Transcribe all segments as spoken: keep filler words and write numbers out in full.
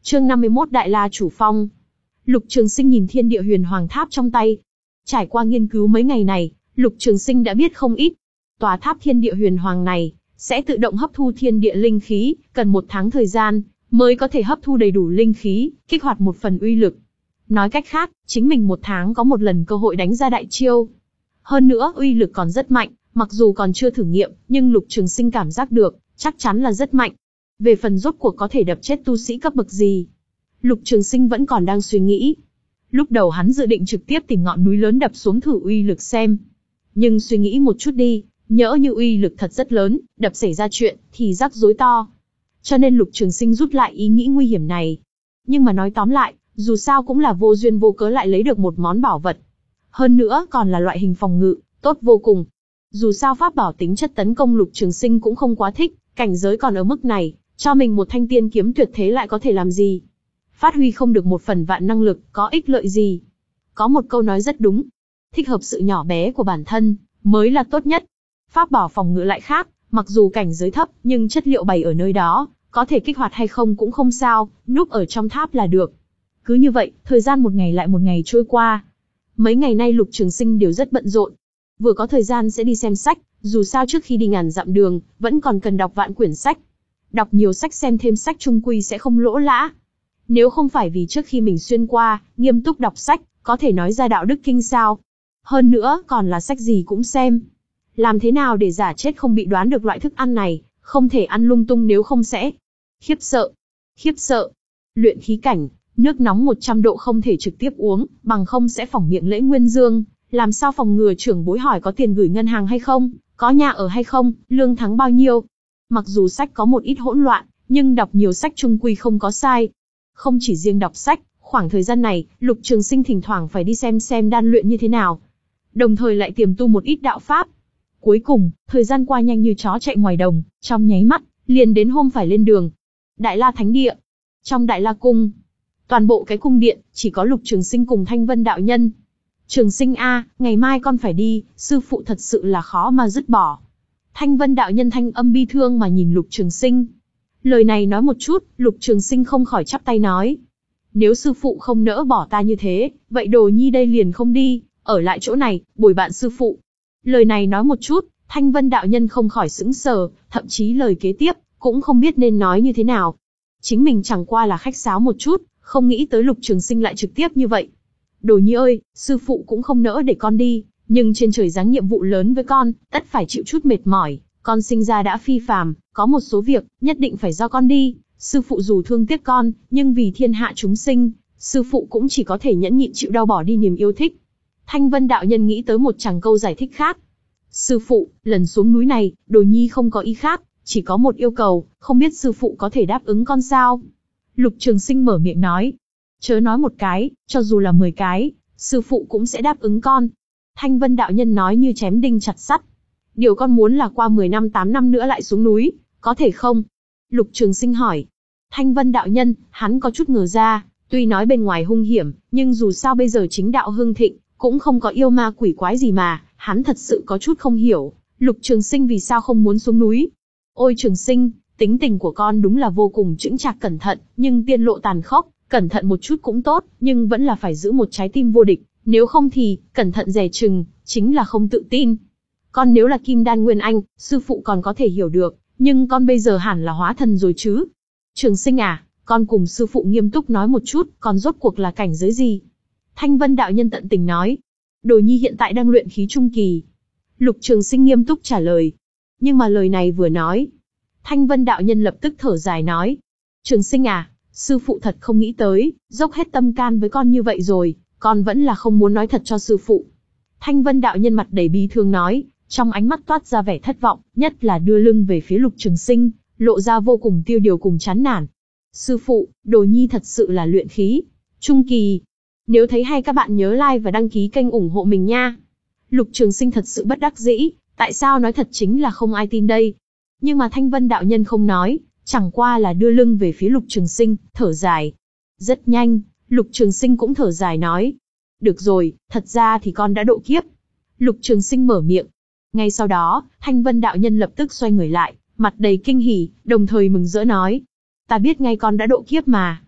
Chương năm mươi mốt Đại La Chủ Phong. Lục Trường Sinh nhìn thiên địa huyền hoàng tháp trong tay. Trải qua nghiên cứu mấy ngày này, Lục Trường Sinh đã biết không ít. Tòa tháp thiên địa huyền hoàng này sẽ tự động hấp thu thiên địa linh khí, cần một tháng thời gian mới có thể hấp thu đầy đủ linh khí, kích hoạt một phần uy lực. Nói cách khác, chính mình một tháng có một lần cơ hội đánh ra đại chiêu. Hơn nữa, uy lực còn rất mạnh, mặc dù còn chưa thử nghiệm, nhưng Lục Trường Sinh cảm giác được, chắc chắn là rất mạnh. Về phần rốt cuộc có thể đập chết tu sĩ cấp bậc gì, Lục Trường Sinh vẫn còn đang suy nghĩ. Lúc đầu hắn dự định trực tiếp tìm ngọn núi lớn đập xuống thử uy lực xem. Nhưng suy nghĩ một chút đi, nhỡ như uy lực thật rất lớn, đập xảy ra chuyện, thì rắc rối to. Cho nên Lục Trường Sinh rút lại ý nghĩ nguy hiểm này. Nhưng mà nói tóm lại, dù sao cũng là vô duyên vô cớ lại lấy được một món bảo vật. Hơn nữa còn là loại hình phòng ngự, tốt vô cùng. Dù sao pháp bảo tính chất tấn công Lục Trường Sinh cũng không quá thích, cảnh giới còn ở mức này, cho mình một thanh tiên kiếm tuyệt thế lại có thể làm gì? Phát huy không được một phần vạn năng lực, có ích lợi gì? Có một câu nói rất đúng, thích hợp sự nhỏ bé của bản thân, mới là tốt nhất. Pháp bảo phòng ngự lại khác, mặc dù cảnh giới thấp, nhưng chất liệu bày ở nơi đó, có thể kích hoạt hay không cũng không sao, núp ở trong tháp là được. Cứ như vậy, thời gian một ngày lại một ngày trôi qua. Mấy ngày nay Lục Trường Sinh đều rất bận rộn. Vừa có thời gian sẽ đi xem sách, dù sao trước khi đi ngàn dặm đường, vẫn còn cần đọc vạn quyển sách. Đọc nhiều sách xem thêm sách chung quy sẽ không lỗ lã. Nếu không phải vì trước khi mình xuyên qua, nghiêm túc đọc sách, có thể nói ra đạo đức kinh sao. Hơn nữa, còn là sách gì cũng xem. Làm thế nào để giả chết không bị đoán được loại thức ăn này, không thể ăn lung tung nếu không sẽ khiếp sợ. Khiếp sợ. Luyện khí cảnh, nước nóng một trăm độ không thể trực tiếp uống, bằng không sẽ phỏng miệng lễ nguyên dương. Làm sao phòng ngừa trưởng bối hỏi có tiền gửi ngân hàng hay không, có nhà ở hay không, lương tháng bao nhiêu. Mặc dù sách có một ít hỗn loạn, nhưng đọc nhiều sách chung quy không có sai. Không chỉ riêng đọc sách, khoảng thời gian này, Lục Trường Sinh thỉnh thoảng phải đi xem xem đan luyện như thế nào. Đồng thời lại tiềm tu một ít đạo pháp. Cuối cùng, thời gian qua nhanh như chó chạy ngoài đồng, trong nháy mắt, liền đến hôm phải lên đường. Đại La Thánh Địa. Trong Đại La Cung, toàn bộ cái cung điện, chỉ có Lục Trường Sinh cùng Thanh Vân đạo nhân. Trường Sinh a, ngày mai con phải đi, sư phụ thật sự là khó mà dứt bỏ. Thanh Vân đạo nhân thanh âm bi thương mà nhìn Lục Trường Sinh. Lời này nói một chút, Lục Trường Sinh không khỏi chắp tay nói. Nếu sư phụ không nỡ bỏ ta như thế, vậy đồ nhi đây liền không đi, ở lại chỗ này, bồi bạn sư phụ. Lời này nói một chút, Thanh Vân đạo nhân không khỏi sững sờ, thậm chí lời kế tiếp, cũng không biết nên nói như thế nào. Chính mình chẳng qua là khách sáo một chút, không nghĩ tới Lục Trường Sinh lại trực tiếp như vậy. Đồ nhi ơi, sư phụ cũng không nỡ để con đi, nhưng trên trời giáng nhiệm vụ lớn với con, tất phải chịu chút mệt mỏi, con sinh ra đã phi phàm, có một số việc, nhất định phải do con đi, sư phụ dù thương tiếc con, nhưng vì thiên hạ chúng sinh, sư phụ cũng chỉ có thể nhẫn nhịn chịu đau bỏ đi niềm yêu thích. Thanh Vân đạo nhân nghĩ tới một chàng câu giải thích khác. Sư phụ, lần xuống núi này, đồ nhi không có ý khác, chỉ có một yêu cầu, không biết sư phụ có thể đáp ứng con sao? Lục Trường Sinh mở miệng nói. Chớ nói một cái, cho dù là mười cái, sư phụ cũng sẽ đáp ứng con. Thanh Vân đạo nhân nói như chém đinh chặt sắt. Điều con muốn là qua mười năm tám năm nữa lại xuống núi, có thể không? Lục Trường Sinh hỏi. Thanh Vân đạo nhân, hắn có chút ngờ ra, tuy nói bên ngoài hung hiểm, nhưng dù sao bây giờ chính đạo hưng thịnh, cũng không có yêu ma quỷ quái gì mà, hắn thật sự có chút không hiểu, Lục Trường Sinh vì sao không muốn xuống núi. Ôi Trường Sinh, tính tình của con đúng là vô cùng chững chạc cẩn thận, nhưng tiên lộ tàn khốc, cẩn thận một chút cũng tốt, nhưng vẫn là phải giữ một trái tim vô địch, nếu không thì, cẩn thận dè chừng, chính là không tự tin. Con nếu là Kim Đan Nguyên Anh, sư phụ còn có thể hiểu được, nhưng con bây giờ hẳn là hóa thần rồi chứ. Trường Sinh à, con cùng sư phụ nghiêm túc nói một chút, con rốt cuộc là cảnh giới gì? Thanh Vân đạo nhân tận tình nói. Đồ nhi hiện tại đang luyện khí trung kỳ. Lục Trường Sinh nghiêm túc trả lời. Nhưng mà lời này vừa nói, Thanh Vân đạo nhân lập tức thở dài nói. Trường Sinh à, sư phụ thật không nghĩ tới, dốc hết tâm can với con như vậy rồi, con vẫn là không muốn nói thật cho sư phụ. Thanh Vân đạo nhân mặt đầy bi thương nói, trong ánh mắt toát ra vẻ thất vọng, nhất là đưa lưng về phía Lục Trường Sinh, lộ ra vô cùng tiêu điều cùng chán nản. Sư phụ, đồ nhi thật sự là luyện khí trung kỳ. Nếu thấy hay các bạn nhớ like và đăng ký kênh ủng hộ mình nha. Lục Trường Sinh thật sự bất đắc dĩ, tại sao nói thật chính là không ai tin đây. Nhưng mà Thanh Vân đạo nhân không nói, chẳng qua là đưa lưng về phía Lục Trường Sinh, thở dài. Rất nhanh, Lục Trường Sinh cũng thở dài nói. Được rồi, thật ra thì con đã độ kiếp. Lục Trường Sinh mở miệng. Ngay sau đó, Thanh Vân đạo nhân lập tức xoay người lại, mặt đầy kinh hỉ, đồng thời mừng rỡ nói. Ta biết ngay con đã độ kiếp mà.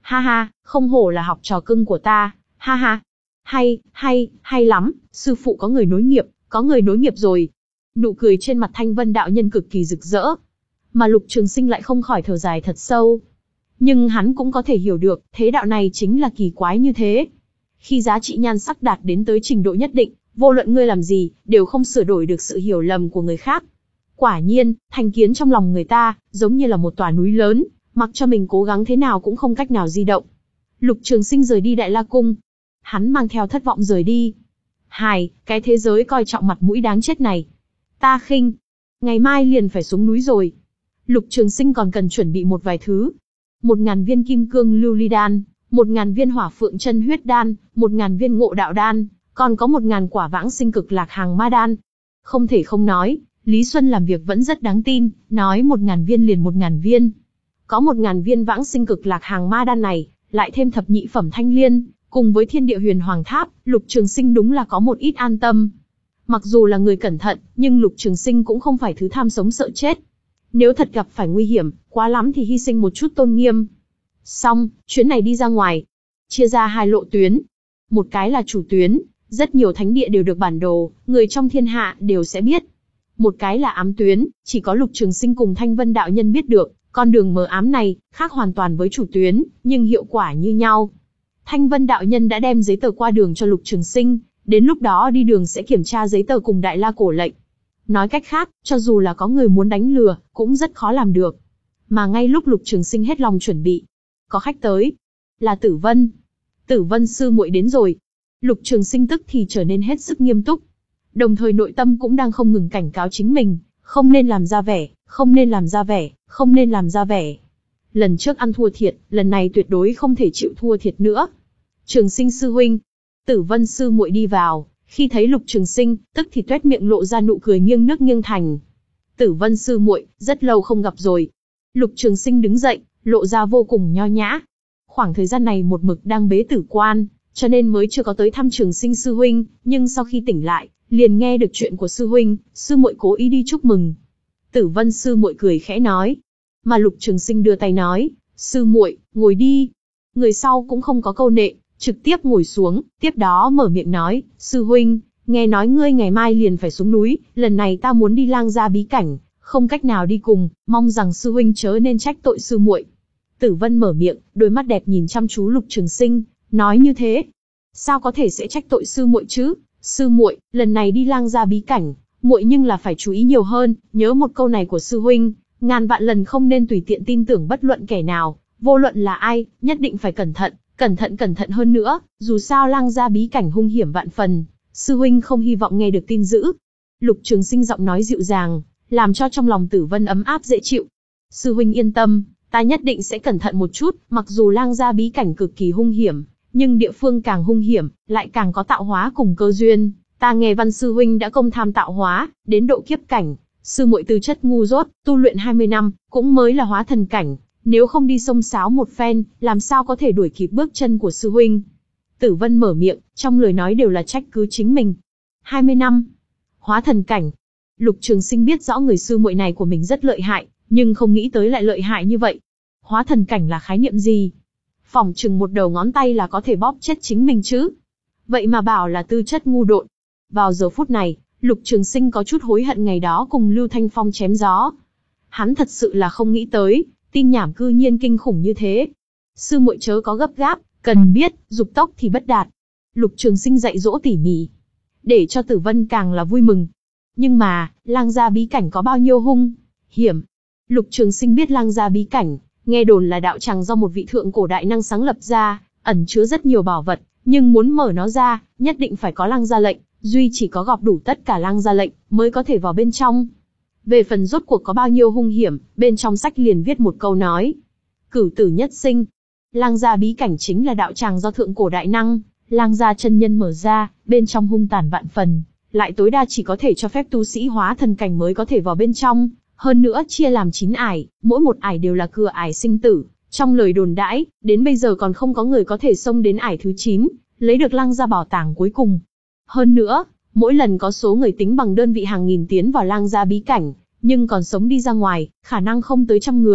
Ha ha, không hổ là học trò cưng của ta, ha ha. Hay, hay, hay lắm, sư phụ có người nối nghiệp, có người nối nghiệp rồi. Nụ cười trên mặt Thanh Vân đạo nhân cực kỳ rực rỡ. Mà Lục Trường Sinh lại không khỏi thở dài thật sâu. Nhưng hắn cũng có thể hiểu được, thế đạo này chính là kỳ quái như thế. Khi giá trị nhan sắc đạt đến tới trình độ nhất định, vô luận ngươi làm gì, đều không sửa đổi được sự hiểu lầm của người khác. Quả nhiên, thành kiến trong lòng người ta, giống như là một tòa núi lớn, mặc cho mình cố gắng thế nào cũng không cách nào di động. Lục Trường Sinh rời đi Đại La Cung. Hắn mang theo thất vọng rời đi. Hài, cái thế giới coi trọng mặt mũi đáng chết này. Ta khinh. Ngày mai liền phải xuống núi rồi. Lục Trường Sinh còn cần chuẩn bị một vài thứ. Một ngàn viên kim cương lưu ly đan, một ngàn viên hỏa phượng chân huyết đan, một ngàn viên ngộ đạo đan, còn có một ngàn quả vãng sinh cực lạc hàng ma đan. Không thể không nói, Lý Xuân làm việc vẫn rất đáng tin, nói một ngàn viên liền một ngàn viên. Có một ngàn viên vãng sinh cực lạc hàng ma đan này, lại thêm thập nhị phẩm thanh liên, cùng với thiên địa huyền hoàng tháp, Lục Trường Sinh đúng là có một ít an tâm. Mặc dù là người cẩn thận, nhưng Lục Trường Sinh cũng không phải thứ tham sống sợ chết. Nếu thật gặp phải nguy hiểm, quá lắm thì hy sinh một chút tôn nghiêm. Xong, chuyến này đi ra ngoài, chia ra hai lộ tuyến. Một cái là chủ tuyến, rất nhiều thánh địa đều được bản đồ, người trong thiên hạ đều sẽ biết. Một cái là ám tuyến, chỉ có Lục Trường Sinh cùng Thanh Vân đạo nhân biết được, con đường mờ ám này, khác hoàn toàn với chủ tuyến, nhưng hiệu quả như nhau. Thanh Vân đạo nhân đã đem giấy tờ qua đường cho Lục Trường Sinh, đến lúc đó đi đường sẽ kiểm tra giấy tờ cùng Đại La cổ lệnh. Nói cách khác, cho dù là có người muốn đánh lừa, cũng rất khó làm được. Mà ngay lúc Lục Trường Sinh hết lòng chuẩn bị, có khách tới, là Tử Vân. Tử Vân sư muội đến rồi. Lục Trường Sinh tức thì trở nên hết sức nghiêm túc. Đồng thời nội tâm cũng đang không ngừng cảnh cáo chính mình, không nên làm ra vẻ, không nên làm ra vẻ, không nên làm ra vẻ. Lần trước ăn thua thiệt, lần này tuyệt đối không thể chịu thua thiệt nữa. Trường Sinh sư huynh, Tử Vân sư muội đi vào, khi thấy Lục Trường Sinh, tức thì toét miệng lộ ra nụ cười nghiêng nước nghiêng thành. Tử Vân sư muội, rất lâu không gặp rồi. Lục Trường Sinh đứng dậy, lộ ra vô cùng nho nhã. Khoảng thời gian này một mực đang bế tử quan, cho nên mới chưa có tới thăm Trường Sinh sư huynh, nhưng sau khi tỉnh lại, liền nghe được chuyện của sư huynh, sư muội cố ý đi chúc mừng. Tử Vân sư muội cười khẽ nói, mà Lục Trường Sinh đưa tay nói, sư muội, ngồi đi. Người sau cũng không có câu nệ, trực tiếp ngồi xuống, tiếp đó mở miệng nói, sư huynh, nghe nói ngươi ngày mai liền phải xuống núi, lần này ta muốn đi lang gia bí cảnh, không cách nào đi cùng, mong rằng sư huynh chớ nên trách tội sư muội. Tử Vân mở miệng, đôi mắt đẹp nhìn chăm chú Lục Trường Sinh, nói như thế. Sao có thể sẽ trách tội sư muội chứ? Sư muội, lần này đi lang gia bí cảnh, muội nhưng là phải chú ý nhiều hơn, nhớ một câu này của sư huynh, ngàn vạn lần không nên tùy tiện tin tưởng bất luận kẻ nào, vô luận là ai, nhất định phải cẩn thận, cẩn thận cẩn thận hơn nữa, dù sao lang gia bí cảnh hung hiểm vạn phần, sư huynh không hy vọng nghe được tin dữ. Lục Trường Sinh giọng nói dịu dàng, làm cho trong lòng Tử Vân ấm áp dễ chịu. Sư huynh yên tâm, ta nhất định sẽ cẩn thận một chút, mặc dù lang gia bí cảnh cực kỳ hung hiểm, nhưng địa phương càng hung hiểm, lại càng có tạo hóa cùng cơ duyên. Ta nghe Văn sư huynh đã công tham tạo hóa, đến độ kiếp cảnh, sư muội tư chất ngu dốt, tu luyện hai mươi năm, cũng mới là hóa thần cảnh, nếu không đi xông xáo một phen, làm sao có thể đuổi kịp bước chân của sư huynh. Tử Vân mở miệng, trong lời nói đều là trách cứ chính mình. hai mươi năm, hóa thần cảnh. Lục Trường Sinh biết rõ người sư muội này của mình rất lợi hại, nhưng không nghĩ tới lại lợi hại như vậy. Hóa thần cảnh là khái niệm gì? Phỏng chừng một đầu ngón tay là có thể bóp chết chính mình chứ. Vậy mà bảo là tư chất ngu độn. Vào giờ phút này, Lục Trường Sinh có chút hối hận ngày đó cùng Lưu Thanh Phong chém gió. Hắn thật sự là không nghĩ tới, tin nhảm cư nhiên kinh khủng như thế. Sư muội chớ có gấp gáp, cần biết, dục tốc thì bất đạt. Lục Trường Sinh dạy dỗ tỉ mỉ, để cho Tử Vân càng là vui mừng. Nhưng mà, lang gia bí cảnh có bao nhiêu hung hiểm? Lục Trường Sinh biết lang gia bí cảnh, nghe đồn là đạo tràng do một vị thượng cổ đại năng sáng lập ra, ẩn chứa rất nhiều bảo vật, nhưng muốn mở nó ra, nhất định phải có lang gia lệnh, duy chỉ có gọp đủ tất cả lang gia lệnh, mới có thể vào bên trong. Về phần rốt cuộc có bao nhiêu hung hiểm, bên trong sách liền viết một câu nói. Cửu tử nhất sinh. Lang gia bí cảnh chính là đạo tràng do thượng cổ đại năng, lang gia chân nhân mở ra, bên trong hung tàn vạn phần, lại tối đa chỉ có thể cho phép tu sĩ hóa thần cảnh mới có thể vào bên trong. Hơn nữa chia làm chín ải, mỗi một ải đều là cửa ải sinh tử. Trong lời đồn đãi, đến bây giờ còn không có người có thể xông đến ải thứ chín, lấy được lang gia bảo tàng cuối cùng. Hơn nữa, mỗi lần có số người tính bằng đơn vị hàng nghìn tiến vào lang gia bí cảnh, nhưng còn sống đi ra ngoài, khả năng không tới trăm người.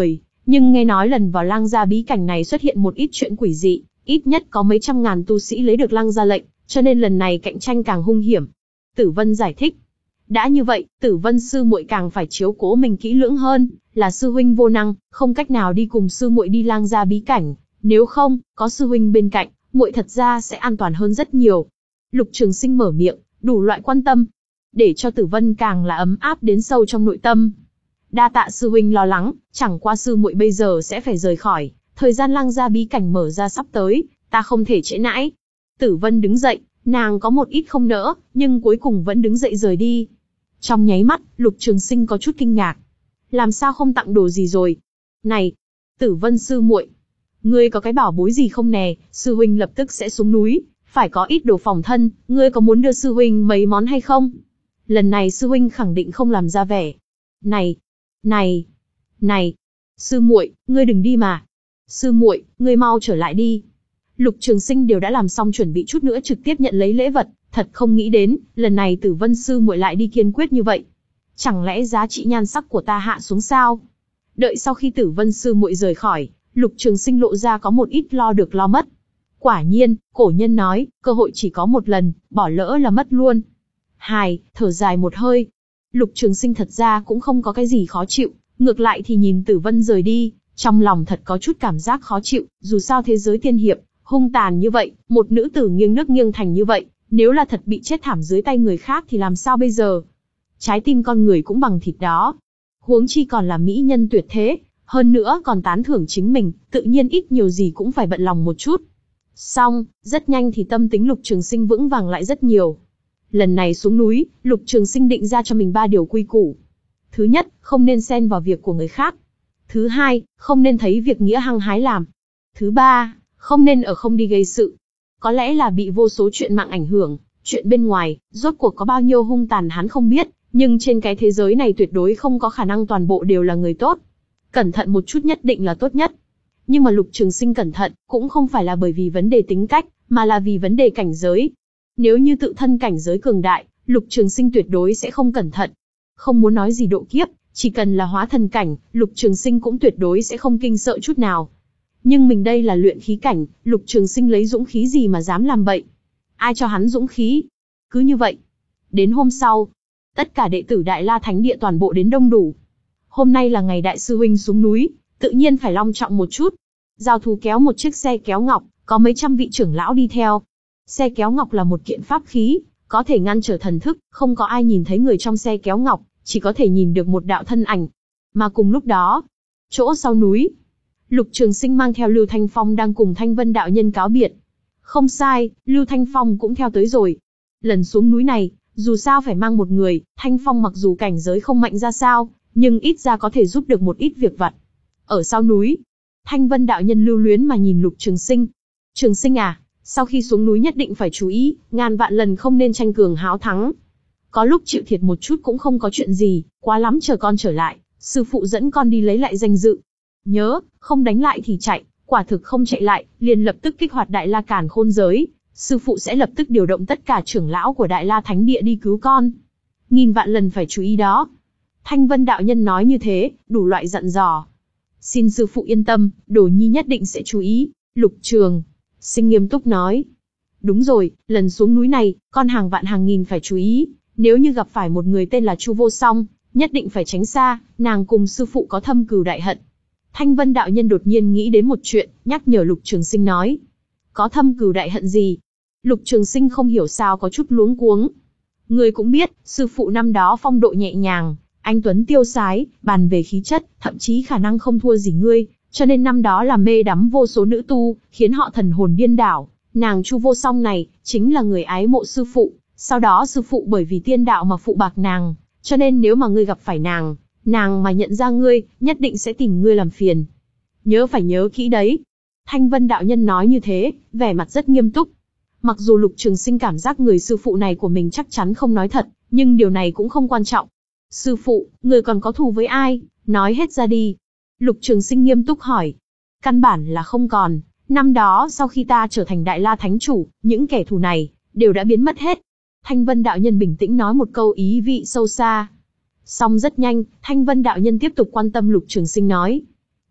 Nhưng nghe nói lần vào lang gia bí cảnh này xuất hiện một ít chuyện quỷ dị, ít nhất có mấy trăm ngàn tu sĩ lấy được lang gia lệnh, cho nên lần này cạnh tranh càng hung hiểm. Tử Vân giải thích. Đã như vậy, Tử Vân sư muội càng phải chiếu cố mình kỹ lưỡng hơn, là sư huynh vô năng, không cách nào đi cùng sư muội đi lang gia bí cảnh, nếu không, có sư huynh bên cạnh, muội thật ra sẽ an toàn hơn rất nhiều. Lục Trường Sinh mở miệng, đủ loại quan tâm, để cho Tử Vân càng là ấm áp đến sâu trong nội tâm. Đa tạ sư huynh lo lắng, chẳng qua sư muội bây giờ sẽ phải rời khỏi, thời gian lang gia bí cảnh mở ra sắp tới, ta không thể trễ nãi. Tử Vân đứng dậy, nàng có một ít không nỡ, nhưng cuối cùng vẫn đứng dậy rời đi. Trong nháy mắt, Lục Trường Sinh có chút kinh ngạc. Làm sao không tặng đồ gì rồi? Này, Tử Vân sư muội, ngươi có cái bảo bối gì không nè? Sư huynh lập tức sẽ xuống núi, phải có ít đồ phòng thân, ngươi có muốn đưa sư huynh mấy món hay không? Lần này sư huynh khẳng định không làm ra vẻ. Này, này, này, sư muội, ngươi đừng đi mà. Sư muội, ngươi mau trở lại đi. Lục Trường Sinh đều đã làm xong chuẩn bị chút nữa trực tiếp nhận lấy lễ vật, thật không nghĩ đến, lần này Tử Vân sư muội lại đi kiên quyết như vậy. Chẳng lẽ giá trị nhan sắc của ta hạ xuống sao? Đợi sau khi Tử Vân sư muội rời khỏi, Lục Trường Sinh lộ ra có một ít lo được lo mất. Quả nhiên, cổ nhân nói, cơ hội chỉ có một lần, bỏ lỡ là mất luôn. Hài, thở dài một hơi. Lục Trường Sinh thật ra cũng không có cái gì khó chịu, ngược lại thì nhìn Tử Vân rời đi, trong lòng thật có chút cảm giác khó chịu, dù sao thế giới tiên hiệp, hung tàn như vậy, một nữ tử nghiêng nước nghiêng thành như vậy, nếu là thật bị chết thảm dưới tay người khác thì làm sao bây giờ? Trái tim con người cũng bằng thịt đó. Huống chi còn là mỹ nhân tuyệt thế, hơn nữa còn tán thưởng chính mình, tự nhiên ít nhiều gì cũng phải bận lòng một chút. Xong, rất nhanh thì tâm tính Lục Trường Sinh vững vàng lại rất nhiều. Lần này xuống núi, Lục Trường Sinh định ra cho mình ba điều quy củ. Thứ nhất, không nên xen vào việc của người khác. Thứ hai, không nên thấy việc nghĩa hăng hái làm. Thứ ba, không nên ở không đi gây sự. Có lẽ là bị vô số chuyện mạng ảnh hưởng, chuyện bên ngoài, rốt cuộc có bao nhiêu hung tàn hắn không biết, nhưng trên cái thế giới này tuyệt đối không có khả năng toàn bộ đều là người tốt. Cẩn thận một chút nhất định là tốt nhất. Nhưng mà Lục Trường Sinh cẩn thận, cũng không phải là bởi vì vấn đề tính cách, mà là vì vấn đề cảnh giới. Nếu như tự thân cảnh giới cường đại, Lục Trường Sinh tuyệt đối sẽ không cẩn thận. Không muốn nói gì độ kiếp, chỉ cần là hóa thần cảnh, Lục Trường Sinh cũng tuyệt đối sẽ không kinh sợ chút nào. Nhưng mình đây là luyện khí cảnh, Lục Trường Sinh lấy dũng khí gì mà dám làm bậy? Ai cho hắn dũng khí? Cứ như vậy. Đến hôm sau, tất cả đệ tử Đại La Thánh Địa toàn bộ đến đông đủ. Hôm nay là ngày đại sư huynh xuống núi, tự nhiên phải long trọng một chút. Giao thú kéo một chiếc xe kéo ngọc, có mấy trăm vị trưởng lão đi theo. Xe kéo ngọc là một kiện pháp khí, có thể ngăn trở thần thức, không có ai nhìn thấy người trong xe kéo ngọc, chỉ có thể nhìn được một đạo thân ảnh. Mà cùng lúc đó, chỗ sau núi, Lục Trường Sinh mang theo Lưu Thanh Phong đang cùng Thanh Vân đạo nhân cáo biệt. Không sai, Lưu Thanh Phong cũng theo tới rồi. Lần xuống núi này, dù sao phải mang một người, Thanh Phong mặc dù cảnh giới không mạnh ra sao, nhưng ít ra có thể giúp được một ít việc vặt. Ở sau núi, Thanh Vân đạo nhân lưu luyến mà nhìn Lục Trường Sinh. Trường Sinh à, sau khi xuống núi nhất định phải chú ý, ngàn vạn lần không nên tranh cường háo thắng. Có lúc chịu thiệt một chút cũng không có chuyện gì, quá lắm chờ con trở lại, sư phụ dẫn con đi lấy lại danh dự. Nhớ, không đánh lại thì chạy, quả thực không chạy lại, liền lập tức kích hoạt Đại La Càn Khôn giới, sư phụ sẽ lập tức điều động tất cả trưởng lão của Đại La Thánh Địa đi cứu con. Nghìn vạn lần phải chú ý đó. Thanh Vân đạo nhân nói như thế, đủ loại dặn dò. Xin sư phụ yên tâm, đồ nhi nhất định sẽ chú ý. Lục Trường Sinh nghiêm túc nói. Đúng rồi, lần xuống núi này, con hàng vạn hàng nghìn phải chú ý. Nếu như gặp phải một người tên là Chu Vô Song, nhất định phải tránh xa, nàng cùng sư phụ có thâm cừu đại hận. Thanh Vân đạo nhân đột nhiên nghĩ đến một chuyện, nhắc nhở Lục Trường Sinh nói. Có thâm cừu đại hận gì? Lục Trường Sinh không hiểu sao có chút luống cuống. Ngươi cũng biết, sư phụ năm đó phong độ nhẹ nhàng, anh tuấn tiêu sái, bàn về khí chất, thậm chí khả năng không thua gì ngươi, cho nên năm đó là mê đắm vô số nữ tu, khiến họ thần hồn điên đảo. Nàng Chu Vô Song này, chính là người ái mộ sư phụ, sau đó sư phụ bởi vì tiên đạo mà phụ bạc nàng, cho nên nếu mà ngươi gặp phải nàng, nàng mà nhận ra ngươi, nhất định sẽ tìm ngươi làm phiền. Nhớ phải nhớ kỹ đấy. Thanh Vân đạo nhân nói như thế, vẻ mặt rất nghiêm túc. Mặc dù Lục Trường Sinh cảm giác người sư phụ này của mình chắc chắn không nói thật, nhưng điều này cũng không quan trọng. Sư phụ, người còn có thù với ai? Nói hết ra đi. Lục Trường Sinh nghiêm túc hỏi. Căn bản là không còn. Năm đó sau khi ta trở thành Đại La Thánh Chủ, những kẻ thù này đều đã biến mất hết. Thanh Vân đạo nhân bình tĩnh nói một câu ý vị sâu xa. Xong rất nhanh, Thanh Vân đạo nhân tiếp tục quan tâm Lục Trường Sinh nói.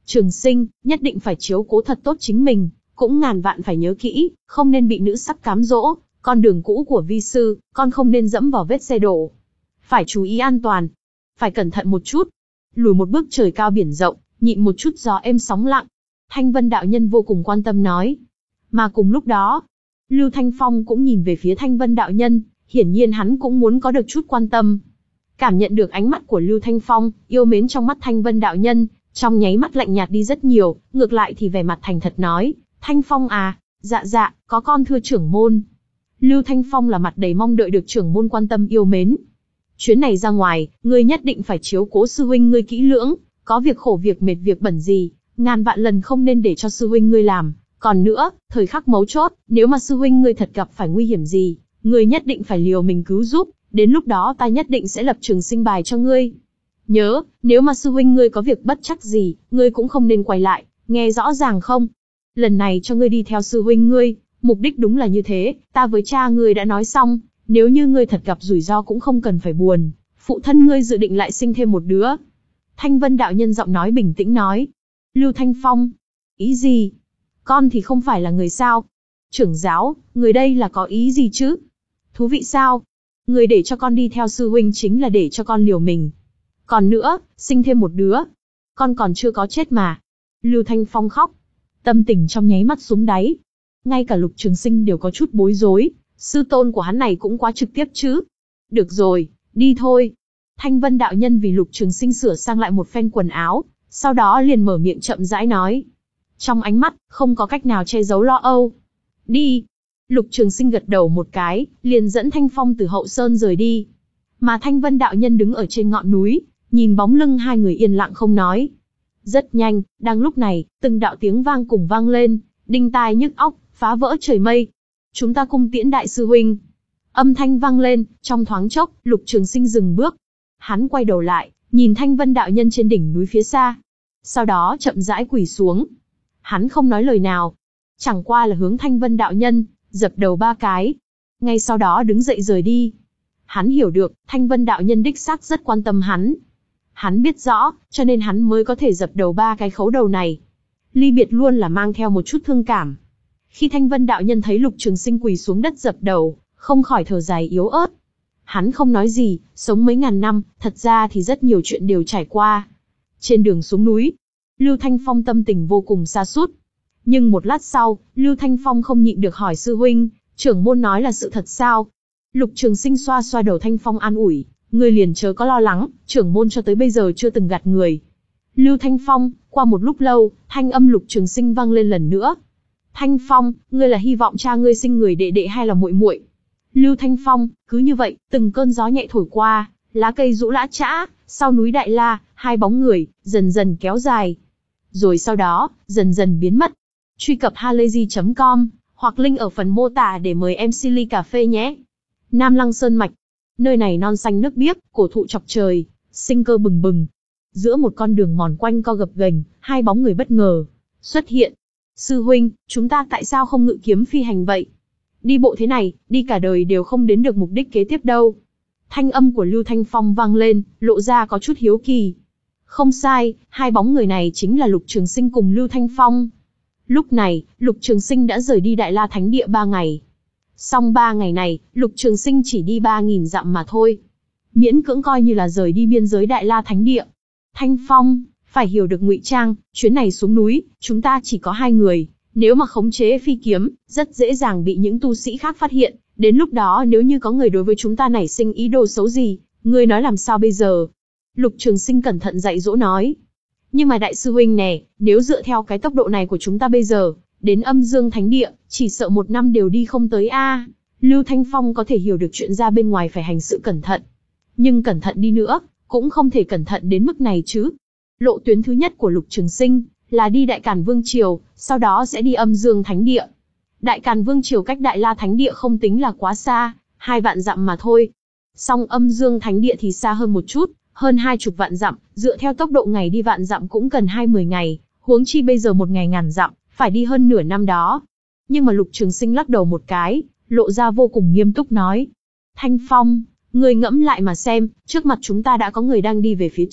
Trường Sinh, nhất định phải chiếu cố thật tốt chính mình, cũng ngàn vạn phải nhớ kỹ, không nên bị nữ sắc cám dỗ, con đường cũ của vi sư, con không nên dẫm vào vết xe đổ. Phải chú ý an toàn, phải cẩn thận một chút. Lùi một bước trời cao biển rộng, nhịn một chút gió êm sóng lặng. Thanh Vân đạo nhân vô cùng quan tâm nói. Mà cùng lúc đó, Lưu Thanh Phong cũng nhìn về phía Thanh Vân đạo nhân, hiển nhiên hắn cũng muốn có được chút quan tâm. Cảm nhận được ánh mắt của Lưu Thanh Phong, yêu mến trong mắt Thanh Vân đạo nhân, trong nháy mắt lạnh nhạt đi rất nhiều, ngược lại thì vẻ mặt thành thật nói, Thanh Phong à, dạ dạ, có con thưa trưởng môn. Lưu Thanh Phong là mặt đầy mong đợi được trưởng môn quan tâm yêu mến. Chuyến này ra ngoài, ngươi nhất định phải chiếu cố sư huynh ngươi kỹ lưỡng, có việc khổ việc mệt việc bẩn gì, ngàn vạn lần không nên để cho sư huynh ngươi làm. Còn nữa, thời khắc mấu chốt, nếu mà sư huynh ngươi thật gặp phải nguy hiểm gì, ngươi nhất định phải liều mình cứu giúp, đến lúc đó ta nhất định sẽ lập trường sinh bài cho ngươi. Nhớ, nếu mà sư huynh ngươi có việc bất trắc gì, ngươi cũng không nên quay lại, nghe rõ ràng không? Lần này cho ngươi đi theo sư huynh ngươi, mục đích đúng là như thế, ta với cha ngươi đã nói xong, nếu như ngươi thật gặp rủi ro cũng không cần phải buồn, phụ thân ngươi dự định lại sinh thêm một đứa. Thanh Vân đạo nhân giọng nói bình tĩnh nói. Lưu Thanh Phong, ý gì? Con thì không phải là người sao? Trưởng giáo, người đây là có ý gì chứ? Thú vị sao? Người để cho con đi theo sư huynh chính là để cho con liều mình. Còn nữa, sinh thêm một đứa. Con còn chưa có chết mà. Lưu Thanh Phong khóc. Tâm tình trong nháy mắt xuống đáy. Ngay cả Lục Trường Sinh đều có chút bối rối. Sư tôn của hắn này cũng quá trực tiếp chứ. Được rồi, đi thôi. Thanh Vân đạo nhân vì Lục Trường Sinh sửa sang lại một phen quần áo, sau đó liền mở miệng chậm rãi nói. Trong ánh mắt, không có cách nào che giấu lo âu. Đi. Lục Trường Sinh gật đầu một cái, liền dẫn Thanh Phong từ hậu sơn rời đi. Mà Thanh Vân đạo nhân đứng ở trên ngọn núi, nhìn bóng lưng hai người yên lặng không nói. Rất nhanh, đang lúc này, từng đạo tiếng vang cùng vang lên, đinh tai nhức óc, phá vỡ trời mây. Chúng ta cung tiễn đại sư huynh. Âm thanh vang lên, trong thoáng chốc, Lục Trường Sinh dừng bước. Hắn quay đầu lại, nhìn Thanh Vân đạo nhân trên đỉnh núi phía xa. Sau đó chậm rãi quỳ xuống. Hắn không nói lời nào, chẳng qua là hướng Thanh Vân đạo nhân dập đầu ba cái. Ngay sau đó đứng dậy rời đi. Hắn hiểu được, Thanh Vân đạo nhân đích xác rất quan tâm hắn. Hắn biết rõ, cho nên hắn mới có thể dập đầu ba cái khấu đầu này. Ly biệt luôn là mang theo một chút thương cảm. Khi Thanh Vân đạo nhân thấy Lục Trường Sinh quỳ xuống đất dập đầu, không khỏi thở dài yếu ớt. Hắn không nói gì, sống mấy ngàn năm, thật ra thì rất nhiều chuyện đều trải qua. Trên đường xuống núi, Lưu Thanh Phong tâm tình vô cùng sa sút. Nhưng một lát sau, Lưu Thanh Phong không nhịn được hỏi sư huynh, trưởng môn nói là sự thật sao? Lục Trường Sinh xoa xoa đầu Thanh Phong an ủi, ngươi liền chớ có lo lắng, trưởng môn cho tới bây giờ chưa từng gạt người. Lưu Thanh Phong, qua một lúc lâu, thanh âm Lục Trường Sinh vang lên lần nữa. Thanh Phong, ngươi là hy vọng cha ngươi sinh người đệ đệ hay là muội muội? Lưu Thanh Phong, cứ như vậy, từng cơn gió nhẹ thổi qua, lá cây rũ lã chã, sau núi Đại La, hai bóng người, dần dần kéo dài. Rồi sau đó, dần dần biến mất. Truy cập halayzi chấm com, hoặc link ở phần mô tả để mời em xê ly cà phê nhé. Nam Lăng Sơn Mạch. Nơi này non xanh nước biếc, cổ thụ chọc trời, sinh cơ bừng bừng. Giữa một con đường mòn quanh co gập ghềnh, hai bóng người bất ngờ xuất hiện. Sư huynh, chúng ta tại sao không ngự kiếm phi hành vậy? Đi bộ thế này, đi cả đời đều không đến được mục đích kế tiếp đâu. Thanh âm của Lưu Thanh Phong vang lên, lộ ra có chút hiếu kỳ. Không sai, hai bóng người này chính là Lục Trường Sinh cùng Lưu Thanh Phong. Lúc này, Lục Trường Sinh đã rời đi Đại La Thánh Địa ba ngày. Song ba ngày này, Lục Trường Sinh chỉ đi ba nghìn dặm mà thôi. Miễn cưỡng coi như là rời đi biên giới Đại La Thánh Địa. Thanh Phong, phải hiểu được ngụy trang, chuyến này xuống núi, chúng ta chỉ có hai người. Nếu mà khống chế phi kiếm, rất dễ dàng bị những tu sĩ khác phát hiện. Đến lúc đó nếu như có người đối với chúng ta nảy sinh ý đồ xấu gì, ngươi nói làm sao bây giờ? Lục Trường Sinh cẩn thận dạy dỗ nói. Nhưng mà đại sư huynh nè, nếu dựa theo cái tốc độ này của chúng ta bây giờ, đến Âm Dương Thánh Địa, chỉ sợ một năm đều đi không tới a. Lưu Thanh Phong có thể hiểu được chuyện ra bên ngoài phải hành sự cẩn thận. Nhưng cẩn thận đi nữa, cũng không thể cẩn thận đến mức này chứ. Lộ tuyến thứ nhất của Lục Trường Sinh là đi Đại Càn Vương Triều, sau đó sẽ đi Âm Dương Thánh Địa. Đại Càn Vương Triều cách Đại La Thánh Địa không tính là quá xa, hai vạn dặm mà thôi. Song Âm Dương Thánh Địa thì xa hơn một chút, hơn hai chục vạn dặm, dựa theo tốc độ ngày đi vạn dặm cũng cần hai mươi ngày, huống chi bây giờ một ngày ngàn dặm, phải đi hơn nửa năm đó. Nhưng mà Lục Trường Sinh lắc đầu một cái, lộ ra vô cùng nghiêm túc nói. Thanh Phong, người ngẫm lại mà xem, trước mặt chúng ta đã có người đang đi về phía trước,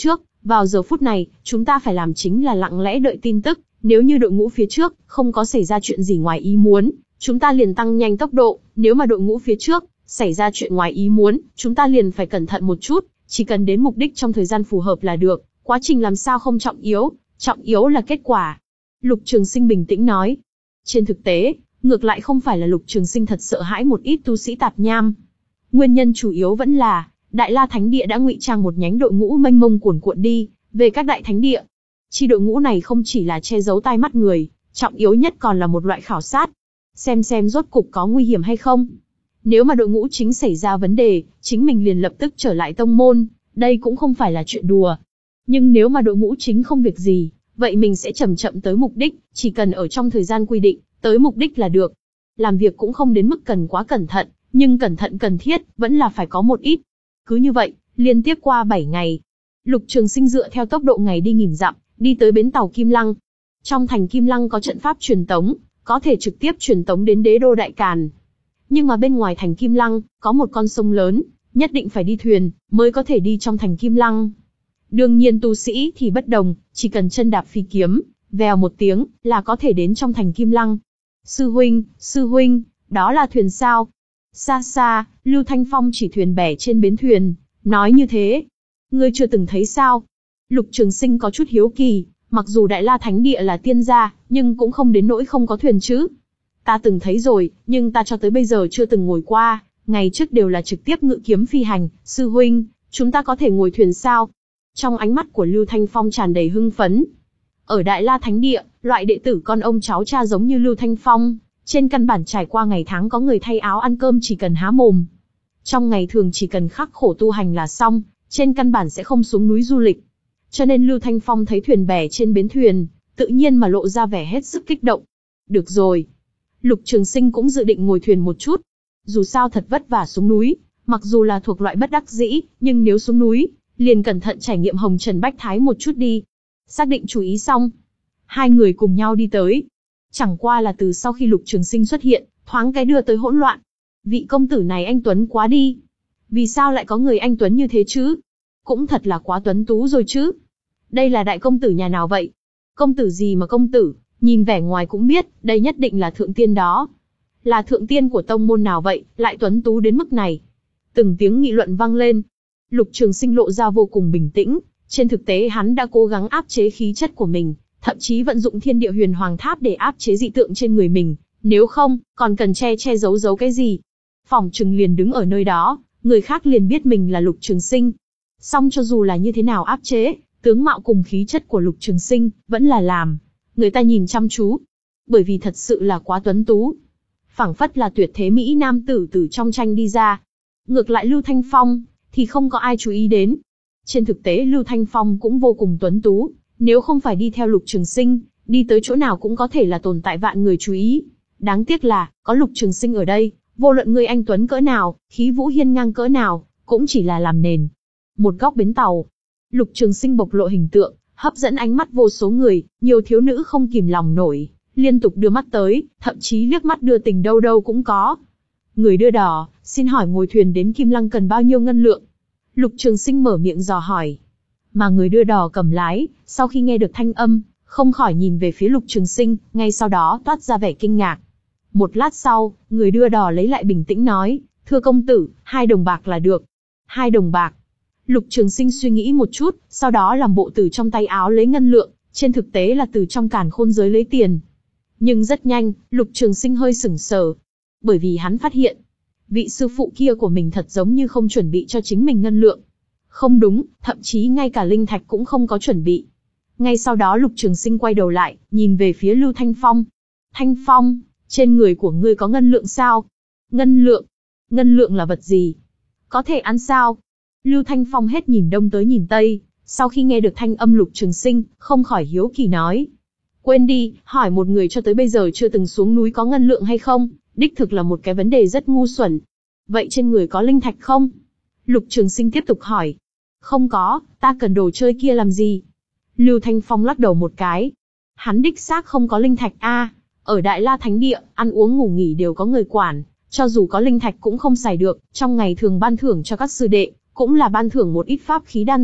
Vào giờ phút này, chúng ta phải làm chính là lặng lẽ đợi tin tức, nếu như đội ngũ phía trước không có xảy ra chuyện gì ngoài ý muốn, chúng ta liền tăng nhanh tốc độ, nếu mà đội ngũ phía trước xảy ra chuyện ngoài ý muốn, chúng ta liền phải cẩn thận một chút, chỉ cần đến mục đích trong thời gian phù hợp là được, quá trình làm sao không trọng yếu, trọng yếu là kết quả. Lục Trường Sinh bình tĩnh nói. Trên thực tế, ngược lại không phải là Lục Trường Sinh thật sợ hãi một ít tu sĩ tạp nham. Nguyên nhân chủ yếu vẫn là, Đại La Thánh Địa đã ngụy trang một nhánh đội ngũ mênh mông cuồn cuộn đi, về các đại thánh địa. Chi đội ngũ này không chỉ là che giấu tai mắt người, trọng yếu nhất còn là một loại khảo sát. Xem xem rốt cục có nguy hiểm hay không. Nếu mà đội ngũ chính xảy ra vấn đề, chính mình liền lập tức trở lại tông môn, đây cũng không phải là chuyện đùa. Nhưng nếu mà đội ngũ chính không việc gì, vậy mình sẽ chậm chậm tới mục đích, chỉ cần ở trong thời gian quy định, tới mục đích là được. Làm việc cũng không đến mức cần quá cẩn thận, nhưng cẩn thận cần thiết, vẫn là phải có một ít. Cứ như vậy, liên tiếp qua bảy ngày. Lục Trường Sinh dựa theo tốc độ ngày đi nghìn dặm, đi tới bến tàu Kim Lăng. Trong thành Kim Lăng có trận pháp truyền tống, có thể trực tiếp truyền tống đến đế đô Đại Càn. Nhưng mà bên ngoài thành Kim Lăng, có một con sông lớn, nhất định phải đi thuyền, mới có thể đi trong thành Kim Lăng. Đương nhiên tu sĩ thì bất đồng, chỉ cần chân đạp phi kiếm, vèo một tiếng, là có thể đến trong thành Kim Lăng. Sư huynh, sư huynh, đó là thuyền sao? Xa xa, Lưu Thanh Phong chỉ thuyền bè trên bến thuyền, nói như thế. Ngươi chưa từng thấy sao? Lục Trường Sinh có chút hiếu kỳ, mặc dù Đại La Thánh Địa là tiên gia, nhưng cũng không đến nỗi không có thuyền chứ. Ta từng thấy rồi, nhưng ta cho tới bây giờ chưa từng ngồi qua, ngày trước đều là trực tiếp ngự kiếm phi hành. Sư huynh, chúng ta có thể ngồi thuyền sao? Trong ánh mắt của Lưu Thanh Phong tràn đầy hưng phấn. Ở Đại La Thánh Địa, loại đệ tử con ông cháu cha giống như Lưu Thanh Phong, trên căn bản trải qua ngày tháng có người thay áo ăn cơm chỉ cần há mồm. Trong ngày thường chỉ cần khắc khổ tu hành là xong, trên căn bản sẽ không xuống núi du lịch. Cho nên Lưu Thanh Phong thấy thuyền bè trên bến thuyền, tự nhiên mà lộ ra vẻ hết sức kích động. Được rồi. Lục Trường Sinh cũng dự định ngồi thuyền một chút. Dù sao thật vất vả xuống núi, mặc dù là thuộc loại bất đắc dĩ, nhưng nếu xuống núi, liền cẩn thận trải nghiệm hồng trần bách thái một chút đi. Xác định chú ý xong, hai người cùng nhau đi tới. Chẳng qua là từ sau khi Lục Trường Sinh xuất hiện, thoáng cái đưa tới hỗn loạn. Vị công tử này anh tuấn quá đi. Vì sao lại có người anh tuấn như thế chứ? Cũng thật là quá tuấn tú rồi chứ. Đây là đại công tử nhà nào vậy? Công tử gì mà công tử, nhìn vẻ ngoài cũng biết, đây nhất định là thượng tiên đó. Là thượng tiên của tông môn nào vậy, lại tuấn tú đến mức này? Từng tiếng nghị luận vang lên. Lục Trường Sinh lộ ra vô cùng bình tĩnh, trên thực tế hắn đã cố gắng áp chế khí chất của mình, thậm chí vận dụng Thiên Địa Huyền Hoàng Tháp để áp chế dị tượng trên người mình, nếu không, còn cần che che giấu giấu cái gì? Phỏng chừng liền đứng ở nơi đó, người khác liền biết mình là Lục Trường Sinh. Song cho dù là như thế nào áp chế, tướng mạo cùng khí chất của Lục Trường Sinh vẫn là làm người ta nhìn chăm chú, bởi vì thật sự là quá tuấn tú, phảng phất là tuyệt thế mỹ nam tử từ trong tranh đi ra. Ngược lại Lưu Thanh Phong thì không có ai chú ý đến. Trên thực tế Lưu Thanh Phong cũng vô cùng tuấn tú, nếu không phải đi theo Lục Trường Sinh, đi tới chỗ nào cũng có thể là tồn tại vạn người chú ý. Đáng tiếc là, có Lục Trường Sinh ở đây, vô luận người anh tuấn cỡ nào, khí vũ hiên ngang cỡ nào, cũng chỉ là làm nền. Một góc bến tàu, Lục Trường Sinh bộc lộ hình tượng, hấp dẫn ánh mắt vô số người, nhiều thiếu nữ không kìm lòng nổi, liên tục đưa mắt tới, thậm chí liếc mắt đưa tình đâu đâu cũng có. Người đưa đò, xin hỏi ngồi thuyền đến Kim Lăng cần bao nhiêu ngân lượng? Lục Trường Sinh mở miệng dò hỏi. Mà người đưa đò cầm lái, sau khi nghe được thanh âm, không khỏi nhìn về phía Lục Trường Sinh, ngay sau đó toát ra vẻ kinh ngạc. Một lát sau, người đưa đò lấy lại bình tĩnh nói, thưa công tử, hai đồng bạc là được. Hai đồng bạc. Lục Trường Sinh suy nghĩ một chút, sau đó làm bộ từ trong tay áo lấy ngân lượng, trên thực tế là từ trong càn khôn giới lấy tiền. Nhưng rất nhanh, Lục Trường Sinh hơi sửng sờ, bởi vì hắn phát hiện, vị sư phụ kia của mình thật giống như không chuẩn bị cho chính mình ngân lượng. Không đúng, thậm chí ngay cả linh thạch cũng không có chuẩn bị. Ngay sau đó Lục Trường Sinh quay đầu lại, nhìn về phía Lưu Thanh Phong. Thanh Phong, trên người của ngươi có ngân lượng sao? Ngân lượng? Ngân lượng là vật gì? Có thể ăn sao? Lưu Thanh Phong hết nhìn đông tới nhìn tây, sau khi nghe được thanh âm Lục Trường Sinh, không khỏi hiếu kỳ nói. Quên đi, hỏi một người cho tới bây giờ chưa từng xuống núi có ngân lượng hay không, đích thực là một cái vấn đề rất ngu xuẩn. Vậy trên người có linh thạch không? Lục Trường Sinh tiếp tục hỏi. Không có, ta cần đồ chơi kia làm gì? Lưu Thanh Phong lắc đầu một cái. Hắn đích xác không có linh thạch a, ở Đại La Thánh Địa, ăn uống ngủ nghỉ đều có người quản, cho dù có linh thạch cũng không xài được, trong ngày thường ban thưởng cho các sư đệ, cũng là ban thưởng một ít pháp khí đan dược,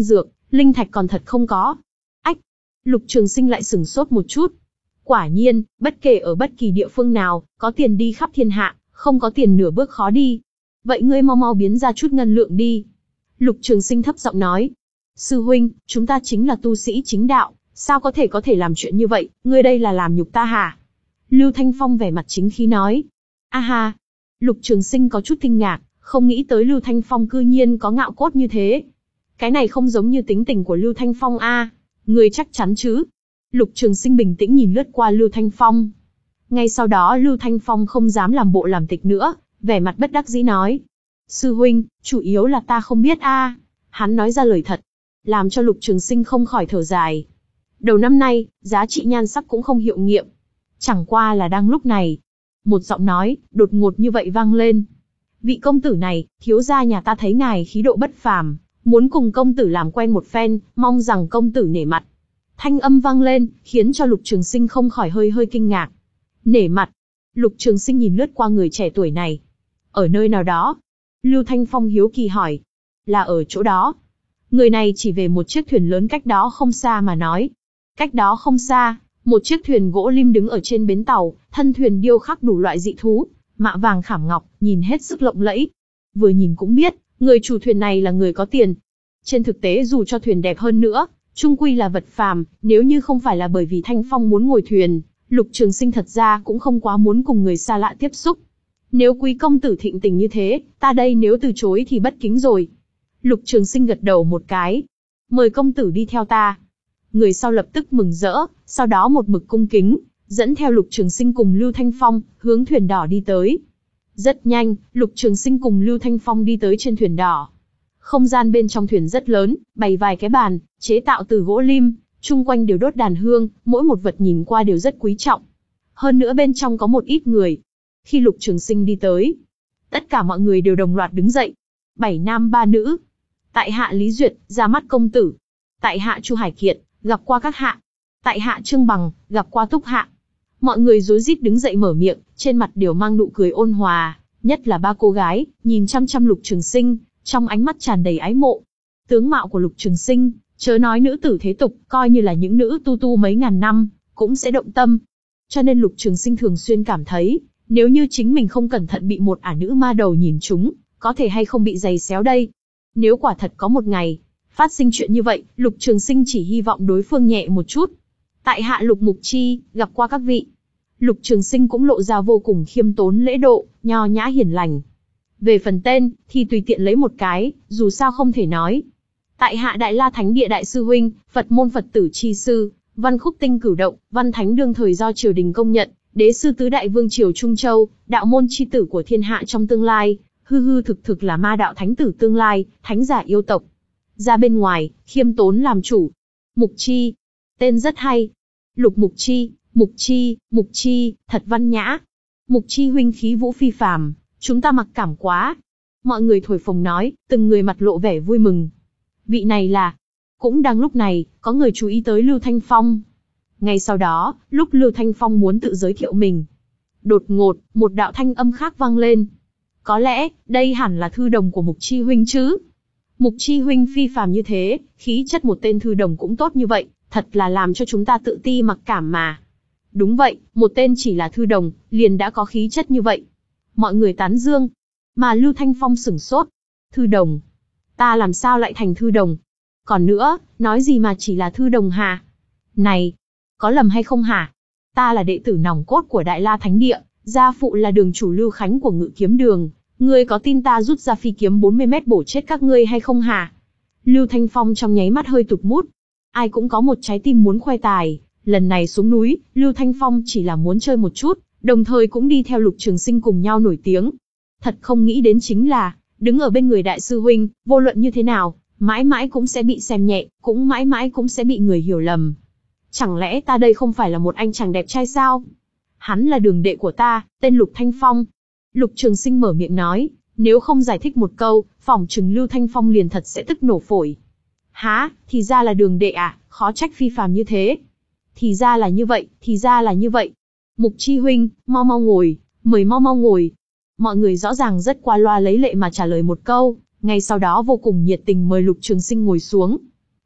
Linh thạch còn thật không có. Ách! Lục Trường Sinh lại sửng sốt một chút. Quả nhiên, bất kể ở bất kỳ địa phương nào, có tiền đi khắp thiên hạ, không có tiền nửa bước khó đi. Vậy ngươi mau mau biến ra chút ngân lượng đi. Lục Trường Sinh thấp giọng nói. Sư huynh, chúng ta chính là tu sĩ chính đạo, sao có thể có thể làm chuyện như vậy, ngươi đây là làm nhục ta hả? Lưu Thanh Phong vẻ mặt chính khí nói. A ha! Lục Trường Sinh có chút kinh ngạc, không nghĩ tới Lưu Thanh Phong cư nhiên có ngạo cốt như thế. Cái này không giống như tính tình của Lưu Thanh Phong a, ngươi chắc chắn chứ? Lục Trường Sinh bình tĩnh nhìn lướt qua Lưu Thanh Phong. Ngay sau đó Lưu Thanh Phong không dám làm bộ làm tịch nữa, vẻ mặt bất đắc dĩ nói. Sư huynh, chủ yếu là ta không biết a. Hắn nói ra lời thật, làm cho Lục Trường Sinh không khỏi thở dài. Đầu năm nay, giá trị nhan sắc cũng không hiệu nghiệm. Chẳng qua là đang lúc này, một giọng nói, đột ngột như vậy vang lên. Vị công tử này, thiếu gia nhà ta thấy ngài khí độ bất phàm, muốn cùng công tử làm quen một phen, mong rằng công tử nể mặt. Thanh âm vang lên, khiến cho Lục Trường Sinh không khỏi hơi hơi kinh ngạc. Nể mặt. Lục Trường Sinh nhìn lướt qua người trẻ tuổi này. Ở nơi nào đó? Lưu Thanh Phong hiếu kỳ hỏi. Là ở chỗ đó. Người này chỉ về một chiếc thuyền lớn cách đó không xa mà nói. Cách đó không xa, một chiếc thuyền gỗ lim đứng ở trên bến tàu, thân thuyền điêu khắc đủ loại dị thú, mạ vàng khảm ngọc, nhìn hết sức lộng lẫy. Vừa nhìn cũng biết, người chủ thuyền này là người có tiền. Trên thực tế dù cho thuyền đẹp hơn nữa, chung quy là vật phàm, nếu như không phải là bởi vì Thanh Phong muốn ngồi thuyền, Lục Trường Sinh thật ra cũng không quá muốn cùng người xa lạ tiếp xúc. Nếu quý công tử thịnh tình như thế, ta đây nếu từ chối thì bất kính rồi. Lục Trường Sinh gật đầu một cái. Mời công tử đi theo ta. Người sau lập tức mừng rỡ, sau đó một mực cung kính, dẫn theo Lục Trường Sinh cùng Lưu Thanh Phong, hướng thuyền đỏ đi tới. Rất nhanh, Lục Trường Sinh cùng Lưu Thanh Phong đi tới trên thuyền đỏ. Không gian bên trong thuyền rất lớn, bày vài cái bàn, chế tạo từ gỗ lim, chung quanh đều đốt đàn hương, mỗi một vật nhìn qua đều rất quý trọng. Hơn nữa bên trong có một ít người. Khi Lục Trường Sinh đi tới, tất cả mọi người đều đồng loạt đứng dậy. Bảy nam ba nữ. Tại hạ Lý Duyệt, ra mắt công tử. Tại hạ Chu Hải Kiệt, gặp qua các hạ. Tại hạ Trương Bằng, gặp qua Túc hạ. Mọi người rối rít đứng dậy mở miệng, trên mặt đều mang nụ cười ôn hòa, nhất là ba cô gái, nhìn chăm chăm Lục Trường Sinh, trong ánh mắt tràn đầy ái mộ. Tướng mạo của Lục Trường Sinh, chớ nói nữ tử thế tục, coi như là những nữ tu tu mấy ngàn năm, cũng sẽ động tâm. Cho nên Lục Trường Sinh thường xuyên cảm thấy, nếu như chính mình không cẩn thận bị một ả nữ ma đầu nhìn trúng, có thể hay không bị giày xéo đây. Nếu quả thật có một ngày, phát sinh chuyện như vậy, Lục Trường Sinh chỉ hy vọng đối phương nhẹ một chút. Tại hạ Lục Mục Chi, gặp qua các vị. Lục Trường Sinh cũng lộ ra vô cùng khiêm tốn lễ độ, nho nhã hiền lành. Về phần tên, thì tùy tiện lấy một cái, dù sao không thể nói. Tại hạ Đại La Thánh Địa Đại Sư Huynh, Phật môn Phật tử chi sư, văn khúc tinh cửu động, văn thánh đương thời do triều đình công nhận, đế sư tứ đại vương triều Trung Châu, đạo môn chi tử của thiên hạ trong tương lai, hư hư thực thực là ma đạo thánh tử tương lai, thánh giả yêu tộc. Ra bên ngoài, khiêm tốn làm chủ. Mục Chi. Tên rất hay. Lục Mục Chi, Mục Chi, Mục Chi, thật văn nhã. Mục Chi huynh khí vũ phi phàm, chúng ta mặc cảm quá. Mọi người thổi phồng nói, từng người mặt lộ vẻ vui mừng. Vị này là... Cũng đang lúc này, có người chú ý tới Lưu Thanh Phong. Ngay sau đó, lúc Lưu Thanh Phong muốn tự giới thiệu mình, đột ngột, một đạo thanh âm khác vang lên. Có lẽ, đây hẳn là thư đồng của Mục Chi huynh chứ? Mục Chi huynh phi phàm như thế, khí chất một tên thư đồng cũng tốt như vậy, thật là làm cho chúng ta tự ti mặc cảm mà. Đúng vậy, một tên chỉ là thư đồng, liền đã có khí chất như vậy. Mọi người tán dương. Mà Lưu Thanh Phong sửng sốt. Thư đồng? Ta làm sao lại thành thư đồng? Còn nữa, nói gì mà chỉ là thư đồng hả? Này, có lầm hay không hả? Ta là đệ tử nòng cốt của Đại La Thánh Địa, gia phụ là đường chủ Lưu Khánh của Ngự Kiếm Đường. Ngươi có tin ta rút ra phi kiếm bốn mươi mét bổ chết các ngươi hay không hả? Lưu Thanh Phong trong nháy mắt hơi tụt mút. Ai cũng có một trái tim muốn khoe tài. Lần này xuống núi, Lưu Thanh Phong chỉ là muốn chơi một chút, đồng thời cũng đi theo Lục Trường Sinh cùng nhau nổi tiếng. Thật không nghĩ đến chính là, đứng ở bên người đại sư huynh, vô luận như thế nào, mãi mãi cũng sẽ bị xem nhẹ, cũng mãi mãi cũng sẽ bị người hiểu lầm. Chẳng lẽ ta đây không phải là một anh chàng đẹp trai sao? Hắn là đường đệ của ta, tên Lục Thanh Phong. Lục Trường Sinh mở miệng nói, nếu không giải thích một câu, phỏng chừng Lưu Thanh Phong liền thật sẽ tức nổ phổi. Hả, thì ra là đường đệ à, khó trách phi phàm như thế. Thì ra là như vậy, thì ra là như vậy. Mục Chi huynh, mau mau ngồi, mời mau mau ngồi. Mọi người rõ ràng rất qua loa lấy lệ mà trả lời một câu, ngay sau đó vô cùng nhiệt tình mời Lục Trường Sinh ngồi xuống.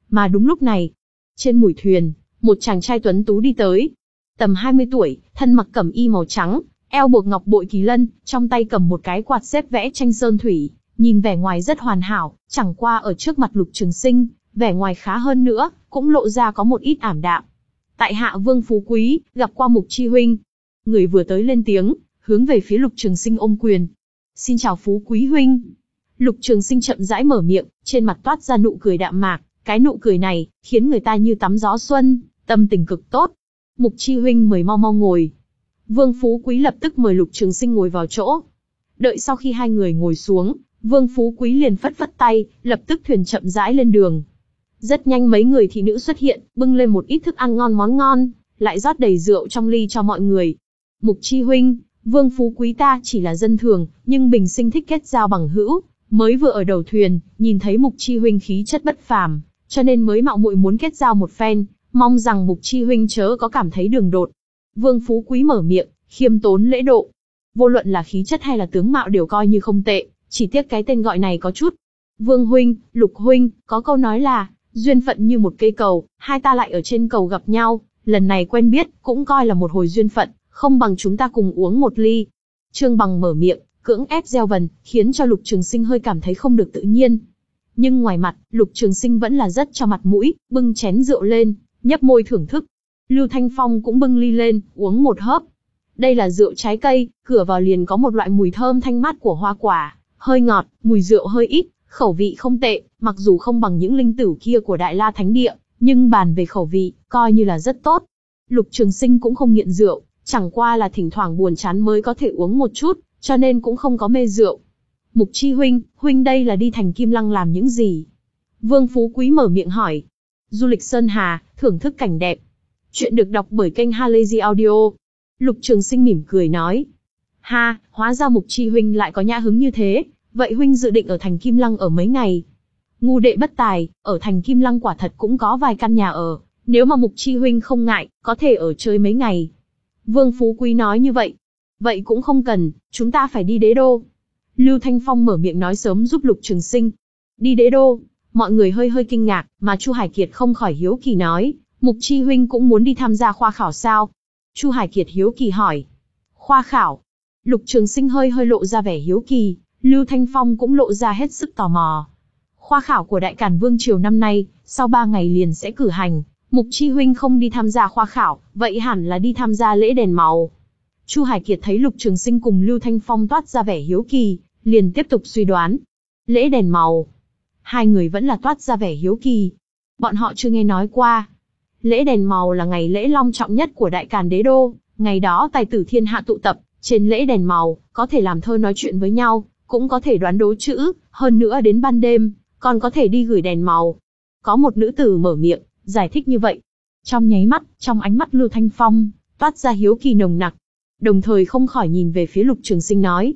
Mà đúng lúc này, trên mùi thuyền, một chàng trai tuấn tú đi tới. Tầm hai mươi tuổi, thân mặc cẩm y màu trắng, eo buộc ngọc bội kỳ lân, trong tay cầm một cái quạt xếp vẽ tranh sơn thủy, nhìn vẻ ngoài rất hoàn hảo, chẳng qua ở trước mặt Lục Trường Sinh, vẻ ngoài khá hơn nữa, cũng lộ ra có một ít ảm đạm. Tại hạ Vương Phú Quý, gặp qua Mục Chi huynh. Người vừa tới lên tiếng, hướng về phía Lục Trường Sinh ôm quyền. Xin chào Phú Quý huynh. Lục Trường Sinh chậm rãi mở miệng, trên mặt toát ra nụ cười đạm mạc, cái nụ cười này, khiến người ta như tắm gió xuân, tâm tình cực tốt. Mục Chi huynh mời mau mau ngồi. Vương Phú Quý lập tức mời Lục Trường Sinh ngồi vào chỗ. Đợi sau khi hai người ngồi xuống, Vương Phú Quý liền phất phất tay, lập tức thuyền chậm rãi lên đường. Rất nhanh mấy người thị nữ xuất hiện, bưng lên một ít thức ăn ngon món ngon, lại rót đầy rượu trong ly cho mọi người. Mục Chi huynh, Vương Phú Quý ta chỉ là dân thường, nhưng bình sinh thích kết giao bằng hữu, mới vừa ở đầu thuyền, nhìn thấy Mục Chi huynh khí chất bất phàm, cho nên mới mạo muội muốn kết giao một phen, mong rằng Mục Chi huynh chớ có cảm thấy đường đột. Vương Phú Quý mở miệng, khiêm tốn lễ độ. Vô luận là khí chất hay là tướng mạo đều coi như không tệ, chỉ tiếc cái tên gọi này có chút. Vương huynh, Lục huynh, có câu nói là, duyên phận như một cây cầu, hai ta lại ở trên cầu gặp nhau, lần này quen biết, cũng coi là một hồi duyên phận, không bằng chúng ta cùng uống một ly. Trương Bằng mở miệng, cưỡng ép gieo vần, khiến cho Lục Trường Sinh hơi cảm thấy không được tự nhiên. Nhưng ngoài mặt, Lục Trường Sinh vẫn là rất cho mặt mũi, bưng chén rượu lên, nhấp môi thưởng thức. Lưu Thanh Phong cũng bưng ly lên, uống một hớp. Đây là rượu trái cây, cửa vào liền có một loại mùi thơm thanh mát của hoa quả, hơi ngọt, mùi rượu hơi ít, khẩu vị không tệ, mặc dù không bằng những linh tửu kia của Đại La Thánh Địa, nhưng bàn về khẩu vị, coi như là rất tốt. Lục Trường Sinh cũng không nghiện rượu, chẳng qua là thỉnh thoảng buồn chán mới có thể uống một chút, cho nên cũng không có mê rượu. Mục Chi huynh, huynh đây là đi thành Kim Lăng làm những gì? Vương Phú Quý mở miệng hỏi. Du lịch Sơn Hà, thưởng thức cảnh đẹp. Chuyện được đọc bởi kênh Halazy Audio. Lục Trường Sinh mỉm cười nói. Ha, hóa ra Mục Chi huynh lại có nhã hứng như thế, vậy huynh dự định ở thành Kim Lăng ở mấy ngày? Ngu đệ bất tài, ở thành Kim Lăng quả thật cũng có vài căn nhà ở, nếu mà Mục Chi huynh không ngại, có thể ở chơi mấy ngày. Vương Phú Quý nói như vậy. Vậy cũng không cần, chúng ta phải đi Đế Đô. Lưu Thanh Phong mở miệng nói sớm giúp Lục Trường Sinh. Đi Đế Đô, mọi người hơi hơi kinh ngạc, mà Chu Hải Kiệt không khỏi hiếu kỳ nói, Mục Chi huynh cũng muốn đi tham gia khoa khảo sao? Chu Hải Kiệt hiếu kỳ hỏi. Khoa khảo? Lục Trường Sinh hơi hơi lộ ra vẻ hiếu kỳ, Lưu Thanh Phong cũng lộ ra hết sức tò mò. Khoa khảo của Đại Càn Vương triều năm nay, sau ba ngày liền sẽ cử hành, Mục Chi huynh không đi tham gia khoa khảo, vậy hẳn là đi tham gia lễ đèn màu. Chu Hải Kiệt thấy Lục Trường Sinh cùng Lưu Thanh Phong toát ra vẻ hiếu kỳ, liền tiếp tục suy đoán. Lễ đèn màu. Hai người vẫn là toát ra vẻ hiếu kỳ. Bọn họ chưa nghe nói qua. Lễ đèn màu là ngày lễ long trọng nhất của Đại Càn Đế Đô, ngày đó tài tử thiên hạ tụ tập, trên lễ đèn màu, có thể làm thơ nói chuyện với nhau, cũng có thể đoán đố chữ, hơn nữa đến ban đêm, còn có thể đi gửi đèn màu. Có một nữ tử mở miệng, giải thích như vậy. Trong nháy mắt, trong ánh mắt Lưu Thanh Phong, toát ra hiếu kỳ nồng nặc, đồng thời không khỏi nhìn về phía Lục Trường Sinh nói.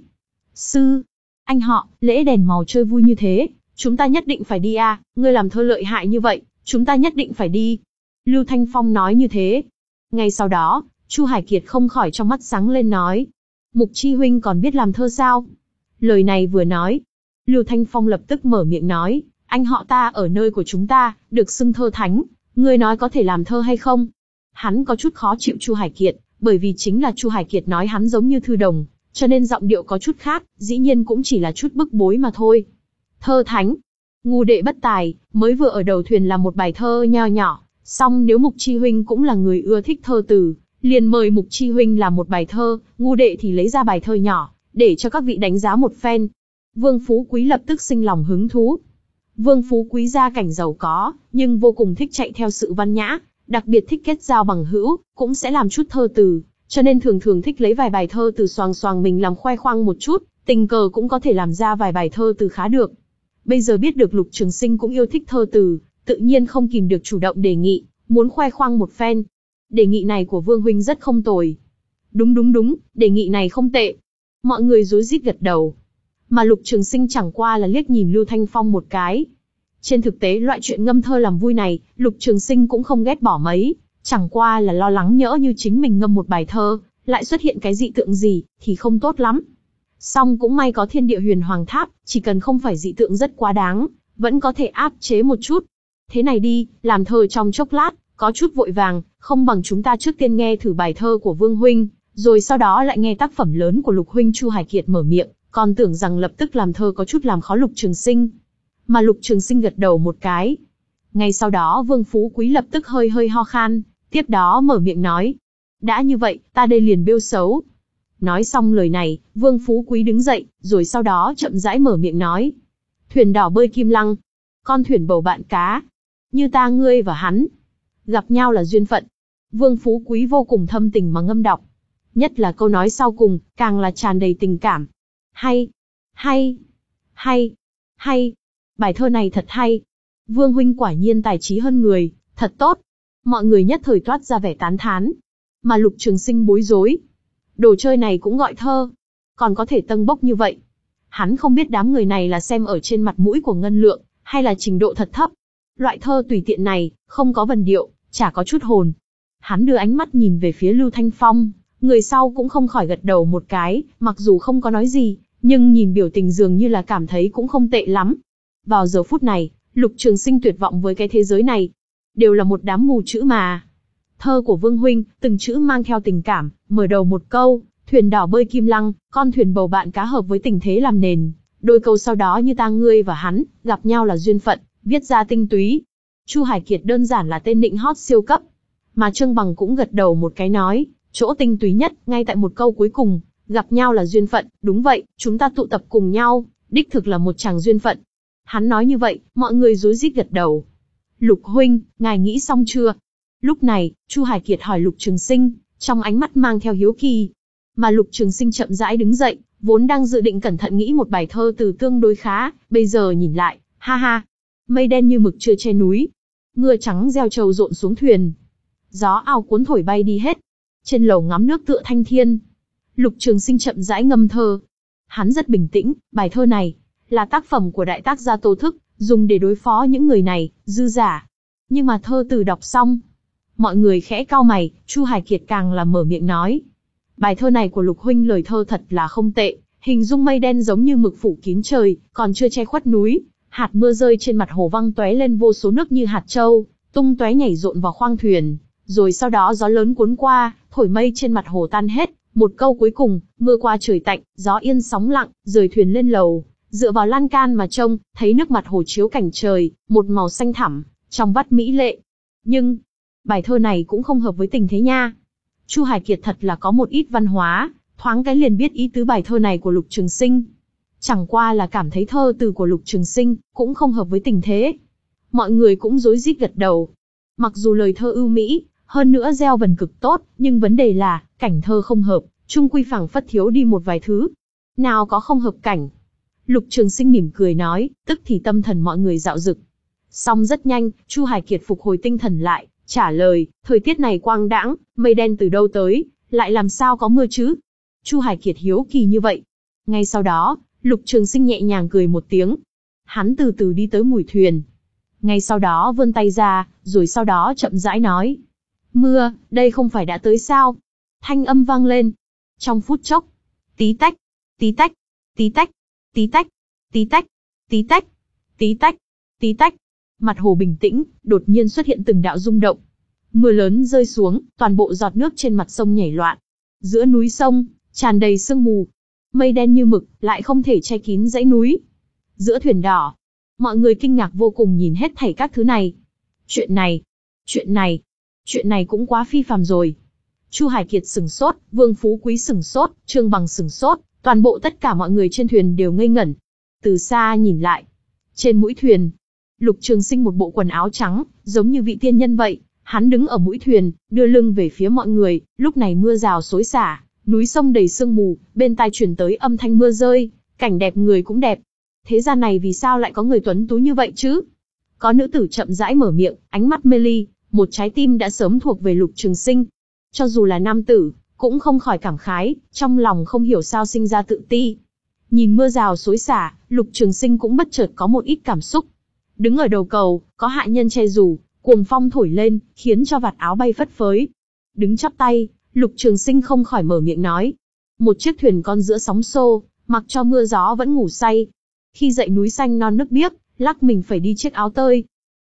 Sư, anh họ, lễ đèn màu chơi vui như thế, chúng ta nhất định phải đi à, ngươi làm thơ lợi hại như vậy, chúng ta nhất định phải đi. Lưu Thanh Phong nói như thế. Ngay sau đó, Chu Hải Kiệt không khỏi trong mắt sáng lên nói. Mục Chi huynh còn biết làm thơ sao? Lời này vừa nói, Lưu Thanh Phong lập tức mở miệng nói, anh họ ta ở nơi của chúng ta, được xưng thơ thánh, ngươi nói có thể làm thơ hay không? Hắn có chút khó chịu Chu Hải Kiệt, bởi vì chính là Chu Hải Kiệt nói hắn giống như thư đồng, cho nên giọng điệu có chút khác, dĩ nhiên cũng chỉ là chút bức bối mà thôi. Thơ thánh, ngu đệ bất tài, mới vừa ở đầu thuyền làm một bài thơ nho nhỏ, song nếu Mục Chi huynh cũng là người ưa thích thơ từ, liền mời Mục Chi huynh làm một bài thơ, ngu đệ thì lấy ra bài thơ nhỏ, để cho các vị đánh giá một phen. Vương Phú Quý lập tức sinh lòng hứng thú. Vương Phú Quý gia cảnh giàu có, nhưng vô cùng thích chạy theo sự văn nhã, đặc biệt thích kết giao bằng hữu, cũng sẽ làm chút thơ từ, cho nên thường thường thích lấy vài bài thơ từ xoàng xoàng mình làm khoe khoang một chút, tình cờ cũng có thể làm ra vài bài thơ từ khá được. Bây giờ biết được Lục Trường Sinh cũng yêu thích thơ từ, tự nhiên không kìm được chủ động đề nghị, muốn khoe khoang một phen. Đề nghị này của Vương huynh rất không tồi. Đúng đúng đúng, đề nghị này không tệ. Mọi người rối rít gật đầu. Mà Lục Trường Sinh chẳng qua là liếc nhìn Lưu Thanh Phong một cái. Trên thực tế loại chuyện ngâm thơ làm vui này, Lục Trường Sinh cũng không ghét bỏ mấy, chẳng qua là lo lắng nhỡ như chính mình ngâm một bài thơ, lại xuất hiện cái dị tượng gì, thì không tốt lắm. Song cũng may có Thiên Địa Huyền Hoàng Tháp, chỉ cần không phải dị tượng rất quá đáng, vẫn có thể áp chế một chút. Thế này đi, làm thơ trong chốc lát, có chút vội vàng, không bằng chúng ta trước tiên nghe thử bài thơ của Vương huynh, rồi sau đó lại nghe tác phẩm lớn của Lục huynh. Chu Hải Kiệt mở miệng, còn tưởng rằng lập tức làm thơ có chút làm khó Lục Trường Sinh. Mà Lục Trường Sinh gật đầu một cái. Ngay sau đó Vương Phú Quý lập tức hơi hơi ho khan, tiếp đó mở miệng nói. Đã như vậy, ta đây liền bêu xấu. Nói xong lời này, Vương Phú Quý đứng dậy, rồi sau đó chậm rãi mở miệng nói. Thuyền đỏ bơi kim lăng, con thuyền bầu bạn cá. Như ta ngươi và hắn, gặp nhau là duyên phận. Vương Phú Quý vô cùng thâm tình mà ngâm đọc. Nhất là câu nói sau cùng, càng là tràn đầy tình cảm. Hay, hay, hay, hay. Bài thơ này thật hay. Vương huynh quả nhiên tài trí hơn người, thật tốt. Mọi người nhất thời toát ra vẻ tán thán. Mà Lục Trường Sinh bối rối. Đồ chơi này cũng gọi thơ, còn có thể tâng bốc như vậy. Hắn không biết đám người này là xem ở trên mặt mũi của Ngân Lượng, hay là trình độ thật thấp. Loại thơ tùy tiện này, không có vần điệu, chả có chút hồn. Hắn đưa ánh mắt nhìn về phía Lưu Thanh Phong, người sau cũng không khỏi gật đầu một cái, mặc dù không có nói gì, nhưng nhìn biểu tình dường như là cảm thấy cũng không tệ lắm. Vào giờ phút này, Lục Trường Sinh tuyệt vọng với cái thế giới này. Đều là một đám mù chữ mà. Thơ của Vương huynh, từng chữ mang theo tình cảm, mở đầu một câu, thuyền đỏ bơi kim lăng, con thuyền bầu bạn cá hợp với tình thế làm nền. Đôi câu sau đó như ta ngươi và hắn, gặp nhau là duyên phận, viết ra tinh túy. Chu Hải Kiệt đơn giản là tên nịnh hót siêu cấp. Mà Trương Bằng cũng gật đầu một cái nói, chỗ tinh túy nhất, ngay tại một câu cuối cùng, gặp nhau là duyên phận, đúng vậy, chúng ta tụ tập cùng nhau, đích thực là một chàng duyên phận. Hắn nói như vậy, mọi người rối rít gật đầu. Lục huynh, ngài nghĩ xong chưa? Lúc này, Chu Hải Kiệt hỏi Lục Trường Sinh, trong ánh mắt mang theo hiếu kỳ. Mà Lục Trường Sinh chậm rãi đứng dậy, vốn đang dự định cẩn thận nghĩ một bài thơ từ tương đối khá, bây giờ nhìn lại, ha ha. Mây đen như mực chưa che núi, mưa trắng gieo trầu rộn xuống thuyền. Gió ao cuốn thổi bay đi hết, trên lầu ngắm nước tựa thanh thiên. Lục Trường Sinh chậm rãi ngâm thơ. Hắn rất bình tĩnh, bài thơ này là tác phẩm của đại tác gia Tô Thức, dùng để đối phó những người này, dư giả. Nhưng mà thơ từ đọc xong, mọi người khẽ cau mày, Chu Hải Kiệt càng là mở miệng nói. Bài thơ này của Lục huynh lời thơ thật là không tệ, hình dung mây đen giống như mực phủ kín trời, còn chưa che khuất núi, hạt mưa rơi trên mặt hồ văng tóe lên vô số nước như hạt châu, tung tóe nhảy rộn vào khoang thuyền, rồi sau đó gió lớn cuốn qua, thổi mây trên mặt hồ tan hết, một câu cuối cùng, mưa qua trời tạnh, gió yên sóng lặng, rời thuyền lên lầu, dựa vào lan can mà trông, thấy nước mặt hồ chiếu cảnh trời, một màu xanh thẳm, trong vắt mỹ lệ. Nhưng, bài thơ này cũng không hợp với tình thế nha. Chu Hải Kiệt thật là có một ít văn hóa, thoáng cái liền biết ý tứ bài thơ này của Lục Trường Sinh. Chẳng qua là cảm thấy thơ từ của Lục Trường Sinh cũng không hợp với tình thế. Mọi người cũng rối rít gật đầu. Mặc dù lời thơ ưu mỹ, hơn nữa gieo vần cực tốt, nhưng vấn đề là, cảnh thơ không hợp, chung quy phảng phất thiếu đi một vài thứ. Nào có không hợp cảnh. Lục Trường Sinh mỉm cười nói, tức thì tâm thần mọi người dạo dực. Xong rất nhanh, Chu Hải Kiệt phục hồi tinh thần lại, trả lời, thời tiết này quang đãng, mây đen từ đâu tới, lại làm sao có mưa chứ? Chu Hải Kiệt hiếu kỳ như vậy. Ngay sau đó, Lục Trường Sinh nhẹ nhàng cười một tiếng. Hắn từ từ đi tới mũi thuyền. Ngay sau đó vươn tay ra, rồi sau đó chậm rãi nói. Mưa, đây không phải đã tới sao? Thanh âm vang lên. Trong phút chốc, tí tách, tí tách, tí tách, tí tách, tí tách, tí tách, tí tách, tí tách. Mặt hồ bình tĩnh, đột nhiên xuất hiện từng đạo rung động. Mưa lớn rơi xuống, toàn bộ giọt nước trên mặt sông nhảy loạn. Giữa núi sông, tràn đầy sương mù. Mây đen như mực, lại không thể che kín dãy núi. Giữa thuyền đỏ, mọi người kinh ngạc vô cùng nhìn hết thảy các thứ này. Chuyện này, chuyện này, chuyện này cũng quá phi phàm rồi. Chu Hải Kiệt sửng sốt, Vương Phú Quý sửng sốt, Trương Bằng sửng sốt, toàn bộ tất cả mọi người trên thuyền đều ngây ngẩn. Từ xa nhìn lại, trên mũi thuyền, Lục Trường Sinh một bộ quần áo trắng, giống như vị tiên nhân vậy. Hắn đứng ở mũi thuyền, đưa lưng về phía mọi người, lúc này mưa rào xối xả, núi sông đầy sương mù, bên tai truyền tới âm thanh mưa rơi, cảnh đẹp người cũng đẹp. Thế gian này vì sao lại có người tuấn tú như vậy chứ? Có nữ tử chậm rãi mở miệng, ánh mắt mê ly, một trái tim đã sớm thuộc về Lục Trường Sinh. Cho dù là nam tử, cũng không khỏi cảm khái, trong lòng không hiểu sao sinh ra tự ti. Nhìn mưa rào xối xả, Lục Trường Sinh cũng bất chợt có một ít cảm xúc. Đứng ở đầu cầu, có hạ nhân che dù, cuồng phong thổi lên, khiến cho vạt áo bay phất phới. Đứng chắp tay, Lục Trường Sinh không khỏi mở miệng nói. Một chiếc thuyền con giữa sóng xô, mặc cho mưa gió vẫn ngủ say. Khi dậy núi xanh non nước biếc, lắc mình phải đi chiếc áo tơi.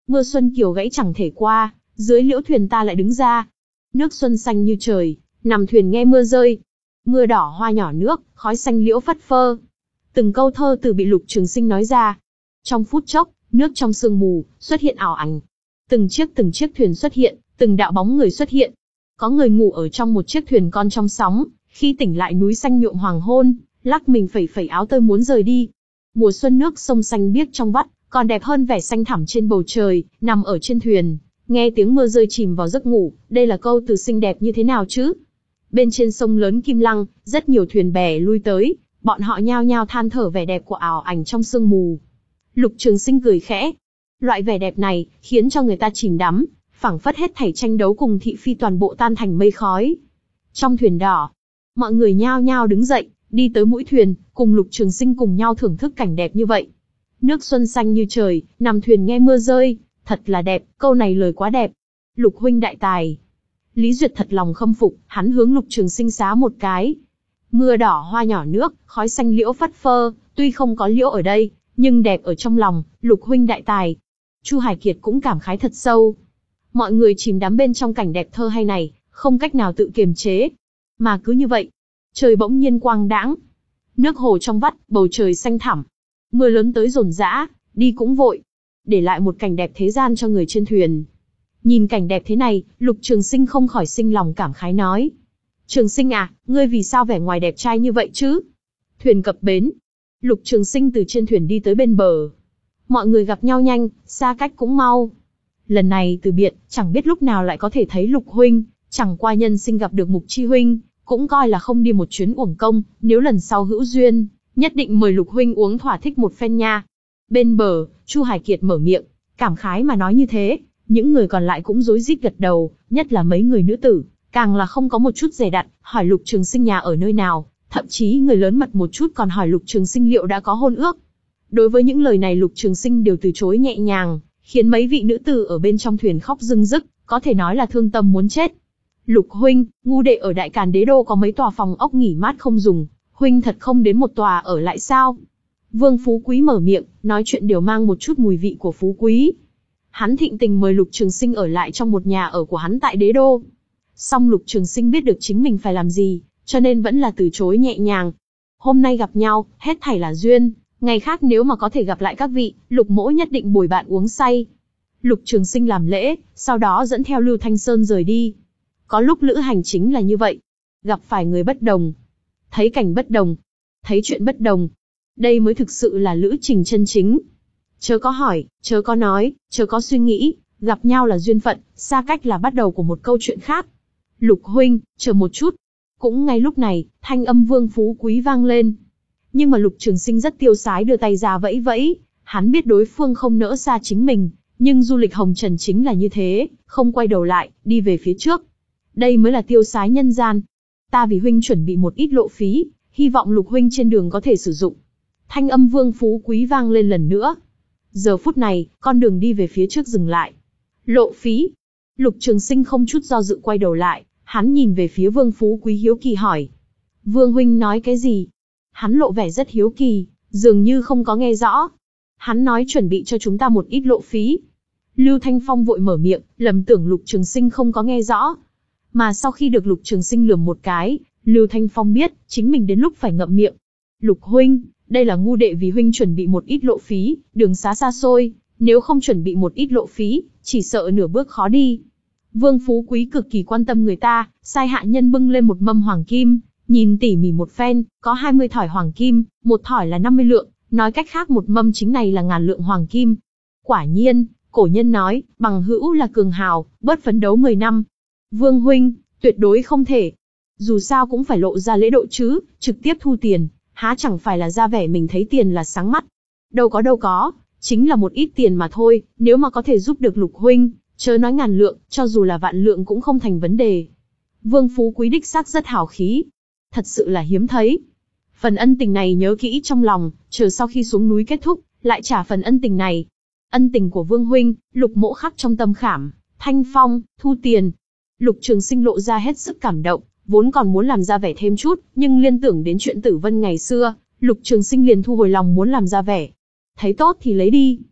Mưa xuân kiều gãy chẳng thể qua, dưới liễu thuyền ta lại đứng ra. Nước xuân xanh như trời, nằm thuyền nghe mưa rơi. Mưa đỏ hoa nhỏ nước, khói xanh liễu phất phơ. Từng câu thơ từ bị Lục Trường Sinh nói ra. Trong phút chốc, nước trong sương mù, xuất hiện ảo ảnh. Từng chiếc từng chiếc thuyền xuất hiện, từng đạo bóng người xuất hiện. Có người ngủ ở trong một chiếc thuyền con trong sóng, khi tỉnh lại núi xanh nhuộm hoàng hôn, lắc mình phẩy phẩy áo tơi muốn rời đi. Mùa xuân nước sông xanh biếc trong vắt, còn đẹp hơn vẻ xanh thẳm trên bầu trời, nằm ở trên thuyền, nghe tiếng mưa rơi chìm vào giấc ngủ, đây là câu từ xinh đẹp như thế nào chứ? Bên trên sông lớn Kim Lăng, rất nhiều thuyền bè lui tới, bọn họ nhao nhao than thở vẻ đẹp của ảo ảnh trong sương mù. Lục Trường Sinh cười khẽ. Loại vẻ đẹp này, khiến cho người ta chìm đắm, phảng phất hết thảy tranh đấu cùng thị phi toàn bộ tan thành mây khói. Trong thuyền đỏ, mọi người nhao nhao đứng dậy, đi tới mũi thuyền, cùng Lục Trường Sinh cùng nhau thưởng thức cảnh đẹp như vậy. Nước xuân xanh như trời, nằm thuyền nghe mưa rơi, thật là đẹp, câu này lời quá đẹp. Lục huynh đại tài. Lý Duyệt thật lòng khâm phục, hắn hướng Lục Trường Sinh xá một cái. Mưa đỏ hoa nhỏ nước, khói xanh liễu phất phơ, tuy không có liễu ở đây, nhưng đẹp ở trong lòng, Lục huynh đại tài. Chu Hải Kiệt cũng cảm khái thật sâu. Mọi người chìm đắm bên trong cảnh đẹp thơ hay này, không cách nào tự kiềm chế. Mà cứ như vậy, trời bỗng nhiên quang đãng. Nước hồ trong vắt, bầu trời xanh thẳm. Mưa lớn tới dồn dã, đi cũng vội. Để lại một cảnh đẹp thế gian cho người trên thuyền. Nhìn cảnh đẹp thế này, Lục Trường Sinh không khỏi sinh lòng cảm khái nói. Trường Sinh à, ngươi vì sao vẻ ngoài đẹp trai như vậy chứ? Thuyền cập bến. Lục Trường Sinh từ trên thuyền đi tới bên bờ. Mọi người gặp nhau nhanh, xa cách cũng mau. Lần này từ biệt, chẳng biết lúc nào lại có thể thấy Lục huynh, chẳng qua nhân sinh gặp được Mục Chi huynh, cũng coi là không đi một chuyến uổng công, nếu lần sau hữu duyên, nhất định mời Lục huynh uống thỏa thích một phen nha. Bên bờ, Chu Hải Kiệt mở miệng, cảm khái mà nói như thế, những người còn lại cũng rối rít gật đầu, nhất là mấy người nữ tử, càng là không có một chút dè dặt, hỏi Lục Trường Sinh nhà ở nơi nào, thậm chí người lớn mật một chút còn hỏi Lục Trường Sinh liệu đã có hôn ước. Đối với những lời này Lục Trường Sinh đều từ chối nhẹ nhàng, khiến mấy vị nữ tử ở bên trong thuyền khóc rưng rức, có thể nói là thương tâm muốn chết. Lục huynh, ngu đệ ở Đại Càn Đế Đô có mấy tòa phòng ốc nghỉ mát không dùng, huynh thật không đến một tòa ở lại sao? Vương Phú Quý mở miệng, nói chuyện đều mang một chút mùi vị của phú quý. Hắn thịnh tình mời Lục Trường Sinh ở lại trong một nhà ở của hắn tại Đế Đô. Song Lục Trường Sinh biết được chính mình phải làm gì, cho nên vẫn là từ chối nhẹ nhàng. Hôm nay gặp nhau, hết thảy là duyên, ngày khác nếu mà có thể gặp lại các vị, Lục mỗ nhất định bồi bạn uống say. Lục Trường Sinh làm lễ, sau đó dẫn theo Lưu Thanh Sơn rời đi. Có lúc lữ hành chính là như vậy, gặp phải người bất đồng, thấy cảnh bất đồng, thấy chuyện bất đồng. Đây mới thực sự là lữ trình chân chính. Chớ có hỏi, chớ có nói, chớ có suy nghĩ, gặp nhau là duyên phận, xa cách là bắt đầu của một câu chuyện khác. Lục huynh, chờ một chút. Cũng ngay lúc này, thanh âm Vương Phú Quý vang lên. Nhưng mà Lục Trường Sinh rất tiêu sái đưa tay ra vẫy vẫy, hắn biết đối phương không nỡ xa chính mình, nhưng du lịch hồng trần chính là như thế, không quay đầu lại, đi về phía trước. Đây mới là tiêu sái nhân gian. Ta vì huynh chuẩn bị một ít lộ phí, hy vọng Lục huynh trên đường có thể sử dụng. Thanh âm Vương Phú Quý vang lên lần nữa. Giờ phút này, con đường đi về phía trước dừng lại. Lộ phí. Lục Trường Sinh không chút do dự quay đầu lại, hắn nhìn về phía Vương Phú Quý hiếu kỳ hỏi. Vương huynh nói cái gì? Hắn lộ vẻ rất hiếu kỳ, dường như không có nghe rõ. Hắn nói chuẩn bị cho chúng ta một ít lộ phí. Lưu Thanh Phong vội mở miệng, lầm tưởng Lục Trường Sinh không có nghe rõ. Mà sau khi được Lục Trường Sinh lườm một cái, Lưu Thanh Phong biết, chính mình đến lúc phải ngậm miệng. Lục huynh, đây là ngu đệ vì huynh chuẩn bị một ít lộ phí, đường xá xa xôi, nếu không chuẩn bị một ít lộ phí, chỉ sợ nửa bước khó đi. Vương Phú Quý cực kỳ quan tâm người ta, sai hạ nhân bưng lên một mâm hoàng kim, nhìn tỉ mỉ một phen, có hai mươi thỏi hoàng kim, một thỏi là năm mươi lượng, nói cách khác một mâm chính này là ngàn lượng hoàng kim. Quả nhiên, cổ nhân nói, bằng hữu là cường hào, bớt phấn đấu mười năm. Vương huynh, tuyệt đối không thể. Dù sao cũng phải lộ ra lễ độ chứ, trực tiếp thu tiền, há chẳng phải là ra vẻ mình thấy tiền là sáng mắt. Đâu có đâu có, chính là một ít tiền mà thôi, nếu mà có thể giúp được Lục huynh, chớ nói ngàn lượng, cho dù là vạn lượng cũng không thành vấn đề. Vương Phú Quý đích xác rất hào khí. Thật sự là hiếm thấy. Phần ân tình này nhớ kỹ trong lòng, chờ sau khi xuống núi kết thúc, lại trả phần ân tình này. Ân tình của Vương huynh, Lục mỗ khắc trong tâm khảm. Thanh Phong, thu tiền. Lục Trường Sinh lộ ra hết sức cảm động, vốn còn muốn làm ra vẻ thêm chút, nhưng liên tưởng đến chuyện Tử Vân ngày xưa, Lục Trường Sinh liền thu hồi lòng muốn làm ra vẻ. Thấy tốt thì lấy đi.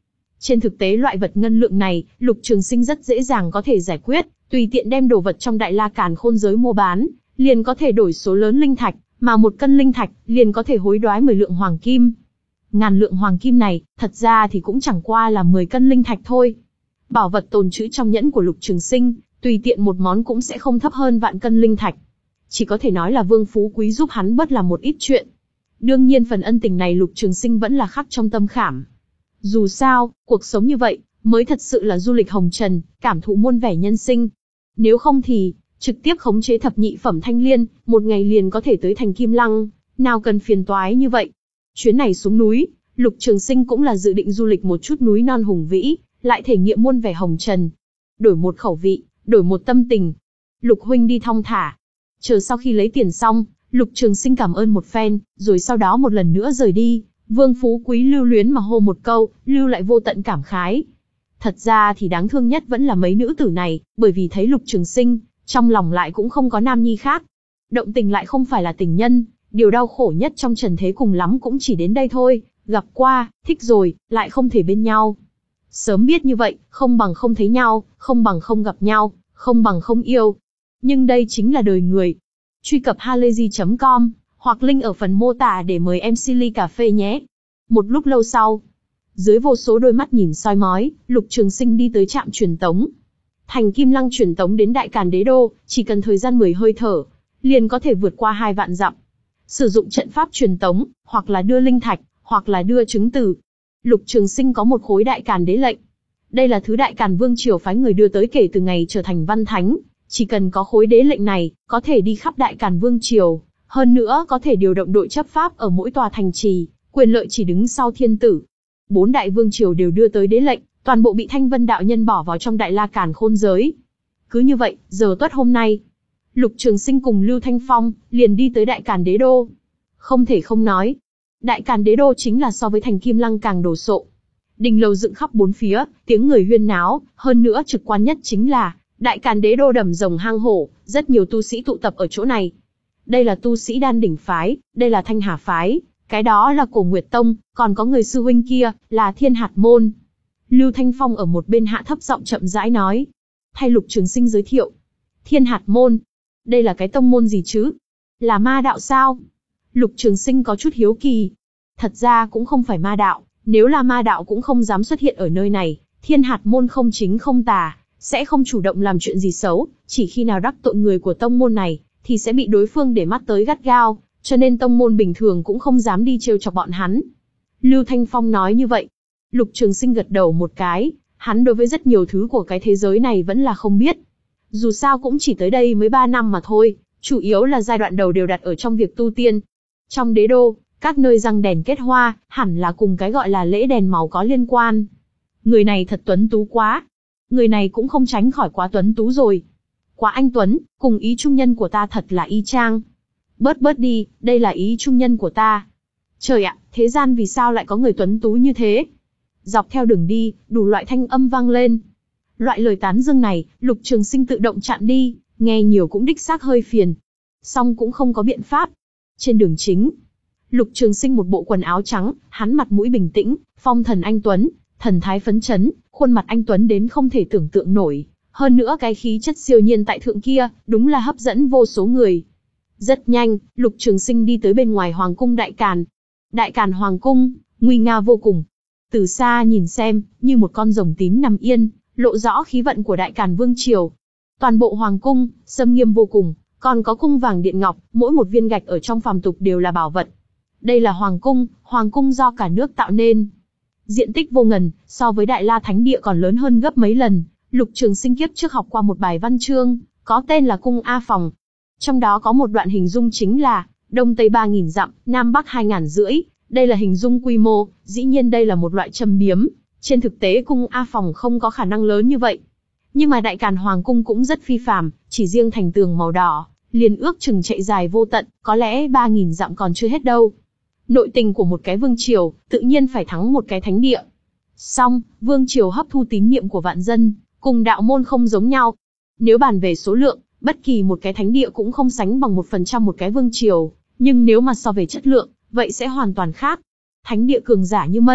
Trên thực tế loại vật ngân lượng này, Lục Trường Sinh rất dễ dàng có thể giải quyết, tùy tiện đem đồ vật trong Đại La Càn Khôn giới mua bán, liền có thể đổi số lớn linh thạch, mà một cân linh thạch liền có thể hối đoái mười lượng hoàng kim. Ngàn lượng hoàng kim này, thật ra thì cũng chẳng qua là mười cân linh thạch thôi. Bảo vật tồn trữ trong nhẫn của Lục Trường Sinh, tùy tiện một món cũng sẽ không thấp hơn vạn cân linh thạch. Chỉ có thể nói là Vương Phú Quý giúp hắn bớt làm một ít chuyện. Đương nhiên phần ân tình này Lục Trường Sinh vẫn là khắc trong tâm khảm. Dù sao, cuộc sống như vậy, mới thật sự là du lịch hồng trần, cảm thụ muôn vẻ nhân sinh. Nếu không thì, trực tiếp khống chế thập nhị phẩm thanh liên, một ngày liền có thể tới thành Kim Lăng, nào cần phiền toái như vậy. Chuyến này xuống núi, Lục Trường Sinh cũng là dự định du lịch một chút núi non hùng vĩ, lại thể nghiệm muôn vẻ hồng trần. Đổi một khẩu vị, đổi một tâm tình. Lục huynh đi thong thả. Chờ sau khi lấy tiền xong, Lục Trường Sinh cảm ơn một phen, rồi sau đó một lần nữa rời đi. Vương Phú Quý lưu luyến mà hô một câu, lưu lại vô tận cảm khái. Thật ra thì đáng thương nhất vẫn là mấy nữ tử này, bởi vì thấy Lục Trường Sinh, trong lòng lại cũng không có nam nhi khác. Động tình lại không phải là tình nhân, điều đau khổ nhất trong trần thế cùng lắm cũng chỉ đến đây thôi, gặp qua, thích rồi, lại không thể bên nhau. Sớm biết như vậy, không bằng không thấy nhau, không bằng không gặp nhau, không bằng không yêu. Nhưng đây chính là đời người. Truy cập halayzi chấm com, hoặc link ở phần mô tả để mời em xê ly cà phê nhé. Một lúc lâu sau, dưới vô số đôi mắt nhìn soi mói, Lục Trường Sinh đi tới trạm truyền tống. Thành Kim Lăng truyền tống đến Đại Càn Đế Đô, chỉ cần thời gian mười hơi thở, liền có thể vượt qua hai vạn dặm. Sử dụng trận pháp truyền tống, hoặc là đưa linh thạch, hoặc là đưa chứng từ. Lục Trường Sinh có một khối Đại Càn Đế lệnh. Đây là thứ Đại Càn Vương triều phái người đưa tới kể từ ngày trở thành văn thánh. Chỉ cần có khối đế lệnh này, có thể đi khắp Đại Càn Vương triều. Hơn nữa có thể điều động đội chấp pháp ở mỗi tòa thành trì, quyền lợi chỉ đứng sau thiên tử. Bốn đại vương triều đều đưa tới đế lệnh, toàn bộ bị Thanh Vân đạo nhân bỏ vào trong Đại La Càn Khôn giới. Cứ như vậy, giờ tuất hôm nay, Lục Trường Sinh cùng Lưu Thanh Phong liền đi tới Đại Càn Đế Đô. Không thể không nói, Đại Càn Đế Đô chính là so với thành Kim Lăng càng đồ sộ. Đình lầu dựng khắp bốn phía, tiếng người huyên náo, hơn nữa trực quan nhất chính là Đại Càn Đế Đô đầm rồng hang hổ, rất nhiều tu sĩ tụ tập ở chỗ này. Đây là tu sĩ Đan Đỉnh phái, đây là Thanh Hà phái, cái đó là Cổ Nguyệt Tông, còn có người sư huynh kia, là Thiên Hạt môn. Lưu Thanh Phong ở một bên hạ thấp giọng chậm rãi nói, thay Lục Trường Sinh giới thiệu. Thiên Hạt môn, đây là cái tông môn gì chứ? Là ma đạo sao? Lục Trường Sinh có chút hiếu kỳ. Thật ra cũng không phải ma đạo, nếu là ma đạo cũng không dám xuất hiện ở nơi này. Thiên Hạt môn không chính không tà, sẽ không chủ động làm chuyện gì xấu, chỉ khi nào đắc tội người của tông môn này, thì sẽ bị đối phương để mắt tới gắt gao, cho nên tông môn bình thường cũng không dám đi trêu chọc bọn hắn. Lưu Thanh Phong nói như vậy. Lục Trường Sinh gật đầu một cái, hắn đối với rất nhiều thứ của cái thế giới này vẫn là không biết. Dù sao cũng chỉ tới đây mới ba năm mà thôi, chủ yếu là giai đoạn đầu đều đặt ở trong việc tu tiên. Trong đế đô, các nơi răng đèn kết hoa, hẳn là cùng cái gọi là lễ đèn màu có liên quan. Người này thật tuấn tú quá. Người này cũng không tránh khỏi quá tuấn tú rồi. Quá anh tuấn, cùng ý trung nhân của ta thật là y chang. Bớt bớt đi, đây là ý trung nhân của ta. Trời ạ, thế gian vì sao lại có người tuấn tú như thế? Dọc theo đường đi, đủ loại thanh âm vang lên. Loại lời tán dương này, Lục Trường Sinh tự động chặn đi, nghe nhiều cũng đích xác hơi phiền. Song cũng không có biện pháp. Trên đường chính, Lục Trường Sinh một bộ quần áo trắng, hắn mặt mũi bình tĩnh, phong thần anh tuấn, thần thái phấn chấn, khuôn mặt anh tuấn đến không thể tưởng tượng nổi. Hơn nữa cái khí chất siêu nhiên tại thượng kia, đúng là hấp dẫn vô số người. Rất nhanh, Lục Trường Sinh đi tới bên ngoài Hoàng cung Đại Càn. Đại Càn Hoàng cung, nguy nga vô cùng. Từ xa nhìn xem, như một con rồng tím nằm yên, lộ rõ khí vận của Đại Càn Vương triều. Toàn bộ Hoàng cung, xâm nghiêm vô cùng, còn có cung vàng điện ngọc, mỗi một viên gạch ở trong phàm tục đều là bảo vật. Đây là Hoàng cung, Hoàng cung do cả nước tạo nên. Diện tích vô ngần, so với Đại La Thánh Địa còn lớn hơn gấp mấy lần. Lục Trường Sinh kiếp trước học qua một bài văn chương, có tên là Cung A Phòng. Trong đó có một đoạn hình dung chính là, Đông Tây ba nghìn dặm, Nam Bắc hai ngàn rưỡi. Đây là hình dung quy mô, dĩ nhiên đây là một loại châm biếm. Trên thực tế Cung A Phòng không có khả năng lớn như vậy. Nhưng mà Đại Càn Hoàng cung cũng rất phi phàm, chỉ riêng thành tường màu đỏ, liền ước chừng chạy dài vô tận, có lẽ ba nghìn dặm còn chưa hết đâu. Nội tình của một cái vương triều, tự nhiên phải thắng một cái thánh địa. Song, vương triều hấp thu tín niệm của vạn dân, cùng đạo môn không giống nhau. Nếu bàn về số lượng, bất kỳ một cái thánh địa cũng không sánh bằng một phần trăm một cái vương triều, nhưng nếu mà so về chất lượng, vậy sẽ hoàn toàn khác. Thánh địa cường giả như mây,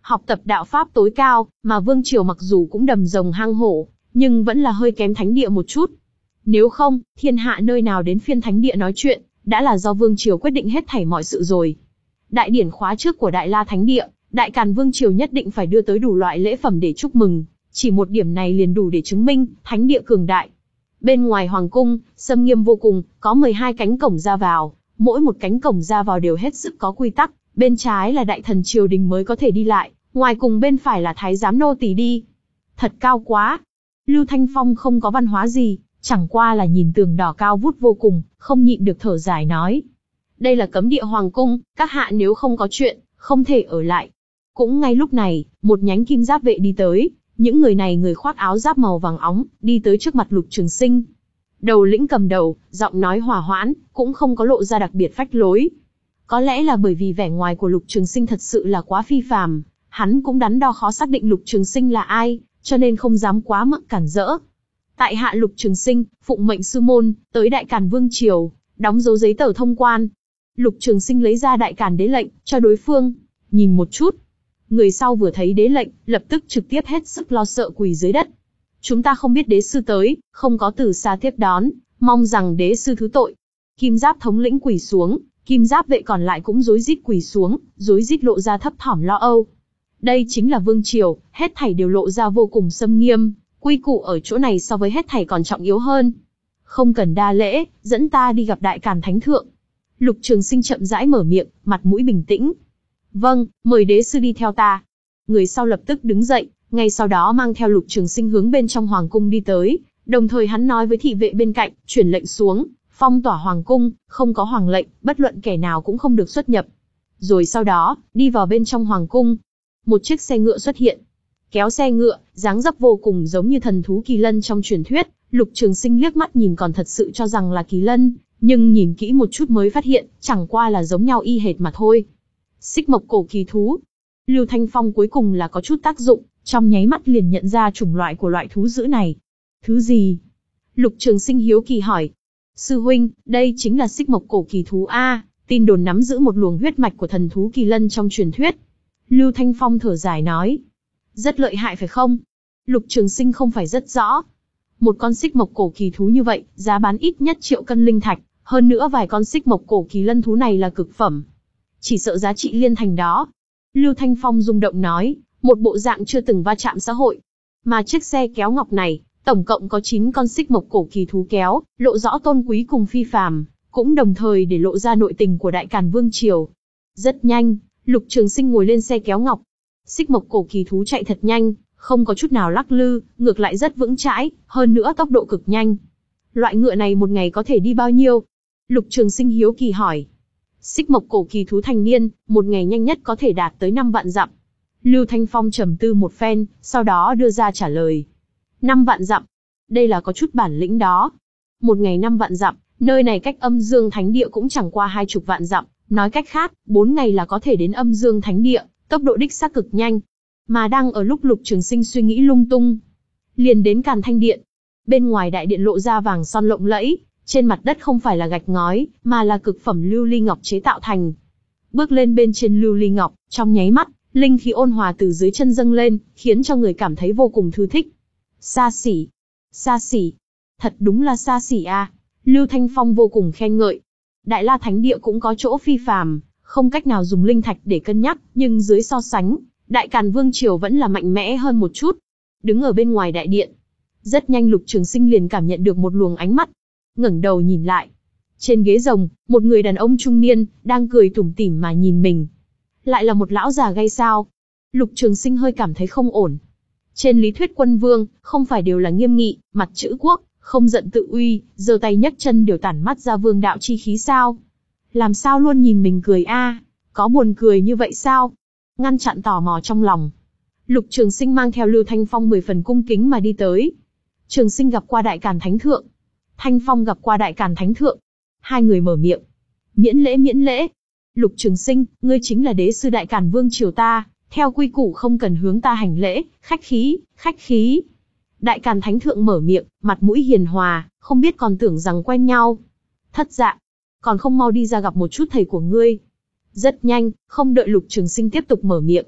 học tập đạo pháp tối cao, mà vương triều mặc dù cũng đầm rồng hang hổ, nhưng vẫn là hơi kém thánh địa một chút. Nếu không, thiên hạ nơi nào đến phiên thánh địa nói chuyện, đã là do vương triều quyết định hết thảy mọi sự rồi. Đại điển khóa trước của Đại La Thánh Địa, Đại Càn Vương triều nhất định phải đưa tới đủ loại lễ phẩm để chúc mừng, chỉ một điểm này liền đủ để chứng minh thánh địa cường đại. Bên ngoài hoàng cung, xâm nghiêm vô cùng, có mười hai cánh cổng ra vào, mỗi một cánh cổng ra vào đều hết sức có quy tắc, bên trái là đại thần triều đình mới có thể đi lại, ngoài cùng bên phải là thái giám nô tỳ đi. Thật cao quá. Lưu Thanh Phong không có văn hóa gì, chẳng qua là nhìn tường đỏ cao vút vô cùng, không nhịn được thở dài nói. Đây là cấm địa hoàng cung, các hạ nếu không có chuyện, không thể ở lại. Cũng ngay lúc này, một nhánh kim giáp vệ đi tới, những người này người khoác áo giáp màu vàng óng, đi tới trước mặt Lục Trường Sinh. Đầu lĩnh cầm đầu, giọng nói hòa hoãn, cũng không có lộ ra đặc biệt phách lối. Có lẽ là bởi vì vẻ ngoài của Lục Trường Sinh thật sự là quá phi phàm, hắn cũng đắn đo khó xác định Lục Trường Sinh là ai, cho nên không dám quá mức cản rỡ. Tại hạ Lục Trường Sinh, phụng mệnh sư môn, tới Đại Càn Vương triều, đóng dấu giấy tờ thông quan. Lục Trường Sinh lấy ra Đại Càn đế lệnh, cho đối phương, nhìn một chút. Người sau vừa thấy đế lệnh, lập tức trực tiếp hết sức lo sợ quỳ dưới đất. Chúng ta không biết đế sư tới, không có từ xa tiếp đón, mong rằng đế sư thứ tội. Kim giáp thống lĩnh quỳ xuống, kim giáp vệ còn lại cũng rối rít quỳ xuống, rối rít lộ ra thấp thỏm lo âu. Đây chính là vương triều, hết thảy đều lộ ra vô cùng xâm nghiêm, quy củ ở chỗ này so với hết thảy còn trọng yếu hơn. Không cần đa lễ, dẫn ta đi gặp Đại Càn Thánh Thượng. Lục Trường Sinh chậm rãi mở miệng, mặt mũi bình tĩnh. Vâng, mời đế sư đi theo ta. Người sau lập tức đứng dậy, ngay sau đó mang theo Lục Trường Sinh hướng bên trong hoàng cung đi tới, đồng thời hắn nói với thị vệ bên cạnh, truyền lệnh xuống, phong tỏa hoàng cung, không có hoàng lệnh, bất luận kẻ nào cũng không được xuất nhập. Rồi sau đó, đi vào bên trong hoàng cung. Một chiếc xe ngựa xuất hiện. Kéo xe ngựa, dáng dấp vô cùng giống như thần thú kỳ lân trong truyền thuyết, Lục Trường Sinh liếc mắt nhìn còn thật sự cho rằng là kỳ lân, nhưng nhìn kỹ một chút mới phát hiện, chẳng qua là giống nhau y hệt mà thôi. Xích mộc cổ kỳ thú. Lưu Thanh Phong cuối cùng là có chút tác dụng, trong nháy mắt liền nhận ra chủng loại của loại thú dữ này. Thứ gì? Lục Trường Sinh hiếu kỳ hỏi. Sư huynh, đây chính là xích mộc cổ kỳ thú a, tin đồn nắm giữ một luồng huyết mạch của thần thú kỳ lân trong truyền thuyết. Lưu Thanh Phong thở dài nói. Rất lợi hại phải không? Lục Trường Sinh không phải rất rõ. Một con xích mộc cổ kỳ thú như vậy, giá bán ít nhất triệu cân linh thạch, hơn nữa vài con xích mộc cổ kỳ lân thú này là cực phẩm. Chỉ sợ giá trị liên thành đó. Lưu Thanh Phong rung động nói, một bộ dạng chưa từng va chạm xã hội. Mà chiếc xe kéo ngọc này, tổng cộng có chín con xích mộc cổ kỳ thú kéo, lộ rõ tôn quý cùng phi phàm, cũng đồng thời để lộ ra nội tình của Đại Càn Vương triều. Rất nhanh, Lục Trường Sinh ngồi lên xe kéo ngọc. Xích mộc cổ kỳ thú chạy thật nhanh, không có chút nào lắc lư, ngược lại rất vững chãi, hơn nữa tốc độ cực nhanh. Loại ngựa này một ngày có thể đi bao nhiêu? Lục Trường Sinh hiếu kỳ hỏi. Xích mộc cổ kỳ thú thành niên, một ngày nhanh nhất có thể đạt tới năm vạn dặm. Lưu Thanh Phong trầm tư một phen, sau đó đưa ra trả lời. Năm vạn dặm. Đây là có chút bản lĩnh đó. Một ngày năm vạn dặm, nơi này cách Âm Dương Thánh Địa cũng chẳng qua hai chục vạn dặm. Nói cách khác, bốn ngày là có thể đến Âm Dương Thánh Địa, tốc độ đích xác cực nhanh. Mà đang ở lúc Lục Trường Sinh suy nghĩ lung tung, liền đến Càn Thanh Điện. Bên ngoài đại điện lộ ra vàng son lộng lẫy, trên mặt đất không phải là gạch ngói, mà là cực phẩm lưu ly ngọc chế tạo thành. Bước lên bên trên lưu ly ngọc, trong nháy mắt, linh khí ôn hòa từ dưới chân dâng lên, khiến cho người cảm thấy vô cùng thư thích. Xa xỉ, xa xỉ, thật đúng là xa xỉ a. Lưu Thanh Phong vô cùng khen ngợi. Đại La Thánh Địa cũng có chỗ phi phàm, không cách nào dùng linh thạch để cân nhắc, nhưng dưới so sánh, Đại Càn Vương triều vẫn là mạnh mẽ hơn một chút. Đứng ở bên ngoài đại điện, rất nhanh Lục Trường Sinh liền cảm nhận được một luồng ánh mắt. Ngẩng đầu nhìn lại, trên ghế rồng, một người đàn ông trung niên đang cười tủm tỉm mà nhìn mình. Lại là một lão già gay sao? Lục Trường Sinh hơi cảm thấy không ổn. Trên lý thuyết quân vương không phải đều là nghiêm nghị, mặt chữ quốc, không giận tự uy, giơ tay nhấc chân đều tản mắt ra vương đạo chi khí sao? Làm sao luôn nhìn mình cười a? À? Có buồn cười như vậy sao? Ngăn chặn tò mò trong lòng, Lục Trường Sinh mang theo Lưu Thanh Phong mười phần cung kính mà đi tới. Trường Sinh gặp qua Đại Càn Thánh Thượng. Thanh Phong gặp qua Đại Càn Thánh Thượng. Hai người mở miệng. Miễn lễ miễn lễ. Lục Trường Sinh, ngươi chính là đế sư Đại Càn Vương triều ta, theo quy củ không cần hướng ta hành lễ, khách khí, khách khí. Đại Càn Thánh Thượng mở miệng, mặt mũi hiền hòa, không biết còn tưởng rằng quen nhau. Thất dạ, còn không mau đi ra gặp một chút thầy của ngươi. Rất nhanh, không đợi Lục Trường Sinh tiếp tục mở miệng,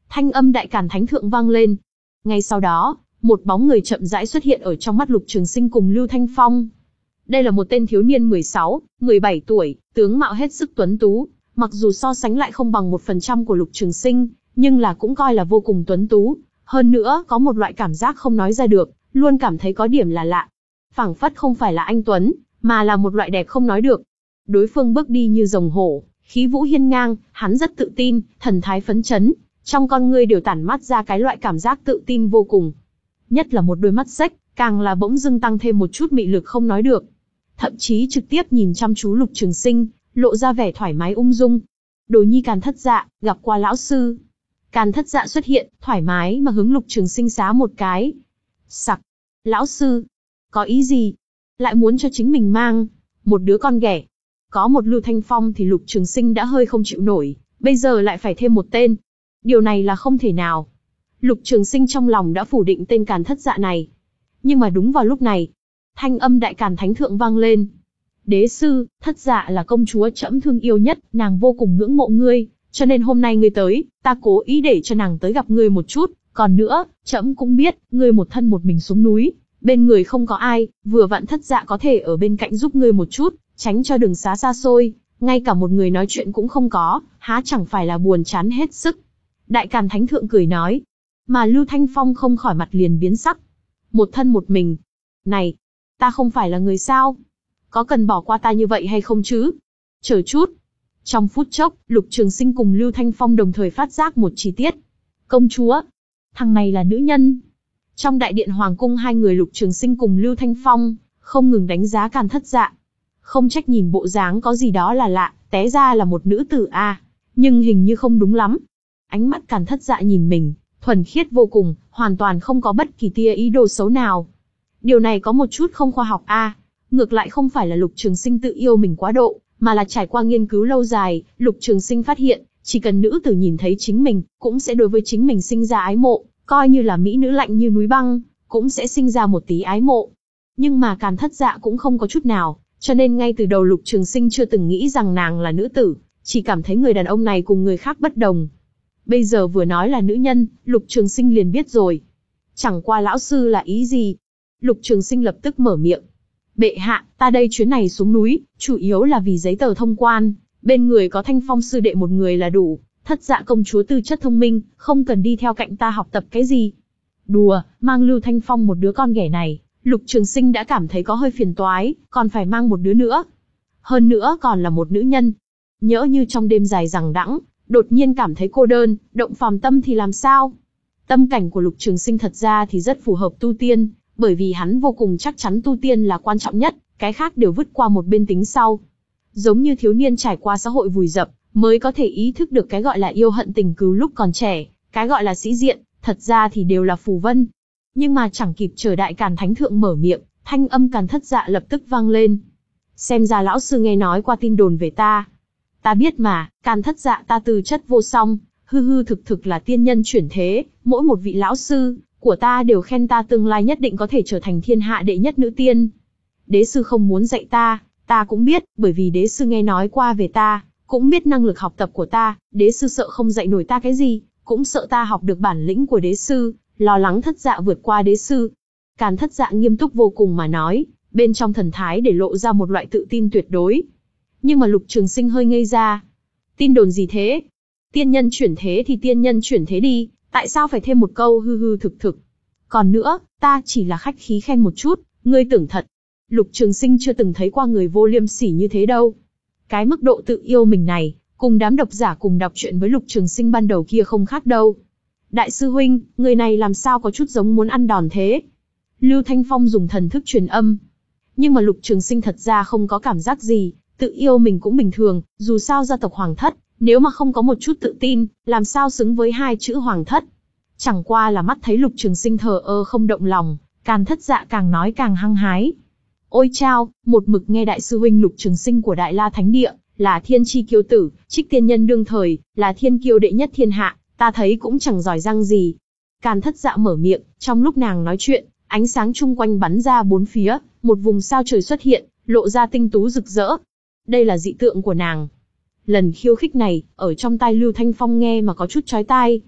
Thanh âm Đại Càn Thánh Thượng vang lên. Ngay sau đó, một bóng người chậm rãi xuất hiện ở trong mắt Lục Trường Sinh cùng Lưu Thanh Phong. Đây là một tên thiếu niên mười sáu, mười bảy tuổi, tướng mạo hết sức tuấn tú, mặc dù so sánh lại không bằng một phần trăm của Lục Trường Sinh, nhưng là cũng coi là vô cùng tuấn tú. Hơn nữa, có một loại cảm giác không nói ra được, luôn cảm thấy có điểm là lạ. Phảng phất không phải là anh Tuấn, mà là một loại đẹp không nói được. Đối phương bước đi như rồng hổ, khí vũ hiên ngang, hắn rất tự tin, thần thái phấn chấn, trong con ngươi đều tản mát ra cái loại cảm giác tự tin vô cùng. Nhất là một đôi mắt xếch, càng là bỗng dưng tăng thêm một chút mị lực không nói được. Thậm chí trực tiếp nhìn chăm chú Lục Trường Sinh, lộ ra vẻ thoải mái ung dung. Đồ nhi Càn Thất Dạ, gặp qua lão sư. Càn Thất Dạ xuất hiện, thoải mái mà hướng Lục Trường Sinh xá một cái. Sặc, lão sư, có ý gì? Lại muốn cho chính mình mang một đứa con ghẻ. Có một Lưu Thanh Phong thì Lục Trường Sinh đã hơi không chịu nổi, bây giờ lại phải thêm một tên. Điều này là không thể nào. Lục Trường Sinh trong lòng đã phủ định tên Càn Thất Dạ này. Nhưng mà đúng vào lúc này, thanh âm Đại Càn Thánh Thượng vang lên. Đế sư, Thất Dạ là công chúa trẫm thương yêu nhất, nàng vô cùng ngưỡng mộ ngươi, cho nên hôm nay ngươi tới, ta cố ý để cho nàng tới gặp ngươi một chút. Còn nữa, trẫm cũng biết, ngươi một thân một mình xuống núi, bên người không có ai, vừa vặn Thất Dạ có thể ở bên cạnh giúp ngươi một chút, tránh cho đường xá xa xôi, ngay cả một người nói chuyện cũng không có, há chẳng phải là buồn chán hết sức. Đại Càn Thánh Thượng cười nói, mà Lưu Thanh Phong không khỏi mặt liền biến sắc. Một thân một mình. Này, ta không phải là người sao? Có cần bỏ qua ta như vậy hay không chứ? Chờ chút. Trong phút chốc, Lục Trường Sinh cùng Lưu Thanh Phong đồng thời phát giác một chi tiết. Công chúa, thằng này là nữ nhân. Trong đại điện hoàng cung hai người Lục Trường Sinh cùng Lưu Thanh Phong không ngừng đánh giá Càn Thất Dạ. Không trách nhìn bộ dáng có gì đó là lạ, té ra là một nữ tử a, à, nhưng hình như không đúng lắm. Ánh mắt Càn Thất Dạ nhìn mình, thuần khiết vô cùng, hoàn toàn không có bất kỳ tia ý đồ xấu nào. Điều này có một chút không khoa học a, à. Ngược lại không phải là Lục Trường Sinh tự yêu mình quá độ, mà là trải qua nghiên cứu lâu dài, Lục Trường Sinh phát hiện, chỉ cần nữ tử nhìn thấy chính mình, cũng sẽ đối với chính mình sinh ra ái mộ, coi như là mỹ nữ lạnh như núi băng, cũng sẽ sinh ra một tí ái mộ. Nhưng mà Càn Thất Dạ cũng không có chút nào, cho nên ngay từ đầu Lục Trường Sinh chưa từng nghĩ rằng nàng là nữ tử, chỉ cảm thấy người đàn ông này cùng người khác bất đồng. Bây giờ vừa nói là nữ nhân, Lục Trường Sinh liền biết rồi. Chẳng qua lão sư là ý gì? Lục Trường Sinh lập tức mở miệng. Bệ hạ, ta đây chuyến này xuống núi, chủ yếu là vì giấy tờ thông quan, bên người có Thanh Phong sư đệ một người là đủ, Thất Dạ công chúa tư chất thông minh, không cần đi theo cạnh ta học tập cái gì. Đùa, mang Lưu Thanh Phong một đứa con ghẻ này, Lục Trường Sinh đã cảm thấy có hơi phiền toái, còn phải mang một đứa nữa. Hơn nữa còn là một nữ nhân. Nhỡ như trong đêm dài dằng đẵng, đột nhiên cảm thấy cô đơn, động phàm tâm thì làm sao? Tâm cảnh của Lục Trường Sinh thật ra thì rất phù hợp tu tiên, bởi vì hắn vô cùng chắc chắn tu tiên là quan trọng nhất, cái khác đều vứt qua một bên tính sau. Giống như thiếu niên trải qua xã hội vùi dập, mới có thể ý thức được cái gọi là yêu hận tình cứu lúc còn trẻ, cái gọi là sĩ diện, thật ra thì đều là phù vân. Nhưng mà chẳng kịp chờ Đại Càn Thánh Thượng mở miệng, thanh âm Càn Thất Dạ lập tức vang lên. Xem ra lão sư nghe nói qua tin đồn về ta. Ta biết mà, Càn Thất Dạ ta tư chất vô song, hư hư thực thực là tiên nhân chuyển thế, mỗi một vị lão sư của ta đều khen ta tương lai nhất định có thể trở thành thiên hạ đệ nhất nữ tiên. Đế sư không muốn dạy ta, ta cũng biết, bởi vì đế sư nghe nói qua về ta, cũng biết năng lực học tập của ta, đế sư sợ không dạy nổi ta cái gì, cũng sợ ta học được bản lĩnh của đế sư, lo lắng Thất Dạ vượt qua đế sư. Càn Thất Dạ nghiêm túc vô cùng mà nói, bên trong thần thái để lộ ra một loại tự tin tuyệt đối. Nhưng mà Lục Trường Sinh hơi ngây ra. Tin đồn gì thế? Tiên nhân chuyển thế thì tiên nhân chuyển thế đi, tại sao phải thêm một câu hư hư thực thực? Còn nữa, ta chỉ là khách khí khen một chút, ngươi tưởng thật. Lục Trường Sinh chưa từng thấy qua người vô liêm sỉ như thế đâu. Cái mức độ tự yêu mình này, cùng đám độc giả cùng đọc truyện với Lục Trường Sinh ban đầu kia không khác đâu. Đại sư huynh, người này làm sao có chút giống muốn ăn đòn thế? Lưu Thanh Phong dùng thần thức truyền âm. Nhưng mà Lục Trường Sinh thật ra không có cảm giác gì, tự yêu mình cũng bình thường, dù sao gia tộc hoàng thất, nếu mà không có một chút tự tin, làm sao xứng với hai chữ hoàng thất. Chẳng qua là mắt thấy Lục Trường Sinh thờ ơ không động lòng, Càn Thất Dạ càng nói càng hăng hái. Ôi chao, một mực nghe đại sư huynh Lục Trường Sinh của Đại La Thánh Địa, là thiên chi kiêu tử, trích tiên nhân đương thời, là thiên kiêu đệ nhất thiên hạ, ta thấy cũng chẳng giỏi giang gì. Càn Thất Dạ mở miệng, trong lúc nàng nói chuyện, ánh sáng chung quanh bắn ra bốn phía, một vùng sao trời xuất hiện, lộ ra tinh tú rực rỡ. Đây là dị tượng của nàng. Lần khiêu khích này, ở trong tai Lưu Thanh Phong nghe mà có chút chói tai.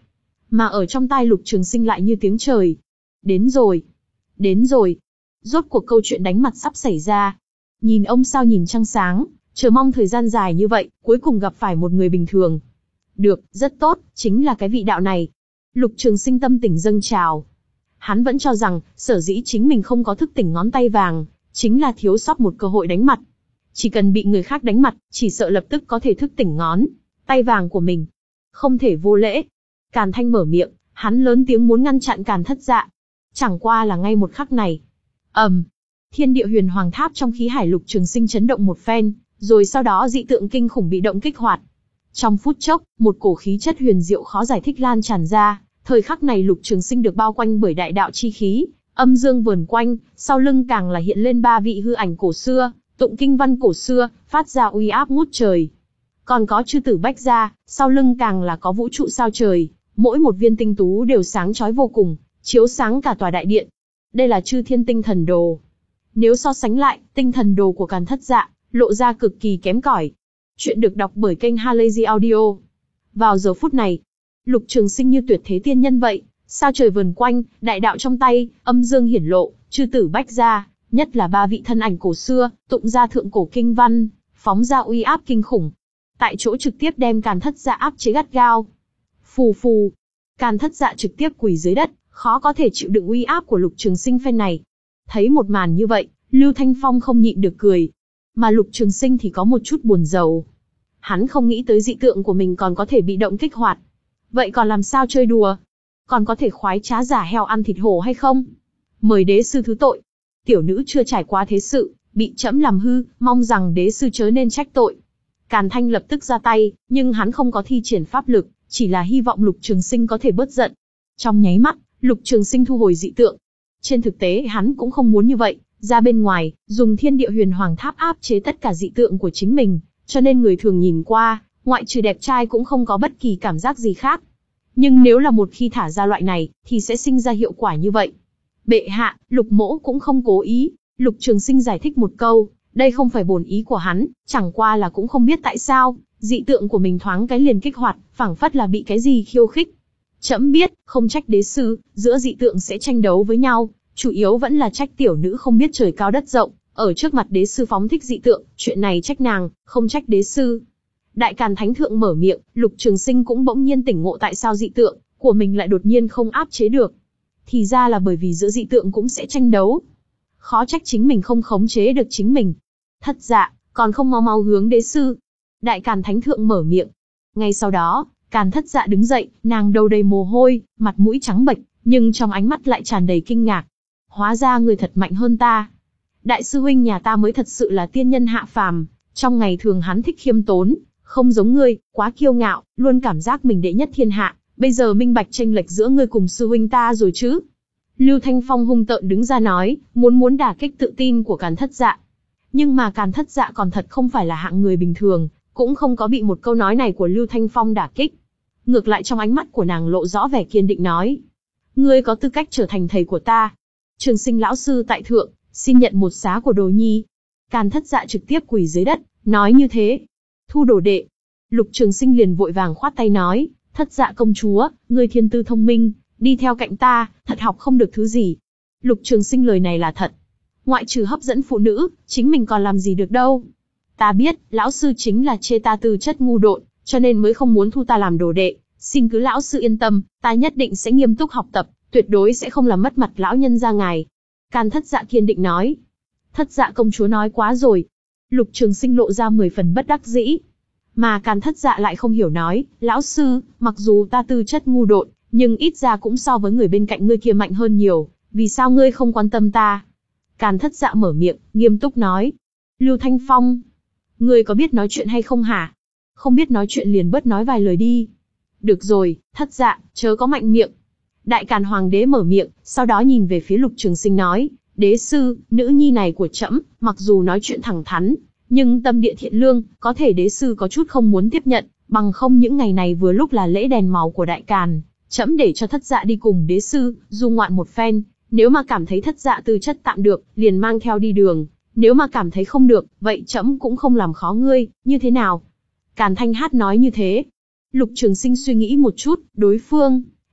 Mà ở trong tai Lục Trường Sinh lại như tiếng trời. Đến rồi. Đến rồi. Rốt cuộc câu chuyện đánh mặt sắp xảy ra. Nhìn ông sao nhìn trăng sáng, chờ mong thời gian dài như vậy, cuối cùng gặp phải một người bình thường. Được, rất tốt, chính là cái vị đạo này. Lục Trường Sinh tâm tình dâng trào. Hắn vẫn cho rằng, sở dĩ chính mình không có thức tỉnh ngón tay vàng, chính là thiếu sót một cơ hội đánh mặt. Chỉ cần bị người khác đánh mặt, chỉ sợ lập tức có thể thức tỉnh ngón tay vàng của mình. Không thể vô lễ. Càn Thanh mở miệng, hắn lớn tiếng muốn ngăn chặn Càn Thất Dạ. Chẳng qua là ngay một khắc này. ầm, um, thiên địa huyền hoàng tháp trong khí hải Lục Trường Sinh chấn động một phen, rồi sau đó dị tượng kinh khủng bị động kích hoạt. Trong phút chốc, một cổ khí chất huyền diệu khó giải thích lan tràn ra. Thời khắc này Lục Trường Sinh được bao quanh bởi đại đạo chi khí, âm dương vờn quanh, sau lưng càng là hiện lên ba vị hư ảnh cổ xưa, tụng kinh văn cổ xưa, phát ra uy áp ngút trời. Còn có chư tử bách gia, sau lưng càng là có vũ trụ sao trời, mỗi một viên tinh tú đều sáng chói vô cùng, chiếu sáng cả tòa đại điện. Đây là chư thiên tinh thần đồ. Nếu so sánh lại, tinh thần đồ của Càn Thất Dạ, lộ ra cực kỳ kém cỏi. Chuyện được đọc bởi kênh Halazy Audio. Vào giờ phút này, Lục Trường Sinh như tuyệt thế tiên nhân vậy, sao trời vờn quanh, đại đạo trong tay, âm dương hiển lộ, chư tử bách gia, nhất là ba vị thân ảnh cổ xưa, tụng ra thượng cổ kinh văn, phóng ra uy áp kinh khủng. Tại chỗ trực tiếp đem Càn Thất Dạ áp chế gắt gao. Phù phù, Càn Thất Dạ trực tiếp quỳ dưới đất, khó có thể chịu đựng uy áp của Lục Trường Sinh phen này. Thấy một màn như vậy, Lưu Thanh Phong không nhịn được cười. Mà Lục Trường Sinh thì có một chút buồn rầu. Hắn không nghĩ tới dị tượng của mình còn có thể bị động kích hoạt. Vậy còn làm sao chơi đùa? Còn có thể khoái trá giả heo ăn thịt hổ hay không? Mời đế sư thứ tội. Tiểu nữ chưa trải qua thế sự, bị trẫm làm hư, mong rằng đế sư chớ nên trách tội. Càn Thanh lập tức ra tay, nhưng hắn không có thi triển pháp lực, chỉ là hy vọng Lục Trường Sinh có thể bớt giận. Trong nháy mắt, Lục Trường Sinh thu hồi dị tượng. Trên thực tế hắn cũng không muốn như vậy, ra bên ngoài, dùng thiên địa huyền hoàng tháp áp chế tất cả dị tượng của chính mình, cho nên người thường nhìn qua, ngoại trừ đẹp trai cũng không có bất kỳ cảm giác gì khác. Nhưng nếu là một khi thả ra loại này, thì sẽ sinh ra hiệu quả như vậy. Bệ hạ, Lục mỗ cũng không cố ý. Lục Trường Sinh giải thích một câu, đây không phải bổn ý của hắn, chẳng qua là cũng không biết tại sao, dị tượng của mình thoáng cái liền kích hoạt, phảng phất là bị cái gì khiêu khích. Trẫm biết, không trách đế sư, giữa dị tượng sẽ tranh đấu với nhau, chủ yếu vẫn là trách tiểu nữ không biết trời cao đất rộng, ở trước mặt đế sư phóng thích dị tượng, chuyện này trách nàng, không trách đế sư. Đại Càn Thánh Thượng mở miệng, Lục Trường Sinh cũng bỗng nhiên tỉnh ngộ tại sao dị tượng của mình lại đột nhiên không áp chế được. Thì ra là bởi vì giữa dị tượng cũng sẽ tranh đấu. Khó trách chính mình không khống chế được chính mình. Thất Dạ, còn không mau mau hướng đế sư. Đại Càn Thánh Thượng mở miệng. Ngay sau đó, Càn Thất Dạ đứng dậy, nàng đầu đầy mồ hôi, mặt mũi trắng bệch, nhưng trong ánh mắt lại tràn đầy kinh ngạc. Hóa ra người thật mạnh hơn ta. Đại sư huynh nhà ta mới thật sự là tiên nhân hạ phàm, trong ngày thường hắn thích khiêm tốn, không giống ngươi, quá kiêu ngạo, luôn cảm giác mình đệ nhất thiên hạ, bây giờ minh bạch chênh lệch giữa ngươi cùng sư huynh ta rồi chứ. Lưu Thanh Phong hung tợn đứng ra nói, muốn muốn đả kích tự tin của Càn Thất Dạ. Nhưng mà Càn Thất Dạ còn thật không phải là hạng người bình thường, cũng không có bị một câu nói này của Lưu Thanh Phong đả kích. Ngược lại trong ánh mắt của nàng lộ rõ vẻ kiên định nói, ngươi có tư cách trở thành thầy của ta. Trường Sinh lão sư tại thượng, xin nhận một xá của đồ nhi. Càn Thất Dạ trực tiếp quỳ dưới đất, nói như thế. Thu đồ đệ. Lục Trường Sinh liền vội vàng khoát tay nói, Thất Dạ công chúa, ngươi thiên tư thông minh, đi theo cạnh ta, thật học không được thứ gì. Lục Trường Sinh lời này là thật. Ngoại trừ hấp dẫn phụ nữ, chính mình còn làm gì được đâu. Ta biết, lão sư chính là chê ta tư chất ngu độn, cho nên mới không muốn thu ta làm đồ đệ. Xin cứ lão sư yên tâm, ta nhất định sẽ nghiêm túc học tập, tuyệt đối sẽ không làm mất mặt lão nhân gia ngài. Càn Thất Dạ kiên định nói. Thất Dạ công chúa nói quá rồi. Lục Trường Sinh lộ ra mười phần bất đắc dĩ. Mà Càn Thất Dạ lại không hiểu nói, lão sư, mặc dù ta tư chất ngu độn, nhưng ít ra cũng so với người bên cạnh ngươi kia mạnh hơn nhiều, vì sao ngươi không quan tâm ta? Càn Thất Dạ mở miệng, nghiêm túc nói. Lưu Thanh Phong, ngươi có biết nói chuyện hay không hả? Không biết nói chuyện liền bớt nói vài lời đi. Được rồi, Thất Dạ, chớ có mạnh miệng. Đại Càn Hoàng đế mở miệng, sau đó nhìn về phía Lục Trường Sinh nói, đế sư, nữ nhi này của trẫm, mặc dù nói chuyện thẳng thắn, nhưng tâm địa thiện lương, có thể đế sư có chút không muốn tiếp nhận, bằng không những ngày này vừa lúc là lễ đèn màu của Đại Càn, trẫm để cho Thất Dạ đi cùng đế sư, du ngoạn một phen, nếu mà cảm thấy Thất Dạ tư chất tạm được, liền mang theo đi đường, nếu mà cảm thấy không được, vậy trẫm cũng không làm khó ngươi, như thế nào? Càn Thanh Hát nói như thế. Lục Trường Sinh suy nghĩ một chút, đối phương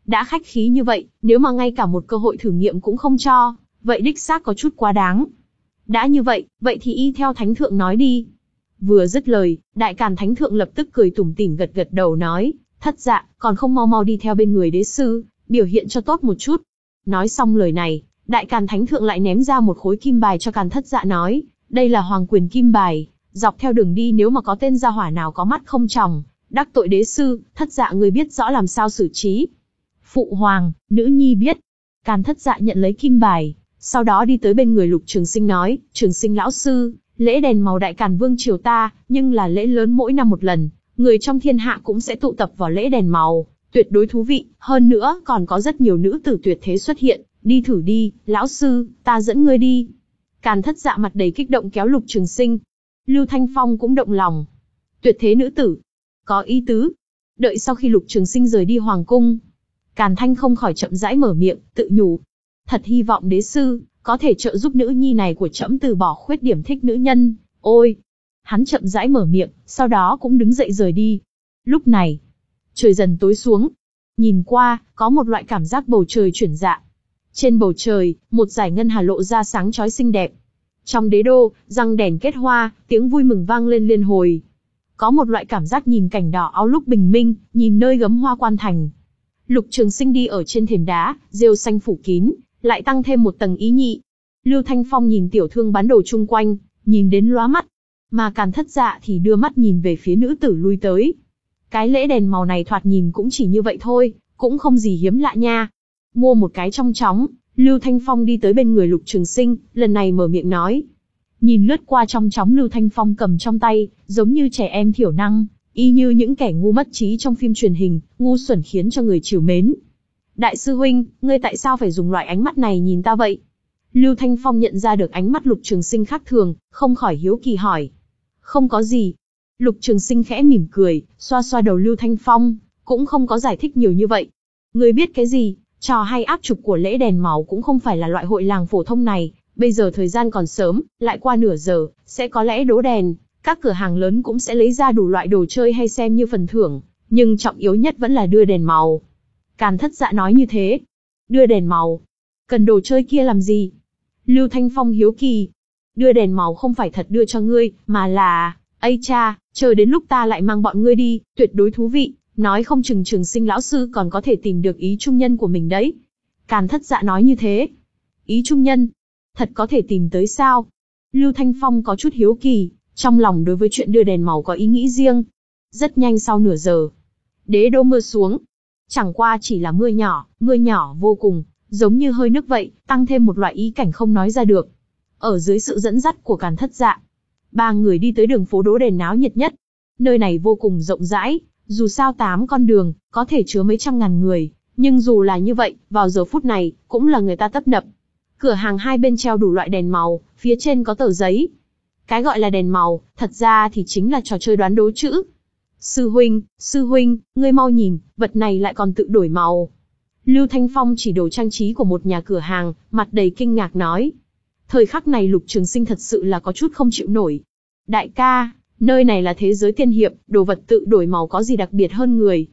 đã khách khí như vậy, nếu mà ngay cả một cơ hội thử nghiệm cũng không cho, vậy đích xác có chút quá đáng. Đã như vậy, vậy thì y theo thánh thượng nói đi. Vừa dứt lời, Đại Càn thánh thượng lập tức cười tủm tỉm gật gật đầu nói, thất dạ, còn không mau mau đi theo bên người đế sư, biểu hiện cho tốt một chút. Nói xong lời này, Đại Càn thánh thượng lại ném ra một khối kim bài cho Càn thất dạ nói, đây là hoàng quyền kim bài, dọc theo đường đi nếu mà có tên gia hỏa nào có mắt không tròng, đắc tội đế sư, thất dạ người biết rõ làm sao xử trí. Phụ hoàng, nữ nhi biết. Càn thất dạ nhận lấy kim bài, sau đó đi tới bên người Lục Trường Sinh nói, Trường Sinh lão sư, lễ đèn màu Đại Càn vương triều ta, nhưng là lễ lớn mỗi năm một lần, người trong thiên hạ cũng sẽ tụ tập vào lễ đèn màu, tuyệt đối thú vị, hơn nữa còn có rất nhiều nữ tử tuyệt thế xuất hiện, đi thử đi, lão sư, ta dẫn ngươi đi. Càn thất dạ mặt đầy kích động kéo Lục Trường Sinh. Lưu Thanh Phong cũng động lòng. Tuyệt thế nữ tử, có ý tứ. Đợi sau khi Lục Trường Sinh rời đi hoàng cung, Càn Thanh không khỏi chậm rãi mở miệng, tự nhủ, thật hy vọng đế sư có thể trợ giúp nữ nhi này của trẫm từ bỏ khuyết điểm thích nữ nhân. Ôi, hắn chậm rãi mở miệng, sau đó cũng đứng dậy rời đi. Lúc này, trời dần tối xuống. Nhìn qua, có một loại cảm giác bầu trời chuyển dạ. Trên bầu trời, một dải ngân hà lộ ra sáng chói xinh đẹp. Trong đế đô, răng đèn kết hoa, tiếng vui mừng vang lên liên hồi. Có một loại cảm giác nhìn cảnh đỏ áo lúc bình minh, nhìn nơi gấm hoa quan thành. Lục Trường Sinh đi ở trên thềm đá, rêu xanh phủ kín, lại tăng thêm một tầng ý nhị. Lưu Thanh Phong nhìn tiểu thương bán đồ chung quanh, nhìn đến lóa mắt. Mà Càn thất dạ thì đưa mắt nhìn về phía nữ tử lui tới. Cái lễ đèn màu này thoạt nhìn cũng chỉ như vậy thôi, cũng không gì hiếm lạ nha. Mua một cái trong chóng, Lưu Thanh Phong đi tới bên người Lục Trường Sinh, lần này mở miệng nói. Nhìn lướt qua trong chóng Lưu Thanh Phong cầm trong tay, giống như trẻ em thiểu năng, y như những kẻ ngu mất trí trong phim truyền hình, ngu xuẩn khiến cho người trìu mến. Đại sư huynh, ngươi tại sao phải dùng loại ánh mắt này nhìn ta vậy? Lưu Thanh Phong nhận ra được ánh mắt Lục Trường Sinh khác thường, không khỏi hiếu kỳ hỏi. Không có gì. Lục Trường Sinh khẽ mỉm cười, xoa xoa đầu Lưu Thanh Phong, cũng không có giải thích nhiều như vậy. Ngươi biết cái gì? Trò hay áp trục của lễ đèn màu cũng không phải là loại hội làng phổ thông này, bây giờ thời gian còn sớm, lại qua nửa giờ, sẽ có lẽ đố đèn, các cửa hàng lớn cũng sẽ lấy ra đủ loại đồ chơi hay xem như phần thưởng, nhưng trọng yếu nhất vẫn là đưa đèn màu. Càn thất dạ nói như thế. Đưa đèn màu? Cần đồ chơi kia làm gì? Lưu Thanh Phong hiếu kỳ. Đưa đèn màu không phải thật đưa cho ngươi, mà là... Ây cha, chờ đến lúc ta lại mang bọn ngươi đi, tuyệt đối thú vị, nói không chừng Trường Sinh lão sư còn có thể tìm được ý trung nhân của mình đấy. Càn thất dạ nói như thế. Ý trung nhân? Thật có thể tìm tới sao? Lưu Thanh Phong có chút hiếu kỳ, trong lòng đối với chuyện đưa đèn màu có ý nghĩ riêng. Rất nhanh sau nửa giờ, đế đô mưa xuống. Chẳng qua chỉ là mưa nhỏ, mưa nhỏ vô cùng, giống như hơi nước vậy, tăng thêm một loại ý cảnh không nói ra được. Ở dưới sự dẫn dắt của Càn thất dạ, ba người đi tới đường phố đố đèn náo nhiệt nhất. Nơi này vô cùng rộng rãi, dù sao tám con đường, có thể chứa mấy trăm ngàn người, nhưng dù là như vậy, vào giờ phút này, cũng là người ta tấp nập. Cửa hàng hai bên treo đủ loại đèn màu, phía trên có tờ giấy. Cái gọi là đèn màu, thật ra thì chính là trò chơi đoán đố chữ. Sư huynh, sư huynh, ngươi mau nhìn, vật này lại còn tự đổi màu. Lưu Thanh Phong chỉ đồ trang trí của một nhà cửa hàng, mặt đầy kinh ngạc nói. Thời khắc này Lục Trường Sinh thật sự là có chút không chịu nổi. Đại ca, nơi này là thế giới tiên hiệp, đồ vật tự đổi màu có gì đặc biệt hơn người?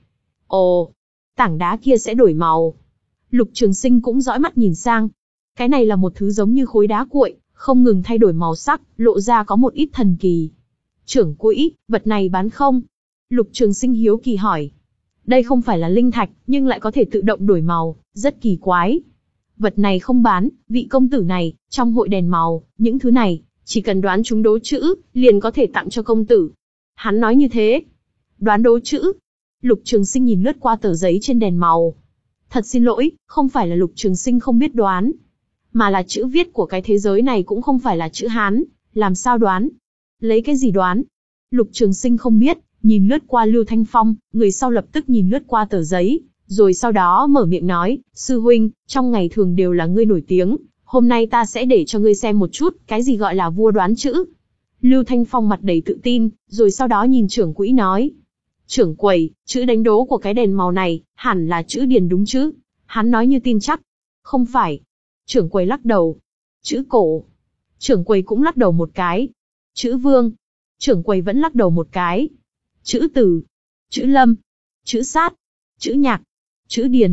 Ồ, tảng đá kia sẽ đổi màu. Lục Trường Sinh cũng dõi mắt nhìn sang. Cái này là một thứ giống như khối đá cuội, không ngừng thay đổi màu sắc, lộ ra có một ít thần kỳ. Trưởng quỹ, vật này bán không? Lục Trường Sinh hiếu kỳ hỏi. Đây không phải là linh thạch, nhưng lại có thể tự động đổi màu, rất kỳ quái. Vật này không bán, vị công tử này, trong hội đèn màu, những thứ này, chỉ cần đoán chúng đố chữ, liền có thể tặng cho công tử. Hắn nói như thế. Đoán đố chữ. Lục Trường Sinh nhìn lướt qua tờ giấy trên đèn màu. Thật xin lỗi, không phải là Lục Trường Sinh không biết đoán, mà là chữ viết của cái thế giới này cũng không phải là chữ Hán, làm sao đoán? Lấy cái gì đoán? Lục Trường Sinh không biết, nhìn lướt qua Lưu Thanh Phong, người sau lập tức nhìn lướt qua tờ giấy, rồi sau đó mở miệng nói, sư huynh, trong ngày thường đều là ngươi nổi tiếng, hôm nay ta sẽ để cho ngươi xem một chút, cái gì gọi là vua đoán chữ. Lưu Thanh Phong mặt đầy tự tin, rồi sau đó nhìn trưởng quỹ nói. Trưởng quầy, chữ đánh đố của cái đèn màu này, hẳn là chữ điền đúng chứ? Hắn nói như tin chắc. Không phải. Trưởng quầy lắc đầu. Chữ cổ. Trưởng quầy cũng lắc đầu một cái. Chữ vương. Trưởng quầy vẫn lắc đầu một cái. Chữ từ. Chữ lâm. Chữ sát. Chữ nhạc. Chữ điền.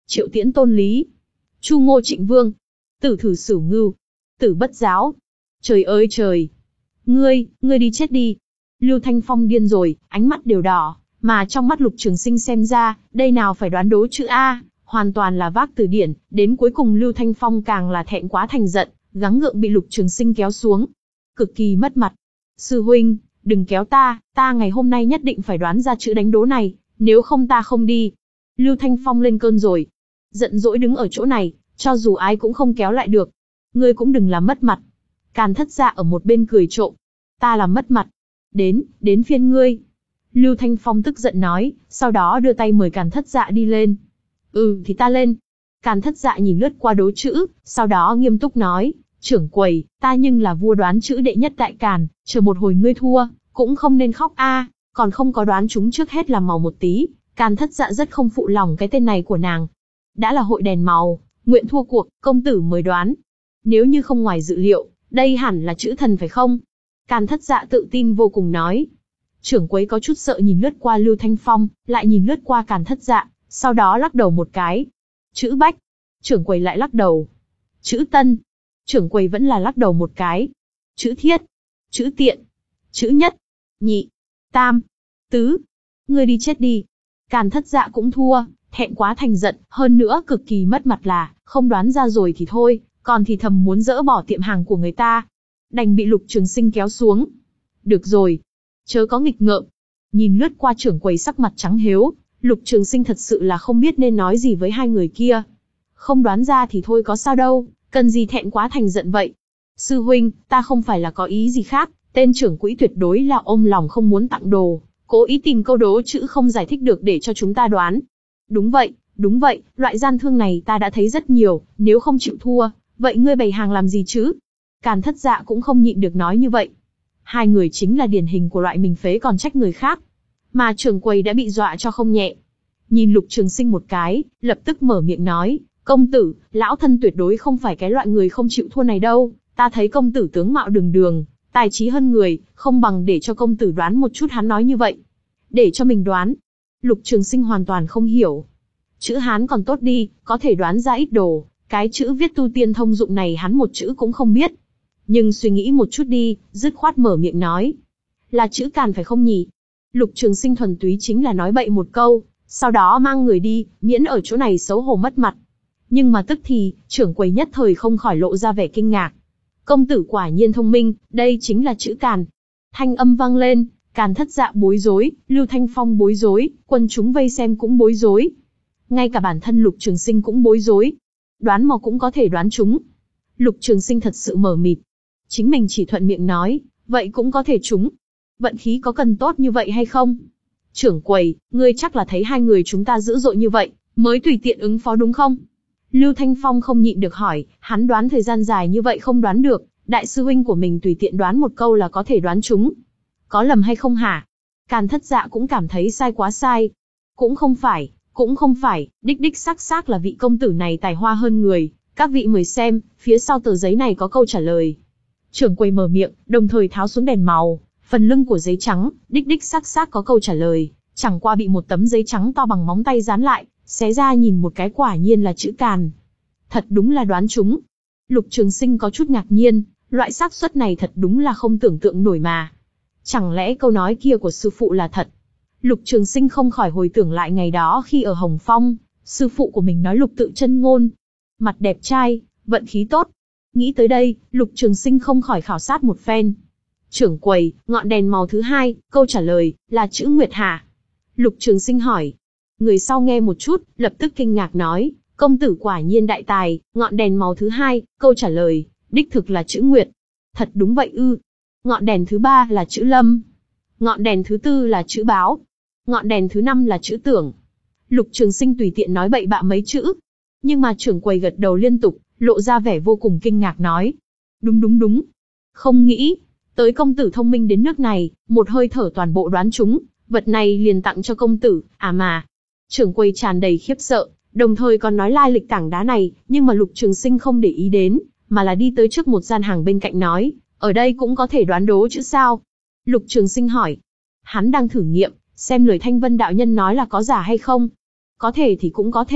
Triệu Tiễn Tôn Lý, Chu Ngô Trịnh Vương, Tử Thử Sửu Ngưu, Tử Bất Giáo. Trời ơi trời! Ngươi, ngươi đi chết đi! Lưu Thanh Phong điên rồi, ánh mắt đều đỏ, mà trong mắt Lục Trường Sinh xem ra, đây nào phải đoán đố chữ A, hoàn toàn là vác từ điển, đến cuối cùng Lưu Thanh Phong càng là thẹn quá thành giận, gắng gượng bị Lục Trường Sinh kéo xuống. Cực kỳ mất mặt. Sư huynh, đừng kéo ta, ta ngày hôm nay nhất định phải đoán ra chữ đánh đố này, nếu không ta không đi. Lưu Thanh Phong lên cơn rồi. Giận dỗi đứng ở chỗ này, cho dù ai cũng không kéo lại được. Ngươi cũng đừng làm mất mặt. Càn Thất Dạ ở một bên cười trộm. Ta làm mất mặt. Đến, đến phiên ngươi. Lưu Thanh Phong tức giận nói, sau đó đưa tay mời Càn Thất Dạ đi lên. Ừ, thì ta lên. Càn Thất Dạ nhìn lướt qua đố chữ, sau đó nghiêm túc nói, trưởng quầy, ta nhưng là vua đoán chữ đệ nhất đại càn, chờ một hồi ngươi thua, cũng không nên khóc a, còn không có đoán chúng trước hết làm màu một tí. Càn Thất Dạ rất không phụ lòng cái tên này của nàng. Đã là hội đèn màu, nguyện thua cuộc, công tử mới đoán. Nếu như không ngoài dự liệu, đây hẳn là chữ thần phải không? Càn Thất Dạ tự tin vô cùng nói. Trưởng quầy có chút sợ nhìn lướt qua Lưu Thanh Phong, lại nhìn lướt qua Càn Thất Dạ, sau đó lắc đầu một cái. Chữ bách. Trưởng quầy lại lắc đầu. Chữ tân. Trưởng quầy vẫn là lắc đầu một cái. Chữ thiết. Chữ tiện. Chữ nhất. Nhị. Tam. Tứ. Ngươi đi chết đi. Càn Thất Dạ cũng thua, thẹn quá thành giận, hơn nữa cực kỳ mất mặt là, không đoán ra rồi thì thôi, còn thì thầm muốn dỡ bỏ tiệm hàng của người ta. Đành bị Lục Trường Sinh kéo xuống. Được rồi. Chớ có nghịch ngợm. Nhìn lướt qua trưởng quầy sắc mặt trắng hếu, Lục Trường Sinh thật sự là không biết nên nói gì với hai người kia. Không đoán ra thì thôi có sao đâu, cần gì thẹn quá thành giận vậy. Sư huynh, ta không phải là có ý gì khác, tên trưởng quỹ tuyệt đối là ôm lòng không muốn tặng đồ, cố ý tìm câu đố chữ không giải thích được để cho chúng ta đoán. Đúng vậy, đúng vậy, loại gian thương này ta đã thấy rất nhiều, nếu không chịu thua, vậy ngươi bày hàng làm gì chứ? Càn Thất Dạ cũng không nhịn được nói như vậy. Hai người chính là điển hình của loại mình phế còn trách người khác. Mà trưởng quầy đã bị dọa cho không nhẹ. Nhìn Lục Trường Sinh một cái, lập tức mở miệng nói, công tử, lão thân tuyệt đối không phải cái loại người không chịu thua này đâu, ta thấy công tử tướng mạo đường đường, tài trí hơn người, không bằng để cho công tử đoán một chút. Hắn nói như vậy. Để cho mình đoán. Lục Trường Sinh hoàn toàn không hiểu. Chữ Hán còn tốt đi, có thể đoán ra ít đồ, cái chữ viết tu tiên thông dụng này hắn một chữ cũng không biết. Nhưng suy nghĩ một chút đi, dứt khoát mở miệng nói. Là chữ Càn phải không nhỉ? Lục Trường Sinh thuần túy chính là nói bậy một câu, sau đó mang người đi, miễn ở chỗ này xấu hổ mất mặt. Nhưng mà tức thì, trưởng quầy nhất thời không khỏi lộ ra vẻ kinh ngạc. Công tử quả nhiên thông minh, đây chính là chữ Càn. Thanh âm vang lên, Càn Thất Dạ bối rối, Lưu Thanh Phong bối rối, quân chúng vây xem cũng bối rối. Ngay cả bản thân Lục Trường Sinh cũng bối rối. Đoán mò cũng có thể đoán trúng. Lục Trường Sinh thật sự mờ mịt. Chính mình chỉ thuận miệng nói, vậy cũng có thể trúng. Vận khí có cần tốt như vậy hay không? Trưởng quầy, ngươi chắc là thấy hai người chúng ta dữ dội như vậy, mới tùy tiện ứng phó đúng không? Lưu Thanh Phong không nhịn được hỏi, hắn đoán thời gian dài như vậy không đoán được, đại sư huynh của mình tùy tiện đoán một câu là có thể đoán trúng. Có lầm hay không hả? Càn Thất Dạ cũng cảm thấy sai quá sai. Cũng không phải, cũng không phải, đích đích xác xác là vị công tử này tài hoa hơn người. Các vị mời xem, phía sau tờ giấy này có câu trả lời. Trưởng quầy mở miệng, đồng thời tháo xuống đèn màu, phần lưng của giấy trắng, đích đích xác xác có câu trả lời, chẳng qua bị một tấm giấy trắng to bằng móng tay dán lại, xé ra nhìn một cái quả nhiên là chữ Càn. Thật đúng là đoán trúng. Lục Trường Sinh có chút ngạc nhiên, loại xác suất này thật đúng là không tưởng tượng nổi mà. Chẳng lẽ câu nói kia của sư phụ là thật? Lục Trường Sinh không khỏi hồi tưởng lại ngày đó khi ở Hồng Phong, sư phụ của mình nói lục tự chân ngôn. Mặt đẹp trai, vận khí tốt. Nghĩ tới đây, Lục Trường Sinh không khỏi khảo sát một phen. Trưởng quầy, ngọn đèn màu thứ hai, câu trả lời, là chữ Nguyệt hả? Lục Trường Sinh hỏi. Người sau nghe một chút, lập tức kinh ngạc nói, công tử quả nhiên đại tài, ngọn đèn màu thứ hai, câu trả lời, đích thực là chữ Nguyệt. Thật đúng vậy ư. Ngọn đèn thứ ba là chữ Lâm. Ngọn đèn thứ tư là chữ Báo. Ngọn đèn thứ năm là chữ Tưởng. Lục Trường Sinh tùy tiện nói bậy bạ mấy chữ. Nhưng mà trưởng quầy gật đầu liên tục, lộ ra vẻ vô cùng kinh ngạc nói. Đúng đúng đúng. Không nghĩ, tới công tử thông minh đến nước này, một hơi thở toàn bộ đoán trúng, vật này liền tặng cho công tử, à mà. Trưởng quầy tràn đầy khiếp sợ, đồng thời còn nói lai lịch tảng đá này, nhưng mà Lục Trường Sinh không để ý đến, mà là đi tới trước một gian hàng bên cạnh nói, ở đây cũng có thể đoán đố chữ sao? Lục Trường Sinh hỏi. Hắn đang thử nghiệm, xem lời Thanh Vân đạo nhân nói là có giả hay không. Có thể thì cũng có thể,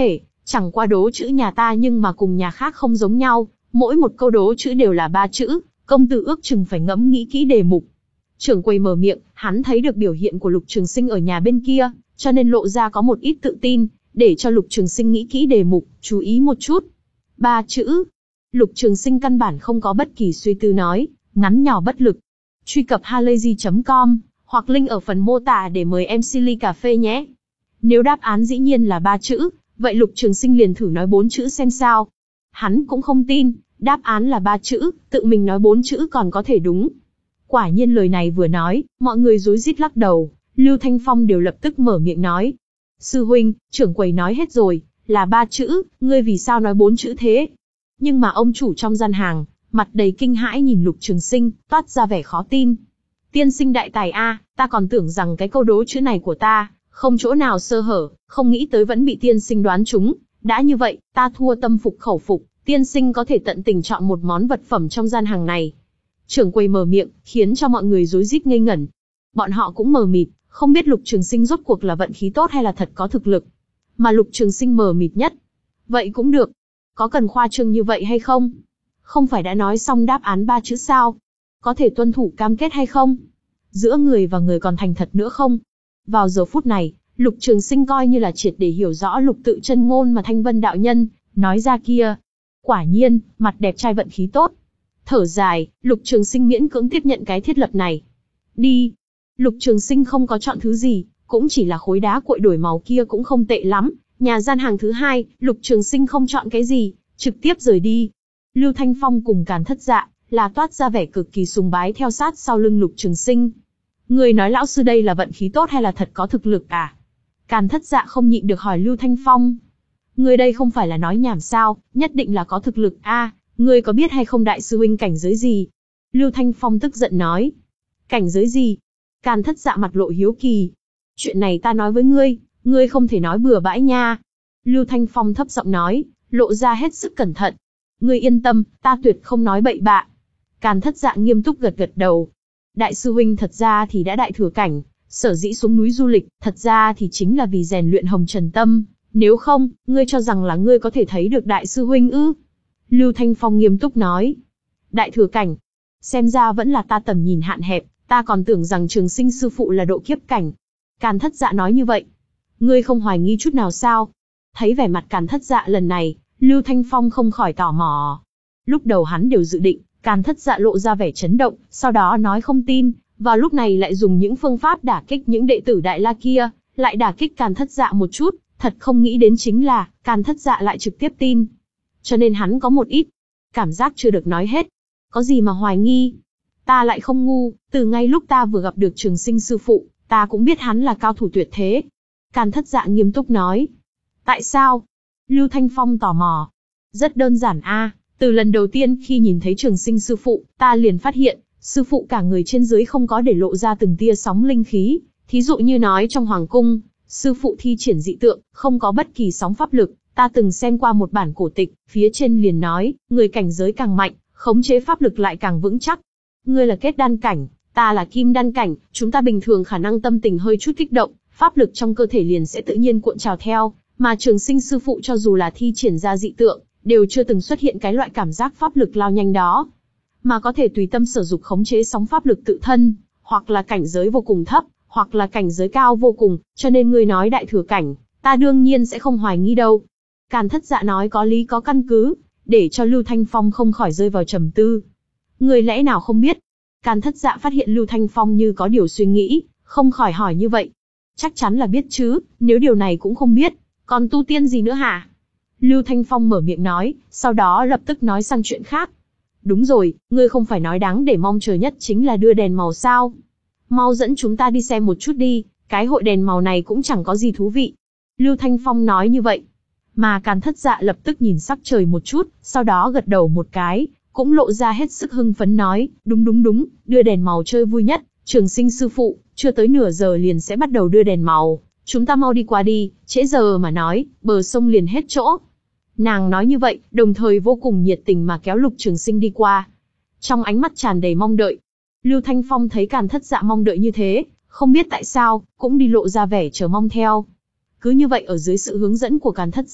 Chẳng qua đố chữ nhà ta nhưng mà cùng nhà khác không giống nhau, mỗi một câu đố chữ đều là ba chữ, công tử ước chừng phải ngẫm nghĩ kỹ đề mục. Trưởng quầy mở miệng, hắn thấy được biểu hiện của Lục Trường Sinh ở nhà bên kia, cho nên lộ ra có một ít tự tin, để cho Lục Trường Sinh nghĩ kỹ đề mục, chú ý một chút. Ba chữ. Lục Trường Sinh căn bản không có bất kỳ suy tư nói, ngắn nhỏ bất lực. Truy cập halayzi chấm com, hoặc link ở phần mô tả để mời em xê ly cà phê nhé. Nếu đáp án dĩ nhiên là ba chữ, vậy Lục Trường Sinh liền thử nói bốn chữ xem sao. Hắn cũng không tin, đáp án là ba chữ, tự mình nói bốn chữ còn có thể đúng. Quả nhiên lời này vừa nói, mọi người rối rít lắc đầu, Lưu Thanh Phong đều lập tức mở miệng nói. Sư huynh, trưởng quầy nói hết rồi, là ba chữ, ngươi vì sao nói bốn chữ thế? Nhưng mà ông chủ trong gian hàng, mặt đầy kinh hãi nhìn Lục Trường Sinh, toát ra vẻ khó tin. Tiên sinh đại tài a, ta còn tưởng rằng cái câu đố chữ này của ta, không chỗ nào sơ hở, không nghĩ tới vẫn bị tiên sinh đoán trúng. Đã như vậy, ta thua tâm phục khẩu phục, tiên sinh có thể tận tình chọn một món vật phẩm trong gian hàng này. Trưởng quầy mở miệng, khiến cho mọi người rối rít ngây ngẩn. Bọn họ cũng mờ mịt, không biết Lục Trường Sinh rốt cuộc là vận khí tốt hay là thật có thực lực. Mà Lục Trường Sinh mờ mịt nhất. Vậy cũng được. Có cần khoa trương như vậy hay không? Không phải đã nói xong đáp án ba chữ sao? Có thể tuân thủ cam kết hay không? Giữa người và người còn thành thật nữa không? Vào giờ phút này, Lục Trường Sinh coi như là triệt để hiểu rõ lục tự chân ngôn mà Thanh Vân đạo nhân nói ra kia. Quả nhiên, mặt đẹp trai vận khí tốt. Thở dài, Lục Trường Sinh miễn cưỡng tiếp nhận cái thiết lập này. Đi. Lục Trường Sinh không có chọn thứ gì, cũng chỉ là khối đá cuội đổi màu kia cũng không tệ lắm. Nhà gian hàng thứ hai, Lục Trường Sinh không chọn cái gì, trực tiếp rời đi. Lưu Thanh Phong cùng Càn Thất Dạ là toát ra vẻ cực kỳ sùng bái theo sát sau lưng Lục Trường Sinh. Người nói lão sư đây là vận khí tốt hay là thật có thực lực à? Càn Thất Dạ không nhịn được hỏi Lưu Thanh Phong. Người đây không phải là nói nhảm sao, nhất định là có thực lực a. À, người có biết hay không đại sư huynh cảnh giới gì? Lưu Thanh Phong tức giận nói. Cảnh giới gì? Càn Thất Dạ mặt lộ hiếu kỳ. Chuyện này ta nói với ngươi, ngươi không thể nói bừa bãi nha. Lưu Thanh Phong thấp giọng nói, lộ ra hết sức cẩn thận. Ngươi yên tâm, ta tuyệt không nói bậy bạ. Càn Thất Dạ nghiêm túc gật gật đầu. Đại sư huynh thật ra thì đã đại thừa cảnh, sở dĩ xuống núi du lịch, thật ra thì chính là vì rèn luyện hồng trần tâm. Nếu không, ngươi cho rằng là ngươi có thể thấy được đại sư huynh ư? Lưu Thanh Phong nghiêm túc nói. Đại thừa cảnh. Xem ra vẫn là ta tầm nhìn hạn hẹp, ta còn tưởng rằng Trường Sinh sư phụ là độ kiếp cảnh. Càn Thất Dạ nói như vậy. Ngươi không hoài nghi chút nào sao? Thấy vẻ mặt Càn Thất Dạ lần này, Lưu Thanh Phong không khỏi tò mò. Lúc đầu hắn đều dự định, Càn Thất Dạ lộ ra vẻ chấn động, sau đó nói không tin, vào lúc này lại dùng những phương pháp đả kích những đệ tử Đại La kia, lại đả kích Càn Thất Dạ một chút, thật không nghĩ đến chính là, Càn Thất Dạ lại trực tiếp tin. Cho nên hắn có một ít cảm giác chưa được nói hết. Có gì mà hoài nghi? Ta lại không ngu, từ ngay lúc ta vừa gặp được Trường Sinh sư phụ, ta cũng biết hắn là cao thủ tuyệt thế. Càn Thất Dạ nghiêm túc nói. Tại sao? Lưu Thanh Phong tò mò. Rất đơn giản a, từ lần đầu tiên khi nhìn thấy Trường Sinh sư phụ, ta liền phát hiện, sư phụ cả người trên dưới không có để lộ ra từng tia sóng linh khí. Thí dụ như nói trong hoàng cung, sư phụ thi triển dị tượng, không có bất kỳ sóng pháp lực. Ta từng xem qua một bản cổ tịch, phía trên liền nói, người cảnh giới càng mạnh, khống chế pháp lực lại càng vững chắc. Ngươi là kết đan cảnh, ta là kim đan cảnh, chúng ta bình thường khả năng tâm tình hơi chút kích động, pháp lực trong cơ thể liền sẽ tự nhiên cuộn trào theo, mà Trường Sinh sư phụ cho dù là thi triển ra dị tượng, đều chưa từng xuất hiện cái loại cảm giác pháp lực lao nhanh đó, mà có thể tùy tâm sở dục khống chế sóng pháp lực tự thân, hoặc là cảnh giới vô cùng thấp, hoặc là cảnh giới cao vô cùng, cho nên ngươi nói đại thừa cảnh, ta đương nhiên sẽ không hoài nghi đâu. Càn Thất Dạ nói có lý có căn cứ, để cho Lưu Thanh Phong không khỏi rơi vào trầm tư. Người lẽ nào không biết? Càn Thất Dạ phát hiện Lưu Thanh Phong như có điều suy nghĩ, không khỏi hỏi như vậy. Chắc chắn là biết chứ, nếu điều này cũng không biết, còn tu tiên gì nữa hả? Lưu Thanh Phong mở miệng nói, sau đó lập tức nói sang chuyện khác. Đúng rồi, ngươi không phải nói đáng để mong chờ nhất chính là đưa đèn màu sao? Mau dẫn chúng ta đi xem một chút đi, cái hội đèn màu này cũng chẳng có gì thú vị. Lưu Thanh Phong nói như vậy. Mà Càn Thất Dạ lập tức nhìn sắc trời một chút, sau đó gật đầu một cái, cũng lộ ra hết sức hưng phấn nói, đúng đúng đúng, đưa đèn màu chơi vui nhất, Trường Sinh sư phụ, chưa tới nửa giờ liền sẽ bắt đầu đưa đèn màu, chúng ta mau đi qua đi, trễ giờ mà nói, bờ sông liền hết chỗ. Nàng nói như vậy, đồng thời vô cùng nhiệt tình mà kéo Lục Trường Sinh đi qua. Trong ánh mắt tràn đầy mong đợi. Lưu Thanh Phong thấy Càn Thất Dạ mong đợi như thế, không biết tại sao, cũng đi lộ ra vẻ chờ mong theo. Cứ như vậy ở dưới sự hướng dẫn của Càn Thất Dạ,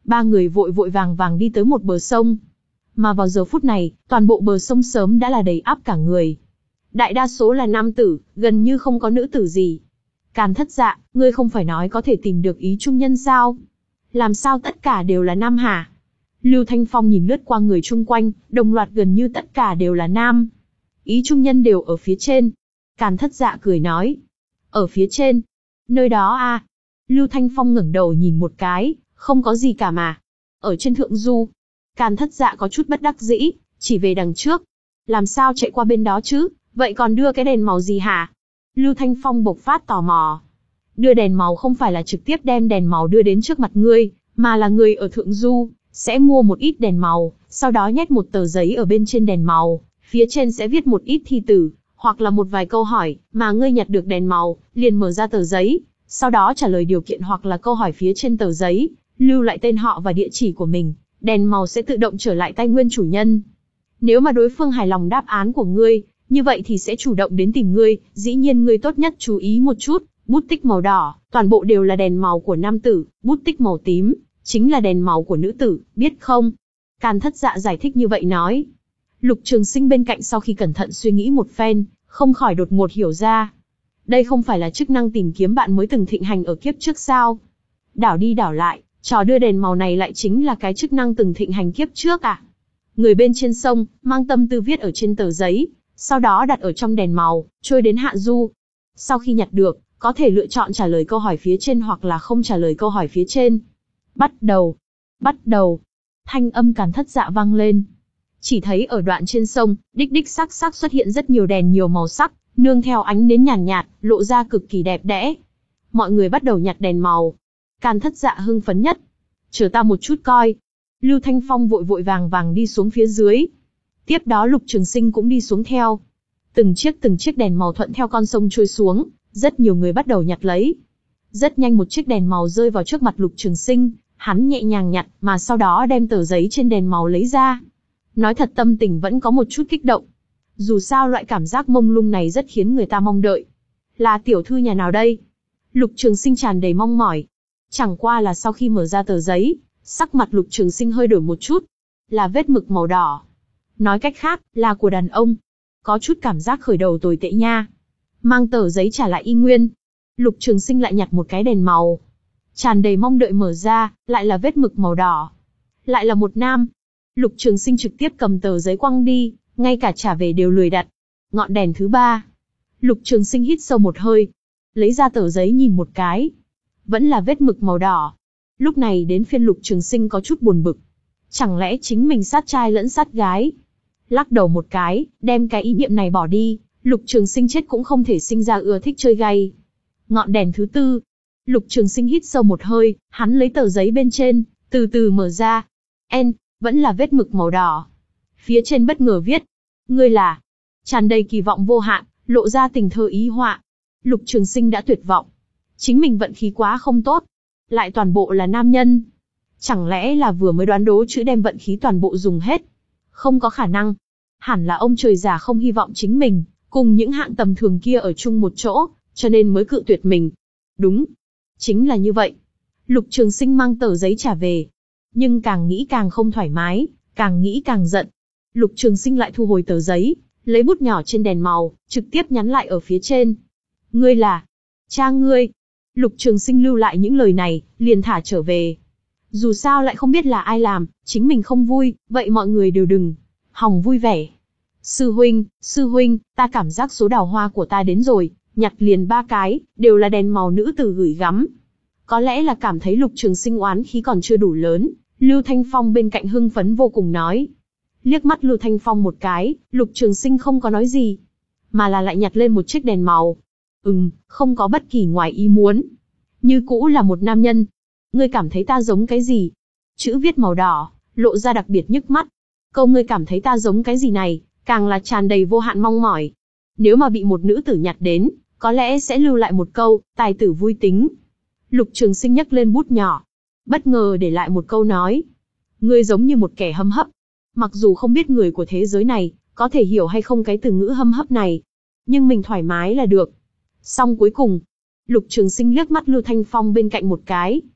Ba người vội vội vàng vàng đi tới một bờ sông. Mà vào giờ phút này, toàn bộ bờ sông sớm đã là đầy ắp cả người. Đại đa số là nam tử, gần như không có nữ tử gì. Càn Thất Dạ, ngươi không phải nói có thể tìm được ý trung nhân sao? Làm sao tất cả đều là nam hả? Lưu Thanh Phong nhìn lướt qua người chung quanh, đồng loạt gần như tất cả đều là nam. Ý trung nhân đều ở phía trên. Càn Thất Dạ cười nói. Ở phía trên? Nơi đó à? Lưu Thanh Phong ngẩng đầu nhìn một cái, không có gì cả mà. Ở trên thượng du. Càn Thất Dạ có chút bất đắc dĩ, chỉ về đằng trước. Làm sao chạy qua bên đó chứ, vậy còn đưa cái đèn màu gì hả? Lưu Thanh Phong bộc phát tò mò. Đưa đèn màu không phải là trực tiếp đem đèn màu đưa đến trước mặt ngươi, mà là người ở thượng du, sẽ mua một ít đèn màu, sau đó nhét một tờ giấy ở bên trên đèn màu, phía trên sẽ viết một ít thi tử, hoặc là một vài câu hỏi, mà ngươi nhặt được đèn màu, liền mở ra tờ giấy, sau đó trả lời điều kiện hoặc là câu hỏi phía trên tờ giấy, lưu lại tên họ và địa chỉ của mình, đèn màu sẽ tự động trở lại tay nguyên chủ nhân. Nếu mà đối phương hài lòng đáp án của ngươi, như vậy thì sẽ chủ động đến tìm ngươi, dĩ nhiên ngươi tốt nhất chú ý một chút, bút tích màu đỏ, toàn bộ đều là đèn màu của nam tử, bút tích màu tím, chính là đèn màu của nữ tử, biết không? Càn Thất Dạ giải thích như vậy nói. Lục Trường Sinh bên cạnh sau khi cẩn thận suy nghĩ một phen, không khỏi đột ngột hiểu ra. Đây không phải là chức năng tìm kiếm bạn mới từng thịnh hành ở kiếp trước sao? Đảo đi đảo lại, trò đưa đèn màu này lại chính là cái chức năng từng thịnh hành kiếp trước à? Người bên trên sông, mang tâm tư viết ở trên tờ giấy, sau đó đặt ở trong đèn màu, trôi đến hạ du. Sau khi nhặt được, có thể lựa chọn trả lời câu hỏi phía trên hoặc là không trả lời câu hỏi phía trên. Bắt đầu, bắt đầu. Thanh âm Càn Thất Dạ vang lên. Chỉ thấy ở đoạn trên sông, đích đích sắc sắc xuất hiện rất nhiều đèn nhiều màu sắc, nương theo ánh nến nhàn nhạt, nhạt, lộ ra cực kỳ đẹp đẽ. Mọi người bắt đầu nhặt đèn màu. Càn Thất Dạ hưng phấn nhất. Chờ ta một chút coi. Lưu Thanh Phong vội vội vàng vàng đi xuống phía dưới. Tiếp đó Lục Trường Sinh cũng đi xuống theo. Từng chiếc từng chiếc đèn màu thuận theo con sông trôi xuống, rất nhiều người bắt đầu nhặt lấy. Rất nhanh một chiếc đèn màu rơi vào trước mặt Lục Trường Sinh, hắn nhẹ nhàng nhặt, mà sau đó đem tờ giấy trên đèn màu lấy ra. Nói thật tâm tình vẫn có một chút kích động. Dù sao loại cảm giác mông lung này rất khiến người ta mong đợi. Là tiểu thư nhà nào đây? Lục Trường Sinh tràn đầy mong mỏi. Chẳng qua là sau khi mở ra tờ giấy, sắc mặt Lục Trường Sinh hơi đổi một chút. Là vết mực màu đỏ. Nói cách khác, là của đàn ông. Có chút cảm giác khởi đầu tồi tệ nha. Mang tờ giấy trả lại y nguyên. Lục Trường Sinh lại nhặt một cái đèn màu. Tràn đầy mong đợi mở ra, lại là vết mực màu đỏ. Lại là một nam. Lục Trường Sinh trực tiếp cầm tờ giấy quăng đi, ngay cả trả về đều lười đặt. Ngọn đèn thứ ba. Lục Trường Sinh hít sâu một hơi. Lấy ra tờ giấy nhìn một cái. Vẫn là vết mực màu đỏ. Lúc này đến phiên Lục Trường Sinh có chút buồn bực. Chẳng lẽ chính mình sát trai lẫn sát gái? Lắc đầu một cái, đem cái ý niệm này bỏ đi. Lục Trường Sinh chết cũng không thể sinh ra ưa thích chơi gay. Ngọn đèn thứ tư. Lục Trường Sinh hít sâu một hơi, hắn lấy tờ giấy bên trên, từ từ mở ra. En, vẫn là vết mực màu đỏ. Phía trên bất ngờ viết, ngươi là. Tràn đầy kỳ vọng vô hạn, lộ ra tình thơ ý họa. Lục Trường Sinh đã tuyệt vọng. Chính mình vận khí quá không tốt. Lại toàn bộ là nam nhân. Chẳng lẽ là vừa mới đoán đố chữ đem vận khí toàn bộ dùng hết? Không có khả năng. Hẳn là ông trời già không hy vọng chính mình, cùng những hạng tầm thường kia ở chung một chỗ, cho nên mới cự tuyệt mình. Đúng. Chính là như vậy. Lục Trường Sinh mang tờ giấy trả về. Nhưng càng nghĩ càng không thoải mái, càng nghĩ càng giận. Lục Trường Sinh lại thu hồi tờ giấy, lấy bút nhỏ trên đèn màu, trực tiếp nhắn lại ở phía trên. Ngươi là cha ngươi. Lục Trường Sinh lưu lại những lời này, liền thả trở về. Dù sao lại không biết là ai làm, chính mình không vui, vậy mọi người đều đừng hòng vui vẻ. Sư huynh, sư huynh, ta cảm giác số đào hoa của ta đến rồi, nhặt liền ba cái, đều là đèn màu nữ tử gửi gắm. Có lẽ là cảm thấy Lục Trường Sinh oán khí còn chưa đủ lớn, Lưu Thanh Phong bên cạnh hưng phấn vô cùng nói. Liếc mắt Lưu Thanh Phong một cái, Lục Trường Sinh không có nói gì, mà là lại nhặt lên một chiếc đèn màu. Ừm, không có bất kỳ ngoài ý muốn. Như cũ là một nam nhân. Ngươi cảm thấy ta giống cái gì? Chữ viết màu đỏ, lộ ra đặc biệt nhức mắt. Câu ngươi cảm thấy ta giống cái gì này, càng là tràn đầy vô hạn mong mỏi. Nếu mà bị một nữ tử nhặt đến, có lẽ sẽ lưu lại một câu, tài tử vui tính. Lục Trường Sinh nhấc lên bút nhỏ, bất ngờ để lại một câu nói. Ngươi giống như một kẻ hâm hấp. Mặc dù không biết người của thế giới này, có thể hiểu hay không cái từ ngữ hâm hấp này. Nhưng mình thoải mái là được. Xong cuối cùng, Lục Trường Sinh liếc mắt Lưu Thanh Phong bên cạnh một cái.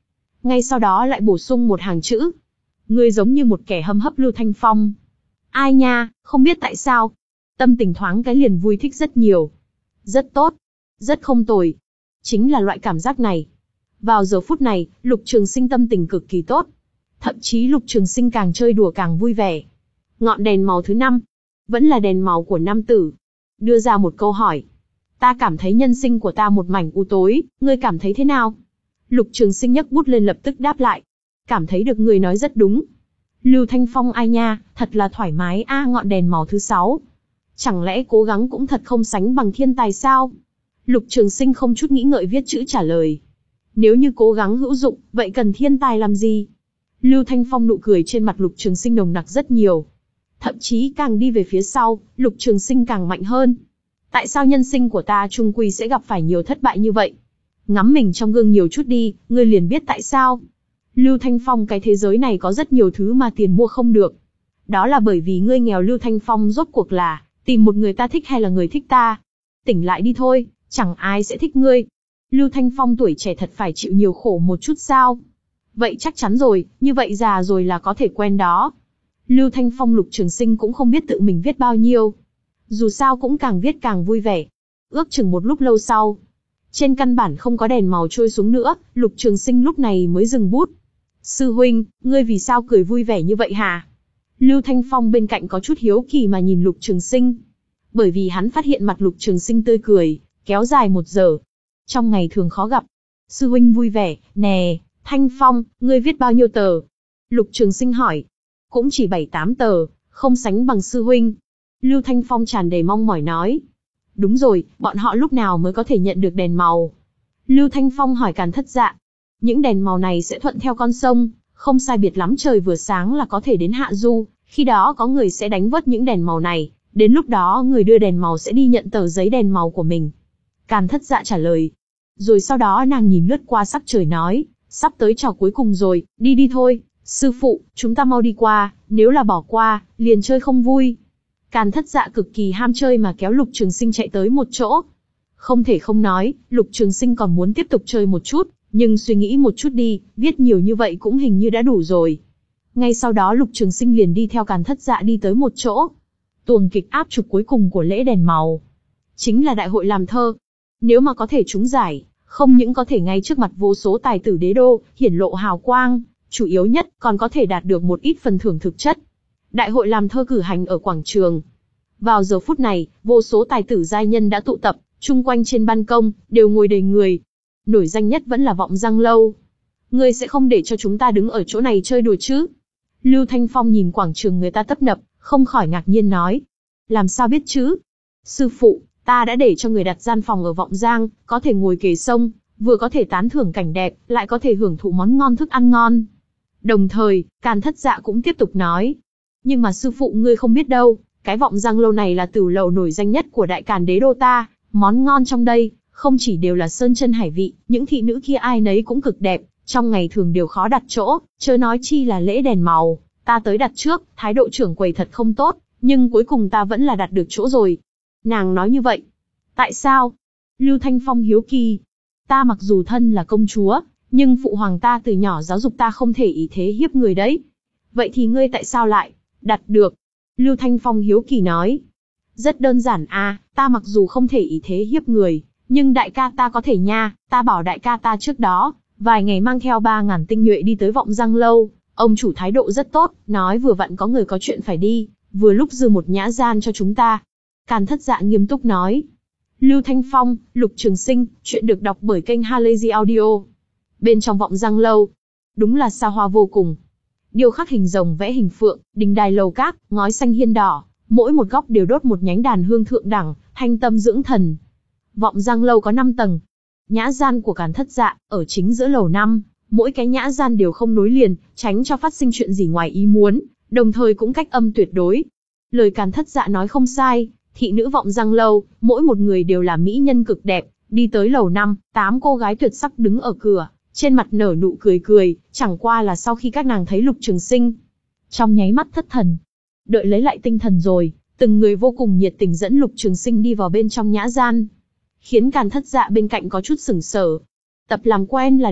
ngay sau đó lại bổ sung một hàng chữ. Ngươi giống như một kẻ hâm hấp Lưu Thanh Phong. Ai nha, không biết tại sao. Tâm tình thoáng cái liền vui thích rất nhiều. Rất tốt. Rất không tồi. Chính là loại cảm giác này. Vào giờ phút này, Lục Trường Sinh tâm tình cực kỳ tốt. Thậm chí Lục Trường Sinh càng chơi đùa càng vui vẻ. Ngọn đèn màu thứ năm. Vẫn là đèn màu của nam tử. Đưa ra một câu hỏi. Ta cảm thấy nhân sinh của ta một mảnh u tối, ngươi cảm thấy thế nào? Lục Trường Sinh nhấc bút lên lập tức đáp lại. Cảm thấy được người nói rất đúng. Lưu Thanh Phong ai nha, thật là thoải mái a. Ngọn đèn màu thứ sáu. Chẳng lẽ cố gắng cũng thật không sánh bằng thiên tài sao? Lục Trường Sinh không chút nghĩ ngợi viết chữ trả lời. Nếu như cố gắng hữu dụng, vậy cần thiên tài làm gì? Lưu Thanh Phong nụ cười trên mặt Lục Trường Sinh nồng nặc rất nhiều. Thậm chí càng đi về phía sau, Lục Trường Sinh càng mạnh hơn. Tại sao nhân sinh của ta chung quy sẽ gặp phải nhiều thất bại như vậy? Ngắm mình trong gương nhiều chút đi, ngươi liền biết tại sao. Lưu Thanh Phong, cái thế giới này có rất nhiều thứ mà tiền mua không được. Đó là bởi vì ngươi nghèo. Lưu Thanh Phong rốt cuộc là tìm một người ta thích hay là người thích ta? Tỉnh lại đi thôi, chẳng ai sẽ thích ngươi. Lưu Thanh Phong tuổi trẻ thật phải chịu nhiều khổ một chút sao? Vậy chắc chắn rồi, như vậy già rồi là có thể quen đó. Lưu Thanh Phong Lục Trường Sinh cũng không biết tự mình viết bao nhiêu. Dù sao cũng càng viết càng vui vẻ. Ước chừng một lúc lâu sau, trên căn bản không có đèn màu trôi xuống nữa, Lục Trường Sinh lúc này mới dừng bút. Sư huynh, ngươi vì sao cười vui vẻ như vậy hả? Lưu Thanh Phong bên cạnh có chút hiếu kỳ mà nhìn Lục Trường Sinh. Bởi vì hắn phát hiện mặt Lục Trường Sinh tươi cười, kéo dài một giờ. Trong ngày thường khó gặp. Sư huynh vui vẻ, nè, Thanh Phong, ngươi viết bao nhiêu tờ? Lục Trường Sinh hỏi. Cũng chỉ bảy tám tờ, không sánh bằng sư huynh. Lưu Thanh Phong tràn đầy mong mỏi nói. Đúng rồi, bọn họ lúc nào mới có thể nhận được đèn màu? Lưu Thanh Phong hỏi Càn Thất Dạ. Những đèn màu này sẽ thuận theo con sông, không sai biệt lắm trời vừa sáng là có thể đến hạ du, khi đó có người sẽ đánh vớt những đèn màu này, đến lúc đó người đưa đèn màu sẽ đi nhận tờ giấy đèn màu của mình. Càn Thất Dạ trả lời. Rồi sau đó nàng nhìn lướt qua sắc trời nói, sắp tới trò cuối cùng rồi, đi đi thôi, sư phụ, chúng ta mau đi qua, nếu là bỏ qua, liền chơi không vui. Càn Thất Dạ cực kỳ ham chơi mà kéo Lục Trường Sinh chạy tới một chỗ. Không thể không nói, Lục Trường Sinh còn muốn tiếp tục chơi một chút, nhưng suy nghĩ một chút đi, viết nhiều như vậy cũng hình như đã đủ rồi. Ngay sau đó Lục Trường Sinh liền đi theo Càn Thất Dạ đi tới một chỗ. Tuồng kịch áp trục cuối cùng của lễ đèn màu. Chính là đại hội làm thơ. Nếu mà có thể trúng giải, không những có thể ngay trước mặt vô số tài tử đế đô, hiển lộ hào quang, chủ yếu nhất còn có thể đạt được một ít phần thưởng thực chất. Đại hội làm thơ cử hành ở quảng trường. Vào giờ phút này, vô số tài tử giai nhân đã tụ tập, chung quanh trên ban công, đều ngồi đầy người. Nổi danh nhất vẫn là Vọng Giang Lâu. Ngươi sẽ không để cho chúng ta đứng ở chỗ này chơi đùa chứ? Lưu Thanh Phong nhìn quảng trường người ta tấp nập, không khỏi ngạc nhiên nói. Làm sao biết chứ? Sư phụ, ta đã để cho người đặt gian phòng ở Vọng Giang, có thể ngồi kề sông, vừa có thể tán thưởng cảnh đẹp, lại có thể hưởng thụ món ngon thức ăn ngon. Đồng thời, Càn Thất Dạ cũng tiếp tục nói. Nhưng mà sư phụ ngươi không biết đâu, cái Vọng Giang Lâu này là tửu lầu nổi danh nhất của Đại Càn Đế đô ta, món ngon trong đây, không chỉ đều là sơn chân hải vị, những thị nữ kia ai nấy cũng cực đẹp, trong ngày thường đều khó đặt chỗ, chớ nói chi là lễ đèn màu, ta tới đặt trước, thái độ trưởng quầy thật không tốt, nhưng cuối cùng ta vẫn là đặt được chỗ rồi. Nàng nói như vậy. Tại sao? Lưu Thanh Phong hiếu kỳ. Ta mặc dù thân là công chúa, nhưng phụ hoàng ta từ nhỏ giáo dục ta không thể ý thế hiếp người đấy. Vậy thì ngươi tại sao lại đặt được? Lưu Thanh Phong hiếu kỳ nói. Rất đơn giản a, ta mặc dù không thể ý thế hiếp người, nhưng đại ca ta có thể nha, ta bảo đại ca ta trước đó, vài ngày mang theo ba ngàn tinh nhuệ đi tới Vọng Giang Lâu, ông chủ thái độ rất tốt, nói vừa vặn có người có chuyện phải đi, vừa lúc dư một nhã gian cho chúng ta. Càn Thất Dạ nghiêm túc nói. Lưu Thanh Phong, Lục Trường Sinh, chuyện được đọc bởi kênh Halazy Audio. Bên trong Vọng Giang Lâu, đúng là xa hoa vô cùng. Điêu khắc hình rồng vẽ hình phượng, đình đài lầu cát, ngói xanh hiên đỏ, mỗi một góc đều đốt một nhánh đàn hương thượng đẳng, thanh tâm dưỡng thần. Vọng Giang Lâu có năm tầng. Nhã gian của Càn Thất Dạ ở chính giữa lầu năm, mỗi cái nhã gian đều không nối liền, tránh cho phát sinh chuyện gì ngoài ý muốn, đồng thời cũng cách âm tuyệt đối. Lời Càn Thất Dạ nói không sai, thị nữ Vọng Giang Lâu, mỗi một người đều là mỹ nhân cực đẹp, đi tới lầu năm, tám cô gái tuyệt sắc đứng ở cửa, trên mặt nở nụ cười cười, chẳng qua là sau khi các nàng thấy Lục Trường Sinh, trong nháy mắt thất thần. Đợi lấy lại tinh thần rồi, từng người vô cùng nhiệt tình dẫn Lục Trường Sinh đi vào bên trong nhã gian, khiến Càn Thất Dạ bên cạnh có chút sửng sở. Tập làm quen là được,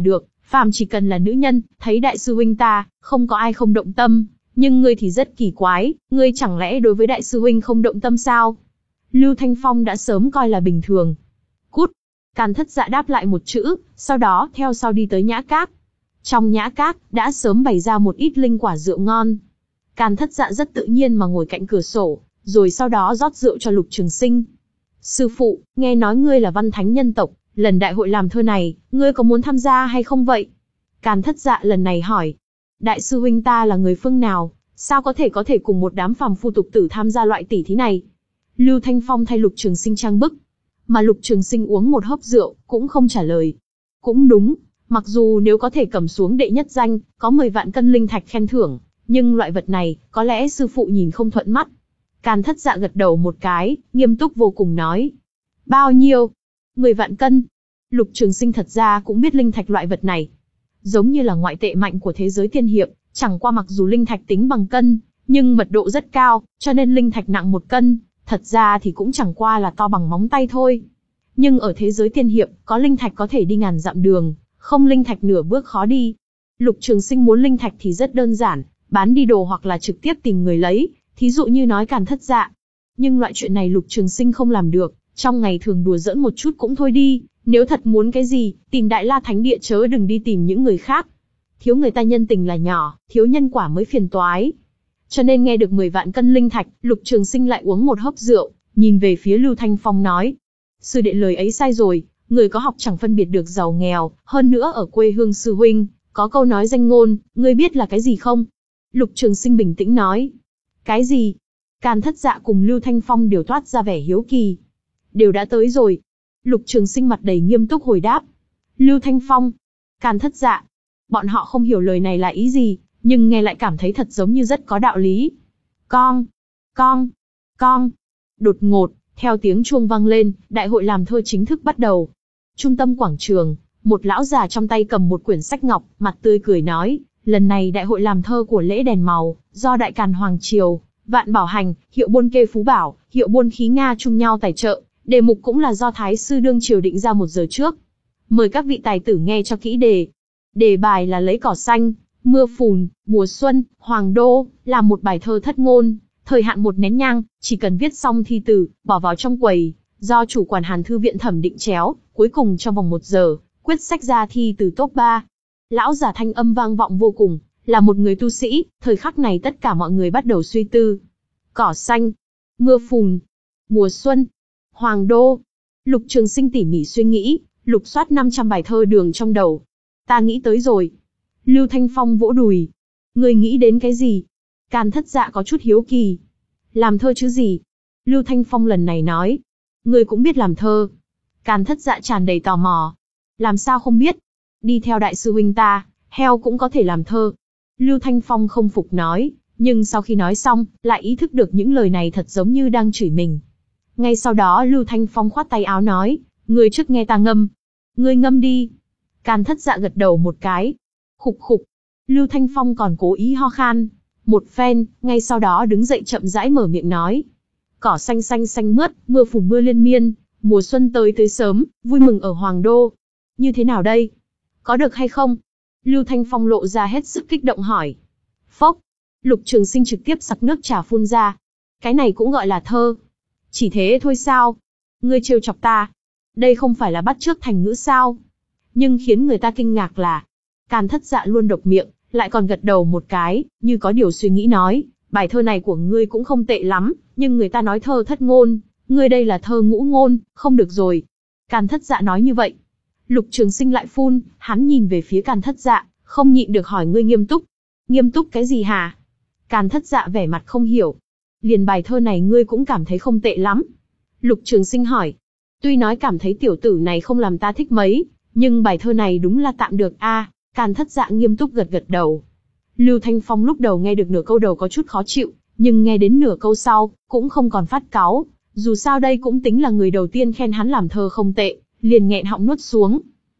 Phàm chỉ cần là nữ nhân, thấy đại sư huynh ta, không có ai không động tâm, nhưng ngươi thì rất kỳ quái, ngươi chẳng lẽ đối với đại sư huynh không động tâm sao? Lưu Thanh Phong đã sớm coi là bình thường. Cút! Càn Thất Dạ đáp lại một chữ, sau đó theo sau đi tới nhã các. Trong nhã các, đã sớm bày ra một ít linh quả rượu ngon. Càn Thất Dạ rất tự nhiên mà ngồi cạnh cửa sổ, rồi sau đó rót rượu cho Lục Trường Sinh. Sư phụ, nghe nói ngươi là văn thánh nhân tộc, lần đại hội làm thơ này, ngươi có muốn tham gia hay không vậy? Càn Thất Dạ lần này hỏi. Đại sư huynh ta là người phương nào, sao có thể có thể cùng một đám phàm phu tục tử tham gia loại tỷ thí này? Lưu Thanh Phong thay Lục Trường Sinh trang bức, mà Lục Trường Sinh uống một hớp rượu, cũng không trả lời. Cũng đúng, mặc dù nếu có thể cầm xuống đệ nhất danh, có mười vạn cân linh thạch khen thưởng, nhưng loại vật này, có lẽ sư phụ nhìn không thuận mắt. Càn Thất Dạ gật đầu một cái, nghiêm túc vô cùng nói. Bao nhiêu? mười vạn cân. Lục Trường Sinh thật ra cũng biết linh thạch loại vật này. Giống như là ngoại tệ mạnh của thế giới tiên hiệp, chẳng qua mặc dù linh thạch tính bằng cân, nhưng mật độ rất cao, cho nên linh thạch nặng một cân, thật ra thì cũng chẳng qua là to bằng móng tay thôi. Nhưng ở thế giới tiên hiệp, có linh thạch có thể đi ngàn dặm đường, không linh thạch nửa bước khó đi. Lục Trường Sinh muốn linh thạch thì rất đơn giản, bán đi đồ hoặc là trực tiếp tìm người lấy, thí dụ như nói Càn Thất Dạ. Nhưng loại chuyện này Lục Trường Sinh không làm được, trong ngày thường đùa giỡn một chút cũng thôi đi, nếu thật muốn cái gì, tìm Đại La Thánh Địa chớ đừng đi tìm những người khác. Thiếu người ta nhân tình là nhỏ, thiếu nhân quả mới phiền toái. Cho nên nghe được mười vạn cân linh thạch, Lục Trường Sinh lại uống một hớp rượu, nhìn về phía Lưu Thanh Phong nói. Sư đệ lời ấy sai rồi, người có học chẳng phân biệt được giàu nghèo, hơn nữa ở quê hương sư huynh, có câu nói danh ngôn, ngươi biết là cái gì không? Lục Trường Sinh bình tĩnh nói. Cái gì? Càn Thất Dạ cùng Lưu Thanh Phong đều toát ra vẻ hiếu kỳ. Đều đã tới rồi. Lục Trường Sinh mặt đầy nghiêm túc hồi đáp. Lưu Thanh Phong, Càn Thất Dạ. Bọn họ không hiểu lời này là ý gì, nhưng nghe lại cảm thấy thật giống như rất có đạo lý. Con, con, con. Đột ngột, theo tiếng chuông vang lên, đại hội làm thơ chính thức bắt đầu. Trung tâm quảng trường, một lão già trong tay cầm một quyển sách ngọc, mặt tươi cười nói, lần này đại hội làm thơ của lễ đèn màu, do Đại Càn Hoàng Triều, Vạn Bảo Hành, Hiệu Buôn Kê Phú Bảo, Hiệu Buôn Khí Nga chung nhau tài trợ, đề mục cũng là do Thái sư đương triều định ra một giờ trước. Mời các vị tài tử nghe cho kỹ đề. Đề bài là lấy cỏ xanh, mưa phùn, mùa xuân, hoàng đô, làm một bài thơ thất ngôn, thời hạn một nén nhang, chỉ cần viết xong thi từ, bỏ vào trong quầy, do chủ quản Hàn Thư viện thẩm định chéo, cuối cùng trong vòng một giờ, quyết sách ra thi từ top ba. Lão già thanh âm vang vọng vô cùng, là một người tu sĩ, thời khắc này tất cả mọi người bắt đầu suy tư. Cỏ xanh, mưa phùn, mùa xuân, hoàng đô. Lục Trường Sinh tỉ mỉ suy nghĩ, lục soát năm trăm bài thơ đường trong đầu. Ta nghĩ tới rồi. Lưu Thanh Phong vỗ đùi. Ngươi nghĩ đến cái gì? Càn Thất Dạ có chút hiếu kỳ. Làm thơ chứ gì? Lưu Thanh Phong lần này nói. Ngươi cũng biết làm thơ. Càn Thất Dạ tràn đầy tò mò. Làm sao không biết? Đi theo đại sư huynh ta, heo cũng có thể làm thơ. Lưu Thanh Phong không phục nói, nhưng sau khi nói xong, lại ý thức được những lời này thật giống như đang chửi mình. Ngay sau đó Lưu Thanh Phong khoát tay áo nói, ngươi trước nghe ta ngâm. Ngươi ngâm đi. Càn Thất Dạ gật đầu một cái. Khục khục. Lưu Thanh Phong còn cố ý ho khan. Một phen, ngay sau đó đứng dậy chậm rãi mở miệng nói. Cỏ xanh xanh xanh mướt, mưa phùn mưa liên miên, mùa xuân tới tới sớm, vui mừng ở Hoàng Đô. Như thế nào đây? Có được hay không? Lưu Thanh Phong lộ ra hết sức kích động hỏi. Phốc. Lục Trường Sinh trực tiếp sặc nước trà phun ra. Cái này cũng gọi là thơ. Chỉ thế thôi sao? Ngươi trêu chọc ta. Đây không phải là bắt chước thành ngữ sao? Nhưng khiến người ta kinh ngạc là, Càn Thất Dạ luôn độc miệng, lại còn gật đầu một cái, như có điều suy nghĩ nói, bài thơ này của ngươi cũng không tệ lắm, nhưng người ta nói thơ thất ngôn, ngươi đây là thơ ngũ ngôn, không được rồi. Càn Thất Dạ nói như vậy. Lục Trường Sinh lại phun, hắn nhìn về phía Càn Thất Dạ, không nhịn được hỏi ngươi nghiêm túc. Nghiêm túc cái gì hả? Càn Thất Dạ vẻ mặt không hiểu. Liền bài thơ này ngươi cũng cảm thấy không tệ lắm. Lục Trường Sinh hỏi. Tuy nói cảm thấy tiểu tử này không làm ta thích mấy, nhưng bài thơ này đúng là tạm được a. À, Càn Thất Dạ nghiêm túc gật gật đầu. Lưu Thanh Phong lúc đầu nghe được nửa câu đầu có chút khó chịu, nhưng nghe đến nửa câu sau, cũng không còn phát cáu. Dù sao đây cũng tính là người đầu tiên khen hắn làm thơ không tệ, liền nghẹn họng nuốt xuống.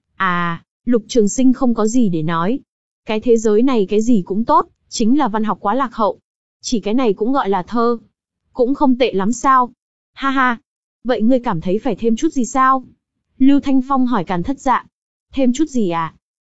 À, Lục Trường Sinh không có gì để nói. Cái thế giới này cái gì cũng tốt, chính là văn học quá lạc hậu. Chỉ cái này cũng gọi là thơ. Cũng không tệ lắm sao? Ha ha. Vậy ngươi cảm thấy phải thêm chút gì sao? Lưu Thanh Phong hỏi Càn Thất Dạ. Thêm chút gì à?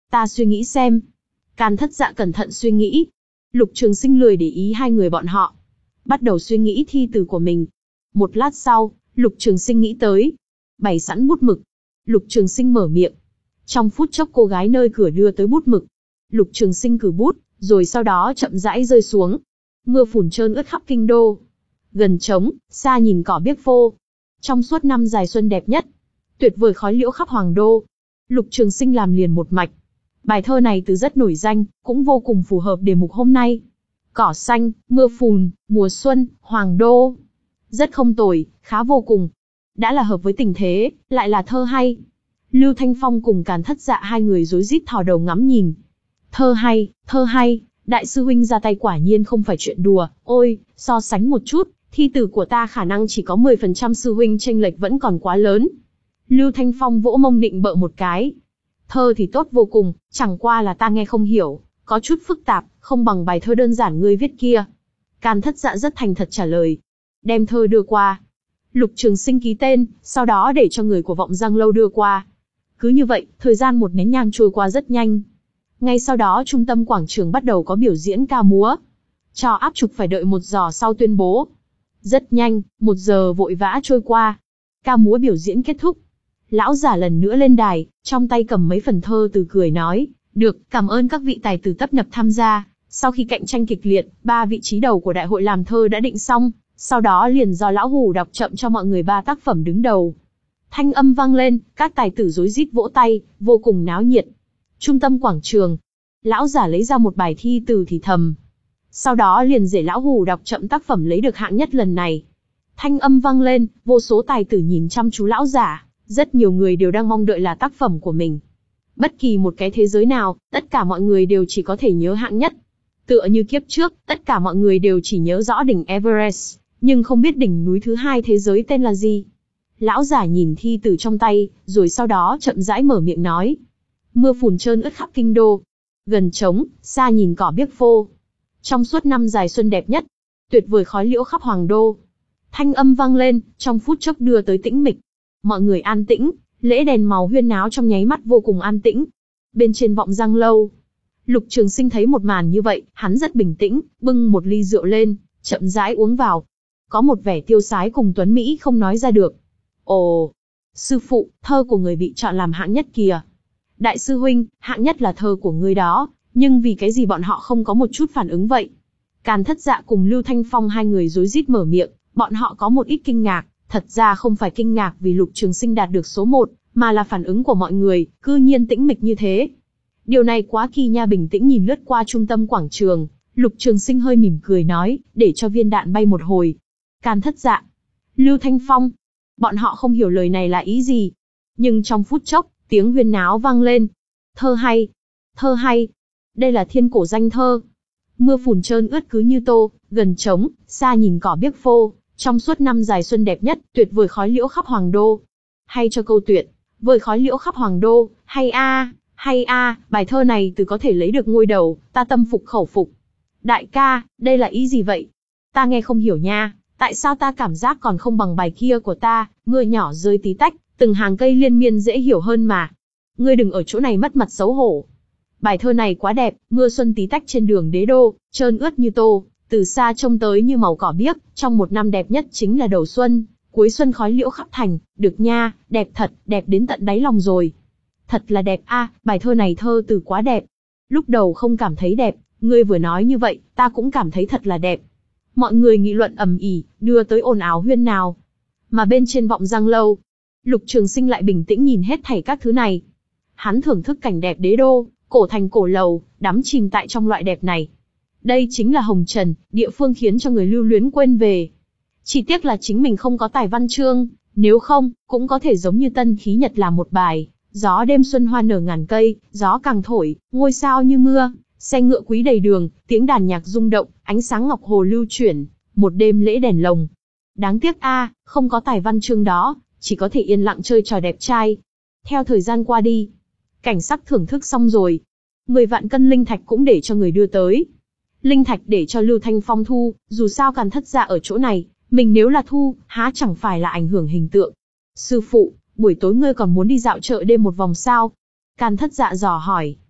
Ta suy nghĩ xem. Càn Thất Dạ cẩn thận suy nghĩ. Lục Trường Sinh lười để ý hai người bọn họ, bắt đầu suy nghĩ thi từ của mình. Một lát sau, Lục Trường Sinh nghĩ tới, bày sẵn bút mực. Lục Trường Sinh mở miệng. Trong phút chốc cô gái nơi cửa đưa tới bút mực. Lục Trường Sinh cử bút, rồi sau đó chậm rãi rơi xuống. Mưa phùn trơn ướt khắp kinh đô. Gần trống, xa nhìn cỏ biếc phô. Trong suốt năm dài xuân đẹp nhất, tuyệt vời khói liễu khắp hoàng đô. Lục Trường Sinh làm liền một mạch. Bài thơ này từ rất nổi danh, cũng vô cùng phù hợp đề mục hôm nay. Cỏ xanh, mưa phùn, mùa xuân, hoàng đô. Rất không tồi, khá vô cùng. Đã là hợp với tình thế, lại là thơ hay. Lưu Thanh Phong cùng Càn Thất Dạ hai người rối rít thò đầu ngắm nhìn. Thơ hay, thơ hay, đại sư huynh ra tay quả nhiên không phải chuyện đùa. Ôi, so sánh một chút, thi từ của ta khả năng chỉ có mười phần trăm, sư huynh chênh lệch vẫn còn quá lớn. Lưu Thanh Phong vỗ mông định bợ một cái. Thơ thì tốt vô cùng, chẳng qua là ta nghe không hiểu, có chút phức tạp, không bằng bài thơ đơn giản ngươi viết kia. Càn Thất Dạ rất thành thật trả lời. Đem thơ đưa qua. Lục Trường Sinh ký tên, sau đó để cho người của Vọng Giang Lâu đưa qua. Cứ như vậy, thời gian một nén nhang trôi qua rất nhanh. Ngay sau đó trung tâm quảng trường bắt đầu có biểu diễn ca múa. Cho áp trục phải đợi một giờ sau tuyên bố. Rất nhanh, một giờ vội vã trôi qua. Ca múa biểu diễn kết thúc. Lão giả lần nữa lên đài, trong tay cầm mấy phần thơ từ cười nói, được, cảm ơn các vị tài tử tấp nập tham gia. Sau khi cạnh tranh kịch liệt, ba vị trí đầu của đại hội làm thơ đã định xong, sau đó liền do lão hủ đọc chậm cho mọi người ba tác phẩm đứng đầu. Thanh âm vang lên, các tài tử rối rít vỗ tay, vô cùng náo nhiệt. Trung tâm quảng trường, lão giả lấy ra một bài thi từ thì thầm. Sau đó liền để lão hủ đọc chậm tác phẩm lấy được hạng nhất lần này. Thanh âm vang lên, vô số tài tử nhìn chăm chú lão giả, rất nhiều người đều đang mong đợi là tác phẩm của mình. Bất kỳ một cái thế giới nào, tất cả mọi người đều chỉ có thể nhớ hạng nhất. Tựa như kiếp trước, tất cả mọi người đều chỉ nhớ rõ đỉnh Everest, nhưng không biết đỉnh núi thứ hai thế giới tên là gì. Lão giả nhìn thi từ trong tay, rồi sau đó chậm rãi mở miệng nói. Mưa phùn trơn ướt khắp kinh đô. Gần trống, xa nhìn cỏ biếc phô. Trong suốt năm dài xuân đẹp nhất, tuyệt vời khói liễu khắp hoàng đô. Thanh âm vang lên, trong phút chốc đưa tới tĩnh mịch. Mọi người an tĩnh, lễ đèn màu huyên náo trong nháy mắt vô cùng an tĩnh. Bên trên Vọng Giang Lâu, Lục Trường Sinh thấy một màn như vậy, hắn rất bình tĩnh, bưng một ly rượu lên, chậm rãi uống vào. Có một vẻ tiêu sái cùng tuấn mỹ không nói ra được. Ồ, sư phụ, thơ của người bị chọn làm hạng nhất kìa. Đại sư huynh, hạng nhất là thơ của ngươi đó, nhưng vì cái gì bọn họ không có một chút phản ứng vậy? Càn Thất Dạ cùng Lưu Thanh Phong hai người rối rít mở miệng, bọn họ có một ít kinh ngạc, thật ra không phải kinh ngạc vì Lục Trường Sinh đạt được số một, mà là phản ứng của mọi người, cư nhiên tĩnh mịch như thế. Điều này quá kỳ nha. Bình tĩnh nhìn lướt qua trung tâm quảng trường, Lục Trường Sinh hơi mỉm cười nói, để cho viên đạn bay một hồi. Càn Thất Dạ, Lưu Thanh Phong, bọn họ không hiểu lời này là ý gì. Nhưng trong phút chốc, tiếng huyên náo vang lên. Thơ hay, thơ hay, đây là thiên cổ danh thơ. Mưa phùn trơn ướt cứ như tô, gần trống, xa nhìn cỏ biếc phô. Trong suốt năm dài xuân đẹp nhất, tuyệt vời khói liễu khắp hoàng đô. Hay cho câu tuyệt, vời khói liễu khắp hoàng đô, hay a, hay a, bài thơ này từ có thể lấy được ngôi đầu, ta tâm phục khẩu phục. Đại ca, đây là ý gì vậy? Ta nghe không hiểu nha, tại sao ta cảm giác còn không bằng bài kia của ta, mưa nhỏ rơi tí tách, từng hàng cây liên miên dễ hiểu hơn mà. Ngươi đừng ở chỗ này mất mặt xấu hổ. Bài thơ này quá đẹp, mưa xuân tí tách trên đường đế đô, trơn ướt như tô, từ xa trông tới như màu cỏ biếc, trong một năm đẹp nhất chính là đầu xuân, cuối xuân khói liễu khắp thành, được nha, đẹp thật, đẹp đến tận đáy lòng rồi. Thật là đẹp a, bài thơ này thơ từ quá đẹp. Lúc đầu không cảm thấy đẹp, ngươi vừa nói như vậy, ta cũng cảm thấy thật là đẹp. Mọi người nghị luận ầm ĩ, đưa tới ồn ào huyên náo. Mà bên trên Vọng Giang Lâu, Lục Trường Sinh lại bình tĩnh nhìn hết thảy các thứ này. Hắn thưởng thức cảnh đẹp đế đô, cổ thành cổ lầu, đắm chìm tại trong loại đẹp này. Đây chính là hồng trần, địa phương khiến cho người lưu luyến quên về. Chỉ tiếc là chính mình không có tài văn chương, nếu không, cũng có thể giống như Tân Khí Nhật làm một bài. Gió đêm xuân hoa nở ngàn cây, gió càng thổi, ngôi sao như mưa, xe ngựa quý đầy đường, tiếng đàn nhạc rung động, ánh sáng ngọc hồ lưu chuyển, một đêm lễ đèn lồng. Đáng tiếc a, không có tài văn chương đó, chỉ có thể yên lặng chơi trò đẹp trai. Theo thời gian qua đi, cảnh sắc thưởng thức xong rồi, mười vạn cân linh thạch cũng để cho người đưa tới. Linh thạch để cho Lưu Thanh Phong thu, dù sao Càn Thất Dạ ở chỗ này, mình nếu là thu, há chẳng phải là ảnh hưởng hình tượng. Sư phụ, buổi tối ngươi còn muốn đi dạo chợ đêm một vòng sao? Càn Thất Dạ dò hỏi.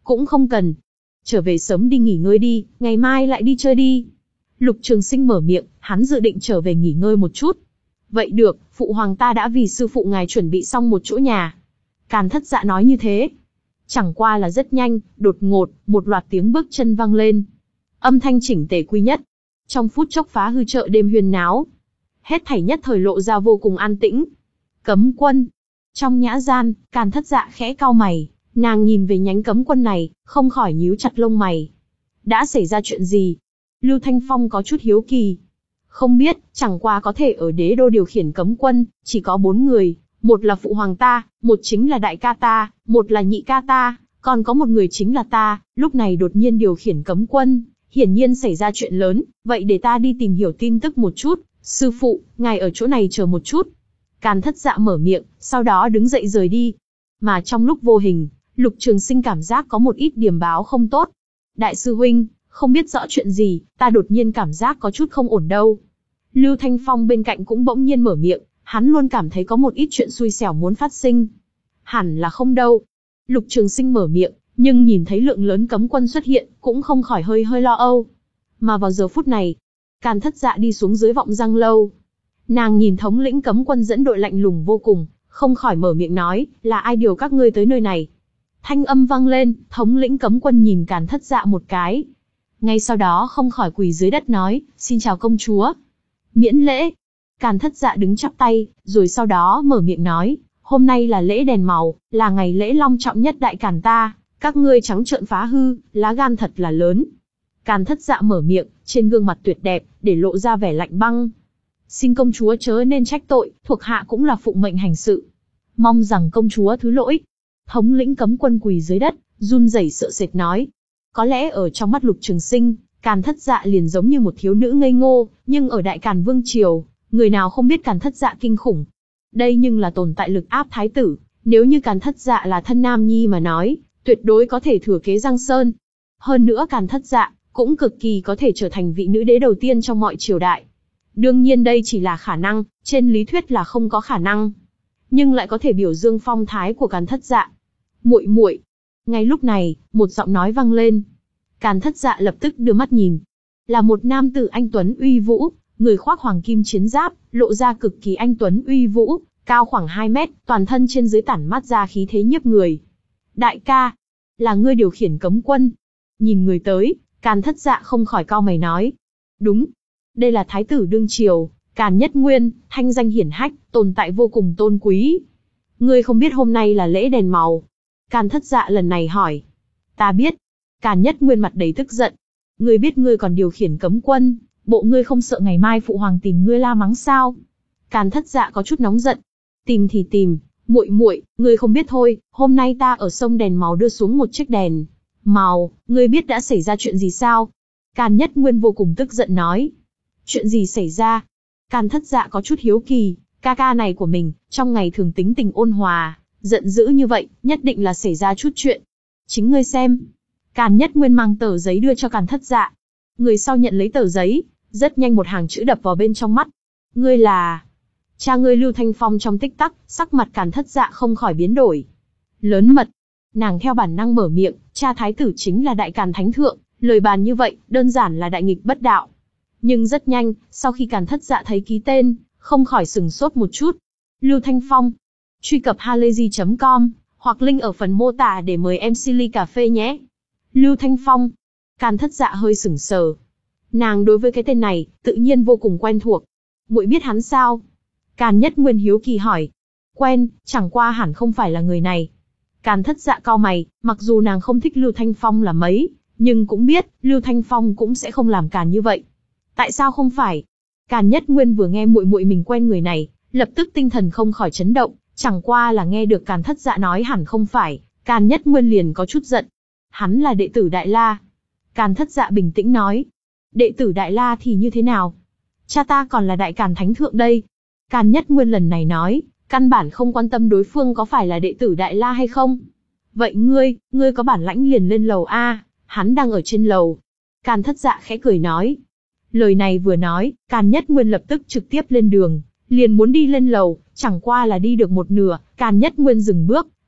Cũng không cần. Trở về sớm đi nghỉ ngơi đi, ngày mai lại đi chơi đi. Lục Trường Sinh mở miệng, hắn dự định trở về nghỉ ngơi một chút. Vậy được, phụ hoàng ta đã vì sư phụ ngài chuẩn bị xong một chỗ nhà. Càn Thất Dạ nói như thế. Chẳng qua là rất nhanh, đột ngột, một loạt tiếng bước chân vang lên. Âm thanh chỉnh tề quy nhất. Trong phút chốc phá hư chợ đêm huyên náo. Hết thảy nhất thời lộ ra vô cùng an tĩnh. Cấm quân. Trong nhã gian, Càn Thất Dạ khẽ cau mày, nàng nhìn về nhánh cấm quân này, không khỏi nhíu chặt lông mày. Đã xảy ra chuyện gì? Lưu Thanh Phong có chút hiếu kỳ. Không biết, chẳng qua có thể ở đế đô điều khiển cấm quân, chỉ có bốn người. Một là phụ hoàng ta, một chính là đại ca ta, một là nhị ca ta, còn có một người chính là ta, lúc này đột nhiên điều khiển cấm quân, hiển nhiên xảy ra chuyện lớn, vậy để ta đi tìm hiểu tin tức một chút, sư phụ, ngài ở chỗ này chờ một chút. Càn Thất Dạ mở miệng, sau đó đứng dậy rời đi. Mà trong lúc vô hình, Lục Trường Sinh cảm giác có một ít điểm báo không tốt. Đại sư huynh, không biết rõ chuyện gì, ta đột nhiên cảm giác có chút không ổn đâu. Lưu Thanh Phong bên cạnh cũng bỗng nhiên mở miệng, hắn luôn cảm thấy có một ít chuyện xui xẻo muốn phát sinh. Hẳn là không đâu. Lục Trường Sinh mở miệng, nhưng nhìn thấy lượng lớn cấm quân xuất hiện, cũng không khỏi hơi hơi lo âu. Mà vào giờ phút này, Càn Thất Dạ đi xuống dưới vọng giang lâu. Nàng nhìn thống lĩnh cấm quân dẫn đội lạnh lùng vô cùng, không khỏi mở miệng nói, là ai điều các ngươi tới nơi này? Thanh âm vang lên, thống lĩnh cấm quân nhìn Càn Thất Dạ một cái. Ngay sau đó không khỏi quỳ dưới đất nói, xin chào công chúa. Miễn lễ. Càn Thất Dạ đứng chắp tay, rồi sau đó mở miệng nói, hôm nay là lễ đèn màu, là ngày lễ long trọng nhất đại Càn ta, các ngươi trắng trợn phá hư, lá gan thật là lớn. Càn Thất Dạ mở miệng, trên gương mặt tuyệt đẹp, để lộ ra vẻ lạnh băng. Xin công chúa chớ nên trách tội, thuộc hạ cũng là phụng mệnh hành sự. Mong rằng công chúa thứ lỗi. Thống lĩnh cấm quân quỳ dưới đất, run rẩy sợ sệt nói. Có lẽ ở trong mắt Lục Trường Sinh, Càn Thất Dạ liền giống như một thiếu nữ ngây ngô, nhưng ở Đại Càn Vương Triều, người nào không biết Càn Thất Dạ kinh khủng. Đây nhưng là tồn tại lực áp thái tử, nếu như Càn Thất Dạ là thân nam nhi mà nói, tuyệt đối có thể thừa kế Giang Sơn. Hơn nữa Càn Thất Dạ cũng cực kỳ có thể trở thành vị nữ đế đầu tiên trong mọi triều đại. Đương nhiên đây chỉ là khả năng, trên lý thuyết là không có khả năng, nhưng lại có thể biểu dương phong thái của Càn Thất Dạ. Muội muội. Ngay lúc này, một giọng nói vang lên. Càn Thất Dạ lập tức đưa mắt nhìn, là một nam tử anh tuấn uy vũ, người khoác hoàng kim chiến giáp, lộ ra cực kỳ anh tuấn uy vũ, cao khoảng hai mét, toàn thân trên dưới tản mát ra khí thế nhiếp người. Đại ca, là ngươi điều khiển cấm quân? Nhìn người tới, Càn Thất Dạ không khỏi cau mày nói. Đúng, đây là thái tử đương triều, Càn Nhất Nguyên, thanh danh hiển hách, tồn tại vô cùng tôn quý. Ngươi không biết hôm nay là lễ đèn màu? Càn Thất Dạ lần này hỏi. Ta biết. Càn Nhất Nguyên mặt đầy tức giận. Ngươi biết ngươi còn điều khiển cấm quân, bộ ngươi không sợ ngày mai phụ hoàng tìm ngươi la mắng sao? Càn Thất Dạ có chút nóng giận. Tìm thì tìm, muội muội, ngươi không biết thôi, hôm nay ta ở sông đèn màu đưa xuống một chiếc đèn màu, ngươi biết đã xảy ra chuyện gì sao? Càn Nhất Nguyên vô cùng tức giận nói. Chuyện gì xảy ra? Càn Thất Dạ có chút hiếu kỳ, ca ca này của mình, trong ngày thường tính tình ôn hòa, giận dữ như vậy, nhất định là xảy ra chút chuyện. Chính ngươi xem. Càn Nhất Nguyên mang tờ giấy đưa cho Càn Thất Dạ. Người sau nhận lấy tờ giấy, rất nhanh một hàng chữ đập vào bên trong mắt. Ngươi là... Cha ngươi Lưu Thanh Phong. Trong tích tắc, sắc mặt Càn Thất Dạ không khỏi biến đổi. Lớn mật. Nàng theo bản năng mở miệng, cha thái tử chính là Đại Càn Thánh Thượng, lời bàn như vậy, đơn giản là đại nghịch bất đạo. Nhưng rất nhanh, sau khi Càn Thất Dạ thấy ký tên, không khỏi sừng sốt một chút. Lưu Thanh Phong. Truy cập halayzi chấm com, hoặc link ở phần mô tả để mời em xê ly cà phê nhé. Lưu Thanh Phong. Càn Thất Dạ hơi sửng sờ. Nàng đối với cái tên này, tự nhiên vô cùng quen thuộc. Muội biết hắn sao? Càn Nhất Nguyên hiếu kỳ hỏi. Quen, chẳng qua hẳn không phải là người này. Càn Thất Dạ cau mày, mặc dù nàng không thích Lưu Thanh Phong là mấy, nhưng cũng biết, Lưu Thanh Phong cũng sẽ không làm càn như vậy. Tại sao không phải? Càn Nhất Nguyên vừa nghe muội muội mình quen người này, lập tức tinh thần không khỏi chấn động, chẳng qua là nghe được Càn Thất Dạ nói hẳn không phải, Càn Nhất Nguyên liền có chút giận. Hắn là đệ tử Đại La. Càn Thất Dạ bình tĩnh nói. Đệ tử Đại La thì như thế nào? Cha ta còn là Đại Càn Thánh Thượng đây. Càn Nhất Nguyên lần này nói, căn bản không quan tâm đối phương có phải là đệ tử Đại La hay không. Vậy ngươi, ngươi có bản lãnh liền lên lầu a, hắn đang ở trên lầu. Càn Thất Dạ khẽ cười nói. Lời này vừa nói, Càn Nhất Nguyên lập tức trực tiếp lên đường, liền muốn đi lên lầu, chẳng qua là đi được một nửa, Càn Nhất Nguyên dừng bước,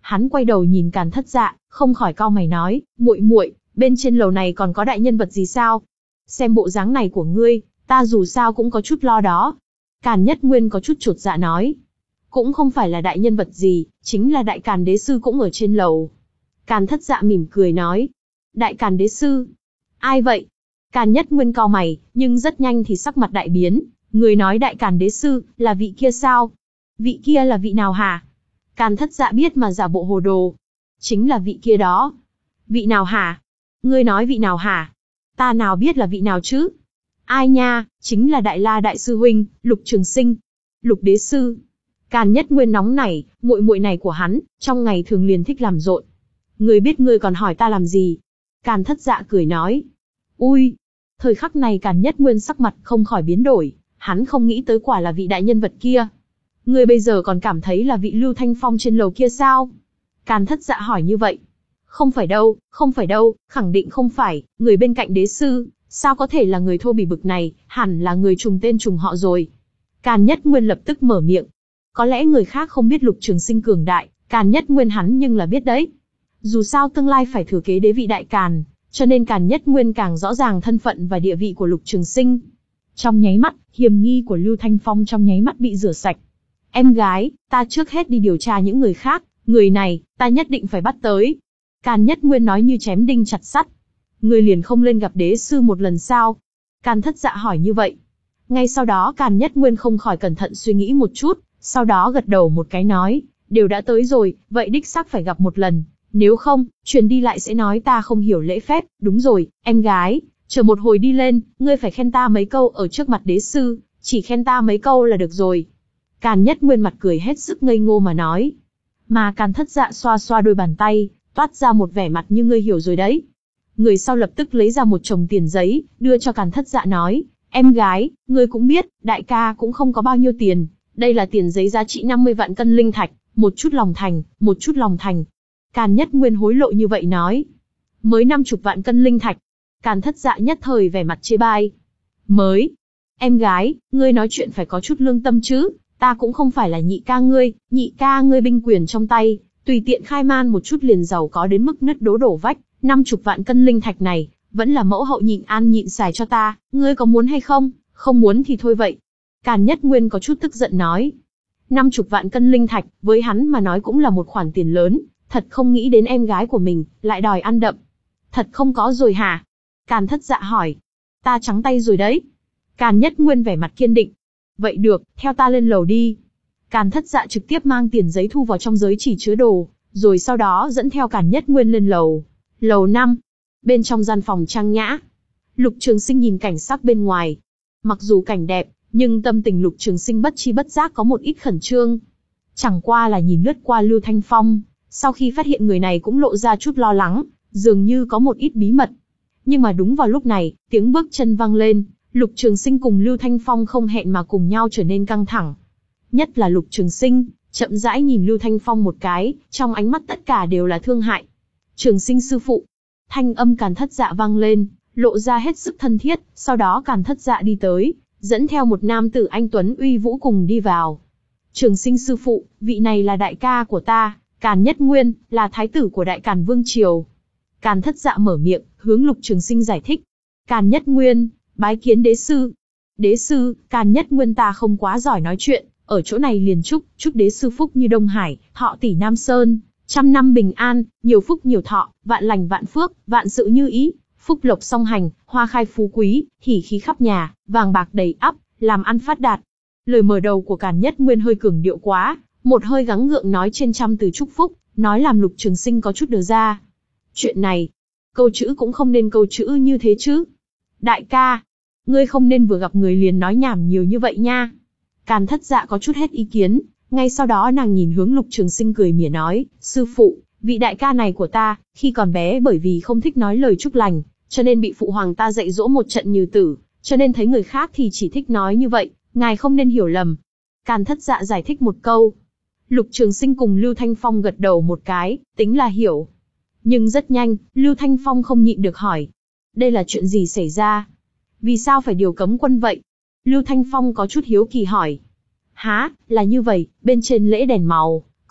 Hắn quay đầu nhìn Càn Thất Dạ, không khỏi cau mày nói, muội muội, bên trên lầu này còn có đại nhân vật gì sao? Xem bộ dáng này của ngươi, ta dù sao cũng có chút lo đó. Càn Nhất Nguyên có chút chột dạ nói. Cũng không phải là đại nhân vật gì, chính là đại Càn đế sư cũng ở trên lầu. Càn Thất Dạ mỉm cười nói. Đại Càn đế sư? Ai vậy? Càn Nhất Nguyên cau mày, nhưng rất nhanh thì sắc mặt đại biến. Người nói đại Càn đế sư, là vị kia sao? Vị kia là vị nào hả? Càn Thất Dạ biết mà giả bộ hồ đồ. Chính là vị kia đó. Vị nào hả? Ngươi nói vị nào hả? Ta nào biết là vị nào chứ? Ai nha, chính là Đại La đại sư huynh, Lục Trường Sinh. Lục đế sư. Càn Nhất Nguyên nóng nảy, muội muội này của hắn, trong ngày thường liền thích làm rộn. Ngươi biết ngươi còn hỏi ta làm gì? Càn Thất Dạ cười nói. Ui! Thời khắc này Càn Nhất Nguyên sắc mặt không khỏi biến đổi, hắn không nghĩ tới quả là vị đại nhân vật kia. Ngươi bây giờ còn cảm thấy là vị Lưu Thanh Phong trên lầu kia sao? Càn Thất Dạ hỏi như vậy. Không phải đâu, không phải đâu, khẳng định không phải, người bên cạnh đế sư, sao có thể là người thô bỉ bực này, hẳn là người trùng tên trùng họ rồi. Càn Nhất Nguyên lập tức mở miệng. Có lẽ người khác không biết Lục Trường Sinh cường đại, Càn Nhất Nguyên hắn nhưng là biết đấy. Dù sao tương lai phải thừa kế đế vị đại Càn, cho nên Càn Nhất Nguyên càng rõ ràng thân phận và địa vị của Lục Trường Sinh. Trong nháy mắt, hiểm nghi của Lưu Thanh Phong trong nháy mắt bị rửa sạch. Em gái, ta trước hết đi điều tra những người khác, người này, ta nhất định phải bắt tới. Càn Nhất Nguyên nói như chém đinh chặt sắt. Ngươi liền không lên gặp đế sư một lần sao? Càn Thất Dạ hỏi như vậy. Ngay sau đó Càn Nhất Nguyên không khỏi cẩn thận suy nghĩ một chút, sau đó gật đầu một cái nói, đều đã tới rồi, vậy đích xác phải gặp một lần. Nếu không, truyền đi lại sẽ nói ta không hiểu lễ phép. Đúng rồi, em gái, chờ một hồi đi lên, ngươi phải khen ta mấy câu ở trước mặt đế sư, chỉ khen ta mấy câu là được rồi. Càn Nhất Nguyên mặt cười hết sức ngây ngô mà nói. Mà Càn Thất Dạ xoa xoa đôi bàn tay, toát ra một vẻ mặt như ngươi hiểu rồi đấy. Người sau lập tức lấy ra một chồng tiền giấy, đưa cho Càn Thất Dạ nói, em gái, ngươi cũng biết, đại ca cũng không có bao nhiêu tiền, đây là tiền giấy giá trị năm mươi vạn cân linh thạch, một chút lòng thành, một chút lòng thành. Càn Nhất Nguyên hối lộ như vậy nói, mới năm chục vạn cân linh thạch. Càn Thất Dạ nhất thời vẻ mặt chê bai. Mới, em gái, ngươi nói chuyện phải có chút lương tâm chứ, ta cũng không phải là nhị ca ngươi, nhị ca ngươi binh quyền trong tay, tùy tiện khai man một chút liền giàu có đến mức nứt đố đổ vách, năm chục vạn cân linh thạch này, vẫn là mẫu hậu nhịn ăn nhịn xài cho ta, ngươi có muốn hay không? Không muốn thì thôi vậy. Càn Nhất Nguyên có chút tức giận nói. Năm chục vạn cân linh thạch, với hắn mà nói cũng là một khoản tiền lớn, thật không nghĩ đến em gái của mình, lại đòi ăn đậm. Thật không có rồi hả? Càn Thất Dạ hỏi. Ta trắng tay rồi đấy. Càn Nhất Nguyên vẻ mặt kiên định. Vậy được, theo ta lên lầu đi. Càn Thất Dạ trực tiếp mang tiền giấy thu vào trong giới chỉ chứa đồ, rồi sau đó dẫn theo Càn Nhất Nguyên lên lầu. Lầu năm. Bên trong gian phòng trang nhã, Lục Trường Sinh nhìn cảnh sắc bên ngoài. Mặc dù cảnh đẹp, nhưng tâm tình Lục Trường Sinh bất chi bất giác có một ít khẩn trương. Chẳng qua là nhìn lướt qua Lưu Thanh Phong, sau khi phát hiện người này cũng lộ ra chút lo lắng, dường như có một ít bí mật. Nhưng mà đúng vào lúc này, tiếng bước chân vang lên, Lục Trường Sinh cùng Lưu Thanh Phong không hẹn mà cùng nhau trở nên căng thẳng. Nhất là Lục Trường Sinh, chậm rãi nhìn Lưu Thanh Phong một cái, trong ánh mắt tất cả đều là thương hại. Trường Sinh sư phụ. Thanh âm Càn Thất Dạ vang lên, lộ ra hết sức thân thiết, sau đó Càn Thất Dạ đi tới, dẫn theo một nam tử anh tuấn uy vũ cùng đi vào. Trường Sinh sư phụ, vị này là đại ca của ta, Càn Nhất Nguyên, là thái tử của Đại Càn Vương Triều. Càn Thất Dạ mở miệng, hướng Lục Trường Sinh giải thích. Càn Nhất Nguyên, bái kiến đế sư. Đế sư, Càn Nhất Nguyên ta không quá giỏi nói chuyện, ở chỗ này liền chúc, chúc đế sư phúc như Đông Hải, thọ tỷ Nam Sơn, trăm năm bình an, nhiều phúc nhiều thọ, vạn lành vạn phước, vạn sự như ý, phúc lộc song hành, hoa khai phú quý, hỉ khí khắp nhà, vàng bạc đầy ắp, làm ăn phát đạt. Lời mở đầu của Càn Nhất Nguyên hơi cường điệu quá, một hơi gắng gượng nói trên trăm từ chúc phúc, nói làm Lục Trường Sinh có chút đờ ra. Chuyện này, câu chữ cũng không nên câu chữ như thế chứ. Đại ca, ngươi không nên vừa gặp người liền nói nhảm nhiều như vậy nha. Càn Thất Dạ có chút hết ý kiến, ngay sau đó nàng nhìn hướng Lục Trường Sinh cười mỉa nói, sư phụ, vị đại ca này của ta, khi còn bé bởi vì không thích nói lời chúc lành, cho nên bị phụ hoàng ta dạy dỗ một trận như tử, cho nên thấy người khác thì chỉ thích nói như vậy, ngài không nên hiểu lầm. Càn Thất Dạ giải thích một câu. Lục Trường Sinh cùng Lưu Thanh Phong gật đầu một cái, tính là hiểu. Nhưng rất nhanh, Lưu Thanh Phong không nhịn được hỏi. Đây là chuyện gì xảy ra? Vì sao phải điều cấm quân vậy? Lưu Thanh Phong có chút hiếu kỳ hỏi. Hả, là như vậy, bên trên lễ đèn màu,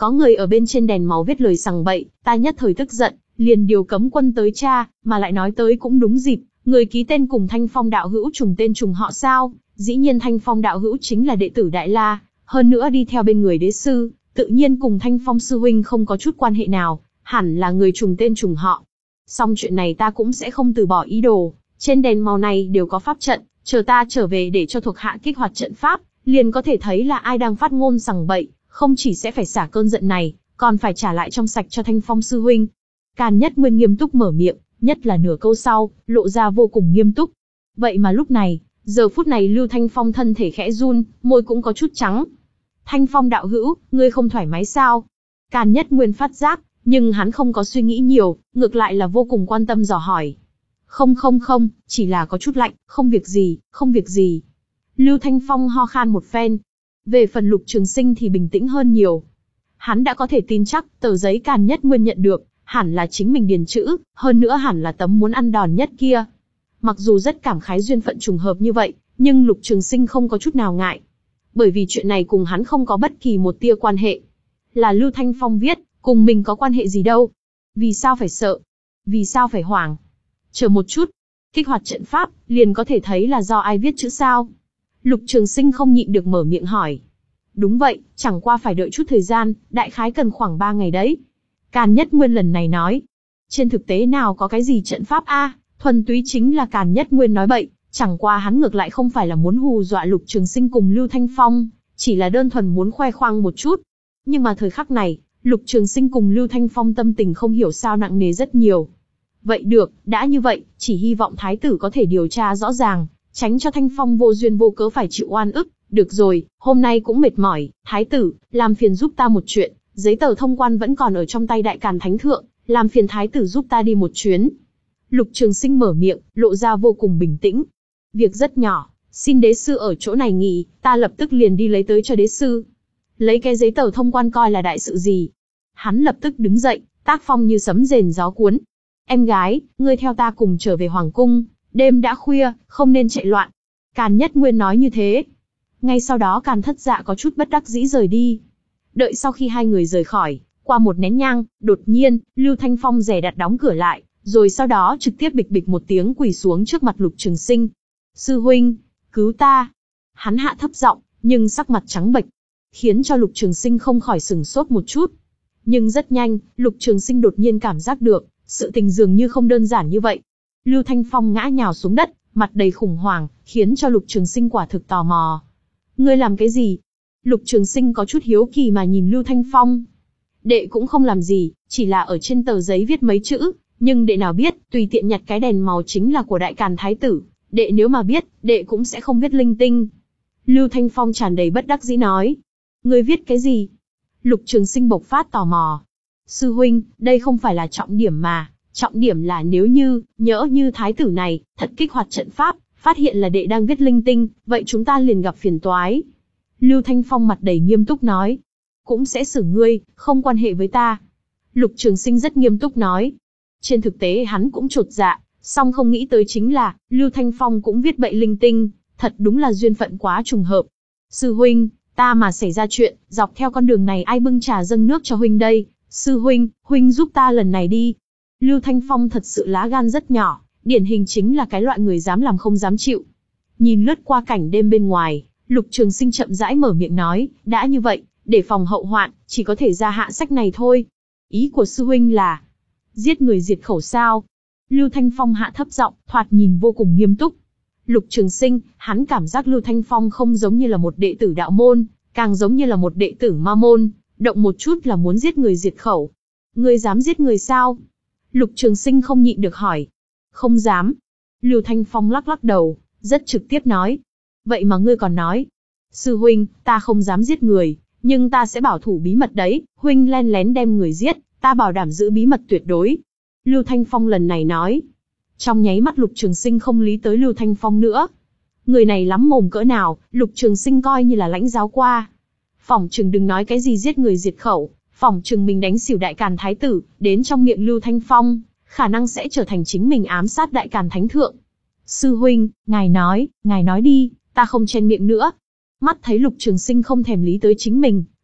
Có người ở bên trên đèn máu viết lời sằng bậy, ta nhất thời tức giận, liền điều cấm quân tới tra, mà lại nói tới cũng đúng dịp, người ký tên cùng Thanh Phong đạo hữu trùng tên trùng họ sao? Dĩ nhiên Thanh Phong đạo hữu chính là đệ tử Đại La, hơn nữa đi theo bên người đế sư, tự nhiên cùng Thanh Phong sư huynh không có chút quan hệ nào, hẳn là người trùng tên trùng họ. Xong chuyện này ta cũng sẽ không từ bỏ ý đồ, trên đèn màu này đều có pháp trận, chờ ta trở về để cho thuộc hạ kích hoạt trận pháp, liền có thể thấy là ai đang phát ngôn sằng bậy, không chỉ sẽ phải xả cơn giận này, còn phải trả lại trong sạch cho Thanh Phong sư huynh. Càn Nhất Nguyên nghiêm túc mở miệng, nhất là nửa câu sau, lộ ra vô cùng nghiêm túc. Vậy mà lúc này, giờ phút này Lưu Thanh Phong thân thể khẽ run, môi cũng có chút trắng. Thanh Phong đạo hữu, ngươi không thoải mái sao? Càn Nhất Nguyên phát giác, nhưng hắn không có suy nghĩ nhiều, ngược lại là vô cùng quan tâm dò hỏi. Không không không, chỉ là có chút lạnh, không việc gì, không việc gì. Lưu Thanh Phong ho khan một phen. Về phần Lục Trường Sinh thì bình tĩnh hơn nhiều. Hắn đã có thể tin chắc, tờ giấy Càn Nhất Nguyên nhận được, hẳn là chính mình điền chữ, hơn nữa hẳn là tấm muốn ăn đòn nhất kia. Mặc dù rất cảm khái duyên phận trùng hợp như vậy, nhưng Lục Trường Sinh không có chút nào ngại. Bởi vì chuyện này cùng hắn không có bất kỳ một tia quan hệ. Là Lưu Thanh Phong viết, cùng mình có quan hệ gì đâu. Vì sao phải sợ? Vì sao phải hoảng? Chờ một chút. Kích hoạt trận pháp, liền có thể thấy là do ai viết chữ sao? Lục Trường Sinh không nhịn được mở miệng hỏi. Đúng vậy, chẳng qua phải đợi chút thời gian, đại khái cần khoảng ba ngày đấy. Càn Nhất Nguyên lần này nói. Trên thực tế nào có cái gì trận pháp a, thuần túy chính là Càn Nhất Nguyên nói bậy, chẳng qua hắn ngược lại không phải là muốn hù dọa Lục Trường Sinh cùng Lưu Thanh Phong, chỉ là đơn thuần muốn khoe khoang một chút. Nhưng mà thời khắc này, Lục Trường Sinh cùng Lưu Thanh Phong tâm tình không hiểu sao nặng nề rất nhiều. Vậy được, đã như vậy, chỉ hy vọng thái tử có thể điều tra rõ ràng, tránh cho Thanh Phong vô duyên vô cớ phải chịu oan ức. Được rồi, hôm nay cũng mệt mỏi, thái tử, làm phiền giúp ta một chuyện, giấy tờ thông quan vẫn còn ở trong tay Đại Càn Thánh Thượng, làm phiền thái tử giúp ta đi một chuyến. Lục Trường Sinh mở miệng, lộ ra vô cùng bình tĩnh. Việc rất nhỏ, xin đế sư ở chỗ này nghỉ, ta lập tức liền đi lấy tới cho đế sư. Lấy cái giấy tờ thông quan coi là đại sự gì? Hắn lập tức đứng dậy, tác phong như sấm rền gió cuốn. Em gái, ngươi theo ta cùng trở về hoàng cung, đêm đã khuya, không nên chạy loạn. Càn Nhất Nguyên nói như thế. Ngay sau đó Càn Thất Dạ có chút bất đắc dĩ rời đi. Đợi sau khi hai người rời khỏi, qua một nén nhang, đột nhiên, Lưu Thanh Phong dè đặt đóng cửa lại, rồi sau đó trực tiếp bịch bịch một tiếng quỳ xuống trước mặt Lục Trường Sinh. Sư huynh, cứu ta. Hắn hạ thấp giọng, nhưng sắc mặt trắng bệch, khiến cho Lục Trường Sinh không khỏi sửng sốt một chút. Nhưng rất nhanh, Lục Trường Sinh đột nhiên cảm giác được, sự tình dường như không đơn giản như vậy. Lưu Thanh Phong ngã nhào xuống đất, mặt đầy khủng hoảng, khiến cho Lục Trường Sinh quả thực tò mò. Ngươi làm cái gì? Lục Trường Sinh có chút hiếu kỳ mà nhìn Lưu Thanh Phong. Đệ cũng không làm gì, chỉ là ở trên tờ giấy viết mấy chữ, nhưng đệ nào biết, tùy tiện nhặt cái đèn màu chính là của Đại Càn Thái Tử. Đệ nếu mà biết, đệ cũng sẽ không viết linh tinh. Lưu Thanh Phong tràn đầy bất đắc dĩ nói. Ngươi viết cái gì? Lục Trường Sinh bộc phát tò mò. Sư huynh, đây không phải là trọng điểm mà, trọng điểm là nếu như, nhỡ như thái tử này, thật kích hoạt trận pháp, phát hiện là đệ đang viết linh tinh, vậy chúng ta liền gặp phiền toái. Lưu Thanh Phong mặt đầy nghiêm túc nói. Cũng sẽ xử ngươi, không quan hệ với ta. Lục Trường Sinh rất nghiêm túc nói. Trên thực tế hắn cũng chột dạ, song không nghĩ tới chính là, Lưu Thanh Phong cũng viết bậy linh tinh, thật đúng là duyên phận quá trùng hợp. Sư huynh, ta mà xảy ra chuyện, dọc theo con đường này ai bưng trà dâng nước cho huynh đây? Sư huynh, huynh giúp ta lần này đi. Lưu Thanh Phong thật sự lá gan rất nhỏ, điển hình chính là cái loại người dám làm không dám chịu. Nhìn lướt qua cảnh đêm bên ngoài, Lục Trường Sinh chậm rãi mở miệng nói, đã như vậy, để phòng hậu hoạn, chỉ có thể ra hạ sách này thôi. Ý của sư huynh là, giết người diệt khẩu sao? Lưu Thanh Phong hạ thấp giọng, thoạt nhìn vô cùng nghiêm túc. Lục Trường Sinh, hắn cảm giác Lưu Thanh Phong không giống như là một đệ tử đạo môn, càng giống như là một đệ tử ma môn, động một chút là muốn giết người diệt khẩu. Ngươi dám giết người sao? Lục Trường Sinh không nhịn được hỏi. Không dám. Lưu Thanh Phong lắc lắc đầu, rất trực tiếp nói. Vậy mà ngươi còn nói. Sư huynh, ta không dám giết người, nhưng ta sẽ bảo thủ bí mật đấy, huynh len lén đem người giết, ta bảo đảm giữ bí mật tuyệt đối. Lưu Thanh Phong lần này nói. Trong nháy mắt Lục Trường Sinh không lý tới Lưu Thanh Phong nữa. Người này lắm mồm cỡ nào, Lục Trường Sinh coi như là lãnh giáo qua. Phỏng chừng đừng nói cái gì giết người diệt khẩu, phỏng chừng mình đánh xỉu Đại Càn Thái Tử, đến trong miệng Lưu Thanh Phong, khả năng sẽ trở thành chính mình ám sát Đại Càn Thánh Thượng. Sư huynh, ngài nói, ngài nói đi, ta không chen miệng nữa. Mắt thấy Lục Trường Sinh không thèm lý tới chính mình,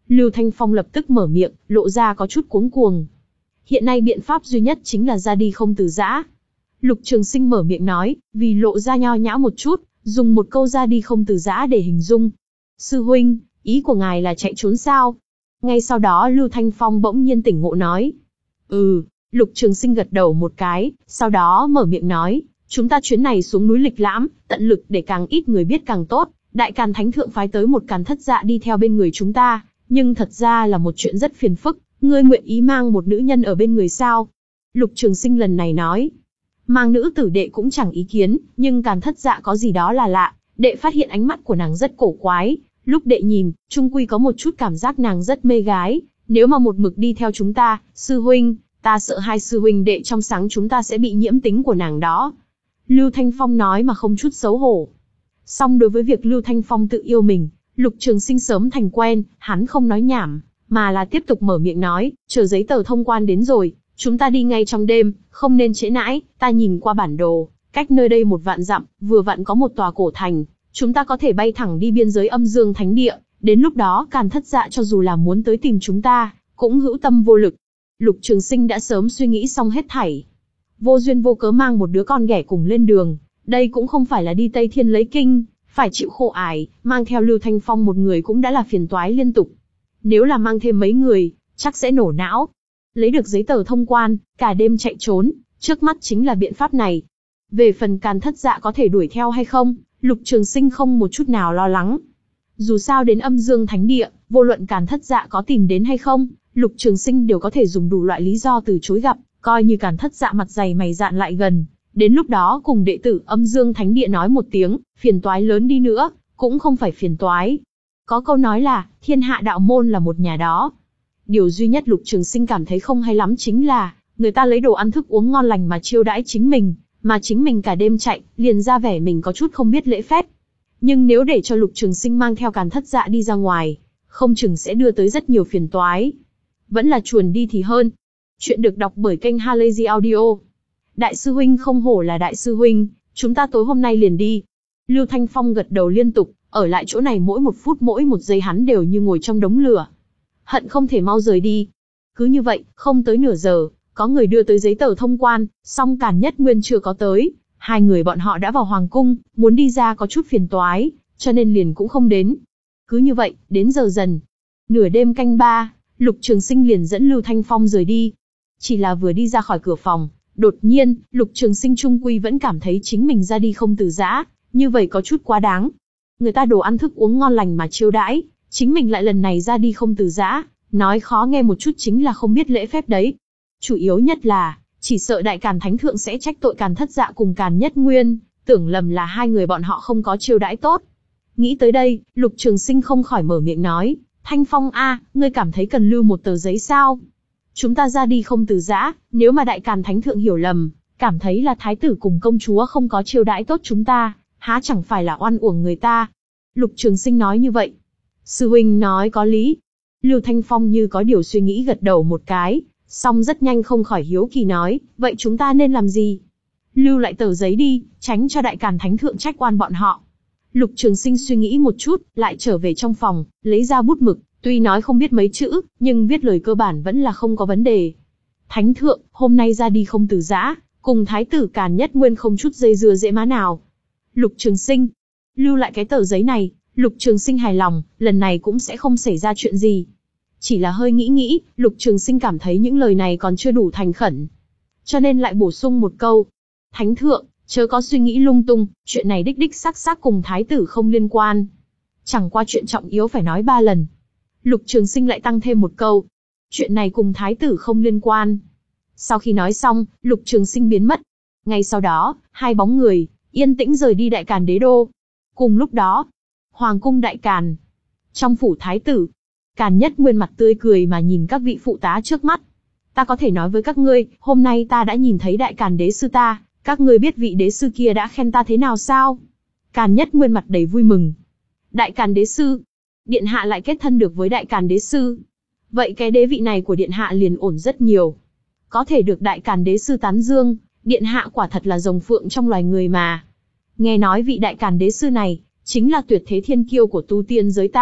Lưu Thanh Phong lập tức mở miệng, lộ ra có chút cuống cuồng. Hiện nay biện pháp duy nhất chính là ra đi không từ giã. Lục Trường Sinh mở miệng nói, vì lộ ra nho nhã một chút, dùng một câu ra đi không từ giã để hình dung. Sư huynh, ý của ngài là chạy trốn sao? Ngay sau đó Lưu Thanh Phong bỗng nhiên tỉnh ngộ nói. Ừ, Lục Trường Sinh gật đầu một cái, sau đó mở miệng nói, chúng ta chuyến này xuống núi lịch lãm, tận lực để càng ít người biết càng tốt. Đại Càn Thánh Thượng phái tới một Càn Thất Dạ đi theo bên người chúng ta, nhưng thật ra là một chuyện rất phiền phức. Ngươi nguyện ý mang một nữ nhân ở bên người sao? Lục Trường Sinh lần này nói. Mang nữ tử đệ cũng chẳng ý kiến, nhưng Càn Thất Dạ có gì đó là lạ. Đệ phát hiện ánh mắt của nàng rất cổ quái. Lúc đệ nhìn, trung quy có một chút cảm giác nàng rất mê gái. Nếu mà một mực đi theo chúng ta, sư huynh, ta sợ hai sư huynh đệ trong sáng chúng ta sẽ bị nhiễm tính của nàng đó. Lưu Thanh Phong nói mà không chút xấu hổ. Song đối với việc Lưu Thanh Phong tự yêu mình, Lục Trường Sinh sớm thành quen, hắn không nói nhảm, mà là tiếp tục mở miệng nói, chờ giấy tờ thông quan đến rồi, chúng ta đi ngay trong đêm, không nên trễ nãi. Ta nhìn qua bản đồ, cách nơi đây một vạn dặm, vừa vặn có một tòa cổ thành, chúng ta có thể bay thẳng đi biên giới Âm Dương Thánh Địa. Đến lúc đó Càn Thất Dạ cho dù là muốn tới tìm chúng ta, cũng hữu tâm vô lực. Lục Trường Sinh đã sớm suy nghĩ xong hết thảy. Vô duyên vô cớ mang một đứa con ghẻ cùng lên đường, đây cũng không phải là đi Tây Thiên lấy kinh, phải chịu khổ ải, mang theo Lưu Thanh Phong một người cũng đã là phiền toái liên tục. Nếu là mang thêm mấy người, chắc sẽ nổ não. Lấy được giấy tờ thông quan, cả đêm chạy trốn, trước mắt chính là biện pháp này. Về phần Càn Thất Dạ có thể đuổi theo hay không, Lục Trường Sinh không một chút nào lo lắng. Dù sao đến Âm Dương Thánh Địa, vô luận Càn Thất Dạ có tìm đến hay không, Lục Trường Sinh đều có thể dùng đủ loại lý do từ chối gặp, coi như Càn Thất Dạ mặt dày mày dạn lại gần. Đến lúc đó cùng đệ tử Âm Dương Thánh Địa nói một tiếng, phiền toái lớn đi nữa, cũng không phải phiền toái. Có câu nói là, thiên hạ đạo môn là một nhà đó. Điều duy nhất Lục Trường Sinh cảm thấy không hay lắm chính là, người ta lấy đồ ăn thức uống ngon lành mà chiêu đãi chính mình, mà chính mình cả đêm chạy, liền ra vẻ mình có chút không biết lễ phép. Nhưng nếu để cho Lục Trường Sinh mang theo Càn Thất Dạ đi ra ngoài, không chừng sẽ đưa tới rất nhiều phiền toái. Vẫn là chuồn đi thì hơn. Chuyện được đọc bởi kênh Halazy Audio. Đại sư huynh không hổ là đại sư huynh, chúng ta tối hôm nay liền đi. Lưu Thanh Phong gật đầu liên tục, ở lại chỗ này mỗi một phút mỗi một giây hắn đều như ngồi trong đống lửa. Hận không thể mau rời đi. Cứ như vậy, không tới nửa giờ, có người đưa tới giấy tờ thông quan, song Càn Nhất Nguyên chưa có tới. Hai người bọn họ đã vào hoàng cung, muốn đi ra có chút phiền toái, cho nên liền cũng không đến. Cứ như vậy, đến giờ dần. Nửa đêm canh ba, Lục Trường Sinh liền dẫn Lưu Thanh Phong rời đi. Chỉ là vừa đi ra khỏi cửa phòng, đột nhiên, Lục Trường Sinh trung quy vẫn cảm thấy chính mình ra đi không từ giã, như vậy có chút quá đáng. Người ta đồ ăn thức uống ngon lành mà chiêu đãi, chính mình lại lần này ra đi không từ giã, nói khó nghe một chút chính là không biết lễ phép đấy. Chủ yếu nhất là, chỉ sợ Đại Càn Thánh Thượng sẽ trách tội Càn Thất Dạ cùng Càn Nhất Nguyên, tưởng lầm là hai người bọn họ không có chiêu đãi tốt. Nghĩ tới đây, Lục Trường Sinh không khỏi mở miệng nói, Thanh Phong a, ngươi cảm thấy cần lưu một tờ giấy sao? Chúng ta ra đi không từ giã, nếu mà Đại Càn Thánh Thượng hiểu lầm, cảm thấy là thái tử cùng công chúa không có chiêu đãi tốt chúng ta, há chẳng phải là oan uổng người ta. Lục Trường Sinh nói như vậy. Sư huynh nói có lý. Lưu Thanh Phong như có điều suy nghĩ gật đầu một cái, song rất nhanh không khỏi hiếu kỳ nói, vậy chúng ta nên làm gì? Lưu lại tờ giấy đi, tránh cho Đại Càn Thánh Thượng trách oan bọn họ. Lục Trường Sinh suy nghĩ một chút, lại trở về trong phòng, lấy ra bút mực, tuy nói không biết mấy chữ, nhưng viết lời cơ bản vẫn là không có vấn đề. Thánh Thượng, hôm nay ra đi không từ giã, cùng Thái tử Càn Nhất Nguyên không chút dây dưa dễ má nào. Lục Trường Sinh, lưu lại cái tờ giấy này, Lục Trường Sinh hài lòng, lần này cũng sẽ không xảy ra chuyện gì. Chỉ là hơi nghĩ nghĩ, Lục Trường Sinh cảm thấy những lời này còn chưa đủ thành khẩn. Cho nên lại bổ sung một câu. Thánh Thượng, chớ có suy nghĩ lung tung, chuyện này đích đích xác xác cùng Thái tử không liên quan. Chẳng qua chuyện trọng yếu phải nói ba lần. Lục Trường Sinh lại tăng thêm một câu. Chuyện này cùng Thái tử không liên quan. Sau khi nói xong, Lục Trường Sinh biến mất. Ngay sau đó, hai bóng người, yên tĩnh rời đi Đại Càn đế đô. Cùng lúc đó, Hoàng cung Đại Càn. Trong phủ Thái tử, Càn Nhất Nguyên mặt tươi cười mà nhìn các vị phụ tá trước mắt. Ta có thể nói với các ngươi, hôm nay ta đã nhìn thấy Đại Càn đế sư ta, các ngươi biết vị đế sư kia đã khen ta thế nào sao? Càn Nhất Nguyên mặt đầy vui mừng. Đại Càn đế sư, điện hạ lại kết thân được với Đại Càn đế sư. Vậy cái đế vị này của điện hạ liền ổn rất nhiều. Có thể được Đại Càn đế sư tán dương, điện hạ quả thật là rồng phượng trong loài người mà. Nghe nói vị Đại Càn đế sư này, chính là tuyệt thế thiên kiêu của tu tiên giới ta,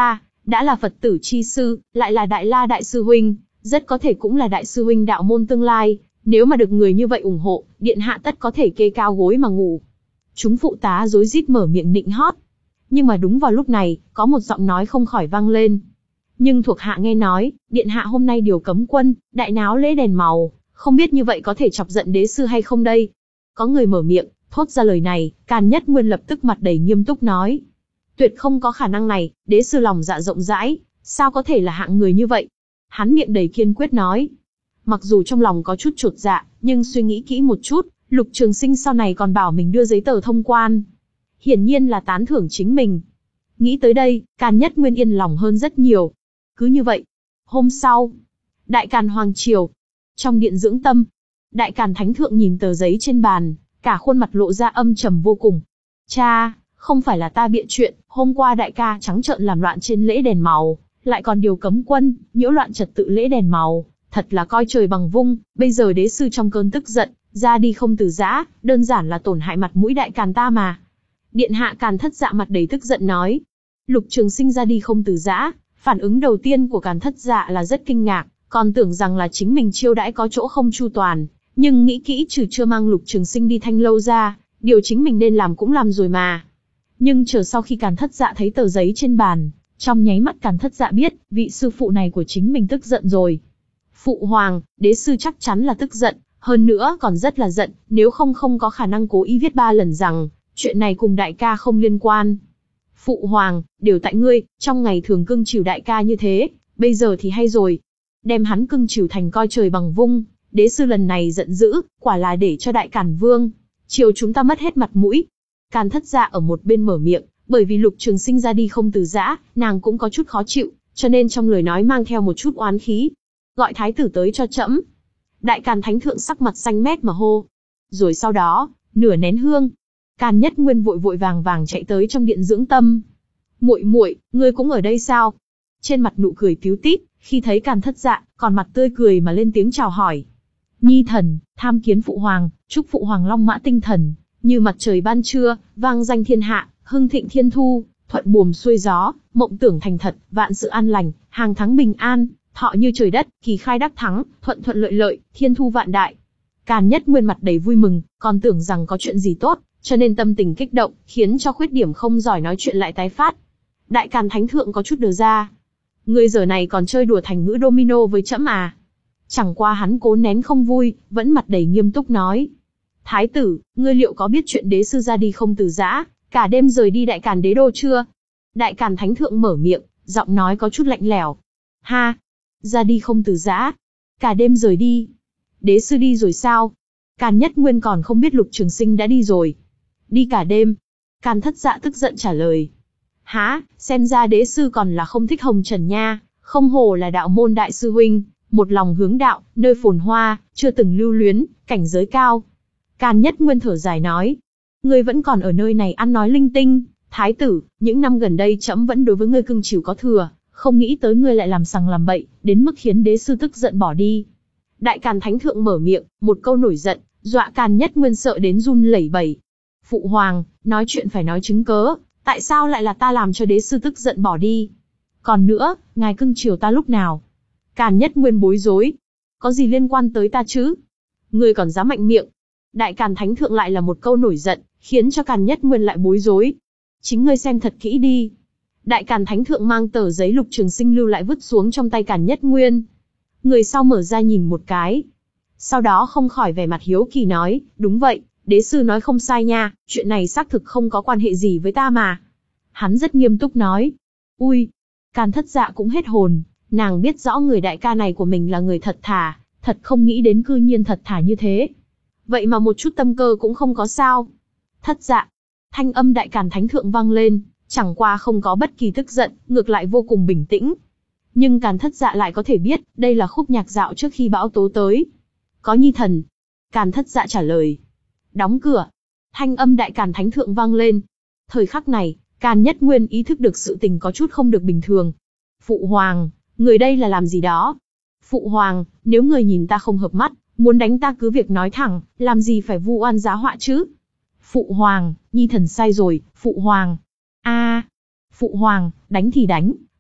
Đã là Phật tử chi sư, lại là Đại La đại sư huynh, rất có thể cũng là đại sư huynh đạo môn tương lai, nếu mà được người như vậy ủng hộ, điện hạ tất có thể kê cao gối mà ngủ. Chúng phụ tá rối rít mở miệng nịnh hót. Nhưng mà đúng vào lúc này, có một giọng nói không khỏi vang lên. Nhưng thuộc hạ nghe nói, điện hạ hôm nay điều cấm quân, đại náo lễ đèn màu, không biết như vậy có thể chọc giận đế sư hay không đây? Có người mở miệng, thốt ra lời này, Càn Nhất Nguyên lập tức mặt đầy nghiêm túc nói. Tuyệt không có khả năng này, đế sư lòng dạ rộng rãi, sao có thể là hạng người như vậy? Hắn miệng đầy kiên quyết nói. Mặc dù trong lòng có chút chột dạ, nhưng suy nghĩ kỹ một chút, Lục Trường Sinh sau này còn bảo mình đưa giấy tờ thông quan. Hiển nhiên là tán thưởng chính mình. Nghĩ tới đây, Càn Nhất Nguyên yên lòng hơn rất nhiều. Cứ như vậy. Hôm sau, Đại Càn Hoàng Triều. Trong điện dưỡng tâm, Đại Càn Thánh Thượng nhìn tờ giấy trên bàn, cả khuôn mặt lộ ra âm trầm vô cùng. Cha, không phải là ta bịa chuyện, hôm qua đại ca trắng trợn làm loạn trên lễ đèn màu, lại còn điều cấm quân, nhiễu loạn trật tự lễ đèn màu, thật là coi trời bằng vung, bây giờ đế sư trong cơn tức giận, ra đi không từ giã, đơn giản là tổn hại mặt mũi Đại Càn ta mà. Điện hạ Càn Thất Dạ mặt đầy tức giận nói. Lục Trường Sinh ra đi không từ giã, phản ứng đầu tiên của Càn Thất Dạ là rất kinh ngạc, còn tưởng rằng là chính mình chiêu đãi có chỗ không chu toàn, nhưng nghĩ kỹ trừ chưa mang Lục Trường Sinh đi Thanh Lâu ra, điều chính mình nên làm cũng làm rồi mà. Nhưng chờ sau khi Càn Thất Dạ thấy tờ giấy trên bàn, trong nháy mắt Càn Thất Dạ biết, vị sư phụ này của chính mình tức giận rồi. Phụ hoàng, đế sư chắc chắn là tức giận, hơn nữa còn rất là giận, nếu không không có khả năng cố ý viết ba lần rằng, chuyện này cùng đại ca không liên quan. Phụ hoàng, đều tại ngươi, trong ngày thường cưng chiều đại ca như thế, bây giờ thì hay rồi. Đem hắn cưng chiều thành coi trời bằng vung, đế sư lần này giận dữ, quả là để cho Đại Càn Vương triều chúng ta mất hết mặt mũi. Càn Thất Dạ ở một bên mở miệng, bởi vì Lục Trường Sinh ra đi không từ giã, nàng cũng có chút khó chịu, cho nên trong lời nói mang theo một chút oán khí. Gọi thái tử tới cho trẫm. Đại Càn Thánh Thượng sắc mặt xanh mét mà hô. Rồi sau đó, nửa nén hương, Càn Nhất Nguyên vội vội vàng vàng chạy tới trong điện dưỡng tâm. Muội muội, ngươi cũng ở đây sao? Trên mặt nụ cười tíu tít, khi thấy Càn Thất Dạ, còn mặt tươi cười mà lên tiếng chào hỏi. Nhi thần, tham kiến phụ hoàng, chúc phụ hoàng long mã tinh thần, như mặt trời ban trưa, vang danh thiên hạ, hưng thịnh thiên thu, thuận buồm xuôi gió, mộng tưởng thành thật, vạn sự an lành, hàng thắng bình an, thọ như trời đất, kỳ khai đắc thắng, thuận thuận lợi lợi, thiên thu vạn đại. Càn Nhất Nguyên mặt đầy vui mừng, còn tưởng rằng có chuyện gì tốt, cho nên tâm tình kích động, khiến cho khuyết điểm không giỏi nói chuyện lại tái phát. Đại Càn Thánh Thượng có chút đờ ra. Ngươi giờ này còn chơi đùa thành ngữ domino với trẫm à? Chẳng qua hắn cố nén không vui, vẫn mặt đầy nghiêm túc nói. Thái tử, ngươi liệu có biết chuyện đế sư ra đi không từ giã, cả đêm rời đi Đại Càn đế đô chưa? Đại Càn Thánh Thượng mở miệng, giọng nói có chút lạnh lẽo. Ha! Ra đi không từ giã, cả đêm rời đi. Đế sư đi rồi sao? Càn Nhất Nguyên còn không biết Lục Trường Sinh đã đi rồi. Đi cả đêm. Càn Thất Dạ tức giận trả lời. Hả, xem ra đế sư còn là không thích hồng trần nha, không hổ là đạo môn đại sư huynh, một lòng hướng đạo, nơi phồn hoa, chưa từng lưu luyến, cảnh giới cao. Càn Nhất Nguyên thở dài nói. Ngươi vẫn còn ở nơi này ăn nói linh tinh, thái tử, những năm gần đây trẫm vẫn đối với ngươi cưng chiều có thừa, không nghĩ tới ngươi lại làm sằng làm bậy, đến mức khiến đế sư tức giận bỏ đi. Đại Càn Thánh Thượng mở miệng, một câu nổi giận, dọa Càn Nhất Nguyên sợ đến run lẩy bẩy. Phụ hoàng, nói chuyện phải nói chứng cớ, tại sao lại là ta làm cho đế sư tức giận bỏ đi? Còn nữa, ngài cưng chiều ta lúc nào? Càn Nhất Nguyên bối rối. Có gì liên quan tới ta chứ? Ngươi còn dám mạnh miệng? Đại Càn Thánh Thượng lại là một câu nổi giận, khiến cho Càn Nhất Nguyên lại bối rối. Chính ngươi xem thật kỹ đi. Đại Càn Thánh Thượng mang tờ giấy Lục Trường Sinh lưu lại vứt xuống trong tay Càn Nhất Nguyên. Người sau mở ra nhìn một cái. Sau đó không khỏi vẻ mặt hiếu kỳ nói, đúng vậy, đế sư nói không sai nha, chuyện này xác thực không có quan hệ gì với ta mà. Hắn rất nghiêm túc nói. Ui, Càn Thất Dạ cũng hết hồn, nàng biết rõ người đại ca này của mình là người thật thà, thật không nghĩ đến cư nhiên thật thà như thế. Vậy mà một chút tâm cơ cũng không có sao. Thất Dạ, thanh âm Đại Càn Thánh Thượng vang lên, chẳng qua không có bất kỳ tức giận, ngược lại vô cùng bình tĩnh. Nhưng Càn Thất Dạ lại có thể biết, đây là khúc nhạc dạo trước khi bão tố tới. Có nhi thần. Càn Thất Dạ trả lời. Đóng cửa. Thanh âm Đại Càn Thánh Thượng vang lên. Thời khắc này, Càn Nhất Nguyên ý thức được sự tình có chút không được bình thường. Phụ hoàng, người đây là làm gì đó? Phụ hoàng, nếu người nhìn ta không hợp mắt, muốn đánh ta cứ việc nói thẳng, làm gì phải vu oan giá họa chứ? Phụ hoàng, nhi thần sai rồi, phụ hoàng. A, phụ hoàng, đánh thì đánh,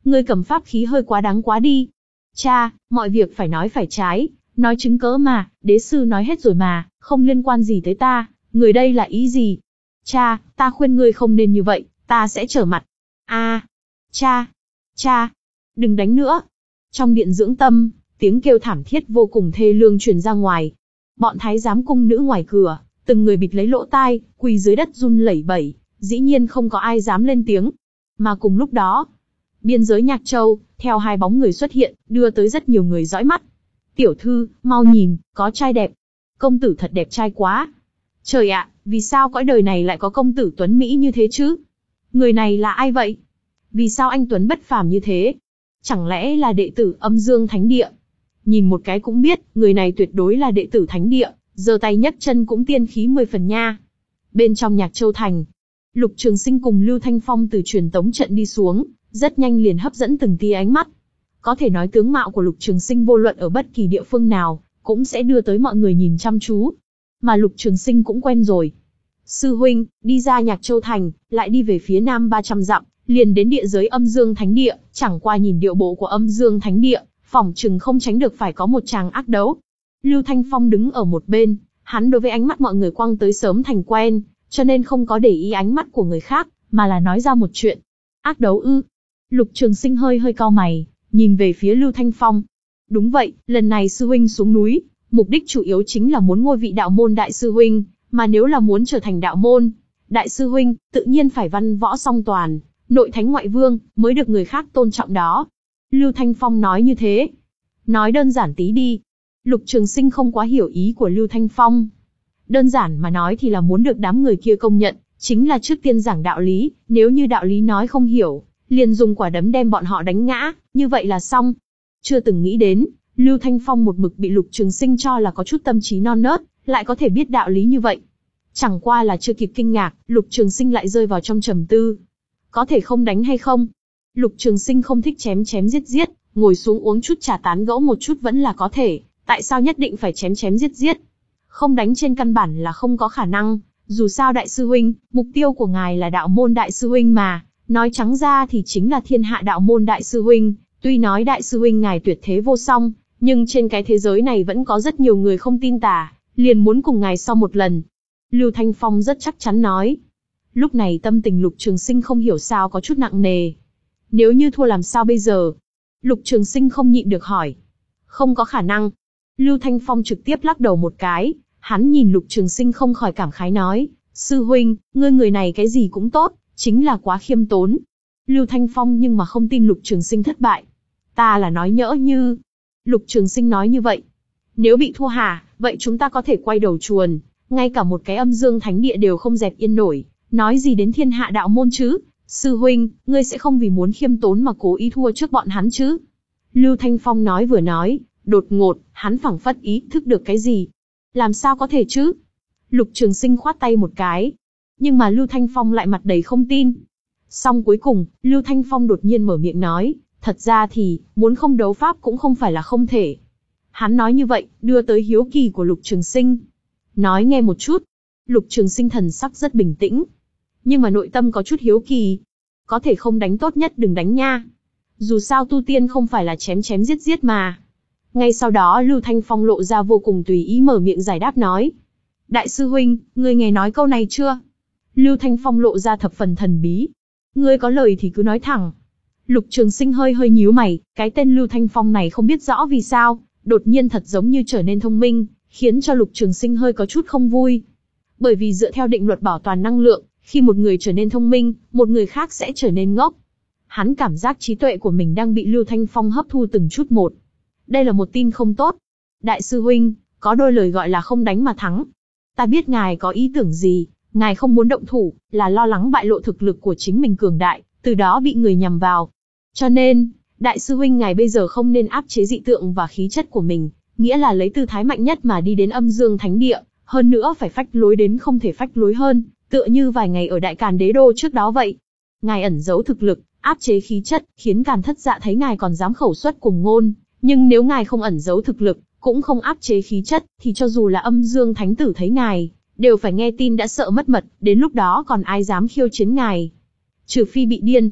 Ngươi cầm pháp khí hơi quá đáng quá đi. Cha, mọi việc phải nói phải trái, nói chứng cớ mà, đế sư nói hết rồi mà, không liên quan gì tới ta, người đây là ý gì? Cha, ta khuyên ngươi không nên như vậy, ta sẽ trở mặt. A, cha, cha, đừng đánh nữa. Trong điện dưỡng tâm, tiếng kêu thảm thiết vô cùng thê lương truyền ra ngoài. Bọn thái giám cung nữ ngoài cửa, từng người bịt lấy lỗ tai, quỳ dưới đất run lẩy bẩy, dĩ nhiên không có ai dám lên tiếng. Mà cùng lúc đó, biên giới Nhạc Châu, theo hai bóng người xuất hiện, đưa tới rất nhiều người dõi mắt. Tiểu thư, mau nhìn, có trai đẹp. Công tử thật đẹp trai quá. Trời ạ, vì sao cõi đời này lại có công tử tuấn Mỹ như thế chứ? Người này là ai vậy? Vì sao anh Tuấn bất phàm như thế? Chẳng lẽ là đệ tử Âm Dương Thánh Địa? Nhìn một cái cũng biết, người này tuyệt đối là đệ tử Thánh Địa, giơ tay nhấc chân cũng tiên khí mười phần nha. Bên trong Nhạc Châu Thành, Lục Trường Sinh cùng Lưu Thanh Phong từ truyền tống trận đi xuống, rất nhanh liền hấp dẫn từng tia ánh mắt. Có thể nói tướng mạo của Lục Trường Sinh vô luận ở bất kỳ địa phương nào, cũng sẽ đưa tới mọi người nhìn chăm chú. Mà Lục Trường Sinh cũng quen rồi. Sư huynh, đi ra Nhạc Châu Thành, lại đi về phía nam ba trăm dặm, liền đến địa giới Âm Dương Thánh Địa, chẳng qua nhìn điệu bộ của Âm Dương Thánh Địa, phỏng chừng không tránh được phải có một tràng ác đấu. Lưu Thanh Phong đứng ở một bên, hắn đối với ánh mắt mọi người quăng tới sớm thành quen, cho nên không có để ý ánh mắt của người khác, mà là nói ra một chuyện. Ác đấu ư? Lục Trường Sinh hơi hơi cau mày, nhìn về phía Lưu Thanh Phong. Đúng vậy, lần này sư huynh xuống núi, mục đích chủ yếu chính là muốn ngôi vị đạo môn đại sư huynh, mà nếu là muốn trở thành đạo môn đại sư huynh, tự nhiên phải văn võ song toàn, nội thánh ngoại vương, mới được người khác tôn trọng đó. Lưu Thanh Phong nói như thế. Nói đơn giản tí đi. Lục Trường Sinh không quá hiểu ý của Lưu Thanh Phong. Đơn giản mà nói thì là muốn được đám người kia công nhận, chính là trước tiên giảng đạo lý, nếu như đạo lý nói không hiểu, liền dùng quả đấm đem bọn họ đánh ngã, như vậy là xong. Chưa từng nghĩ đến, Lưu Thanh Phong một mực bị Lục Trường Sinh cho là có chút tâm trí non nớt, lại có thể biết đạo lý như vậy. Chẳng qua là chưa kịp kinh ngạc, Lục Trường Sinh lại rơi vào trong trầm tư. Có thể không đánh hay không? Lục Trường Sinh không thích chém chém giết giết, ngồi xuống uống chút trà tán gẫu một chút vẫn là có thể, tại sao nhất định phải chém chém giết giết? Không đánh trên căn bản là không có khả năng, dù sao đại sư huynh, mục tiêu của ngài là đạo môn đại sư huynh mà, nói trắng ra thì chính là thiên hạ đạo môn đại sư huynh, tuy nói đại sư huynh ngài tuyệt thế vô song, nhưng trên cái thế giới này vẫn có rất nhiều người không tin tà, liền muốn cùng ngài so một lần. Lưu Thanh Phong rất chắc chắn nói. Lúc này tâm tình Lục Trường Sinh không hiểu sao có chút nặng nề. Nếu như thua làm sao bây giờ? Lục Trường Sinh không nhịn được hỏi. Không có khả năng. Lưu Thanh Phong trực tiếp lắc đầu một cái, hắn nhìn Lục Trường Sinh không khỏi cảm khái nói, sư huynh, ngươi người này cái gì cũng tốt, chính là quá khiêm tốn. Lưu Thanh Phong nhưng mà không tin Lục Trường Sinh thất bại. Ta là nói nhỡ như... Lục Trường Sinh nói như vậy. Nếu bị thua hả, vậy chúng ta có thể quay đầu chuồn, ngay cả một cái Âm Dương Thánh Địa đều không dẹp yên nổi, nói gì đến thiên hạ đạo môn chứ? Sư huynh, ngươi sẽ không vì muốn khiêm tốn mà cố ý thua trước bọn hắn chứ? Lưu Thanh Phong nói vừa nói, đột ngột, hắn phảng phất ý thức được cái gì. Làm sao có thể chứ? Lục Trường Sinh khoát tay một cái. Nhưng mà Lưu Thanh Phong lại mặt đầy không tin. Xong cuối cùng, Lưu Thanh Phong đột nhiên mở miệng nói, thật ra thì, muốn không đấu pháp cũng không phải là không thể. Hắn nói như vậy, đưa tới hiếu kỳ của Lục Trường Sinh. Nói nghe một chút. Lục Trường Sinh thần sắc rất bình tĩnh. Nhưng mà nội tâm có chút hiếu kỳ. Có thể không đánh tốt nhất đừng đánh nha. Dù sao tu tiên không phải là chém chém giết giết mà. Ngay sau đó Lưu Thanh Phong lộ ra vô cùng tùy ý mở miệng giải đáp nói. Đại sư huynh, ngươi nghe nói câu này chưa? Lưu Thanh Phong lộ ra thập phần thần bí. Ngươi có lời thì cứ nói thẳng. Lục Trường Sinh hơi hơi nhíu mày, cái tên Lưu Thanh Phong này không biết rõ vì sao, đột nhiên thật giống như trở nên thông minh, khiến cho Lục Trường Sinh hơi có chút không vui. Bởi vì dựa theo định luật bảo toàn năng lượng, khi một người trở nên thông minh, một người khác sẽ trở nên ngốc. Hắn cảm giác trí tuệ của mình đang bị Lưu Thanh Phong hấp thu từng chút một. Đây là một tin không tốt. Đại sư huynh, có đôi lời gọi là không đánh mà thắng. Ta biết ngài có ý tưởng gì, ngài không muốn động thủ, là lo lắng bại lộ thực lực của chính mình cường đại, từ đó bị người nhằm vào. Cho nên, đại sư huynh ngài bây giờ không nên áp chế dị tượng và khí chất của mình, nghĩa là lấy tư thái mạnh nhất mà đi đến Âm Dương Thánh Địa, hơn nữa phải phách lối đến không thể phách lối hơn, tựa như vài ngày ở Đại Càn Đế Đô trước đó vậy. Ngài ẩn giấu thực lực, áp chế khí chất, khiến Càn Thất Dạ thấy ngài còn dám khẩu xuất cùng ngôn, nhưng nếu ngài không ẩn giấu thực lực, cũng không áp chế khí chất, thì cho dù là Âm Dương Thánh Tử thấy ngài, đều phải nghe tin đã sợ mất mật, đến lúc đó còn ai dám khiêu chiến ngài. Trừ phi bị điên.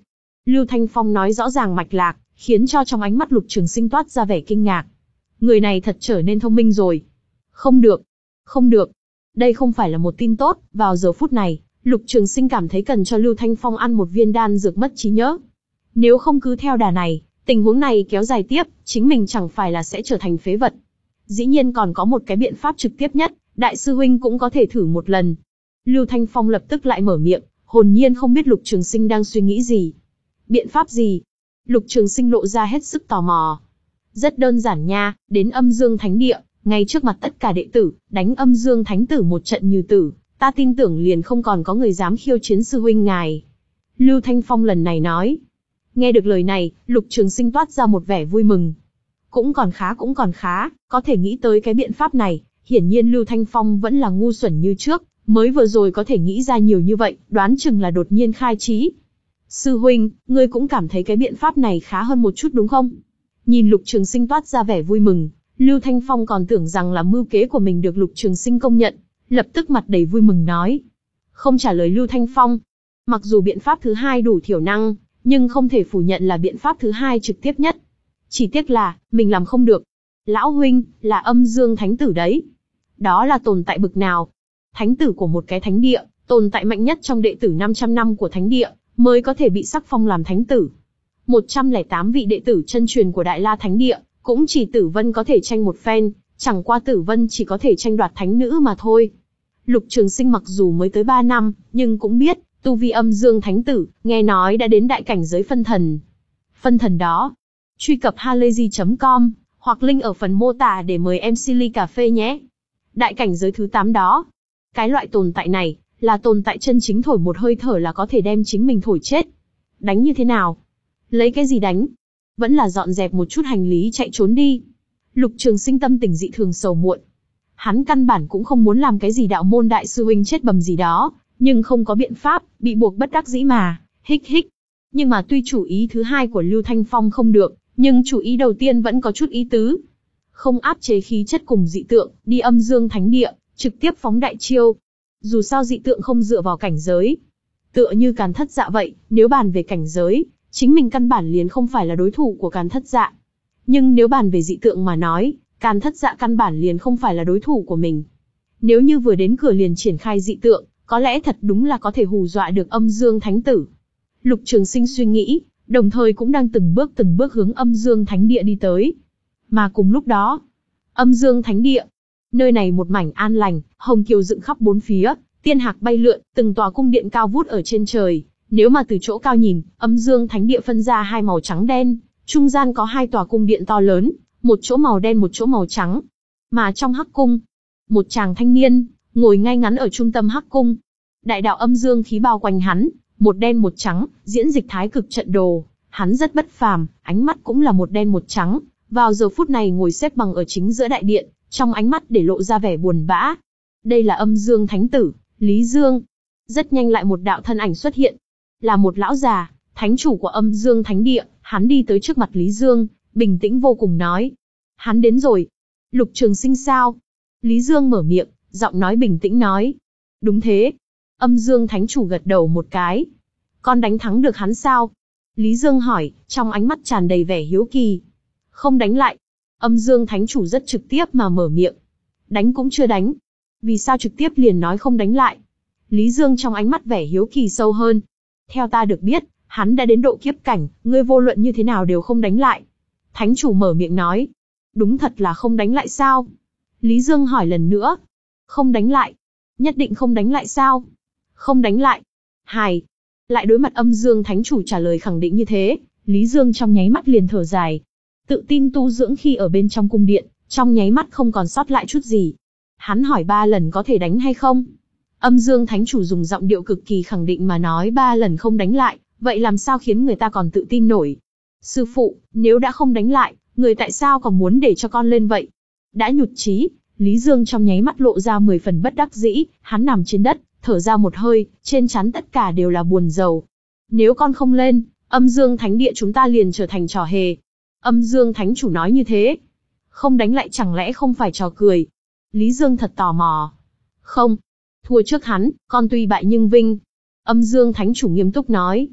Lưu Thanh Phong nói rõ ràng mạch lạc, khiến cho trong ánh mắt Lục Trường Sinh toát ra vẻ kinh ngạc. Người này thật trở nên thông minh rồi. Không được, không được. Đây không phải là một tin tốt, vào giờ phút này, Lục Trường Sinh cảm thấy cần cho Lưu Thanh Phong ăn một viên đan dược mất trí nhớ. Nếu không cứ theo đà này, tình huống này kéo dài tiếp, chính mình chẳng phải là sẽ trở thành phế vật. Dĩ nhiên còn có một cái biện pháp trực tiếp nhất, đại sư huynh cũng có thể thử một lần. Lưu Thanh Phong lập tức lại mở miệng, hồn nhiên không biết Lục Trường Sinh đang suy nghĩ gì. Biện pháp gì? Lục Trường Sinh lộ ra hết sức tò mò. Rất đơn giản nha, đến Âm Dương Thánh Địa, ngay trước mặt tất cả đệ tử, đánh Âm Dương Thánh Tử một trận như tử, ta tin tưởng liền không còn có người dám khiêu chiến sư huynh ngài. Lưu Thanh Phong lần này nói. Nghe được lời này, Lục Trường Sinh toát ra một vẻ vui mừng. Cũng còn khá cũng còn khá, có thể nghĩ tới cái biện pháp này, hiển nhiên Lưu Thanh Phong vẫn là ngu xuẩn như trước, mới vừa rồi có thể nghĩ ra nhiều như vậy, đoán chừng là đột nhiên khai trí. Sư huynh, ngươi cũng cảm thấy cái biện pháp này khá hơn một chút đúng không? Nhìn Lục Trường Sinh toát ra vẻ vui mừng, Lưu Thanh Phong còn tưởng rằng là mưu kế của mình được Lục Trường Sinh công nhận, lập tức mặt đầy vui mừng nói. Không trả lời Lưu Thanh Phong. Mặc dù biện pháp thứ hai đủ thiểu năng, nhưng không thể phủ nhận là biện pháp thứ hai trực tiếp nhất. Chỉ tiếc là, mình làm không được. Lão huynh, là Âm Dương Thánh Tử đấy. Đó là tồn tại bực nào? Thánh tử của một cái thánh địa, tồn tại mạnh nhất trong đệ tử năm trăm năm của thánh địa, mới có thể bị sắc phong làm thánh tử. một trăm lẻ tám vị đệ tử chân truyền của Đại La Thánh Địa, cũng chỉ Tử Vân có thể tranh một phen, chẳng qua Tử Vân chỉ có thể tranh đoạt thánh nữ mà thôi. Lục Trường Sinh mặc dù mới tới ba năm, nhưng cũng biết, tu vi Âm Dương Thánh Tử, nghe nói đã đến đại cảnh giới phân thần. Phân thần đó. Truy cập halayzi chấm com, hoặc link ở phần mô tả để mời em xê ly cà phê nhé. Đại cảnh giới thứ tám đó. Cái loại tồn tại này, là tồn tại chân chính thổi một hơi thở là có thể đem chính mình thổi chết. Đánh như thế nào? Lấy cái gì đánh? Vẫn là dọn dẹp một chút hành lý chạy trốn đi. Lục Trường Sinh tâm tình dị thường sầu muộn. Hắn căn bản cũng không muốn làm cái gì đạo môn đại sư huynh chết bầm gì đó, nhưng không có biện pháp, bị buộc bất đắc dĩ mà, hích hích. Nhưng mà tuy chủ ý thứ hai của Lưu Thanh Phong không được, nhưng chủ ý đầu tiên vẫn có chút ý tứ. Không áp chế khí chất cùng dị tượng, đi Âm Dương Thánh Địa, trực tiếp phóng đại chiêu. Dù sao dị tượng không dựa vào cảnh giới. Tựa như Càn Thất Dạ vậy, nếu bàn về cảnh giới, chính mình căn bản liền không phải là đối thủ của Càn Thất Dạ. Nhưng nếu bàn về dị tượng mà nói, Càn Thất Dạ căn bản liền không phải là đối thủ của mình. Nếu như vừa đến cửa liền triển khai dị tượng, có lẽ thật đúng là có thể hù dọa được Âm Dương Thánh Tử. Lục Trường Sinh suy nghĩ, đồng thời cũng đang từng bước từng bước hướng Âm Dương Thánh Địa đi tới. Mà cùng lúc đó, Âm Dương Thánh Địa, nơi này một mảnh an lành, hồng kiều dựng khắp bốn phía, tiên hạc bay lượn, từng tòa cung điện cao vút ở trên trời. Nếu mà từ chỗ cao nhìn, Âm Dương Thánh Địa phân ra hai màu trắng đen, trung gian có hai tòa cung điện to lớn, một chỗ màu đen một chỗ màu trắng. Mà trong hắc cung, một chàng thanh niên ngồi ngay ngắn ở trung tâm hắc cung. Đại đạo âm dương khí bao quanh hắn, một đen một trắng, diễn dịch thái cực trận đồ. Hắn rất bất phàm, ánh mắt cũng là một đen một trắng. Vào giờ phút này ngồi xếp bằng ở chính giữa đại điện, trong ánh mắt để lộ ra vẻ buồn bã. Đây là Âm Dương Thánh Tử, Lý Dương. Rất nhanh lại một đạo thân ảnh xuất hiện. Là một lão già, thánh chủ của Âm Dương Thánh Địa. Hắn đi tới trước mặt Lý Dương, bình tĩnh vô cùng nói. Hắn đến rồi. Lục Trường Sinh sao? Lý Dương mở miệng, giọng nói bình tĩnh nói. Đúng thế. Âm Dương Thánh chủ gật đầu một cái. Con đánh thắng được hắn sao? Lý Dương hỏi, trong ánh mắt tràn đầy vẻ hiếu kỳ. Không đánh lại. Âm Dương Thánh chủ rất trực tiếp mà mở miệng. Đánh cũng chưa đánh. Vì sao trực tiếp liền nói không đánh lại? Lý Dương trong ánh mắt vẻ hiếu kỳ sâu hơn. Theo ta được biết, hắn đã đến độ kiếp cảnh, ngươi vô luận như thế nào đều không đánh lại. Thánh chủ mở miệng nói. Đúng thật là không đánh lại sao? Lý Dương hỏi lần nữa. Không đánh lại. Nhất định không đánh lại sao? Không đánh lại. Hài. Lại đối mặt Âm Dương Thánh chủ trả lời khẳng định như thế, Lý Dương trong nháy mắt liền thở dài. Tự tin tu dưỡng khi ở bên trong cung điện, trong nháy mắt không còn sót lại chút gì. Hắn hỏi ba lần có thể đánh hay không? Âm Dương Thánh chủ dùng giọng điệu cực kỳ khẳng định mà nói ba lần không đánh lại, vậy làm sao khiến người ta còn tự tin nổi? Sư phụ, nếu đã không đánh lại, người tại sao còn muốn để cho con lên vậy? Đã nhụt chí, Lý Dương trong nháy mắt lộ ra mười phần bất đắc dĩ, hắn nằm trên đất, thở ra một hơi, trên trán tất cả đều là buồn rầu. Nếu con không lên, Âm Dương Thánh Địa chúng ta liền trở thành trò hề. Âm Dương Thánh chủ nói như thế. Không đánh lại chẳng lẽ không phải trò cười? Lý Dương thật tò mò. Không. Thua trước hắn, con tuy bại nhưng vinh. Âm Dương Thánh chủ nghiêm túc nói.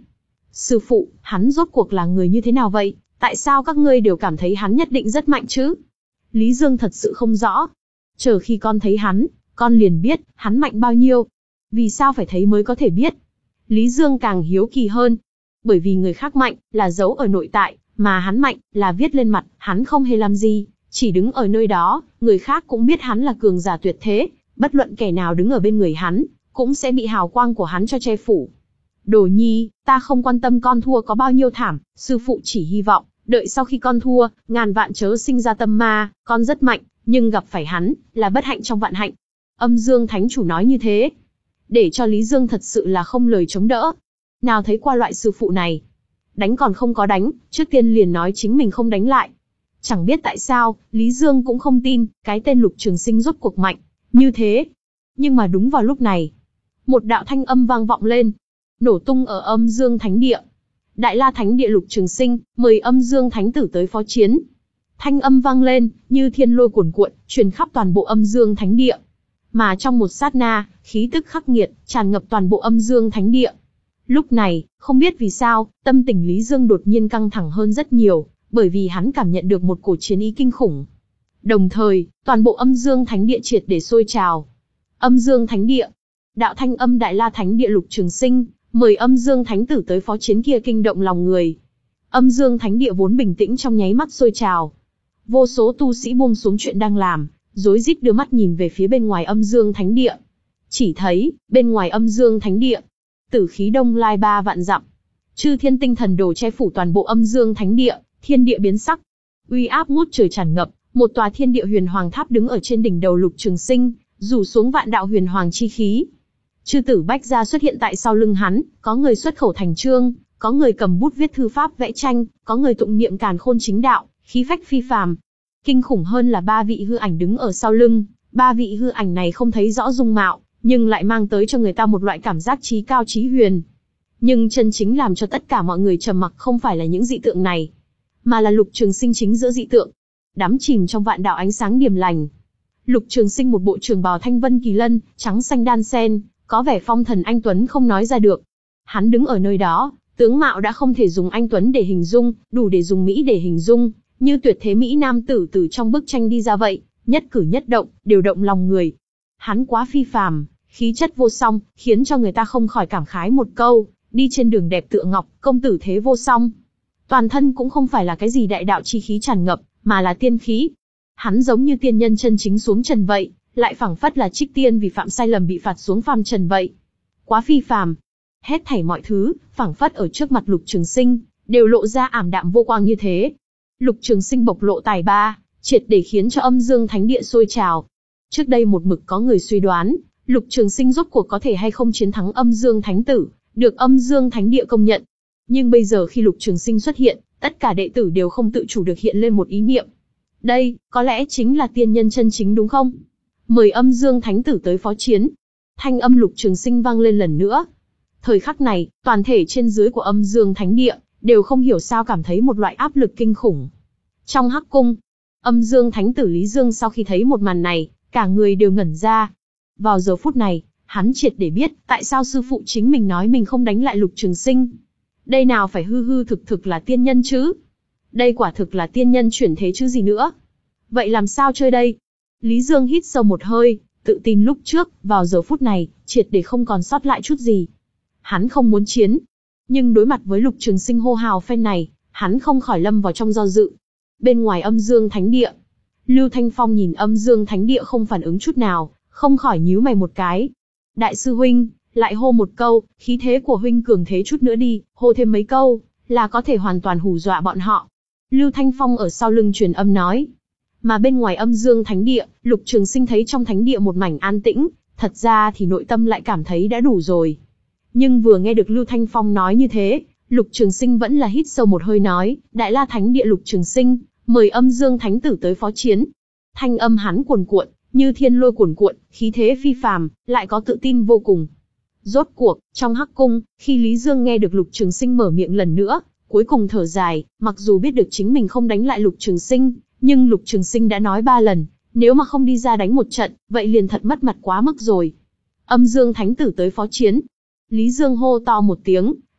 Sư phụ, hắn rốt cuộc là người như thế nào vậy? Tại sao các ngươi đều cảm thấy hắn nhất định rất mạnh chứ? Lý Dương thật sự không rõ. Chờ khi con thấy hắn, con liền biết, hắn mạnh bao nhiêu. Vì sao phải thấy mới có thể biết? Lý Dương càng hiếu kỳ hơn. Bởi vì người khác mạnh, là giấu ở nội tại, mà hắn mạnh, là viết lên mặt, hắn không hề làm gì, chỉ đứng ở nơi đó, người khác cũng biết hắn là cường giả tuyệt thế, bất luận kẻ nào đứng ở bên người hắn, cũng sẽ bị hào quang của hắn cho che phủ. Đồ nhi, ta không quan tâm con thua có bao nhiêu thảm, sư phụ chỉ hy vọng, đợi sau khi con thua, ngàn vạn chớ sinh ra tâm ma, con rất mạnh, nhưng gặp phải hắn, là bất hạnh trong vạn hạnh. Âm Dương Thánh Chủ nói như thế, để cho Lý Dương thật sự là không lời chống đỡ. Nào thấy qua loại sư phụ này, đánh còn không có đánh, trước tiên liền nói chính mình không đánh lại. Chẳng biết tại sao, Lý Dương cũng không tin, cái tên Lục Trường Sinh rốt cuộc mạnh như thế. Nhưng mà đúng vào lúc này, một đạo thanh âm vang vọng lên, nổ tung ở Âm Dương Thánh Địa. Đại La Thánh Địa Lục Trường Sinh, mời Âm Dương Thánh Tử tới phó chiến. Thanh âm vang lên, như thiên lôi cuồn cuộn, truyền khắp toàn bộ Âm Dương Thánh Địa. Mà trong một sát na, khí tức khắc nghiệt, tràn ngập toàn bộ Âm Dương Thánh Địa. Lúc này, không biết vì sao, tâm tình Lý Dương đột nhiên căng thẳng hơn rất nhiều, bởi vì hắn cảm nhận được một cổ chiến ý kinh khủng. Đồng thời, toàn bộ Âm Dương Thánh Địa triệt để sôi trào. Âm Dương Thánh Địa, đạo thanh âm Đại La Thánh Địa Lục Trường Sinh, mời Âm Dương Thánh Tử tới phó chiến kia kinh động lòng người. Âm Dương Thánh Địa vốn bình tĩnh trong nháy mắt sôi trào. Vô số tu sĩ buông xuống chuyện đang làm, rối rít đưa mắt nhìn về phía bên ngoài Âm Dương Thánh Địa. Chỉ thấy, bên ngoài Âm Dương Thánh Địa, tử khí đông lai ba vạn dặm. Chư thiên tinh thần đồ che phủ toàn bộ Âm Dương Thánh Địa, thiên địa biến sắc. Uy áp ngút trời tràn ngập, một tòa thiên địa huyền hoàng tháp đứng ở trên đỉnh đầu Lục Trường Sinh, rủ xuống vạn đạo huyền hoàng chi khí. Chư tử bách gia xuất hiện tại sau lưng hắn, có người xuất khẩu thành chương, có người cầm bút viết thư pháp vẽ tranh, có người tụng niệm càn khôn chính đạo, khí phách phi phàm. Kinh khủng hơn là ba vị hư ảnh đứng ở sau lưng, ba vị hư ảnh này không thấy rõ dung mạo, nhưng lại mang tới cho người ta một loại cảm giác trí cao trí huyền. Nhưng chân chính làm cho tất cả mọi người trầm mặc không phải là những dị tượng này, mà là Lục Trường Sinh chính giữa dị tượng, đắm chìm trong vạn đạo ánh sáng điềm lành. Lục Trường Sinh một bộ trường bào thanh vân kỳ lân, trắng xanh đan sen, có vẻ phong thần anh tuấn không nói ra được. Hắn đứng ở nơi đó, tướng mạo đã không thể dùng anh tuấn để hình dung, đủ để dùng mỹ để hình dung, như tuyệt thế mỹ nam tử từ trong bức tranh đi ra vậy, nhất cử nhất động đều động lòng người. Hắn quá phi phàm, khí chất vô song, khiến cho người ta không khỏi cảm khái một câu, đi trên đường đẹp tựa ngọc, công tử thế vô song. Toàn thân cũng không phải là cái gì đại đạo chi khí tràn ngập, mà là tiên khí. Hắn giống như tiên nhân chân chính xuống trần vậy, lại phảng phất là trích tiên vì phạm sai lầm bị phạt xuống phàm trần vậy. Quá phi phàm. Hết thảy mọi thứ, phảng phất ở trước mặt Lục Trường Sinh, đều lộ ra ảm đạm vô quang như thế. Lục Trường Sinh bộc lộ tài ba, triệt để khiến cho Âm Dương Thánh Địa sôi trào. Trước đây một mực có người suy đoán, Lục Trường Sinh rốt cuộc có thể hay không chiến thắng Âm Dương Thánh Tử, được Âm Dương Thánh Địa công nhận. Nhưng bây giờ khi Lục Trường Sinh xuất hiện, tất cả đệ tử đều không tự chủ được hiện lên một ý niệm. Đây, có lẽ chính là tiên nhân chân chính đúng không? Mời Âm Dương Thánh Tử tới phó chiến. Thanh âm Lục Trường Sinh vang lên lần nữa. Thời khắc này, toàn thể trên dưới của Âm Dương Thánh Địa, đều không hiểu sao cảm thấy một loại áp lực kinh khủng. Trong Hắc Cung, Âm Dương Thánh Tử Lý Dương sau khi thấy một màn này, cả người đều ngẩn ra. Vào giờ phút này, hắn triệt để biết, tại sao sư phụ chính mình nói mình không đánh lại Lục Trường Sinh. Đây nào phải hư hư thực thực là tiên nhân chứ? Đây quả thực là tiên nhân chuyển thế chứ gì nữa? Vậy làm sao chơi đây? Lý Dương hít sâu một hơi, tự tin lúc trước, vào giờ phút này, triệt để không còn sót lại chút gì. Hắn không muốn chiến. Nhưng đối mặt với Lục Trường Sinh hô hào phen này, hắn không khỏi lâm vào trong do dự. Bên ngoài Âm Dương Thánh Địa, Lưu Thanh Phong nhìn Âm Dương Thánh Địa không phản ứng chút nào, không khỏi nhíu mày một cái. Đại sư huynh, lại hô một câu, khí thế của huynh cường thế chút nữa đi, hô thêm mấy câu, là có thể hoàn toàn hù dọa bọn họ. Lưu Thanh Phong ở sau lưng truyền âm nói. Mà bên ngoài Âm Dương Thánh Địa, Lục Trường Sinh thấy trong thánh địa một mảnh an tĩnh, thật ra thì nội tâm lại cảm thấy đã đủ rồi. Nhưng vừa nghe được Lưu Thanh Phong nói như thế, Lục Trường Sinh vẫn là hít sâu một hơi nói, Đại La Thánh Địa Lục Trường Sinh, mời Âm Dương Thánh Tử tới phó chiến. Thanh âm hắn cuồn cuộn, như thiên lôi cuồn cuộn, khí thế phi phàm, lại có tự tin vô cùng. Rốt cuộc, trong Hắc Cung, khi Lý Dương nghe được Lục Trường Sinh mở miệng lần nữa, cuối cùng thở dài, mặc dù biết được chính mình không đánh lại Lục Trường Sinh, nhưng Lục Trường Sinh đã nói ba lần, nếu mà không đi ra đánh một trận, vậy liền thật mất mặt quá mức rồi. Âm Dương Thánh Tử tới phó chiến. Lý Dương hô to một tiếng,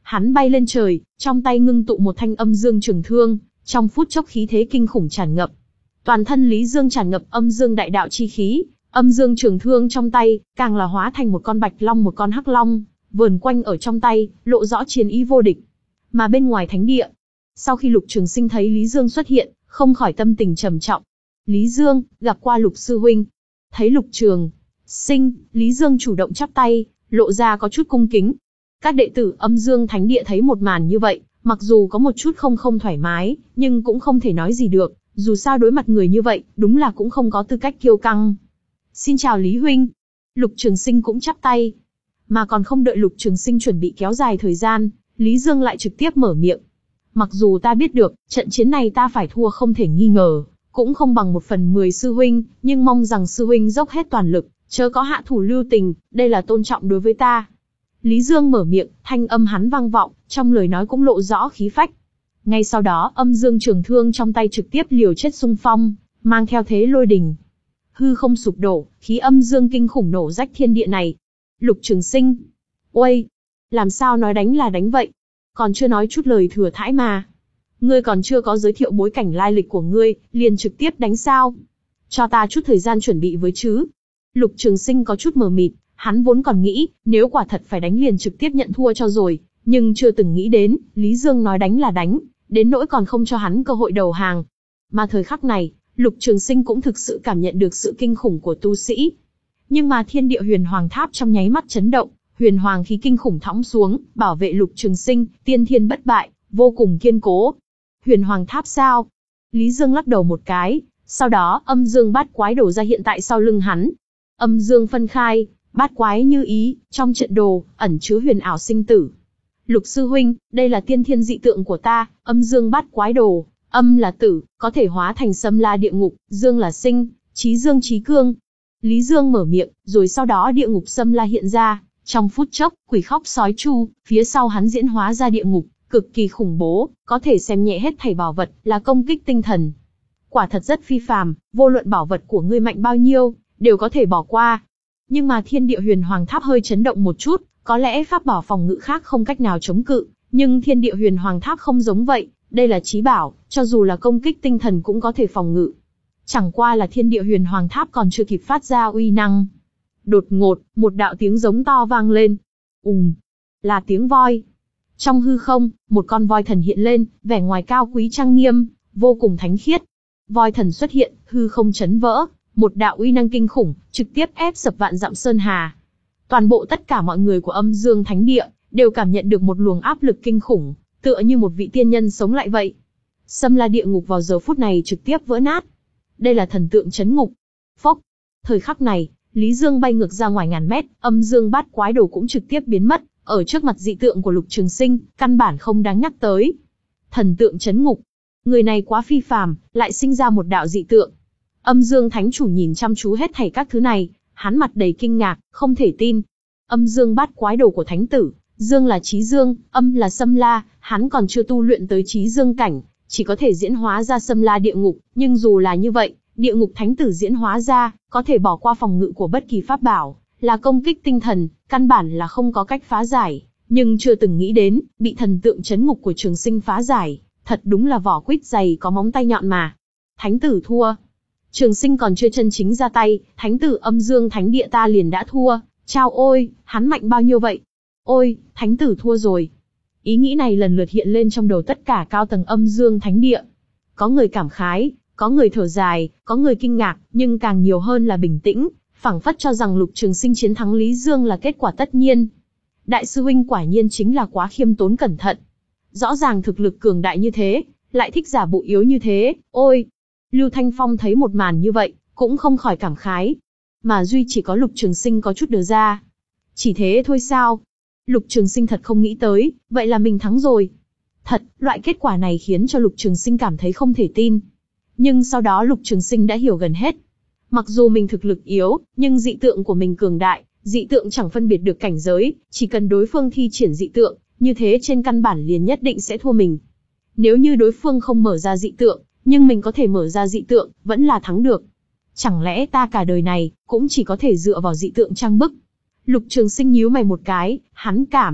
hắn bay lên trời, trong tay ngưng tụ một thanh âm dương trường thương, trong phút chốc khí thế kinh khủng tràn ngập. Toàn thân Lý Dương tràn ngập âm dương đại đạo chi khí, âm dương trường thương trong tay, càng là hóa thành một con bạch long một con hắc long, vờn quanh ở trong tay, lộ rõ chiến ý vô địch. Mà bên ngoài thánh địa, sau khi Lục Trường Sinh thấy Lý Dương xuất hiện, không khỏi tâm tình trầm trọng. Lý Dương, gặp qua Lục sư huynh. Thấy Lục Trường Sinh, Lý Dương chủ động chắp tay, lộ ra có chút cung kính. Các đệ tử âm dương thánh địa thấy một màn như vậy, mặc dù có một chút không không thoải mái, nhưng cũng không thể nói gì được, dù sao đối mặt người như vậy, đúng là cũng không có tư cách kiêu căng. Xin chào Lý huynh. Lục Trường Sinh cũng chắp tay. Mà còn không đợi Lục Trường Sinh chuẩn bị kéo dài thời gian, Lý Dương lại trực tiếp mở miệng. Mặc dù ta biết được, trận chiến này ta phải thua không thể nghi ngờ, cũng không bằng một phần mười sư huynh, nhưng mong rằng sư huynh dốc hết toàn lực, chớ có hạ thủ lưu tình, đây là tôn trọng đối với ta. Lý Dương mở miệng, thanh âm hắn vang vọng, trong lời nói cũng lộ rõ khí phách. Ngay sau đó, âm dương trường thương trong tay trực tiếp liều chết xung phong, mang theo thế lôi đình. Hư không sụp đổ, khí âm dương kinh khủng nổ rách thiên địa này. Lục Trường Sinh, uây, làm sao nói đánh là đánh vậy? Còn chưa nói chút lời thừa thãi mà. Ngươi còn chưa có giới thiệu bối cảnh lai lịch của ngươi, liền trực tiếp đánh sao? Cho ta chút thời gian chuẩn bị với chứ. Lục Trường Sinh có chút mờ mịt, hắn vốn còn nghĩ, nếu quả thật phải đánh liền trực tiếp nhận thua cho rồi, nhưng chưa từng nghĩ đến, Lý Dương nói đánh là đánh, đến nỗi còn không cho hắn cơ hội đầu hàng. Mà thời khắc này, Lục Trường Sinh cũng thực sự cảm nhận được sự kinh khủng của tu sĩ. Nhưng mà thiên địa huyền hoàng tháp trong nháy mắt chấn động, huyền hoàng khí kinh khủng thõng xuống, bảo vệ Lục Trường Sinh, tiên thiên bất bại, vô cùng kiên cố. Huyền hoàng tháp sao? Lý Dương lắc đầu một cái, sau đó âm dương bát quái đổ ra hiện tại sau lưng hắn. Âm dương phân khai, bát quái như ý, trong trận đồ, ẩn chứa huyền ảo sinh tử. Lục sư huynh, đây là tiên thiên dị tượng của ta, âm dương bát quái đồ, âm là tử, có thể hóa thành xâm la địa ngục, dương là sinh, chí dương chí cương. Lý Dương mở miệng, rồi sau đó địa ngục xâm la hiện ra, trong phút chốc, quỷ khóc sói chu, phía sau hắn diễn hóa ra địa ngục, cực kỳ khủng bố, có thể xem nhẹ hết thảy bảo vật, là công kích tinh thần. Quả thật rất phi phàm, vô luận bảo vật của ngươi mạnh bao nhiêu, đều có thể bỏ qua. Nhưng mà thiên địa huyền hoàng tháp hơi chấn động một chút, có lẽ pháp bảo phòng ngự khác không cách nào chống cự, nhưng thiên địa huyền hoàng tháp không giống vậy, đây là chí bảo, cho dù là công kích tinh thần cũng có thể phòng ngự. Chẳng qua là thiên địa huyền hoàng tháp còn chưa kịp phát ra uy năng. Đột ngột, một đạo tiếng giống to vang lên. Ùm, là tiếng voi. Trong hư không, một con voi thần hiện lên, vẻ ngoài cao quý trang nghiêm, vô cùng thánh khiết. Voi thần xuất hiện, hư không chấn vỡ, một đạo uy năng kinh khủng, trực tiếp ép sập vạn dặm sơn hà. Toàn bộ tất cả mọi người của âm dương thánh địa, đều cảm nhận được một luồng áp lực kinh khủng, tựa như một vị tiên nhân sống lại vậy. Xâm la địa ngục vào giờ phút này trực tiếp vỡ nát. Đây là thần tượng chấn ngục. Phốc. Thời khắc này, Lý Dương bay ngược ra ngoài ngàn mét, âm dương bát quái đồ cũng trực tiếp biến mất, ở trước mặt dị tượng của Lục Trường Sinh, căn bản không đáng nhắc tới. Thần tượng chấn ngục. Người này quá phi phàm, lại sinh ra một đạo dị tượng. Âm dương thánh chủ nhìn chăm chú hết thảy các thứ này, hắn mặt đầy kinh ngạc, không thể tin. Âm dương bát quái đồ của thánh tử, dương là chí dương, âm là xâm la, hắn còn chưa tu luyện tới chí dương cảnh, chỉ có thể diễn hóa ra xâm la địa ngục, nhưng dù là như vậy, địa ngục thánh tử diễn hóa ra, có thể bỏ qua phòng ngự của bất kỳ pháp bảo, là công kích tinh thần, căn bản là không có cách phá giải, nhưng chưa từng nghĩ đến, bị thần tượng chấn ngục của Trường Sinh phá giải, thật đúng là vỏ quýt dày có móng tay nhọn mà. Thánh tử thua. Trường Sinh còn chưa chân chính ra tay, thánh tử âm dương thánh địa ta liền đã thua, chao ôi, hắn mạnh bao nhiêu vậy? Ôi, thánh tử thua rồi. Ý nghĩ này lần lượt hiện lên trong đầu tất cả cao tầng âm dương thánh địa. Có người cảm khái, có người thở dài, có người kinh ngạc, nhưng càng nhiều hơn là bình tĩnh, phảng phất cho rằng Lục Trường Sinh chiến thắng Lý Dương là kết quả tất nhiên. Đại sư huynh quả nhiên chính là quá khiêm tốn cẩn thận. Rõ ràng thực lực cường đại như thế, lại thích giả bộ yếu như thế, ôi. Lưu Thanh Phong thấy một màn như vậy, cũng không khỏi cảm khái. Mà duy chỉ có Lục Trường Sinh có chút đờ ra. Chỉ thế thôi sao? Lục Trường Sinh thật không nghĩ tới, vậy là mình thắng rồi. Thật, loại kết quả này khiến cho Lục Trường Sinh cảm thấy không thể tin. Nhưng sau đó Lục Trường Sinh đã hiểu gần hết. Mặc dù mình thực lực yếu, nhưng dị tượng của mình cường đại, dị tượng chẳng phân biệt được cảnh giới, chỉ cần đối phương thi triển dị tượng, như thế trên căn bản liền nhất định sẽ thua mình. Nếu như đối phương không mở ra dị tượng, nhưng mình có thể mở ra dị tượng, vẫn là thắng được. Chẳng lẽ ta cả đời này, cũng chỉ có thể dựa vào dị tượng trang bức? Lục Trường Sinh nhíu mày một cái, hắn cảm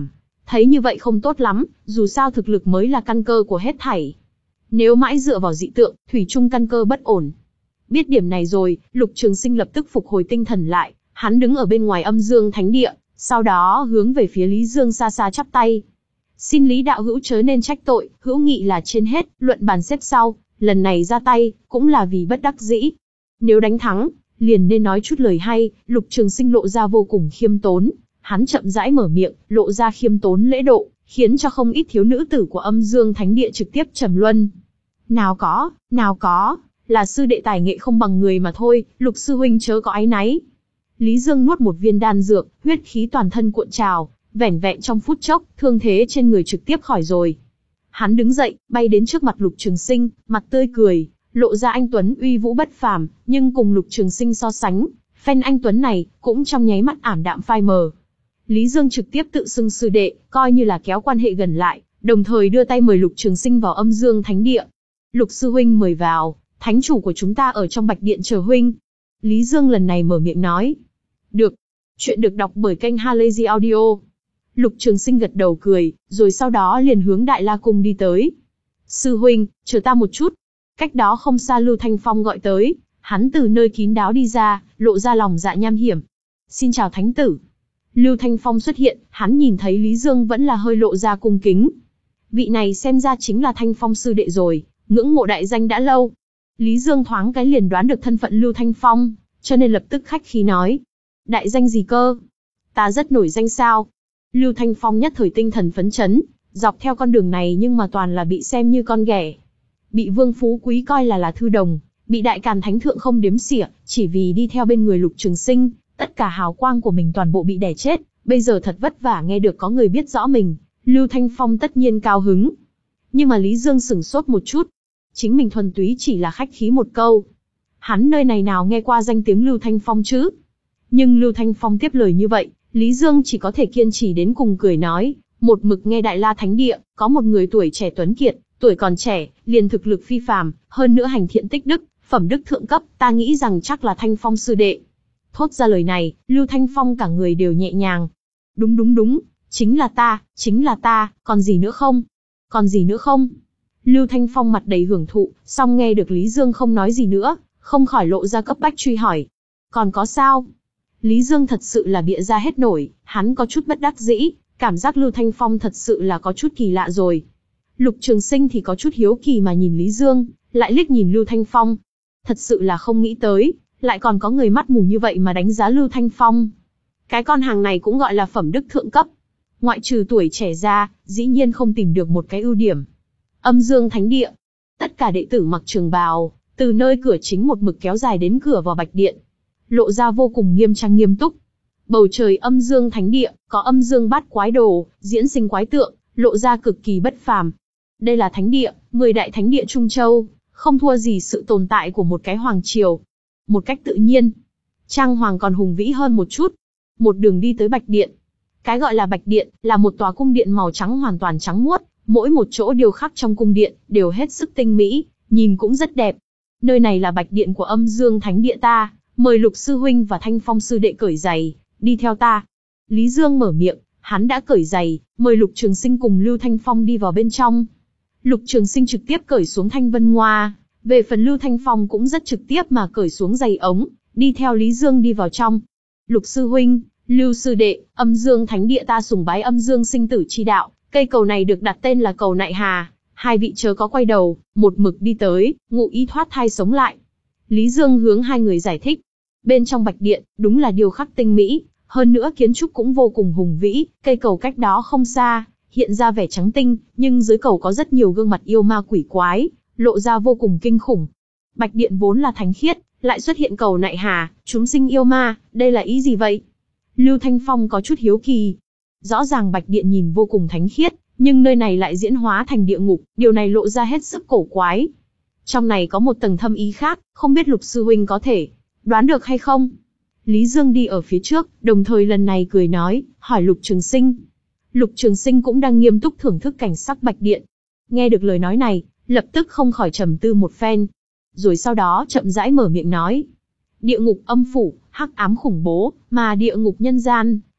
thấy như vậy không tốt lắm, dù sao thực lực mới là căn cơ của hết thảy. Nếu mãi dựa vào dị tượng, thủy chung căn cơ bất ổn. Biết điểm này rồi, Lục Trường Sinh lập tức phục hồi tinh thần lại, hắn đứng ở bên ngoài Âm Dương Thánh Địa, sau đó hướng về phía Lý Dương xa xa chắp tay. Xin Lý đạo hữu chớ nên trách tội, hữu nghị là trên hết, luận bàn xếp sau, lần này ra tay, cũng là vì bất đắc dĩ. Nếu đánh thắng, liền nên nói chút lời hay. Lục Trường Sinh lộ ra vô cùng khiêm tốn, hắn chậm rãi mở miệng, lộ ra khiêm tốn lễ độ, khiến cho không ít thiếu nữ tử của Âm Dương Thánh Địa trực tiếp trầm luân. Nào có, nào có, là sư đệ tài nghệ không bằng người mà thôi, Lục sư huynh chớ có áy náy. Lý Dương nuốt một viên đan dược, huyết khí toàn thân cuộn trào, vẻn vẹn trong phút chốc, thương thế trên người trực tiếp khỏi rồi. Hắn đứng dậy, bay đến trước mặt Lục Trường Sinh, mặt tươi cười, lộ ra anh tuấn uy vũ bất phàm, nhưng cùng Lục Trường Sinh so sánh, phen anh tuấn này cũng trong nháy mắt ảm đạm phai mờ. Lý Dương trực tiếp tự xưng sư đệ, coi như là kéo quan hệ gần lại, đồng thời đưa tay mời Lục Trường Sinh vào Âm Dương Thánh Địa. Lục sư huynh mời vào, thánh chủ của chúng ta ở trong Bạch Điện chờ huynh. Lý Dương lần này mở miệng nói. Được. Chuyện được đọc bởi kênh Halazy Audio. Lục Trường Sinh gật đầu cười, rồi sau đó liền hướng Đại La Cung đi tới. Sư huynh, chờ ta một chút. Cách đó không xa Lưu Thanh Phong gọi tới, hắn từ nơi kín đáo đi ra, lộ ra lòng dạ nham hiểm. Xin chào thánh tử. Lưu Thanh Phong xuất hiện, hắn nhìn thấy Lý Dương vẫn là hơi lộ ra cung kính. Vị này xem ra chính là Thanh Phong sư đệ rồi, ngưỡng mộ đại danh đã lâu. Lý Dương thoáng cái liền đoán được thân phận Lưu Thanh Phong, cho nên lập tức khách khí nói. Đại danh gì cơ? Ta rất nổi danh sao? Lưu Thanh Phong nhất thời tinh thần phấn chấn, dọc theo con đường này nhưng mà toàn là bị xem như con ghẻ. Bị Vương Phú Quý coi là là thư đồng, bị Đại Càn Thánh Thượng không đếm xỉa, chỉ vì đi theo bên người Lục Trường Sinh, tất cả hào quang của mình toàn bộ bị đè chết, bây giờ thật vất vả nghe được có người biết rõ mình, Lưu Thanh Phong tất nhiên cao hứng. Nhưng mà Lý Dương sửng sốt một chút, chính mình thuần túy chỉ là khách khí một câu. Hắn nơi này nào nghe qua danh tiếng Lưu Thanh Phong chứ? Nhưng Lưu Thanh Phong tiếp lời như vậy, Lý Dương chỉ có thể kiên trì đến cùng cười nói, một mực nghe Đại La Thánh Địa, có một người tuổi trẻ tuấn kiệt, tuổi còn trẻ, liền thực lực phi phàm, hơn nữa hành thiện tích đức, phẩm đức thượng cấp, ta nghĩ rằng chắc là Thanh Phong sư đệ. Thốt ra lời này, Lưu Thanh Phong cả người đều nhẹ nhàng. Đúng đúng đúng, chính là ta, chính là ta, còn gì nữa không? Còn gì nữa không? Lưu Thanh Phong mặt đầy hưởng thụ, song nghe được Lý Dương không nói gì nữa, không khỏi lộ ra cấp bách truy hỏi. Còn có sao? Lý Dương thật sự là bịa ra hết nổi, hắn có chút bất đắc dĩ, cảm giác Lưu Thanh Phong thật sự là có chút kỳ lạ rồi. Lục Trường Sinh thì có chút hiếu kỳ mà nhìn Lý Dương, lại liếc nhìn Lưu Thanh Phong. Thật sự là không nghĩ tới, lại còn có người mắt mù như vậy mà đánh giá Lưu Thanh Phong. Cái con hàng này cũng gọi là phẩm đức thượng cấp. Ngoại trừ tuổi trẻ ra, dĩ nhiên không tìm được một cái ưu điểm. Âm Dương Thánh Địa. Tất cả đệ tử mặc trường bào, từ nơi cửa chính một mực kéo dài đến cửa vào Bạch Điện. Lộ ra vô cùng nghiêm trang nghiêm túc. Bầu trời Âm Dương Thánh Địa, có âm dương bát quái đồ, diễn sinh quái tượng, lộ ra cực kỳ bất phàm. Đây là Thánh Địa, mười đại Thánh Địa Trung Châu, không thua gì sự tồn tại của một cái hoàng triều. Một cách tự nhiên, Trang Hoàng còn hùng vĩ hơn một chút. Một đường đi tới Bạch Điện. Cái gọi là Bạch Điện, là một tòa cung điện màu trắng hoàn toàn trắng muốt, mỗi một chỗ điêu khắc trong cung điện, đều hết sức tinh mỹ, nhìn cũng rất đẹp. Nơi này là Bạch Điện của Âm Dương Thánh Địa ta, mời Lục sư huynh và Thanh Phong sư đệ cởi giày, đi theo ta. Lý Dương mở miệng, hắn đã cởi giày, mời Lục Trường Sinh cùng Lưu Thanh Phong đi vào bên trong. Lục Trường Sinh trực tiếp cởi xuống thanh vân ngoa, về phần Lưu Thanh Phong cũng rất trực tiếp mà cởi xuống giày ống, đi theo Lý Dương đi vào trong. Lục sư huynh, Lưu sư đệ, Âm Dương Thánh Địa ta sùng bái âm dương sinh tử chi đạo, cây cầu này được đặt tên là cầu Nại Hà, hai vị chớ có quay đầu, một mực đi tới, ngụ ý thoát thai sống lại. Lý Dương hướng hai người giải thích. Bên trong Bạch Điện, đúng là điêu khắc tinh mỹ, hơn nữa kiến trúc cũng vô cùng hùng vĩ, cây cầu cách đó không xa, hiện ra vẻ trắng tinh, nhưng dưới cầu có rất nhiều gương mặt yêu ma quỷ quái, lộ ra vô cùng kinh khủng. Bạch Điện vốn là thánh khiết, lại xuất hiện cầu Nại Hà, chúng sinh yêu ma, đây là ý gì vậy? Lưu Thanh Phong có chút hiếu kỳ. Rõ ràng Bạch Điện nhìn vô cùng thánh khiết, nhưng nơi này lại diễn hóa thành địa ngục, điều này lộ ra hết sức cổ quái. Trong này có một tầng thâm ý khác, không biết Lục sư huynh có thể đoán được hay không? Lý Dương đi ở phía trước, đồng thời lần này cười nói, hỏi Lục Trường Sinh. Lục Trường Sinh cũng đang nghiêm túc thưởng thức cảnh sắc Bạch Điện. Nghe được lời nói này, lập tức không khỏi trầm tư một phen. Rồi sau đó chậm rãi mở miệng nói. Địa ngục âm phủ, hắc ám khủng bố, mà địa ngục nhân gian,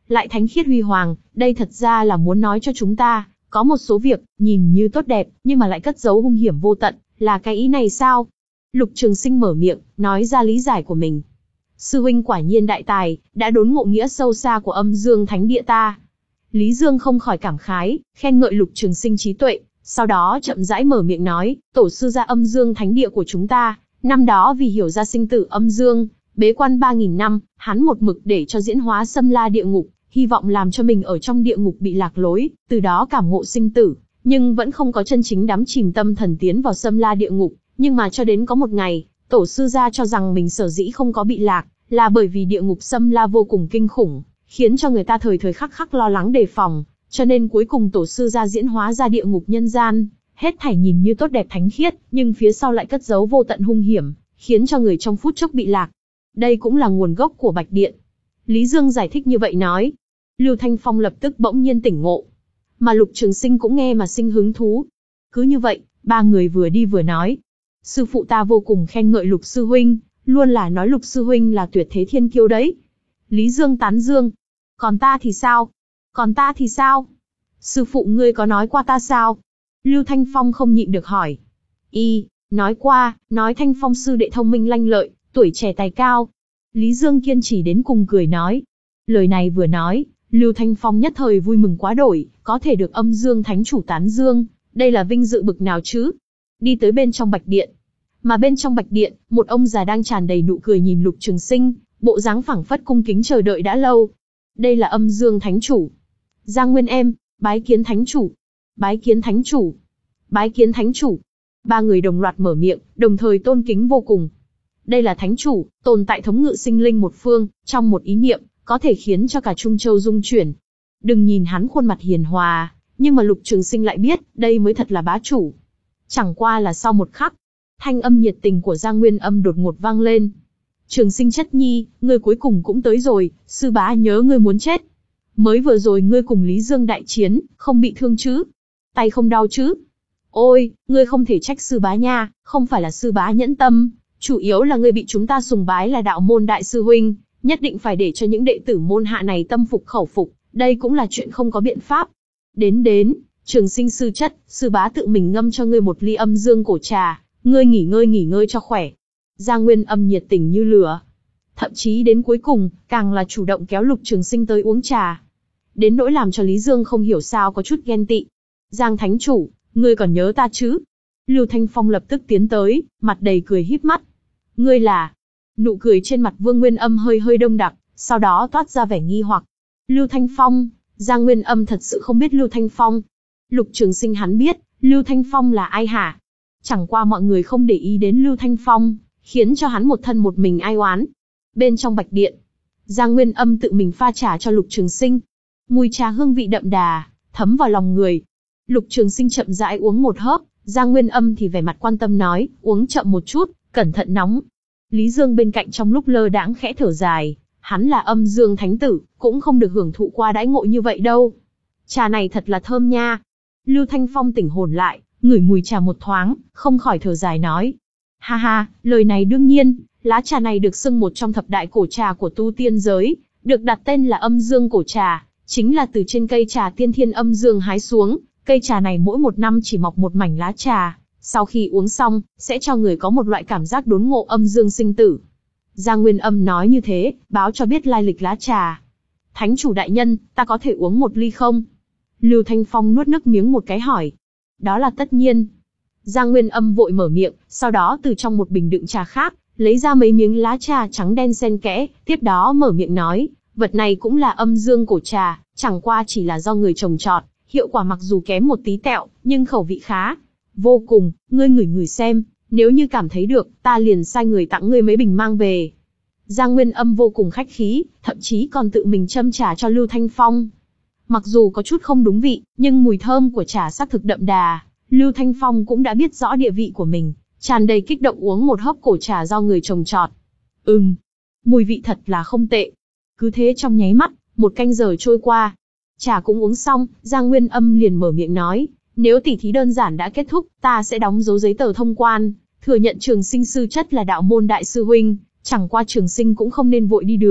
lại thánh khiết huy hoàng, đây thật ra là muốn nói cho chúng ta, có một số việc, nhìn như tốt đẹp, nhưng mà lại cất giấu hung hiểm vô tận, là cái ý này sao? Lục Trường Sinh mở miệng, nói ra lý giải của mình. Sư huynh quả nhiên đại tài, đã đốn ngộ nghĩa sâu xa của âm dương thánh địa ta. Lý Dương không khỏi cảm khái, khen ngợi Lục Trường Sinh trí tuệ, sau đó chậm rãi mở miệng nói, tổ sư gia âm dương thánh địa của chúng ta, năm đó vì hiểu ra sinh tử âm dương, bế quan ba nghìn năm, hắn một mực để cho diễn hóa xâm la địa ngục, hy vọng làm cho mình ở trong địa ngục bị lạc lối, từ đó cảm ngộ sinh tử, nhưng vẫn không có chân chính đắm chìm tâm thần tiến vào xâm la địa ngục, nhưng mà cho đến có một ngày, tổ sư gia cho rằng mình sở dĩ không có bị lạc, là bởi vì địa ngục xâm la vô cùng kinh khủng, khiến cho người ta thời thời khắc khắc lo lắng đề phòng, cho nên cuối cùng tổ sư gia diễn hóa ra địa ngục nhân gian, hết thảy nhìn như tốt đẹp thánh khiết, nhưng phía sau lại cất giấu vô tận hung hiểm, khiến cho người trong phút chốc bị lạc. Đây cũng là nguồn gốc của Bạch Điện. Lý Dương giải thích như vậy nói. Lưu Thanh Phong lập tức bỗng nhiên tỉnh ngộ, mà Lục Trường Sinh cũng nghe mà sinh hứng thú. Cứ như vậy, ba người vừa đi vừa nói. Sư phụ ta vô cùng khen ngợi Lục sư huynh, luôn là nói Lục sư huynh là tuyệt thế thiên kiêu đấy. Lý Dương tán dương. Còn ta thì sao? Còn ta thì sao? Sư phụ ngươi có nói qua ta sao? Lưu Thanh Phong không nhịn được hỏi. Y, nói qua, nói Thanh Phong sư đệ thông minh lanh lợi, tuổi trẻ tài cao. Lý Dương kiên trì đến cùng cười nói. Lời này vừa nói, Lưu Thanh Phong nhất thời vui mừng quá đổi, có thể được âm dương thánh chủ tán dương, đây là vinh dự bực nào chứ? Đi tới bên trong Bạch Điện. Mà bên trong Bạch Điện, một ông già đang tràn đầy nụ cười nhìn Lục Trường Sinh, bộ dáng phảng phất cung kính chờ đợi đã lâu. Đây là âm dương thánh chủ. Giang Nguyên em, bái kiến thánh chủ. Bái kiến thánh chủ. Bái kiến thánh chủ. Ba người đồng loạt mở miệng, đồng thời tôn kính vô cùng. Đây là thánh chủ, tồn tại thống ngự sinh linh một phương, trong một ý niệm, có thể khiến cho cả Trung Châu rung chuyển. Đừng nhìn hắn khuôn mặt hiền hòa, nhưng mà Lục Trường Sinh lại biết, đây mới thật là bá chủ. Chẳng qua là sau một khắc, thanh âm nhiệt tình của Giang Nguyên Âm đột ngột vang lên. Trường Sinh chất nhi, ngươi cuối cùng cũng tới rồi, sư bá nhớ ngươi muốn chết. Mới vừa rồi ngươi cùng Lý Dương đại chiến, không bị thương chứ? Tay không đau chứ? Ôi, ngươi không thể trách sư bá nha, không phải là sư bá nhẫn tâm, chủ yếu là ngươi bị chúng ta sùng bái là đạo môn đại sư huynh, nhất định phải để cho những đệ tử môn hạ này tâm phục khẩu phục, đây cũng là chuyện không có biện pháp. Đến đến, Trường Sinh sư chất, sư bá tự mình ngâm cho ngươi một ly âm dương cổ trà, ngươi nghỉ ngơi nghỉ ngơi cho khỏe. Giang Nguyên Âm nhiệt tình như lửa. Thậm chí đến cuối cùng, càng là chủ động kéo Lục Trường Sinh tới uống trà. Đến nỗi làm cho Lý Dương không hiểu sao có chút ghen tị. Giang thánh chủ, ngươi còn nhớ ta chứ? Lưu Thanh Phong lập tức tiến tới, mặt đầy cười híp mắt. Ngươi là... Nụ cười trên mặt Vương Nguyên Âm hơi hơi đông đặc, sau đó toát ra vẻ nghi hoặc. Lưu Thanh Phong, Giang Nguyên Âm thật sự không biết Lưu Thanh Phong. Lục Trường Sinh hắn biết, Lưu Thanh Phong là ai hả? Chẳng qua mọi người không để ý đến Lưu Thanh Phong, khiến cho hắn một thân một mình ai oán. Bên trong Bạch Điện, Giang Nguyên Âm tự mình pha trà cho Lục Trường Sinh. Mùi trà hương vị đậm đà, thấm vào lòng người. Lục Trường Sinh chậm rãi uống một hớp, Giang Nguyên Âm thì vẻ mặt quan tâm nói, uống chậm một chút, cẩn thận nóng. Lý Dương bên cạnh trong lúc lơ đãng khẽ thở dài, hắn là âm dương thánh tử, cũng không được hưởng thụ qua đãi ngộ như vậy đâu. Trà này thật là thơm nha. Lưu Thanh Phong tỉnh hồn lại, ngửi mùi trà một thoáng, không khỏi thở dài nói. Ha ha, lời này đương nhiên, lá trà này được xưng một trong thập đại cổ trà của tu tiên giới, được đặt tên là âm dương cổ trà, chính là từ trên cây trà tiên thiên âm dương hái xuống, cây trà này mỗi một năm chỉ mọc một mảnh lá trà, sau khi uống xong, sẽ cho người có một loại cảm giác đốn ngộ âm dương sinh tử. Giang Nguyên Âm nói như thế, báo cho biết lai lịch lá trà. Thánh chủ đại nhân, ta có thể uống một ly không? Lưu Thanh Phong nuốt nước miếng một cái hỏi. Đó là tất nhiên. Giang Nguyên Âm vội mở miệng, sau đó từ trong một bình đựng trà khác, lấy ra mấy miếng lá trà trắng đen xen kẽ, tiếp đó mở miệng nói, vật này cũng là âm dương cổ trà, chẳng qua chỉ là do người trồng trọt, hiệu quả mặc dù kém một tí tẹo, nhưng khẩu vị khá. Vô cùng, ngươi ngửi ngửi xem, nếu như cảm thấy được, ta liền sai người tặng ngươi mấy bình mang về. Giang Nguyên Âm vô cùng khách khí, thậm chí còn tự mình châm trà cho Lưu Thanh Phong. Mặc dù có chút không đúng vị, nhưng mùi thơm của trà xác thực đậm đà. Lưu Thanh Phong cũng đã biết rõ địa vị của mình, tràn đầy kích động uống một hớp cổ trà do người trồng trọt. Ừm, mùi vị thật là không tệ. Cứ thế trong nháy mắt, một canh giờ trôi qua. Trà cũng uống xong, Giang Nguyên Âm liền mở miệng nói, nếu tỉ thí đơn giản đã kết thúc, ta sẽ đóng dấu giấy tờ thông quan, thừa nhận Trường Sinh sư chất là đạo môn đại sư huynh, chẳng qua Trường Sinh cũng không nên vội đi đường,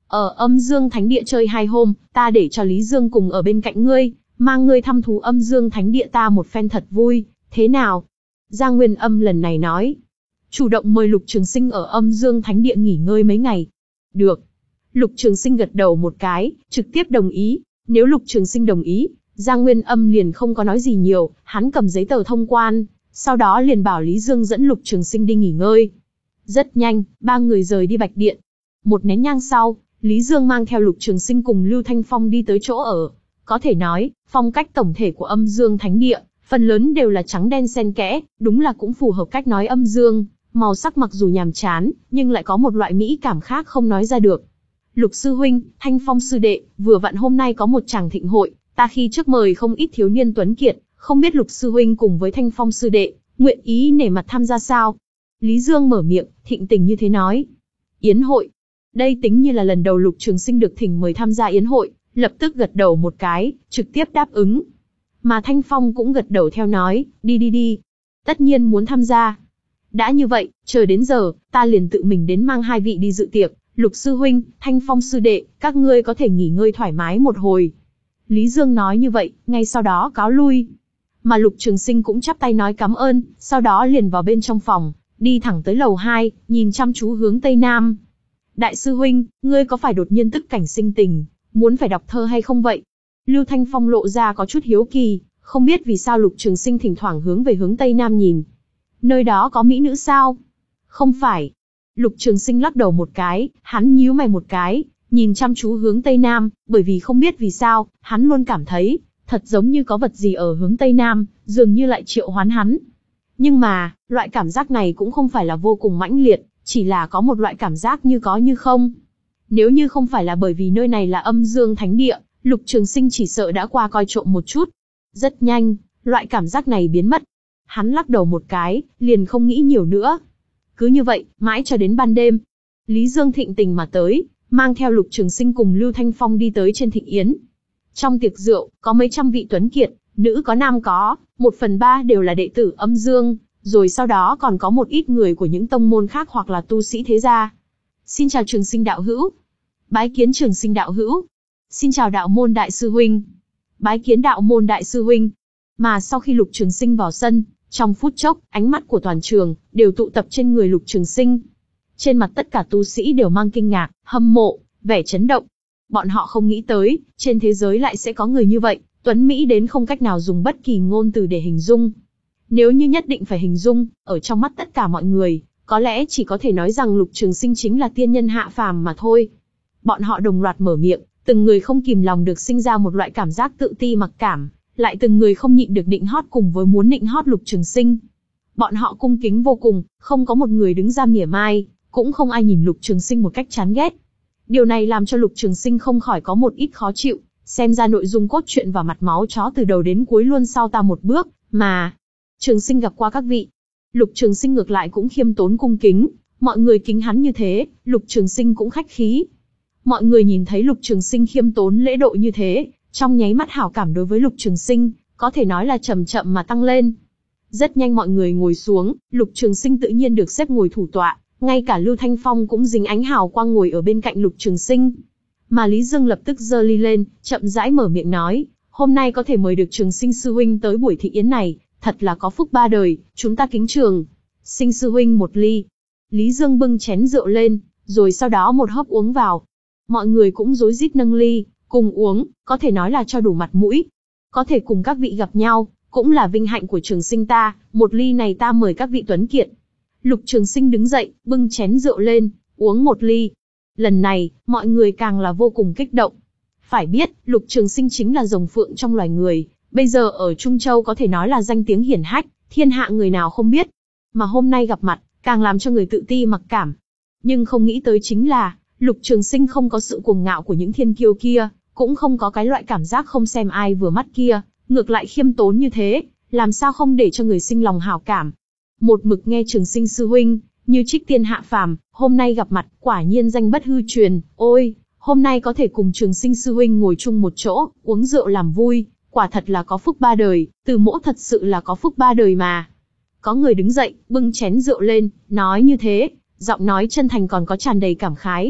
Ở Âm Dương Thánh Địa chơi hai hôm, ta để cho Lý Dương cùng ở bên cạnh ngươi, mang ngươi thăm thú Âm Dương Thánh Địa ta một phen thật vui, thế nào? Giang Nguyên Âm lần này nói. Chủ động mời Lục Trường Sinh ở Âm Dương Thánh Địa nghỉ ngơi mấy ngày. Được. Lục Trường Sinh gật đầu một cái, trực tiếp đồng ý. Nếu Lục Trường Sinh đồng ý, Giang Nguyên Âm liền không có nói gì nhiều, hắn cầm giấy tờ thông quan, sau đó liền bảo Lý Dương dẫn Lục Trường Sinh đi nghỉ ngơi. Rất nhanh, ba người rời đi Bạch Điện. Một nén nhang sau, Lý Dương mang theo Lục Trường Sinh cùng Lưu Thanh Phong đi tới chỗ ở. Có thể nói, phong cách tổng thể của Âm Dương Thánh Địa, phần lớn đều là trắng đen xen kẽ, đúng là cũng phù hợp cách nói âm dương. Màu sắc mặc dù nhàm chán, nhưng lại có một loại mỹ cảm khác không nói ra được. Lục sư huynh, Thanh Phong sư đệ, vừa vặn hôm nay có một tràng thịnh hội, ta khi trước mời không ít thiếu niên tuấn kiệt, không biết Lục sư huynh cùng với Thanh Phong sư đệ, nguyện ý nể mặt tham gia sao? Lý Dương mở miệng, thịnh tình như thế nói. Yến hội. Đây tính như là lần đầu Lục Trường Sinh được thỉnh mời tham gia yến hội, lập tức gật đầu một cái, trực tiếp đáp ứng. Mà Thanh Phong cũng gật đầu theo nói, đi đi đi. Tất nhiên muốn tham gia. Đã như vậy, chờ đến giờ, ta liền tự mình đến mang hai vị đi dự tiệc. Lục sư huynh, Thanh Phong sư đệ, các ngươi có thể nghỉ ngơi thoải mái một hồi. Lý Dương nói như vậy, ngay sau đó cáo lui. Mà Lục Trường Sinh cũng chắp tay nói cảm ơn, sau đó liền vào bên trong phòng, đi thẳng tới lầu hai, nhìn chăm chú hướng Tây Nam. Đại sư huynh, ngươi có phải đột nhiên tức cảnh sinh tình, muốn phải đọc thơ hay không vậy? Lưu Thanh Phong lộ ra có chút hiếu kỳ, không biết vì sao Lục Trường Sinh thỉnh thoảng hướng về hướng Tây Nam nhìn. Nơi đó có mỹ nữ sao? Không phải. Lục Trường Sinh lắc đầu một cái, hắn nhíu mày một cái, nhìn chăm chú hướng Tây Nam, bởi vì không biết vì sao, hắn luôn cảm thấy, thật giống như có vật gì ở hướng Tây Nam, dường như lại triệu hoán hắn. Nhưng mà, loại cảm giác này cũng không phải là vô cùng mãnh liệt, chỉ là có một loại cảm giác như có như không. Nếu như không phải là bởi vì nơi này là Âm Dương Thánh Địa, Lục Trường Sinh chỉ sợ đã qua coi trộm một chút. Rất nhanh, loại cảm giác này biến mất. Hắn lắc đầu một cái, liền không nghĩ nhiều nữa. Cứ như vậy, mãi cho đến ban đêm. Lý Dương thịnh tình mà tới, mang theo Lục Trường Sinh cùng Lưu Thanh Phong đi tới trên thịnh yến. Trong tiệc rượu, có mấy trăm vị tuấn kiệt, nữ có nam có, một phần ba đều là đệ tử Âm Dương, rồi sau đó còn có một ít người của những tông môn khác hoặc là tu sĩ thế gia. Xin chào Trường Sinh đạo hữu. Bái kiến Trường Sinh đạo hữu. Xin chào đạo môn đại sư huynh. Bái kiến đạo môn đại sư huynh. Mà sau khi Lục Trường Sinh vào sân, trong phút chốc, ánh mắt của toàn trường đều tụ tập trên người Lục Trường Sinh. Trên mặt tất cả tu sĩ đều mang kinh ngạc, hâm mộ, vẻ chấn động. Bọn họ không nghĩ tới, trên thế giới lại sẽ có người như vậy, tuấn mỹ đến không cách nào dùng bất kỳ ngôn từ để hình dung. Nếu như nhất định phải hình dung, ở trong mắt tất cả mọi người, có lẽ chỉ có thể nói rằng Lục Trường Sinh chính là tiên nhân hạ phàm mà thôi. Bọn họ đồng loạt mở miệng, từng người không kìm lòng được sinh ra một loại cảm giác tự ti mặc cảm, lại từng người không nhịn được định hót cùng với muốn định hót Lục Trường Sinh. Bọn họ cung kính vô cùng, không có một người đứng ra mỉa mai, cũng không ai nhìn Lục Trường Sinh một cách chán ghét. Điều này làm cho Lục Trường Sinh không khỏi có một ít khó chịu, xem ra nội dung cốt truyện và mặt máu chó từ đầu đến cuối luôn sau ta một bước, mà Trường Sinh gặp qua các vị. Lục Trường Sinh ngược lại cũng khiêm tốn cung kính, mọi người kính hắn như thế, Lục Trường Sinh cũng khách khí. Mọi người nhìn thấy Lục Trường Sinh khiêm tốn lễ độ như thế, trong nháy mắt hảo cảm đối với Lục Trường Sinh, có thể nói là chậm chậm mà tăng lên. Rất nhanh mọi người ngồi xuống, Lục Trường Sinh tự nhiên được xếp ngồi thủ tọa, ngay cả Lưu Thanh Phong cũng dính ánh hào quang ngồi ở bên cạnh Lục Trường Sinh. Mà Lý Dương lập tức giơ ly lên, chậm rãi mở miệng nói, hôm nay có thể mời được Trường Sinh sư huynh tới buổi thị yến này, thật là có phúc ba đời, chúng ta kính Trường Sinh sư huynh một ly. Lý Dương bưng chén rượu lên, rồi sau đó một hớp uống vào. Mọi người cũng rối rít nâng ly, cùng uống, có thể nói là cho đủ mặt mũi. Có thể cùng các vị gặp nhau, cũng là vinh hạnh của Trường Sinh ta, một ly này ta mời các vị tuấn kiệt. Lục Trường Sinh đứng dậy, bưng chén rượu lên, uống một ly. Lần này, mọi người càng là vô cùng kích động. Phải biết, Lục Trường Sinh chính là rồng phượng trong loài người, bây giờ ở Trung Châu có thể nói là danh tiếng hiển hách, thiên hạ người nào không biết. Mà hôm nay gặp mặt, càng làm cho người tự ti mặc cảm. Nhưng không nghĩ tới chính là, Lục Trường Sinh không có sự cuồng ngạo của những thiên kiêu kia, cũng không có cái loại cảm giác không xem ai vừa mắt kia, ngược lại khiêm tốn như thế, làm sao không để cho người sinh lòng hảo cảm. Một mực nghe Trường Sinh sư huynh, như trích tiên hạ phàm, hôm nay gặp mặt, quả nhiên danh bất hư truyền, ôi, hôm nay có thể cùng Trường Sinh sư huynh ngồi chung một chỗ, uống rượu làm vui, quả thật là có phúc ba đời, Từ Mỗ thật sự là có phúc ba đời mà. Có người đứng dậy, bưng chén rượu lên, nói như thế, giọng nói chân thành còn có tràn đầy cảm khái.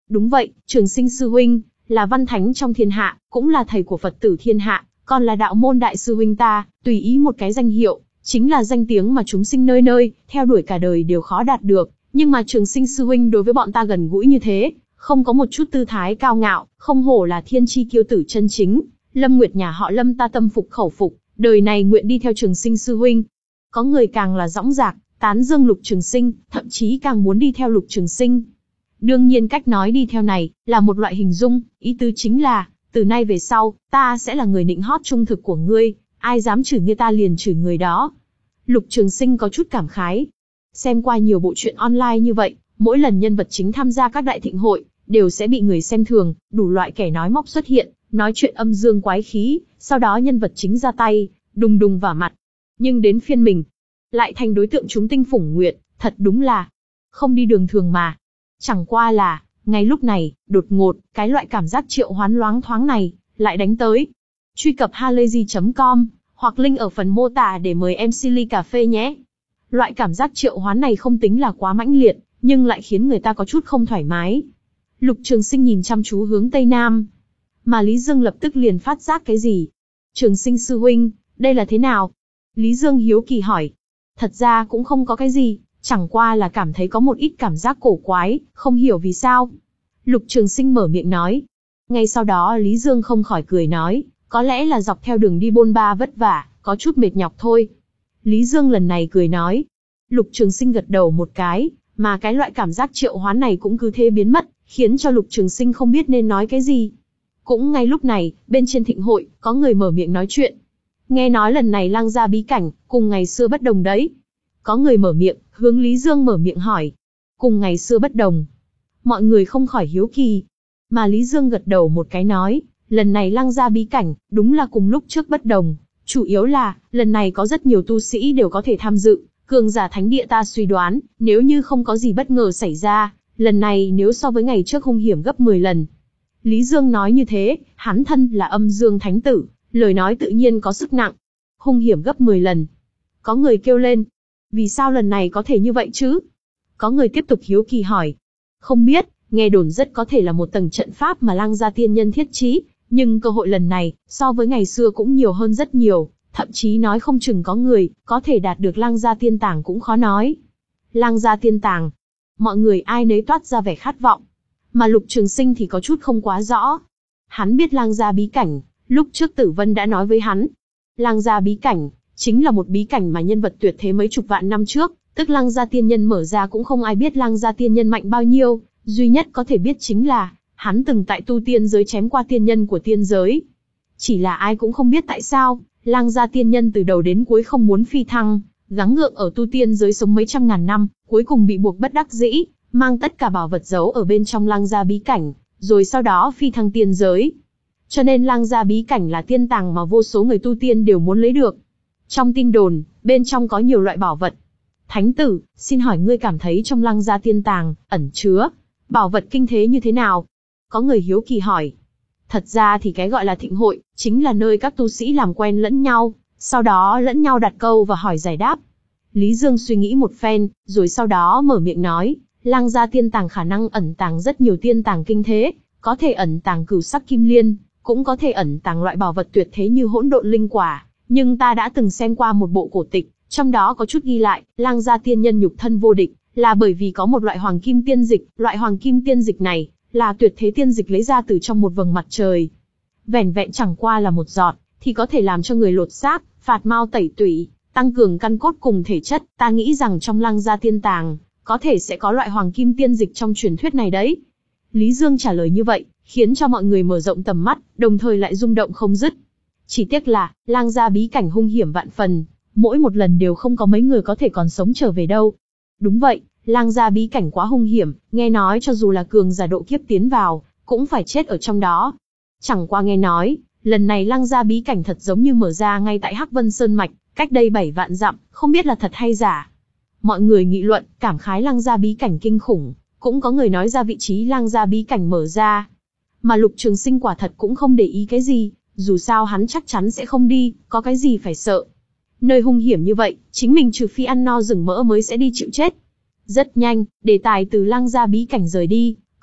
Đúng vậy, Trường Sinh sư huynh, là văn thánh trong thiên hạ, cũng là thầy của Phật tử thiên hạ, còn là đạo môn đại sư huynh ta, tùy ý một cái danh hiệu, chính là danh tiếng mà chúng sinh nơi nơi, theo đuổi cả đời đều khó đạt được, nhưng mà Trường Sinh sư huynh đối với bọn ta gần gũi như thế, không có một chút tư thái cao ngạo, không hổ là thiên chi kiêu tử chân chính, Lâm Nguyệt nhà họ Lâm ta tâm phục khẩu phục, đời này nguyện đi theo Trường Sinh sư huynh. Có người càng là dõng dạc, tán dương Lục Trường Sinh, thậm chí càng muốn đi theo Lục Trường Sinh. Đương nhiên cách nói đi theo này, là một loại hình dung, ý tứ chính là, từ nay về sau, ta sẽ là người nịnh hót trung thực của ngươi, ai dám chửi ngươi ta liền chửi người đó. Lục Trường Sinh có chút cảm khái. Xem qua nhiều bộ truyện online như vậy, mỗi lần nhân vật chính tham gia các đại thịnh hội, đều sẽ bị người xem thường, đủ loại kẻ nói móc xuất hiện, nói chuyện âm dương quái khí, sau đó nhân vật chính ra tay, đùng đùng vả mặt. Nhưng đến phiên mình, lại thành đối tượng chúng tinh phủng nguyện, thật đúng là không đi đường thường mà. Chẳng qua là, ngay lúc này, đột ngột, cái loại cảm giác triệu hoán loáng thoáng này, lại đánh tới. Truy cập halayzi chấm com, hoặc link ở phần mô tả để mời em xê ly cà phê nhé. Loại cảm giác triệu hoán này không tính là quá mãnh liệt, nhưng lại khiến người ta có chút không thoải mái. Lục Trường Sinh nhìn chăm chú hướng Tây Nam. Mà Lý Dương lập tức liền phát giác cái gì? Trường Sinh sư huynh, đây là thế nào? Lý Dương hiếu kỳ hỏi. Thật ra cũng không có cái gì, chẳng qua là cảm thấy có một ít cảm giác cổ quái, không hiểu vì sao. Lục Trường Sinh mở miệng nói. Ngay sau đó Lý Dương không khỏi cười nói, có lẽ là dọc theo đường đi bôn ba vất vả, có chút mệt nhọc thôi. Lý Dương lần này cười nói. Lục Trường Sinh gật đầu một cái, mà cái loại cảm giác triệu hoán này cũng cứ thế biến mất, khiến cho Lục Trường Sinh không biết nên nói cái gì. Cũng ngay lúc này, bên trên thịnh hội, có người mở miệng nói chuyện. Nghe nói lần này Lăng gia bí cảnh, cùng ngày xưa bất đồng đấy. Có người mở miệng, hướng Lý Dương mở miệng hỏi. Cùng ngày xưa bất đồng. Mọi người không khỏi hiếu kỳ. Mà Lý Dương gật đầu một cái nói, lần này Lăng gia bí cảnh, đúng là cùng lúc trước bất đồng. Chủ yếu là, lần này có rất nhiều tu sĩ đều có thể tham dự. Cường giả thánh địa ta suy đoán, nếu như không có gì bất ngờ xảy ra, lần này nếu so với ngày trước hung hiểm gấp mười lần. Lý Dương nói như thế, hắn thân là âm dương thánh tử, lời nói tự nhiên có sức nặng. Hung hiểm gấp mười lần. Có người kêu lên. Vì sao lần này có thể như vậy chứ? Có người tiếp tục hiếu kỳ hỏi. Không biết, nghe đồn rất có thể là một tầng trận pháp mà Lăng gia tiên nhân thiết trí, nhưng cơ hội lần này, so với ngày xưa cũng nhiều hơn rất nhiều, thậm chí nói không chừng có người, có thể đạt được Lăng gia tiên tàng cũng khó nói. Lăng gia tiên tàng. Mọi người ai nấy toát ra vẻ khát vọng. Mà Lục Trường Sinh thì có chút không quá rõ. Hắn biết Lăng gia bí cảnh, lúc trước Tử Vân đã nói với hắn. Lăng gia bí cảnh, chính là một bí cảnh mà nhân vật tuyệt thế mấy chục vạn năm trước, tức Lăng gia tiên nhân mở ra cũng không ai biết Lăng gia tiên nhân mạnh bao nhiêu, duy nhất có thể biết chính là, hắn từng tại tu tiên giới chém qua tiên nhân của tiên giới. Chỉ là ai cũng không biết tại sao, Lăng gia tiên nhân từ đầu đến cuối không muốn phi thăng, gắng gượng ở tu tiên giới sống mấy trăm ngàn năm, cuối cùng bị buộc bất đắc dĩ, mang tất cả bảo vật giấu ở bên trong Lăng gia bí cảnh, rồi sau đó phi thăng tiên giới. Cho nên Lăng gia bí cảnh là tiên tàng mà vô số người tu tiên đều muốn lấy được. Trong tin đồn, bên trong có nhiều loại bảo vật. Thánh tử, xin hỏi ngươi cảm thấy trong Lăng gia tiên tàng, ẩn chứa bảo vật kinh thế như thế nào? Có người hiếu kỳ hỏi. Thật ra thì cái gọi là thịnh hội, chính là nơi các tu sĩ làm quen lẫn nhau, sau đó lẫn nhau đặt câu và hỏi giải đáp. Lý Dương suy nghĩ một phen, rồi sau đó mở miệng nói, Lăng gia tiên tàng khả năng ẩn tàng rất nhiều tiên tàng kinh thế, có thể ẩn tàng cửu sắc kim liên, cũng có thể ẩn tàng loại bảo vật tuyệt thế như hỗn độn linh quả, nhưng ta đã từng xem qua một bộ cổ tịch, trong đó có chút ghi lại, Lăng gia tiên nhân nhục thân vô địch, là bởi vì có một loại hoàng kim tiên dịch, loại hoàng kim tiên dịch này, là tuyệt thế tiên dịch lấy ra từ trong một vầng mặt trời. Vẻn vẹn chẳng qua là một giọt, thì có thể làm cho người lột xác, phạt mao tẩy tủy, tăng cường căn cốt cùng thể chất, ta nghĩ rằng trong Lăng gia tiên tàng, có thể sẽ có loại hoàng kim tiên dịch trong truyền thuyết này đấy. Lý Dương trả lời như vậy, khiến cho mọi người mở rộng tầm mắt, đồng thời lại rung động không dứt. Chỉ tiếc là, Lăng gia bí cảnh hung hiểm vạn phần, mỗi một lần đều không có mấy người có thể còn sống trở về đâu. Đúng vậy, Lăng gia bí cảnh quá hung hiểm, nghe nói cho dù là cường giả độ kiếp tiến vào, cũng phải chết ở trong đó. Chẳng qua nghe nói, lần này Lăng gia bí cảnh thật giống như mở ra ngay tại Hắc Vân Sơn Mạch, cách đây bảy vạn dặm, không biết là thật hay giả. Mọi người nghị luận, cảm khái Lăng gia bí cảnh kinh khủng, cũng có người nói ra vị trí Lăng gia bí cảnh mở ra. Mà Lục Trường Sinh quả thật cũng không để ý cái gì, dù sao hắn chắc chắn sẽ không đi, có cái gì phải sợ. Nơi hung hiểm như vậy, chính mình trừ phi ăn no rừng mỡ mới sẽ đi chịu chết. Rất nhanh, đề tài từ Lăng gia bí cảnh rời đi,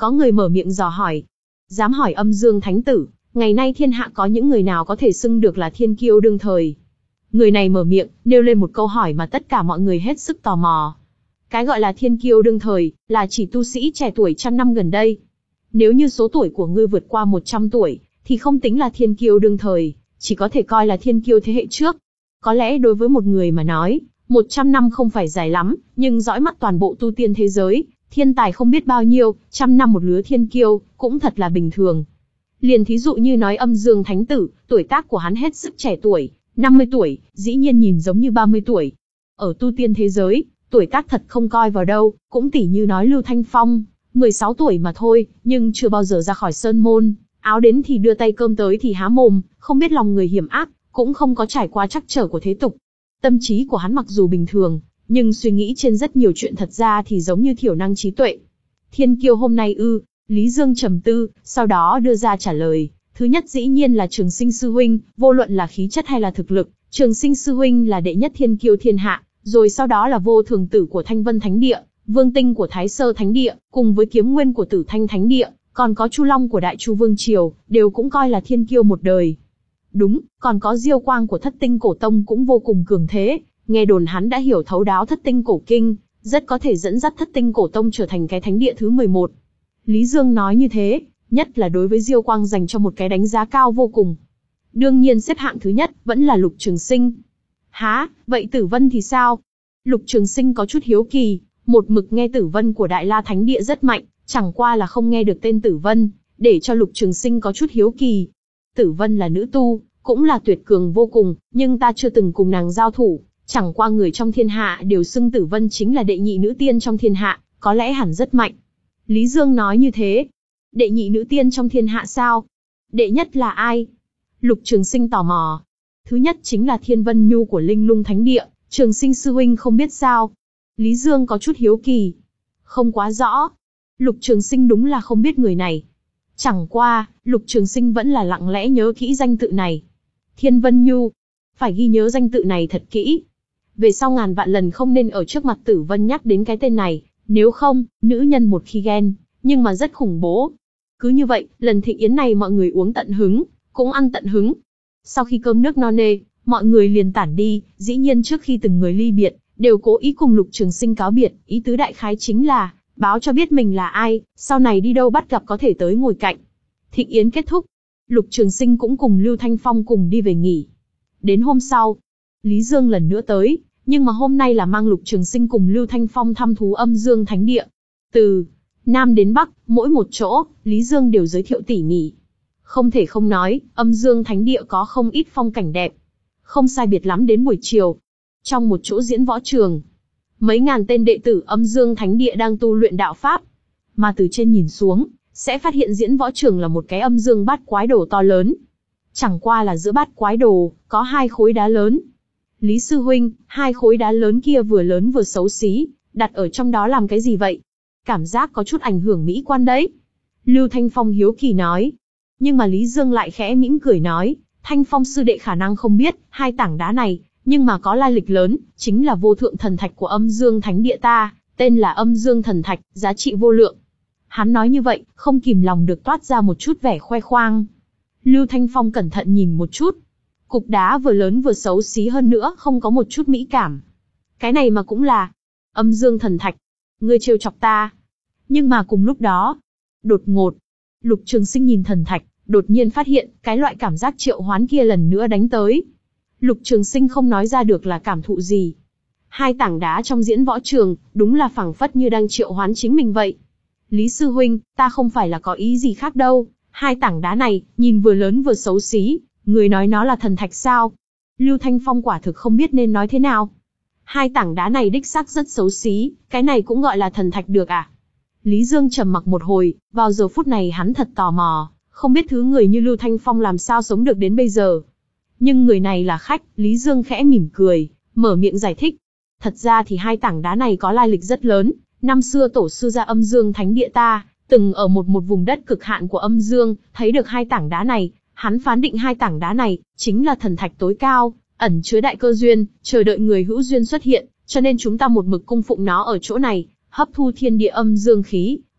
Có người mở miệng dò hỏi. Dám hỏi âm dương thánh tử, ngày nay thiên hạ có những người nào có thể xưng được là thiên kiêu đương thời? Người này mở miệng, nêu lên một câu hỏi mà tất cả mọi người hết sức tò mò. Cái gọi là thiên kiêu đương thời, là chỉ tu sĩ trẻ tuổi trăm năm gần đây. Nếu như số tuổi của ngươi vượt qua một trăm tuổi, thì không tính là thiên kiêu đương thời, chỉ có thể coi là thiên kiêu thế hệ trước. Có lẽ đối với một người mà nói, một trăm năm không phải dài lắm, nhưng dõi mắt toàn bộ tu tiên thế giới, thiên tài không biết bao nhiêu, trăm năm một lứa thiên kiêu, cũng thật là bình thường. Liền thí dụ như nói âm dương thánh tử, tuổi tác của hắn hết sức trẻ tuổi, năm mươi tuổi, dĩ nhiên nhìn giống như ba mươi tuổi. Ở tu tiên thế giới, tuổi tác thật không coi vào đâu, cũng tỉ như nói Lưu Thanh Phong, mười sáu tuổi mà thôi, nhưng chưa bao giờ ra khỏi sơn môn, áo đến thì đưa tay cơm tới thì há mồm, không biết lòng người hiểm ác, cũng không có trải qua trắc trở của thế tục. Tâm trí của hắn mặc dù bình thường, nhưng suy nghĩ trên rất nhiều chuyện thật ra thì giống như thiểu năng trí tuệ. Thiên kiêu hôm nay ư? Lý Dương trầm tư, sau đó đưa ra trả lời. Thứ nhất dĩ nhiên là Trường Sinh sư huynh, vô luận là khí chất hay là thực lực, Trường Sinh sư huynh là đệ nhất thiên kiêu thiên hạ, rồi sau đó là Vô Thường tử của Thanh Vân Thánh Địa, Vương Tinh của Thái Sơ Thánh Địa, cùng với Kiếm Nguyên của Tử Thanh Thánh Địa, còn có Chu Long của Đại Chu Vương Triều, đều cũng coi là thiên kiêu một đời. Đúng, còn có Diêu Quang của Thất Tinh Cổ Tông cũng vô cùng cường thế, nghe đồn hắn đã hiểu thấu đáo Thất Tinh Cổ Kinh, rất có thể dẫn dắt Thất Tinh Cổ Tông trở thành cái thánh địa thứ mười một. Lý Dương nói như thế, nhất là đối với Diêu Quang dành cho một cái đánh giá cao vô cùng. Đương nhiên xếp hạng thứ nhất vẫn là Lục Trường Sinh. Hả, vậy Tử Vân thì sao? Lục Trường Sinh có chút hiếu kỳ, một mực nghe Tử Vân của Đại La Thánh Địa rất mạnh, chẳng qua là không nghe được tên Tử Vân, để cho Lục Trường Sinh có chút hiếu kỳ. Tử Vân là nữ tu, cũng là tuyệt cường vô cùng, nhưng ta chưa từng cùng nàng giao thủ, chẳng qua người trong thiên hạ đều xưng Tử Vân chính là đệ nhị nữ tiên trong thiên hạ, có lẽ hẳn rất mạnh. Lý Dương nói như thế. Đệ nhị nữ tiên trong thiên hạ sao? Đệ nhất là ai? Lục Trường Sinh tò mò. Thứ nhất chính là Thiên Vân Nhu của Linh Lung Thánh Địa, Trường Sinh sư huynh không biết sao? Lý Dương có chút hiếu kỳ. Không quá rõ. Lục Trường Sinh đúng là không biết người này. Chẳng qua, Lục Trường Sinh vẫn là lặng lẽ nhớ kỹ danh tự này. Thiên Vân Nhu. Phải ghi nhớ danh tự này thật kỹ. Về sau ngàn vạn lần không nên ở trước mặt Tử Vân nhắc đến cái tên này. Nếu không, nữ nhân một khi ghen, nhưng mà rất khủng bố. Cứ như vậy, lần thịnh yến này mọi người uống tận hứng, cũng ăn tận hứng. Sau khi cơm nước no nê, mọi người liền tản đi, dĩ nhiên trước khi từng người ly biệt, đều cố ý cùng Lục Trường Sinh cáo biệt, ý tứ đại khái chính là, báo cho biết mình là ai, sau này đi đâu bắt gặp có thể tới ngồi cạnh. Thịnh yến kết thúc, Lục Trường Sinh cũng cùng Lưu Thanh Phong cùng đi về nghỉ. Đến hôm sau, Lý Dương lần nữa tới, nhưng mà hôm nay là mang Lục Trường Sinh cùng Lưu Thanh Phong thăm thú âm dương thánh địa. Từ Nam đến Bắc, mỗi một chỗ, Lý Dương đều giới thiệu tỉ mỉ. Không thể không nói, âm dương thánh địa có không ít phong cảnh đẹp. Không sai biệt lắm đến buổi chiều. Trong một chỗ diễn võ trường, mấy ngàn tên đệ tử âm dương thánh địa đang tu luyện đạo pháp. Mà từ trên nhìn xuống, sẽ phát hiện diễn võ trường là một cái âm dương bát quái đồ to lớn. Chẳng qua là giữa bát quái đồ, có hai khối đá lớn. Lý sư huynh, hai khối đá lớn kia vừa lớn vừa xấu xí, đặt ở trong đó làm cái gì vậy? Cảm giác có chút ảnh hưởng mỹ quan đấy. Lưu Thanh Phong hiếu kỳ nói. Nhưng mà Lý Dương lại khẽ mỉm cười nói, Thanh Phong sư đệ khả năng không biết, hai tảng đá này, nhưng mà có lai lịch lớn, chính là vô thượng thần thạch của âm dương thánh địa ta, tên là âm dương thần thạch, giá trị vô lượng. Hắn nói như vậy, không kìm lòng được toát ra một chút vẻ khoe khoang. Lưu Thanh Phong cẩn thận nhìn một chút. Cục đá vừa lớn vừa xấu xí hơn nữa, không có một chút mỹ cảm. Cái này mà cũng là âm dương thần thạch. Ngươi trêu chọc ta. Nhưng mà cùng lúc đó, đột ngột, Lục Trường Sinh nhìn thần thạch, đột nhiên phát hiện, cái loại cảm giác triệu hoán kia lần nữa đánh tới. Lục Trường Sinh không nói ra được là cảm thụ gì. Hai tảng đá trong diễn võ trường, đúng là phảng phất như đang triệu hoán chính mình vậy. Lý sư huynh, ta không phải là có ý gì khác đâu. Hai tảng đá này, nhìn vừa lớn vừa xấu xí, người nói nó là thần thạch sao? Lưu Thanh Phong quả thực không biết nên nói thế nào. Hai tảng đá này đích xác rất xấu xí, cái này cũng gọi là thần thạch được à? Lý Dương trầm mặc một hồi, vào giờ phút này hắn thật tò mò, không biết thứ người như Lưu Thanh Phong làm sao sống được đến bây giờ. Nhưng người này là khách, Lý Dương khẽ mỉm cười, mở miệng giải thích. Thật ra thì hai tảng đá này có lai lịch rất lớn, năm xưa tổ sư gia âm dương thánh địa ta, từng ở một một vùng đất cực hạn của âm dương, thấy được hai tảng đá này, hắn phán định hai tảng đá này, chính là thần thạch tối cao, ẩn chứa đại cơ duyên, chờ đợi người hữu duyên xuất hiện, cho nên chúng ta một mực cung phụng nó ở chỗ này, hấp thu thiên địa âm dương khí,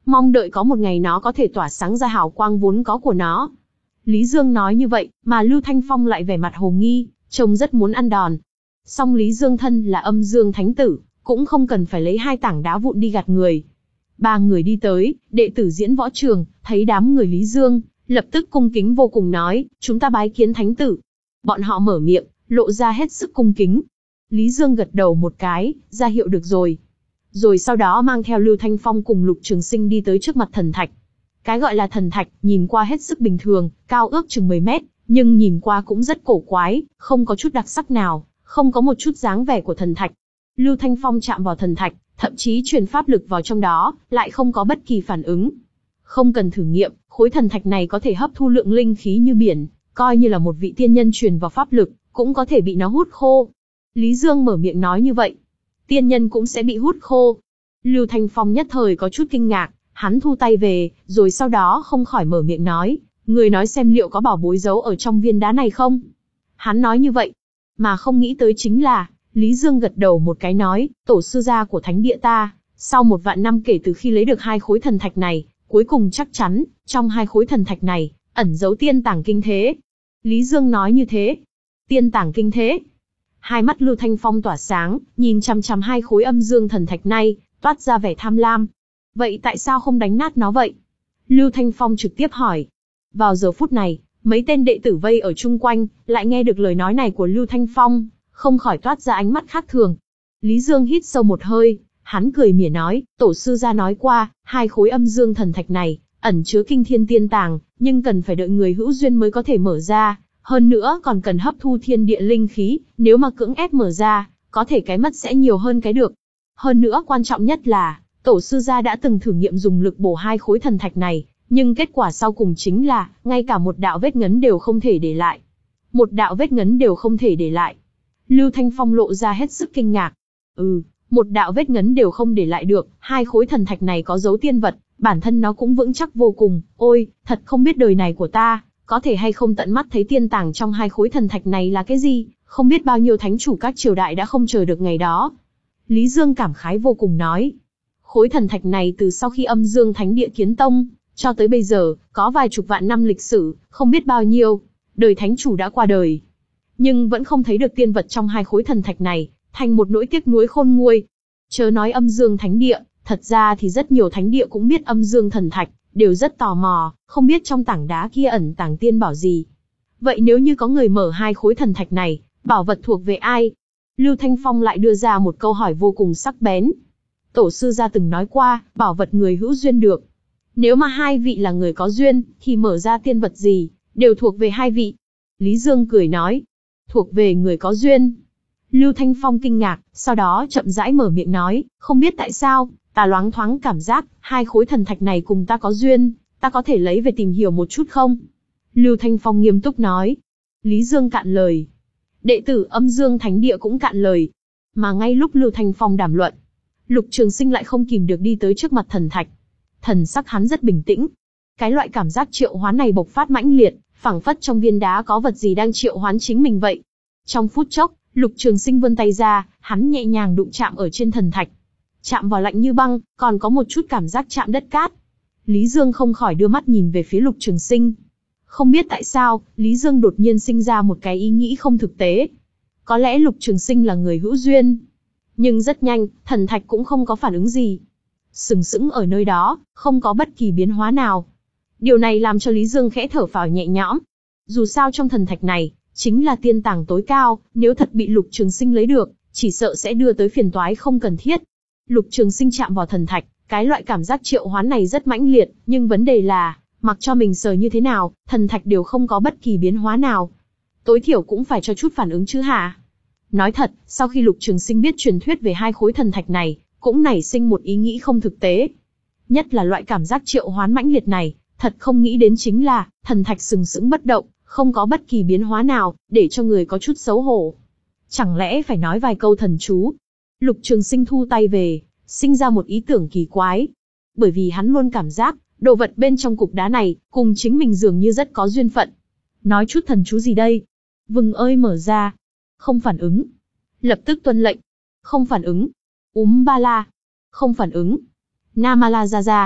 mong đợi có một ngày nó có thể tỏa sáng ra hào quang vốn có của nó. Lý Dương nói như vậy, mà Lưu Thanh Phong lại vẻ mặt hồ nghi, trông rất muốn ăn đòn. Song Lý Dương thân là âm dương thánh tử, cũng không cần phải lấy hai tảng đá vụn đi gạt người. Ba người đi tới, đệ tử diễn võ trường, thấy đám người Lý Dương, lập tức cung kính vô cùng nói, chúng ta bái kiến thánh tử. Bọn họ mở miệng, lộ ra hết sức cung kính. Lý Dương gật đầu một cái, ra hiệu được rồi. Rồi sau đó mang theo Lưu Thanh Phong cùng Lục Trường Sinh đi tới trước mặt thần thạch. Cái gọi là thần thạch, nhìn qua hết sức bình thường, cao ước chừng mười mét, nhưng nhìn qua cũng rất cổ quái, không có chút đặc sắc nào, không có một chút dáng vẻ của thần thạch. Lưu Thanh Phong chạm vào thần thạch, thậm chí truyền pháp lực vào trong đó, lại không có bất kỳ phản ứng. Không cần thử nghiệm, khối thần thạch này có thể hấp thu lượng linh khí như biển, coi như là một vị tiên nhân truyền vào pháp lực, cũng có thể bị nó hút khô. Lý Dương mở miệng nói như vậy. Tiên nhân cũng sẽ bị hút khô. Lưu Thanh Phong nhất thời có chút kinh ngạc, hắn thu tay về, rồi sau đó không khỏi mở miệng nói, người nói xem liệu có bảo bối giấu ở trong viên đá này không? Hắn nói như vậy, mà không nghĩ tới chính là, Lý Dương gật đầu một cái nói, tổ sư gia của thánh địa ta, sau một vạn năm kể từ khi lấy được hai khối thần thạch này, cuối cùng chắc chắn, trong hai khối thần thạch này, ẩn giấu tiên tàng kinh thế. Lý Dương nói như thế. Tiên tàng kinh thế. Hai mắt Lưu Thanh Phong tỏa sáng, nhìn chằm chằm hai khối âm dương thần thạch này, toát ra vẻ tham lam. Vậy tại sao không đánh nát nó vậy? Lưu Thanh Phong trực tiếp hỏi. Vào giờ phút này, mấy tên đệ tử vây ở chung quanh, lại nghe được lời nói này của Lưu Thanh Phong, không khỏi toát ra ánh mắt khác thường. Lý Dương hít sâu một hơi, hắn cười mỉa nói, tổ sư gia nói qua, hai khối âm dương thần thạch này, ẩn chứa kinh thiên tiên tàng, nhưng cần phải đợi người hữu duyên mới có thể mở ra, hơn nữa còn cần hấp thu thiên địa linh khí, nếu mà cưỡng ép mở ra, có thể cái mất sẽ nhiều hơn cái được. Hơn nữa quan trọng nhất là, tổ sư gia đã từng thử nghiệm dùng lực bổ hai khối thần thạch này, nhưng kết quả sau cùng chính là, ngay cả một đạo vết ngấn đều không thể để lại. Một đạo vết ngấn đều không thể để lại. Lưu Thanh Phong lộ ra hết sức kinh ngạc. Ừ, một đạo vết ngấn đều không để lại được, hai khối thần thạch này có dấu tiên vật, bản thân nó cũng vững chắc vô cùng. Ôi, thật không biết đời này của ta, có thể hay không tận mắt thấy tiên tàng trong hai khối thần thạch này là cái gì, không biết bao nhiêu thánh chủ các triều đại đã không chờ được ngày đó. Lý Dương cảm khái vô cùng nói. Khối thần thạch này từ sau khi âm dương thánh địa kiến tông, cho tới bây giờ, có vài chục vạn năm lịch sử, không biết bao nhiêu, đời thánh chủ đã qua đời. Nhưng vẫn không thấy được tiên vật trong hai khối thần thạch này, thành một nỗi tiếc nuối khôn nguôi. Chớ nói âm dương thánh địa, thật ra thì rất nhiều thánh địa cũng biết âm dương thần thạch, đều rất tò mò, không biết trong tảng đá kia ẩn tàng tiên bảo gì. Vậy nếu như có người mở hai khối thần thạch này, bảo vật thuộc về ai? Lưu Thanh Phong lại đưa ra một câu hỏi vô cùng sắc bén. Tổ sư gia từng nói qua, bảo vật người hữu duyên được. Nếu mà hai vị là người có duyên, thì mở ra tiên vật gì, đều thuộc về hai vị. Lý Dương cười nói, thuộc về người có duyên. Lưu Thanh Phong kinh ngạc, sau đó chậm rãi mở miệng nói, không biết tại sao, ta loáng thoáng cảm giác, hai khối thần thạch này cùng ta có duyên, ta có thể lấy về tìm hiểu một chút không? Lưu Thanh Phong nghiêm túc nói. Lý Dương cạn lời. Đệ tử âm dương thánh địa cũng cạn lời. Mà ngay lúc Lưu Thanh Phong đàm luận, Lục Trường Sinh lại không kìm được đi tới trước mặt thần thạch. Thần sắc hắn rất bình tĩnh. Cái loại cảm giác triệu hoán này bộc phát mãnh liệt, phảng phất trong viên đá có vật gì đang triệu hoán chính mình vậy. Trong phút chốc, Lục Trường Sinh vươn tay ra, hắn nhẹ nhàng đụng chạm ở trên thần thạch. Chạm vào lạnh như băng, còn có một chút cảm giác chạm đất cát. Lý Dương không khỏi đưa mắt nhìn về phía Lục Trường Sinh. Không biết tại sao, Lý Dương đột nhiên sinh ra một cái ý nghĩ không thực tế. Có lẽ Lục Trường Sinh là người hữu duyên. Nhưng rất nhanh, thần thạch cũng không có phản ứng gì. Sừng sững ở nơi đó, không có bất kỳ biến hóa nào. Điều này làm cho Lý Dương khẽ thở phào nhẹ nhõm. Dù sao trong thần thạch này, chính là tiên tàng tối cao, nếu thật bị Lục Trường Sinh lấy được, chỉ sợ sẽ đưa tới phiền toái không cần thiết. Lục Trường Sinh chạm vào thần thạch, cái loại cảm giác triệu hoán này rất mãnh liệt, nhưng vấn đề là, mặc cho mình sờ như thế nào, thần thạch đều không có bất kỳ biến hóa nào. Tối thiểu cũng phải cho chút phản ứng chứ hả? Nói thật, sau khi Lục Trường Sinh biết truyền thuyết về hai khối thần thạch này, cũng nảy sinh một ý nghĩ không thực tế. Nhất là loại cảm giác triệu hoán mãnh liệt này, thật không nghĩ đến chính là, thần thạch sừng sững bất động, không có bất kỳ biến hóa nào, để cho người có chút xấu hổ. Chẳng lẽ phải nói vài câu thần chú? Lục Trường Sinh thu tay về, sinh ra một ý tưởng kỳ quái. Bởi vì hắn luôn cảm giác, đồ vật bên trong cục đá này, cùng chính mình dường như rất có duyên phận. Nói chút thần chú gì đây? Vừng ơi mở ra. Không phản ứng. Lập tức tuân lệnh. Không phản ứng. Úm ba la. Không phản ứng. Namala ra ra.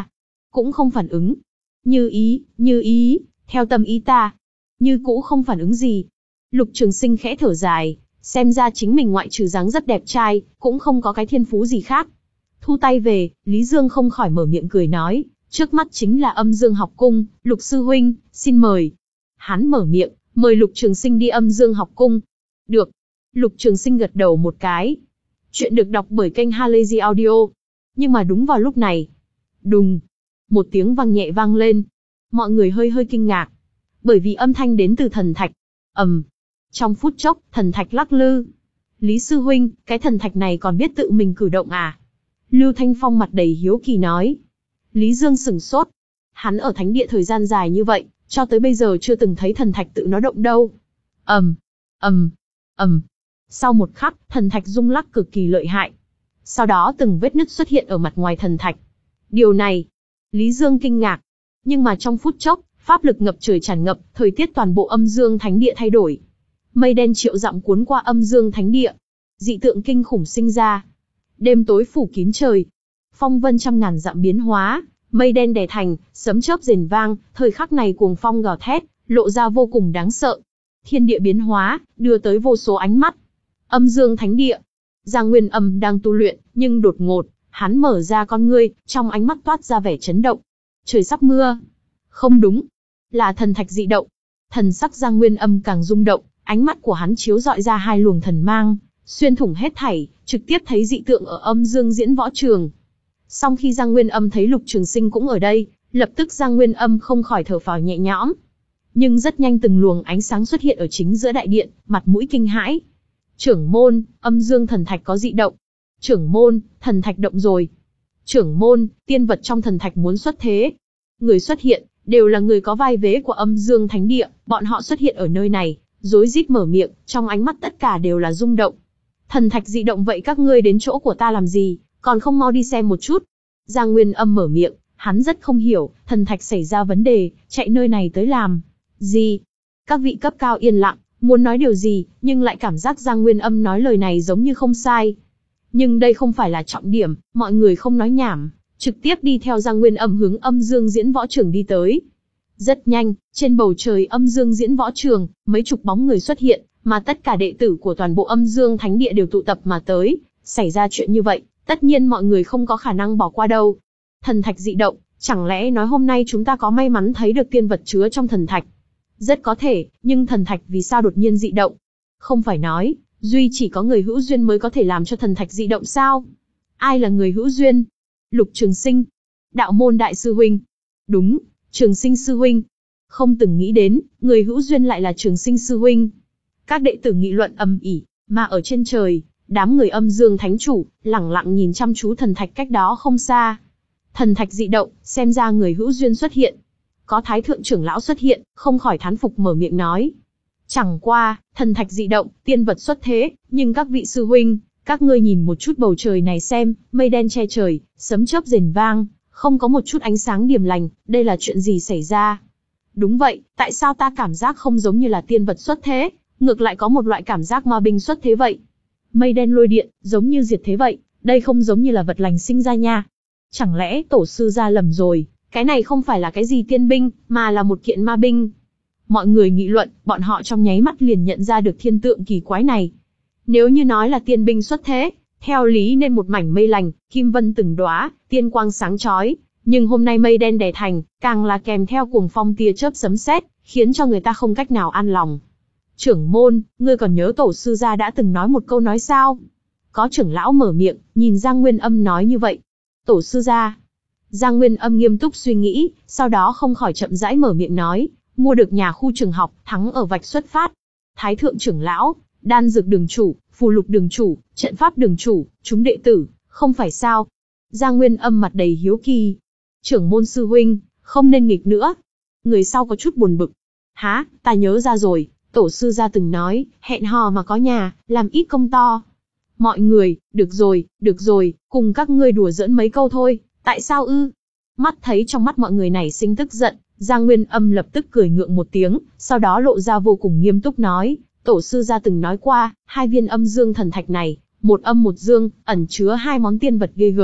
cũng không phản ứng. Như ý, như ý, theo tâm ý ta. Như cũ không phản ứng gì. Lục Trường Sinh khẽ thở dài, xem ra chính mình ngoại trừ dáng rất đẹp trai, cũng không có cái thiên phú gì khác. Thu tay về, Lý Dương không khỏi mở miệng cười nói, trước mắt chính là Âm Dương học cung, Lục sư huynh, xin mời. Hắn mở miệng, mời Lục Trường Sinh đi Âm Dương học cung. Được. Lục Trường Sinh gật đầu một cái. Chuyện được đọc bởi kênh Halazy Audio. Nhưng mà đúng vào lúc này, đùng, một tiếng vang nhẹ vang lên. Mọi người hơi hơi kinh ngạc, bởi vì âm thanh đến từ thần thạch. ầm, trong phút chốc, thần thạch lắc lư. Lý sư huynh, cái thần thạch này còn biết tự mình cử động à? Lưu Thanh Phong mặt đầy hiếu kỳ nói. Lý Dương sửng sốt. Hắn ở thánh địa thời gian dài như vậy, cho tới bây giờ chưa từng thấy thần thạch tự nó động đâu. ầm, ầm, ầm. Sau một khắc, thần thạch rung lắc cực kỳ lợi hại. Sau đó từng vết nứt xuất hiện ở mặt ngoài thần thạch. Điều này, Lý Dương kinh ngạc. Nhưng mà trong phút chốc, pháp lực ngập trời tràn ngập, thời tiết toàn bộ Âm Dương Thánh Địa thay đổi. Mây đen triệu dặm cuốn qua Âm Dương Thánh Địa. Dị tượng kinh khủng sinh ra. Đêm tối phủ kín trời. Phong vân trăm ngàn dặm biến hóa, mây đen đè thành, sấm chớp rền vang, thời khắc này cuồng phong gào thét, lộ ra vô cùng đáng sợ. Thiên địa biến hóa, đưa tới vô số ánh mắt. Âm Dương Thánh Địa. Giang Nguyên Âm đang tu luyện, nhưng đột ngột, hắn mở ra con ngươi, trong ánh mắt toát ra vẻ chấn động. Trời sắp mưa. Không đúng, là thần thạch dị động. Thần sắc Giang Nguyên Âm càng rung động, ánh mắt của hắn chiếu rọi ra hai luồng thần mang, xuyên thủng hết thảy, trực tiếp thấy dị tượng ở Âm Dương diễn võ trường. Song khi Giang Nguyên Âm thấy Lục Trường Sinh cũng ở đây, lập tức Giang Nguyên Âm không khỏi thở phào nhẹ nhõm. Nhưng rất nhanh từng luồng ánh sáng xuất hiện ở chính giữa đại điện, mặt mũi kinh hãi. Trưởng môn, Âm Dương thần thạch có dị động. Trưởng môn, thần thạch động rồi. Trưởng môn, tiên vật trong thần thạch muốn xuất thế. Người xuất hiện, đều là người có vai vế của Âm Dương Thánh Địa, bọn họ xuất hiện ở nơi này, rối rít mở miệng, trong ánh mắt tất cả đều là rung động. Thần thạch dị động vậy các ngươi đến chỗ của ta làm gì, còn không mau đi xem một chút. Giang Nguyên Âm mở miệng, hắn rất không hiểu, thần thạch xảy ra vấn đề, chạy nơi này tới làm gì. Các vị cấp cao yên lặng, muốn nói điều gì, nhưng lại cảm giác Giang Nguyên Âm nói lời này giống như không sai. Nhưng đây không phải là trọng điểm, mọi người không nói nhảm, trực tiếp đi theo Giang Nguyên Âm hướng Âm Dương diễn võ trường đi tới. Rất nhanh, trên bầu trời Âm Dương diễn võ trường, mấy chục bóng người xuất hiện, mà tất cả đệ tử của toàn bộ Âm Dương Thánh Địa đều tụ tập mà tới. Xảy ra chuyện như vậy, tất nhiên mọi người không có khả năng bỏ qua đâu. Thần thạch dị động, chẳng lẽ nói hôm nay chúng ta có may mắn thấy được tiên vật chứa trong thần thạch? Rất có thể, nhưng thần thạch vì sao đột nhiên dị động? Không phải nói, duy chỉ có người hữu duyên mới có thể làm cho thần thạch dị động sao? Ai là người hữu duyên? Lục Trường Sinh. Đạo môn đại sư huynh. Đúng, Trường Sinh sư huynh. Không từng nghĩ đến, người hữu duyên lại là Trường Sinh sư huynh. Các đệ tử nghị luận ầm ĩ, mà ở trên trời, đám người Âm Dương Thánh Chủ, lẳng lặng nhìn chăm chú thần thạch cách đó không xa. Thần thạch dị động, xem ra người hữu duyên xuất hiện. Có Thái Thượng trưởng lão xuất hiện, không khỏi thán phục mở miệng nói. Chẳng qua, thần thạch dị động, tiên vật xuất thế, nhưng các vị sư huynh, các ngươi nhìn một chút bầu trời này xem, mây đen che trời, sấm chớp rền vang, không có một chút ánh sáng điềm lành, đây là chuyện gì xảy ra? Đúng vậy, tại sao ta cảm giác không giống như là tiên vật xuất thế, ngược lại có một loại cảm giác ma binh xuất thế vậy? Mây đen lôi điện, giống như diệt thế vậy, đây không giống như là vật lành sinh ra nha. Chẳng lẽ tổ sư ra lầm rồi, cái này không phải là cái gì tiên binh, mà là một kiện ma binh. Mọi người nghị luận, bọn họ trong nháy mắt liền nhận ra được thiên tượng kỳ quái này. Nếu như nói là tiên binh xuất thế, theo lý nên một mảnh mây lành, kim vân từng đóa, tiên quang sáng chói, nhưng hôm nay mây đen đè thành, càng là kèm theo cuồng phong tia chớp sấm sét, khiến cho người ta không cách nào an lòng. Trưởng môn, ngươi còn nhớ tổ sư gia đã từng nói một câu nói sao? Có trưởng lão mở miệng, nhìn Giang Nguyên Âm nói như vậy. Tổ sư gia. Giang Nguyên Âm nghiêm túc suy nghĩ, sau đó không khỏi chậm rãi mở miệng nói, mua được nhà khu trường học, thắng ở vạch xuất phát. Thái thượng trưởng lão, đan dược đường chủ, phù lục đường chủ, trận pháp đường chủ, chúng đệ tử, không phải sao? Giang Nguyên Âm mặt đầy hiếu kỳ. Trưởng môn sư huynh, không nên nghịch nữa. Người sau có chút buồn bực. Hả, ta nhớ ra rồi, tổ sư gia từng nói, hẹn hò mà có nhà, làm ít công to. Mọi người, được rồi, được rồi, cùng các ngươi đùa giỡn mấy câu thôi, tại sao ư? Mắt thấy trong mắt mọi người này sinh tức giận, Giang Nguyên Âm lập tức cười ngượng một tiếng, sau đó lộ ra vô cùng nghiêm túc nói, tổ sư gia từng nói qua, hai viên âm dương thần thạch này, một âm một dương, ẩn chứa hai món tiên vật ghê gớm,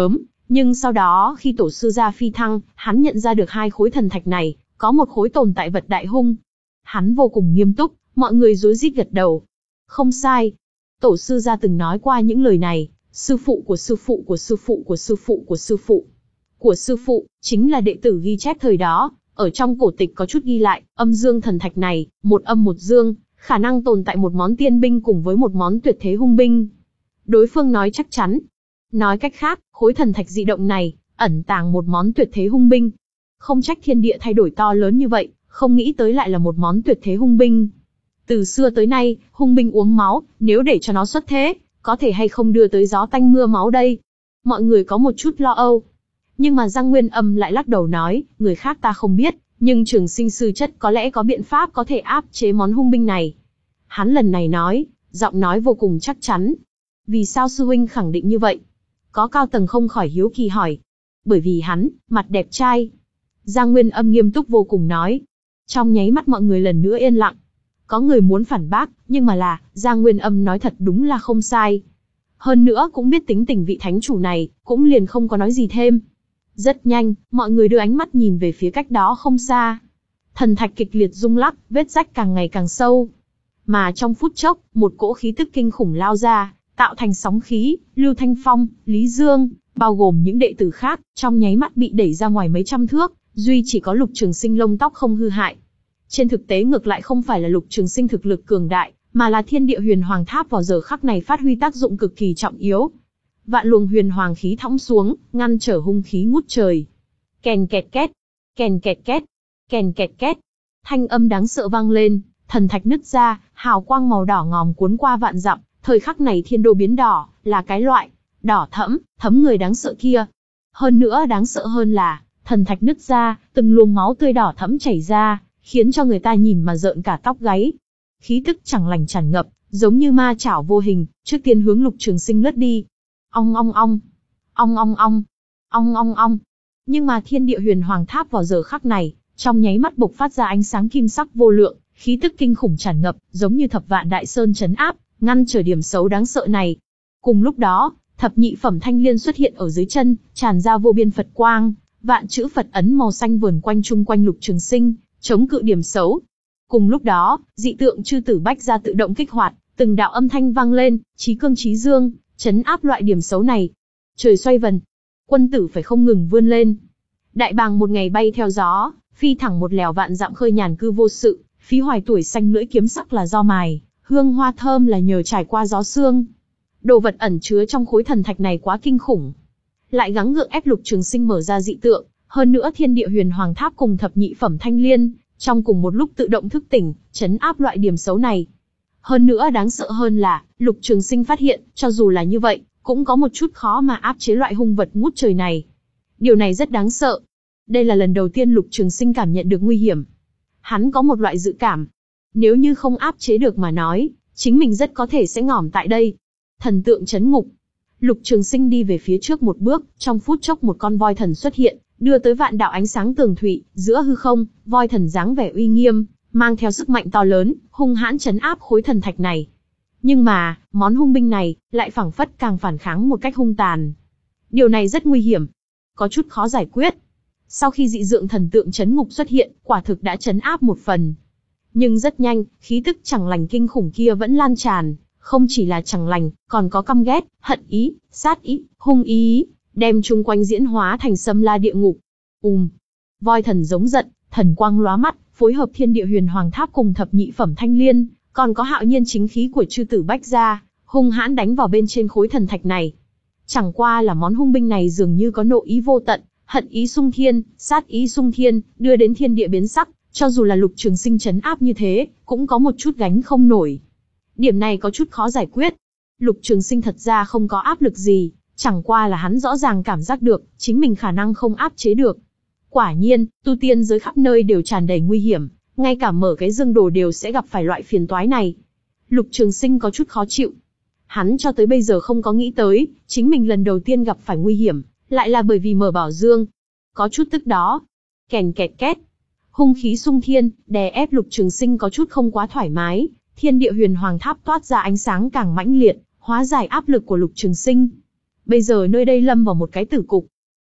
Nhưng sau đó khi tổ sư ra phi thăng, hắn nhận ra được hai khối thần thạch này, có một khối tồn tại vật đại hung. Hắn vô cùng nghiêm túc, mọi người rối rít gật đầu. Không sai. Tổ sư gia từng nói qua những lời này, sư phụ của sư phụ của sư phụ của sư phụ của sư phụ của sư phụ, chính là đệ tử ghi chép thời đó. Ở trong cổ tịch có chút ghi lại, âm dương thần thạch này, một âm một dương, khả năng tồn tại một món tiên binh cùng với một món tuyệt thế hung binh. Đối phương nói chắc chắn. Nói cách khác, khối thần thạch dị động này, ẩn tàng một món tuyệt thế hung binh. Không trách thiên địa thay đổi to lớn như vậy, không nghĩ tới lại là một món tuyệt thế hung binh. Từ xưa tới nay, hung binh uống máu, nếu để cho nó xuất thế, có thể hay không đưa tới gió tanh mưa máu đây? Mọi người có một chút lo âu. Nhưng mà Giang Nguyên Âm lại lắc đầu nói, người khác ta không biết, nhưng Trường Sinh sư chất có lẽ có biện pháp có thể áp chế món hung binh này. Hắn lần này nói, giọng nói vô cùng chắc chắn. Vì sao sư huynh khẳng định như vậy? Có cao tầng không khỏi hiếu kỳ hỏi. Bởi vì hắn, mặt đẹp trai. Giang Nguyên Âm nghiêm túc vô cùng nói. Trong nháy mắt mọi người lần nữa yên lặng. Có người muốn phản bác, nhưng mà là, Giang Nguyên Âm nói thật đúng là không sai. Hơn nữa cũng biết tính tình vị thánh chủ này, cũng liền không có nói gì thêm. Rất nhanh, mọi người đưa ánh mắt nhìn về phía cách đó không xa. Thần thạch kịch liệt rung lắc, vết rách càng ngày càng sâu. Mà trong phút chốc, một cỗ khí tức kinh khủng lao ra, tạo thành sóng khí, Lưu Thanh Phong, Lý Dương, bao gồm những đệ tử khác, trong nháy mắt bị đẩy ra ngoài mấy trăm thước, duy chỉ có Lục Trường Sinh lông tóc không hư hại. Trên thực tế ngược lại không phải là Lục Trường Sinh thực lực cường đại, mà là Thiên Địa Huyền Hoàng Tháp vào giờ khắc này phát huy tác dụng cực kỳ trọng yếu. Vạn luồng huyền hoàng khí thõng xuống, ngăn trở hung khí ngút trời. Kèn kẹt két, kèn kẹt két, kèn kẹt két. Thanh âm đáng sợ vang lên, thần thạch nứt ra, hào quang màu đỏ ngòm cuốn qua vạn dặm, thời khắc này thiên đô biến đỏ, là cái loại đỏ thẫm, thấm người đáng sợ kia. Hơn nữa đáng sợ hơn là, thần thạch nứt ra, từng luồng máu tươi đỏ thẫm chảy ra, khiến cho người ta nhìn mà rợn cả tóc gáy. Khí tức chẳng lành tràn ngập, giống như ma chảo vô hình, trước tiên hướng Lục Trường Sinh lướt đi. Ong ong ong, ong ong ong, ong ong ong. Nhưng mà Thiên Địa Huyền Hoàng Tháp vào giờ khắc này, trong nháy mắt bộc phát ra ánh sáng kim sắc vô lượng, khí tức kinh khủng tràn ngập, giống như thập vạn đại sơn trấn áp, ngăn trở điểm xấu đáng sợ này. Cùng lúc đó, thập nhị phẩm thanh liên xuất hiện ở dưới chân, tràn ra vô biên Phật quang, vạn chữ Phật ấn màu xanh vờn quanh chung quanh Lục Trường Sinh, chống cự điểm xấu. Cùng lúc đó, dị tượng chư tử bách gia tự động kích hoạt, từng đạo âm thanh vang lên, chí cương chí dương, trấn áp loại điểm xấu này. Trời xoay vần, quân tử phải không ngừng vươn lên. Đại bàng một ngày bay theo gió, phi thẳng một lèo vạn dặm khơi nhàn cư vô sự, phí hoài tuổi xanh lưỡi kiếm sắc là do mài, hương hoa thơm là nhờ trải qua gió sương. Đồ vật ẩn chứa trong khối thần thạch này quá kinh khủng. Lại gắng gượng ép Lục Trường Sinh mở ra dị tượng, hơn nữa Thiên Địa Huyền Hoàng Tháp cùng thập nhị phẩm thanh liên, trong cùng một lúc tự động thức tỉnh, trấn áp loại điểm xấu này. Hơn nữa đáng sợ hơn là, Lục Trường Sinh phát hiện, cho dù là như vậy, cũng có một chút khó mà áp chế loại hung vật ngút trời này. Điều này rất đáng sợ. Đây là lần đầu tiên Lục Trường Sinh cảm nhận được nguy hiểm. Hắn có một loại dự cảm. Nếu như không áp chế được mà nói, chính mình rất có thể sẽ ngỏm tại đây. Thần tượng chấn ngục. Lục Trường Sinh đi về phía trước một bước, trong phút chốc một con voi thần xuất hiện, đưa tới vạn đạo ánh sáng tường thụy, giữa hư không, voi thần dáng vẻ uy nghiêm, mang theo sức mạnh to lớn, hung hãn trấn áp khối thần thạch này. Nhưng mà, món hung binh này, lại phảng phất càng phản kháng một cách hung tàn. Điều này rất nguy hiểm, có chút khó giải quyết. Sau khi dị tượng thần tượng chấn ngục xuất hiện, quả thực đã trấn áp một phần. Nhưng rất nhanh, khí tức chẳng lành kinh khủng kia vẫn lan tràn, không chỉ là chẳng lành, còn có căm ghét, hận ý, sát ý, hung ý, đem chung quanh diễn hóa thành xâm la địa ngục. Ùm, voi thần giống giận, thần quang lóa mắt, phối hợp Thiên Địa Huyền Hoàng Tháp cùng thập nhị phẩm thanh liên, còn có hạo nhiên chính khí của chư tử bách gia, hung hãn đánh vào bên trên khối thần thạch này. Chẳng qua là món hung binh này dường như có nội ý vô tận, hận ý xung thiên, sát ý xung thiên, đưa đến thiên địa biến sắc, cho dù là Lục Trường Sinh trấn áp như thế, cũng có một chút gánh không nổi. Điểm này có chút khó giải quyết. Lục Trường Sinh thật ra không có áp lực gì, chẳng qua là hắn rõ ràng cảm giác được, chính mình khả năng không áp chế được. Quả nhiên, tu tiên giới khắp nơi đều tràn đầy nguy hiểm, ngay cả mở cái dương đồ đều sẽ gặp phải loại phiền toái này. Lục Trường Sinh có chút khó chịu. Hắn cho tới bây giờ không có nghĩ tới, chính mình lần đầu tiên gặp phải nguy hiểm, lại là bởi vì mở bảo dương. Có chút tức đó. Kèn kẹt két. Hung khí xung thiên, đè ép Lục Trường Sinh có chút không quá thoải mái. Thiên Địa Huyền Hoàng Tháp toát ra ánh sáng càng mãnh liệt, hóa giải áp lực của Lục Trường Sinh. Bây giờ nơi đây lâm vào một cái tử cục,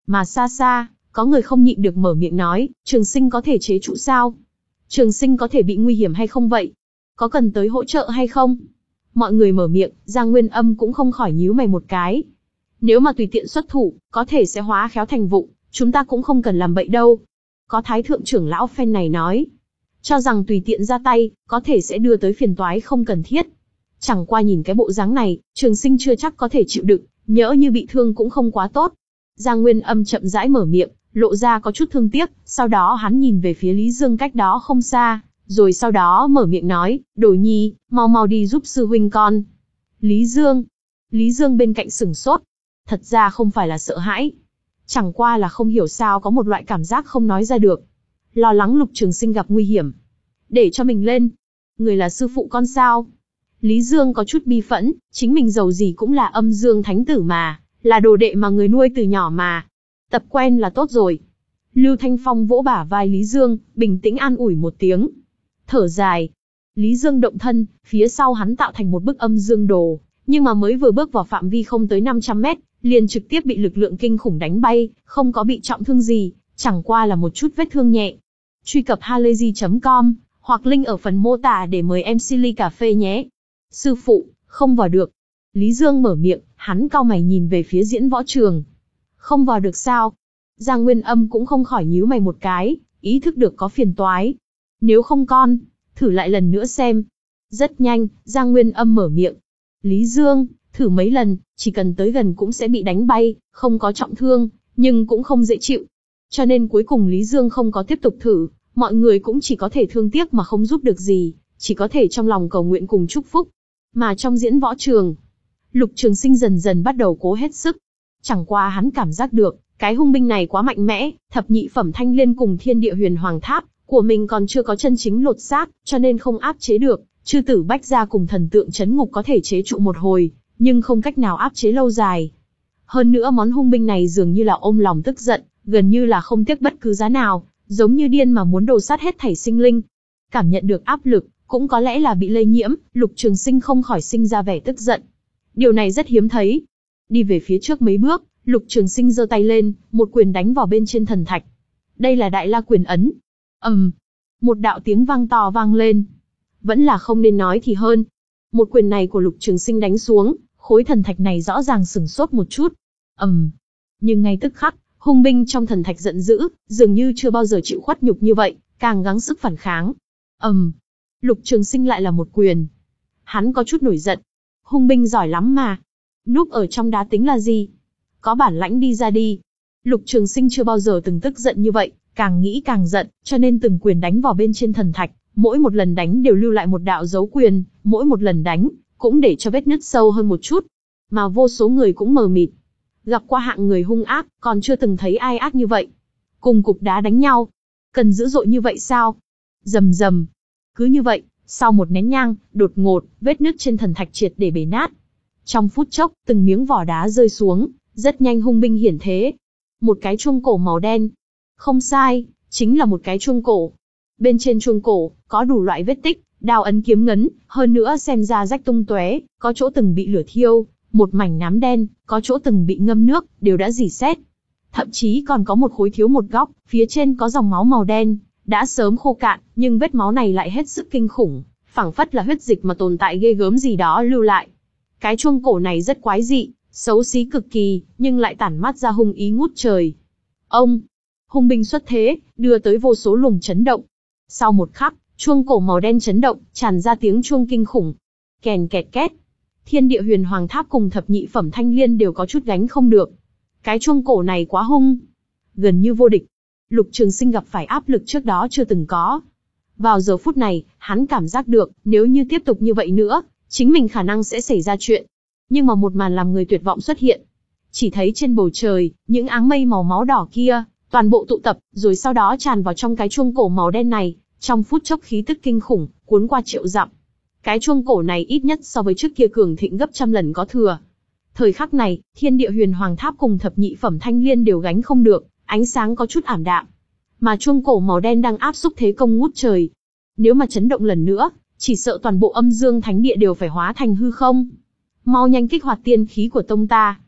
Mà xa xa, có người không nhịn được mở miệng nói, Trường Sinh có thể chế trụ sao? Trường Sinh có thể bị nguy hiểm hay không vậy? Có cần tới hỗ trợ hay không? Mọi người mở miệng, Giang Nguyên Âm cũng không khỏi nhíu mày một cái. Nếu mà tùy tiện xuất thủ, có thể sẽ hóa khéo thành vụng, chúng ta cũng không cần làm bậy đâu. Có thái thượng trưởng lão phen này nói, cho rằng tùy tiện ra tay, có thể sẽ đưa tới phiền toái không cần thiết. Chẳng qua nhìn cái bộ dáng này, Trường Sinh chưa chắc có thể chịu đựng, nhỡ như bị thương cũng không quá tốt. Giang Nguyên Âm chậm rãi mở miệng, lộ ra có chút thương tiếc, sau đó hắn nhìn về phía Lý Dương cách đó không xa, rồi sau đó mở miệng nói, Đồ Nhi, mau mau đi giúp sư huynh con. Lý Dương. Lý Dương bên cạnh sửng sốt. Thật ra không phải là sợ hãi. Chẳng qua là không hiểu sao có một loại cảm giác không nói ra được. Lo lắng Lục Trường Sinh gặp nguy hiểm. Để cho mình lên. Người là sư phụ con sao? Lý Dương có chút bi phẫn, chính mình giàu gì cũng là âm dương thánh tử mà, là đồ đệ mà người nuôi từ nhỏ mà. Tập quen là tốt rồi. Lưu Thanh Phong vỗ bả vai Lý Dương, bình tĩnh an ủi một tiếng. Thở dài. Lý Dương động thân, phía sau hắn tạo thành một bức âm dương đồ, nhưng mà mới vừa bước vào phạm vi không tới năm trăm mét, liền trực tiếp bị lực lượng kinh khủng đánh bay, không có bị trọng thương gì, chẳng qua là một chút vết thương nhẹ. Truy cập halayzi chấm com, hoặc link ở phần mô tả để mời em xê ly cà phê nhé. Sư phụ, không vào được. Lý Dương mở miệng, hắn cau mày nhìn về phía diễn võ trường. Không vào được sao? Giang Nguyên Âm cũng không khỏi nhíu mày một cái, ý thức được có phiền toái. Nếu không con, thử lại lần nữa xem. Rất nhanh, Giang Nguyên Âm mở miệng. Lý Dương, thử mấy lần, chỉ cần tới gần cũng sẽ bị đánh bay, không có trọng thương, nhưng cũng không dễ chịu. Cho nên cuối cùng Lý Dương không có tiếp tục thử, mọi người cũng chỉ có thể thương tiếc mà không giúp được gì, chỉ có thể trong lòng cầu nguyện cùng chúc phúc. Mà trong diễn võ trường, Lục Trường Sinh dần dần bắt đầu cố hết sức. Chẳng qua hắn cảm giác được, cái hung binh này quá mạnh mẽ, thập nhị phẩm thanh liên cùng thiên địa huyền hoàng tháp của mình còn chưa có chân chính lột xác, cho nên không áp chế được. Chư tử bách gia cùng thần tượng chấn ngục có thể chế trụ một hồi, nhưng không cách nào áp chế lâu dài. Hơn nữa món hung binh này dường như là ôm lòng tức giận, gần như là không tiếc bất cứ giá nào, giống như điên mà muốn đồ sát hết thảy sinh linh. Cảm nhận được áp lực, cũng có lẽ là bị lây nhiễm, Lục Trường Sinh không khỏi sinh ra vẻ tức giận. Điều này rất hiếm thấy. Đi về phía trước mấy bước, Lục Trường Sinh giơ tay lên, một quyền đánh vào bên trên thần thạch. Đây là Đại La Quyền ấn. ầm, um, một đạo tiếng vang to vang lên. Vẫn là không nên nói thì hơn. Một quyền này của Lục Trường Sinh đánh xuống, khối thần thạch này rõ ràng sửng sốt một chút. ầm, um, nhưng ngay tức khắc, hung binh trong thần thạch giận dữ, dường như chưa bao giờ chịu khuất nhục như vậy, càng gắng sức phản kháng. ầm, um, Lục Trường Sinh lại là một quyền. Hắn có chút nổi giận. Hung binh giỏi lắm mà. Núp ở trong đá tính là gì? Có bản lãnh đi ra đi. Lục Trường Sinh chưa bao giờ từng tức giận như vậy, càng nghĩ càng giận, cho nên từng quyền đánh vào bên trên thần thạch, mỗi một lần đánh đều lưu lại một đạo dấu quyền, mỗi một lần đánh cũng để cho vết nứt sâu hơn một chút. Mà vô số người cũng mờ mịt. Gặp qua hạng người hung ác, còn chưa từng thấy ai ác như vậy. Cùng cục đá đánh nhau, cần dữ dội như vậy sao? Rầm rầm. Cứ như vậy, sau một nén nhang, đột ngột, vết nứt trên thần thạch triệt để bể nát. Trong phút chốc, từng miếng vỏ đá rơi xuống, rất nhanh hung binh hiển thế. Một cái chuông cổ màu đen. Không sai, chính là một cái chuông cổ. Bên trên chuông cổ, có đủ loại vết tích, đao ấn kiếm ngấn, hơn nữa xem ra rách tung tóe, có chỗ từng bị lửa thiêu, một mảnh nám đen, có chỗ từng bị ngâm nước, đều đã rỉ sét. Thậm chí còn có một khối thiếu một góc, phía trên có dòng máu màu đen, đã sớm khô cạn, nhưng vết máu này lại hết sức kinh khủng, phảng phất là huyết dịch mà tồn tại ghê gớm gì đó lưu lại. Cái chuông cổ này rất quái dị, xấu xí cực kỳ, nhưng lại tản mát ra hung ý ngút trời. Ông, hung binh xuất thế, đưa tới vô số luồng chấn động. Sau một khắc, chuông cổ màu đen chấn động, tràn ra tiếng chuông kinh khủng. Kèn kẹt két. Thiên địa huyền hoàng tháp cùng thập nhị phẩm thanh liên đều có chút gánh không được. Cái chuông cổ này quá hung, gần như vô địch. Lục Trường Sinh gặp phải áp lực trước đó chưa từng có. Vào giờ phút này, hắn cảm giác được, nếu như tiếp tục như vậy nữa, chính mình khả năng sẽ xảy ra chuyện. Nhưng mà một màn làm người tuyệt vọng xuất hiện. Chỉ thấy trên bầu trời, những áng mây màu máu đỏ kia, toàn bộ tụ tập, rồi sau đó tràn vào trong cái chuông cổ màu đen này, trong phút chốc khí tức kinh khủng, cuốn qua triệu dặm. Cái chuông cổ này ít nhất so với trước kia cường thịnh gấp trăm lần có thừa. Thời khắc này, thiên địa huyền hoàng tháp cùng thập nhị phẩm thanh liên đều gánh không được, ánh sáng có chút ảm đạm. Mà chuông cổ màu đen đang áp xúc thế công ngút trời. Nếu mà chấn động lần nữa, chỉ sợ toàn bộ âm dương thánh địa đều phải hóa thành hư không. Mau nhanh kích hoạt tiên khí của tông ta.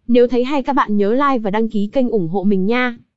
Nếu thấy hay các bạn nhớ like và đăng ký kênh ủng hộ mình nha.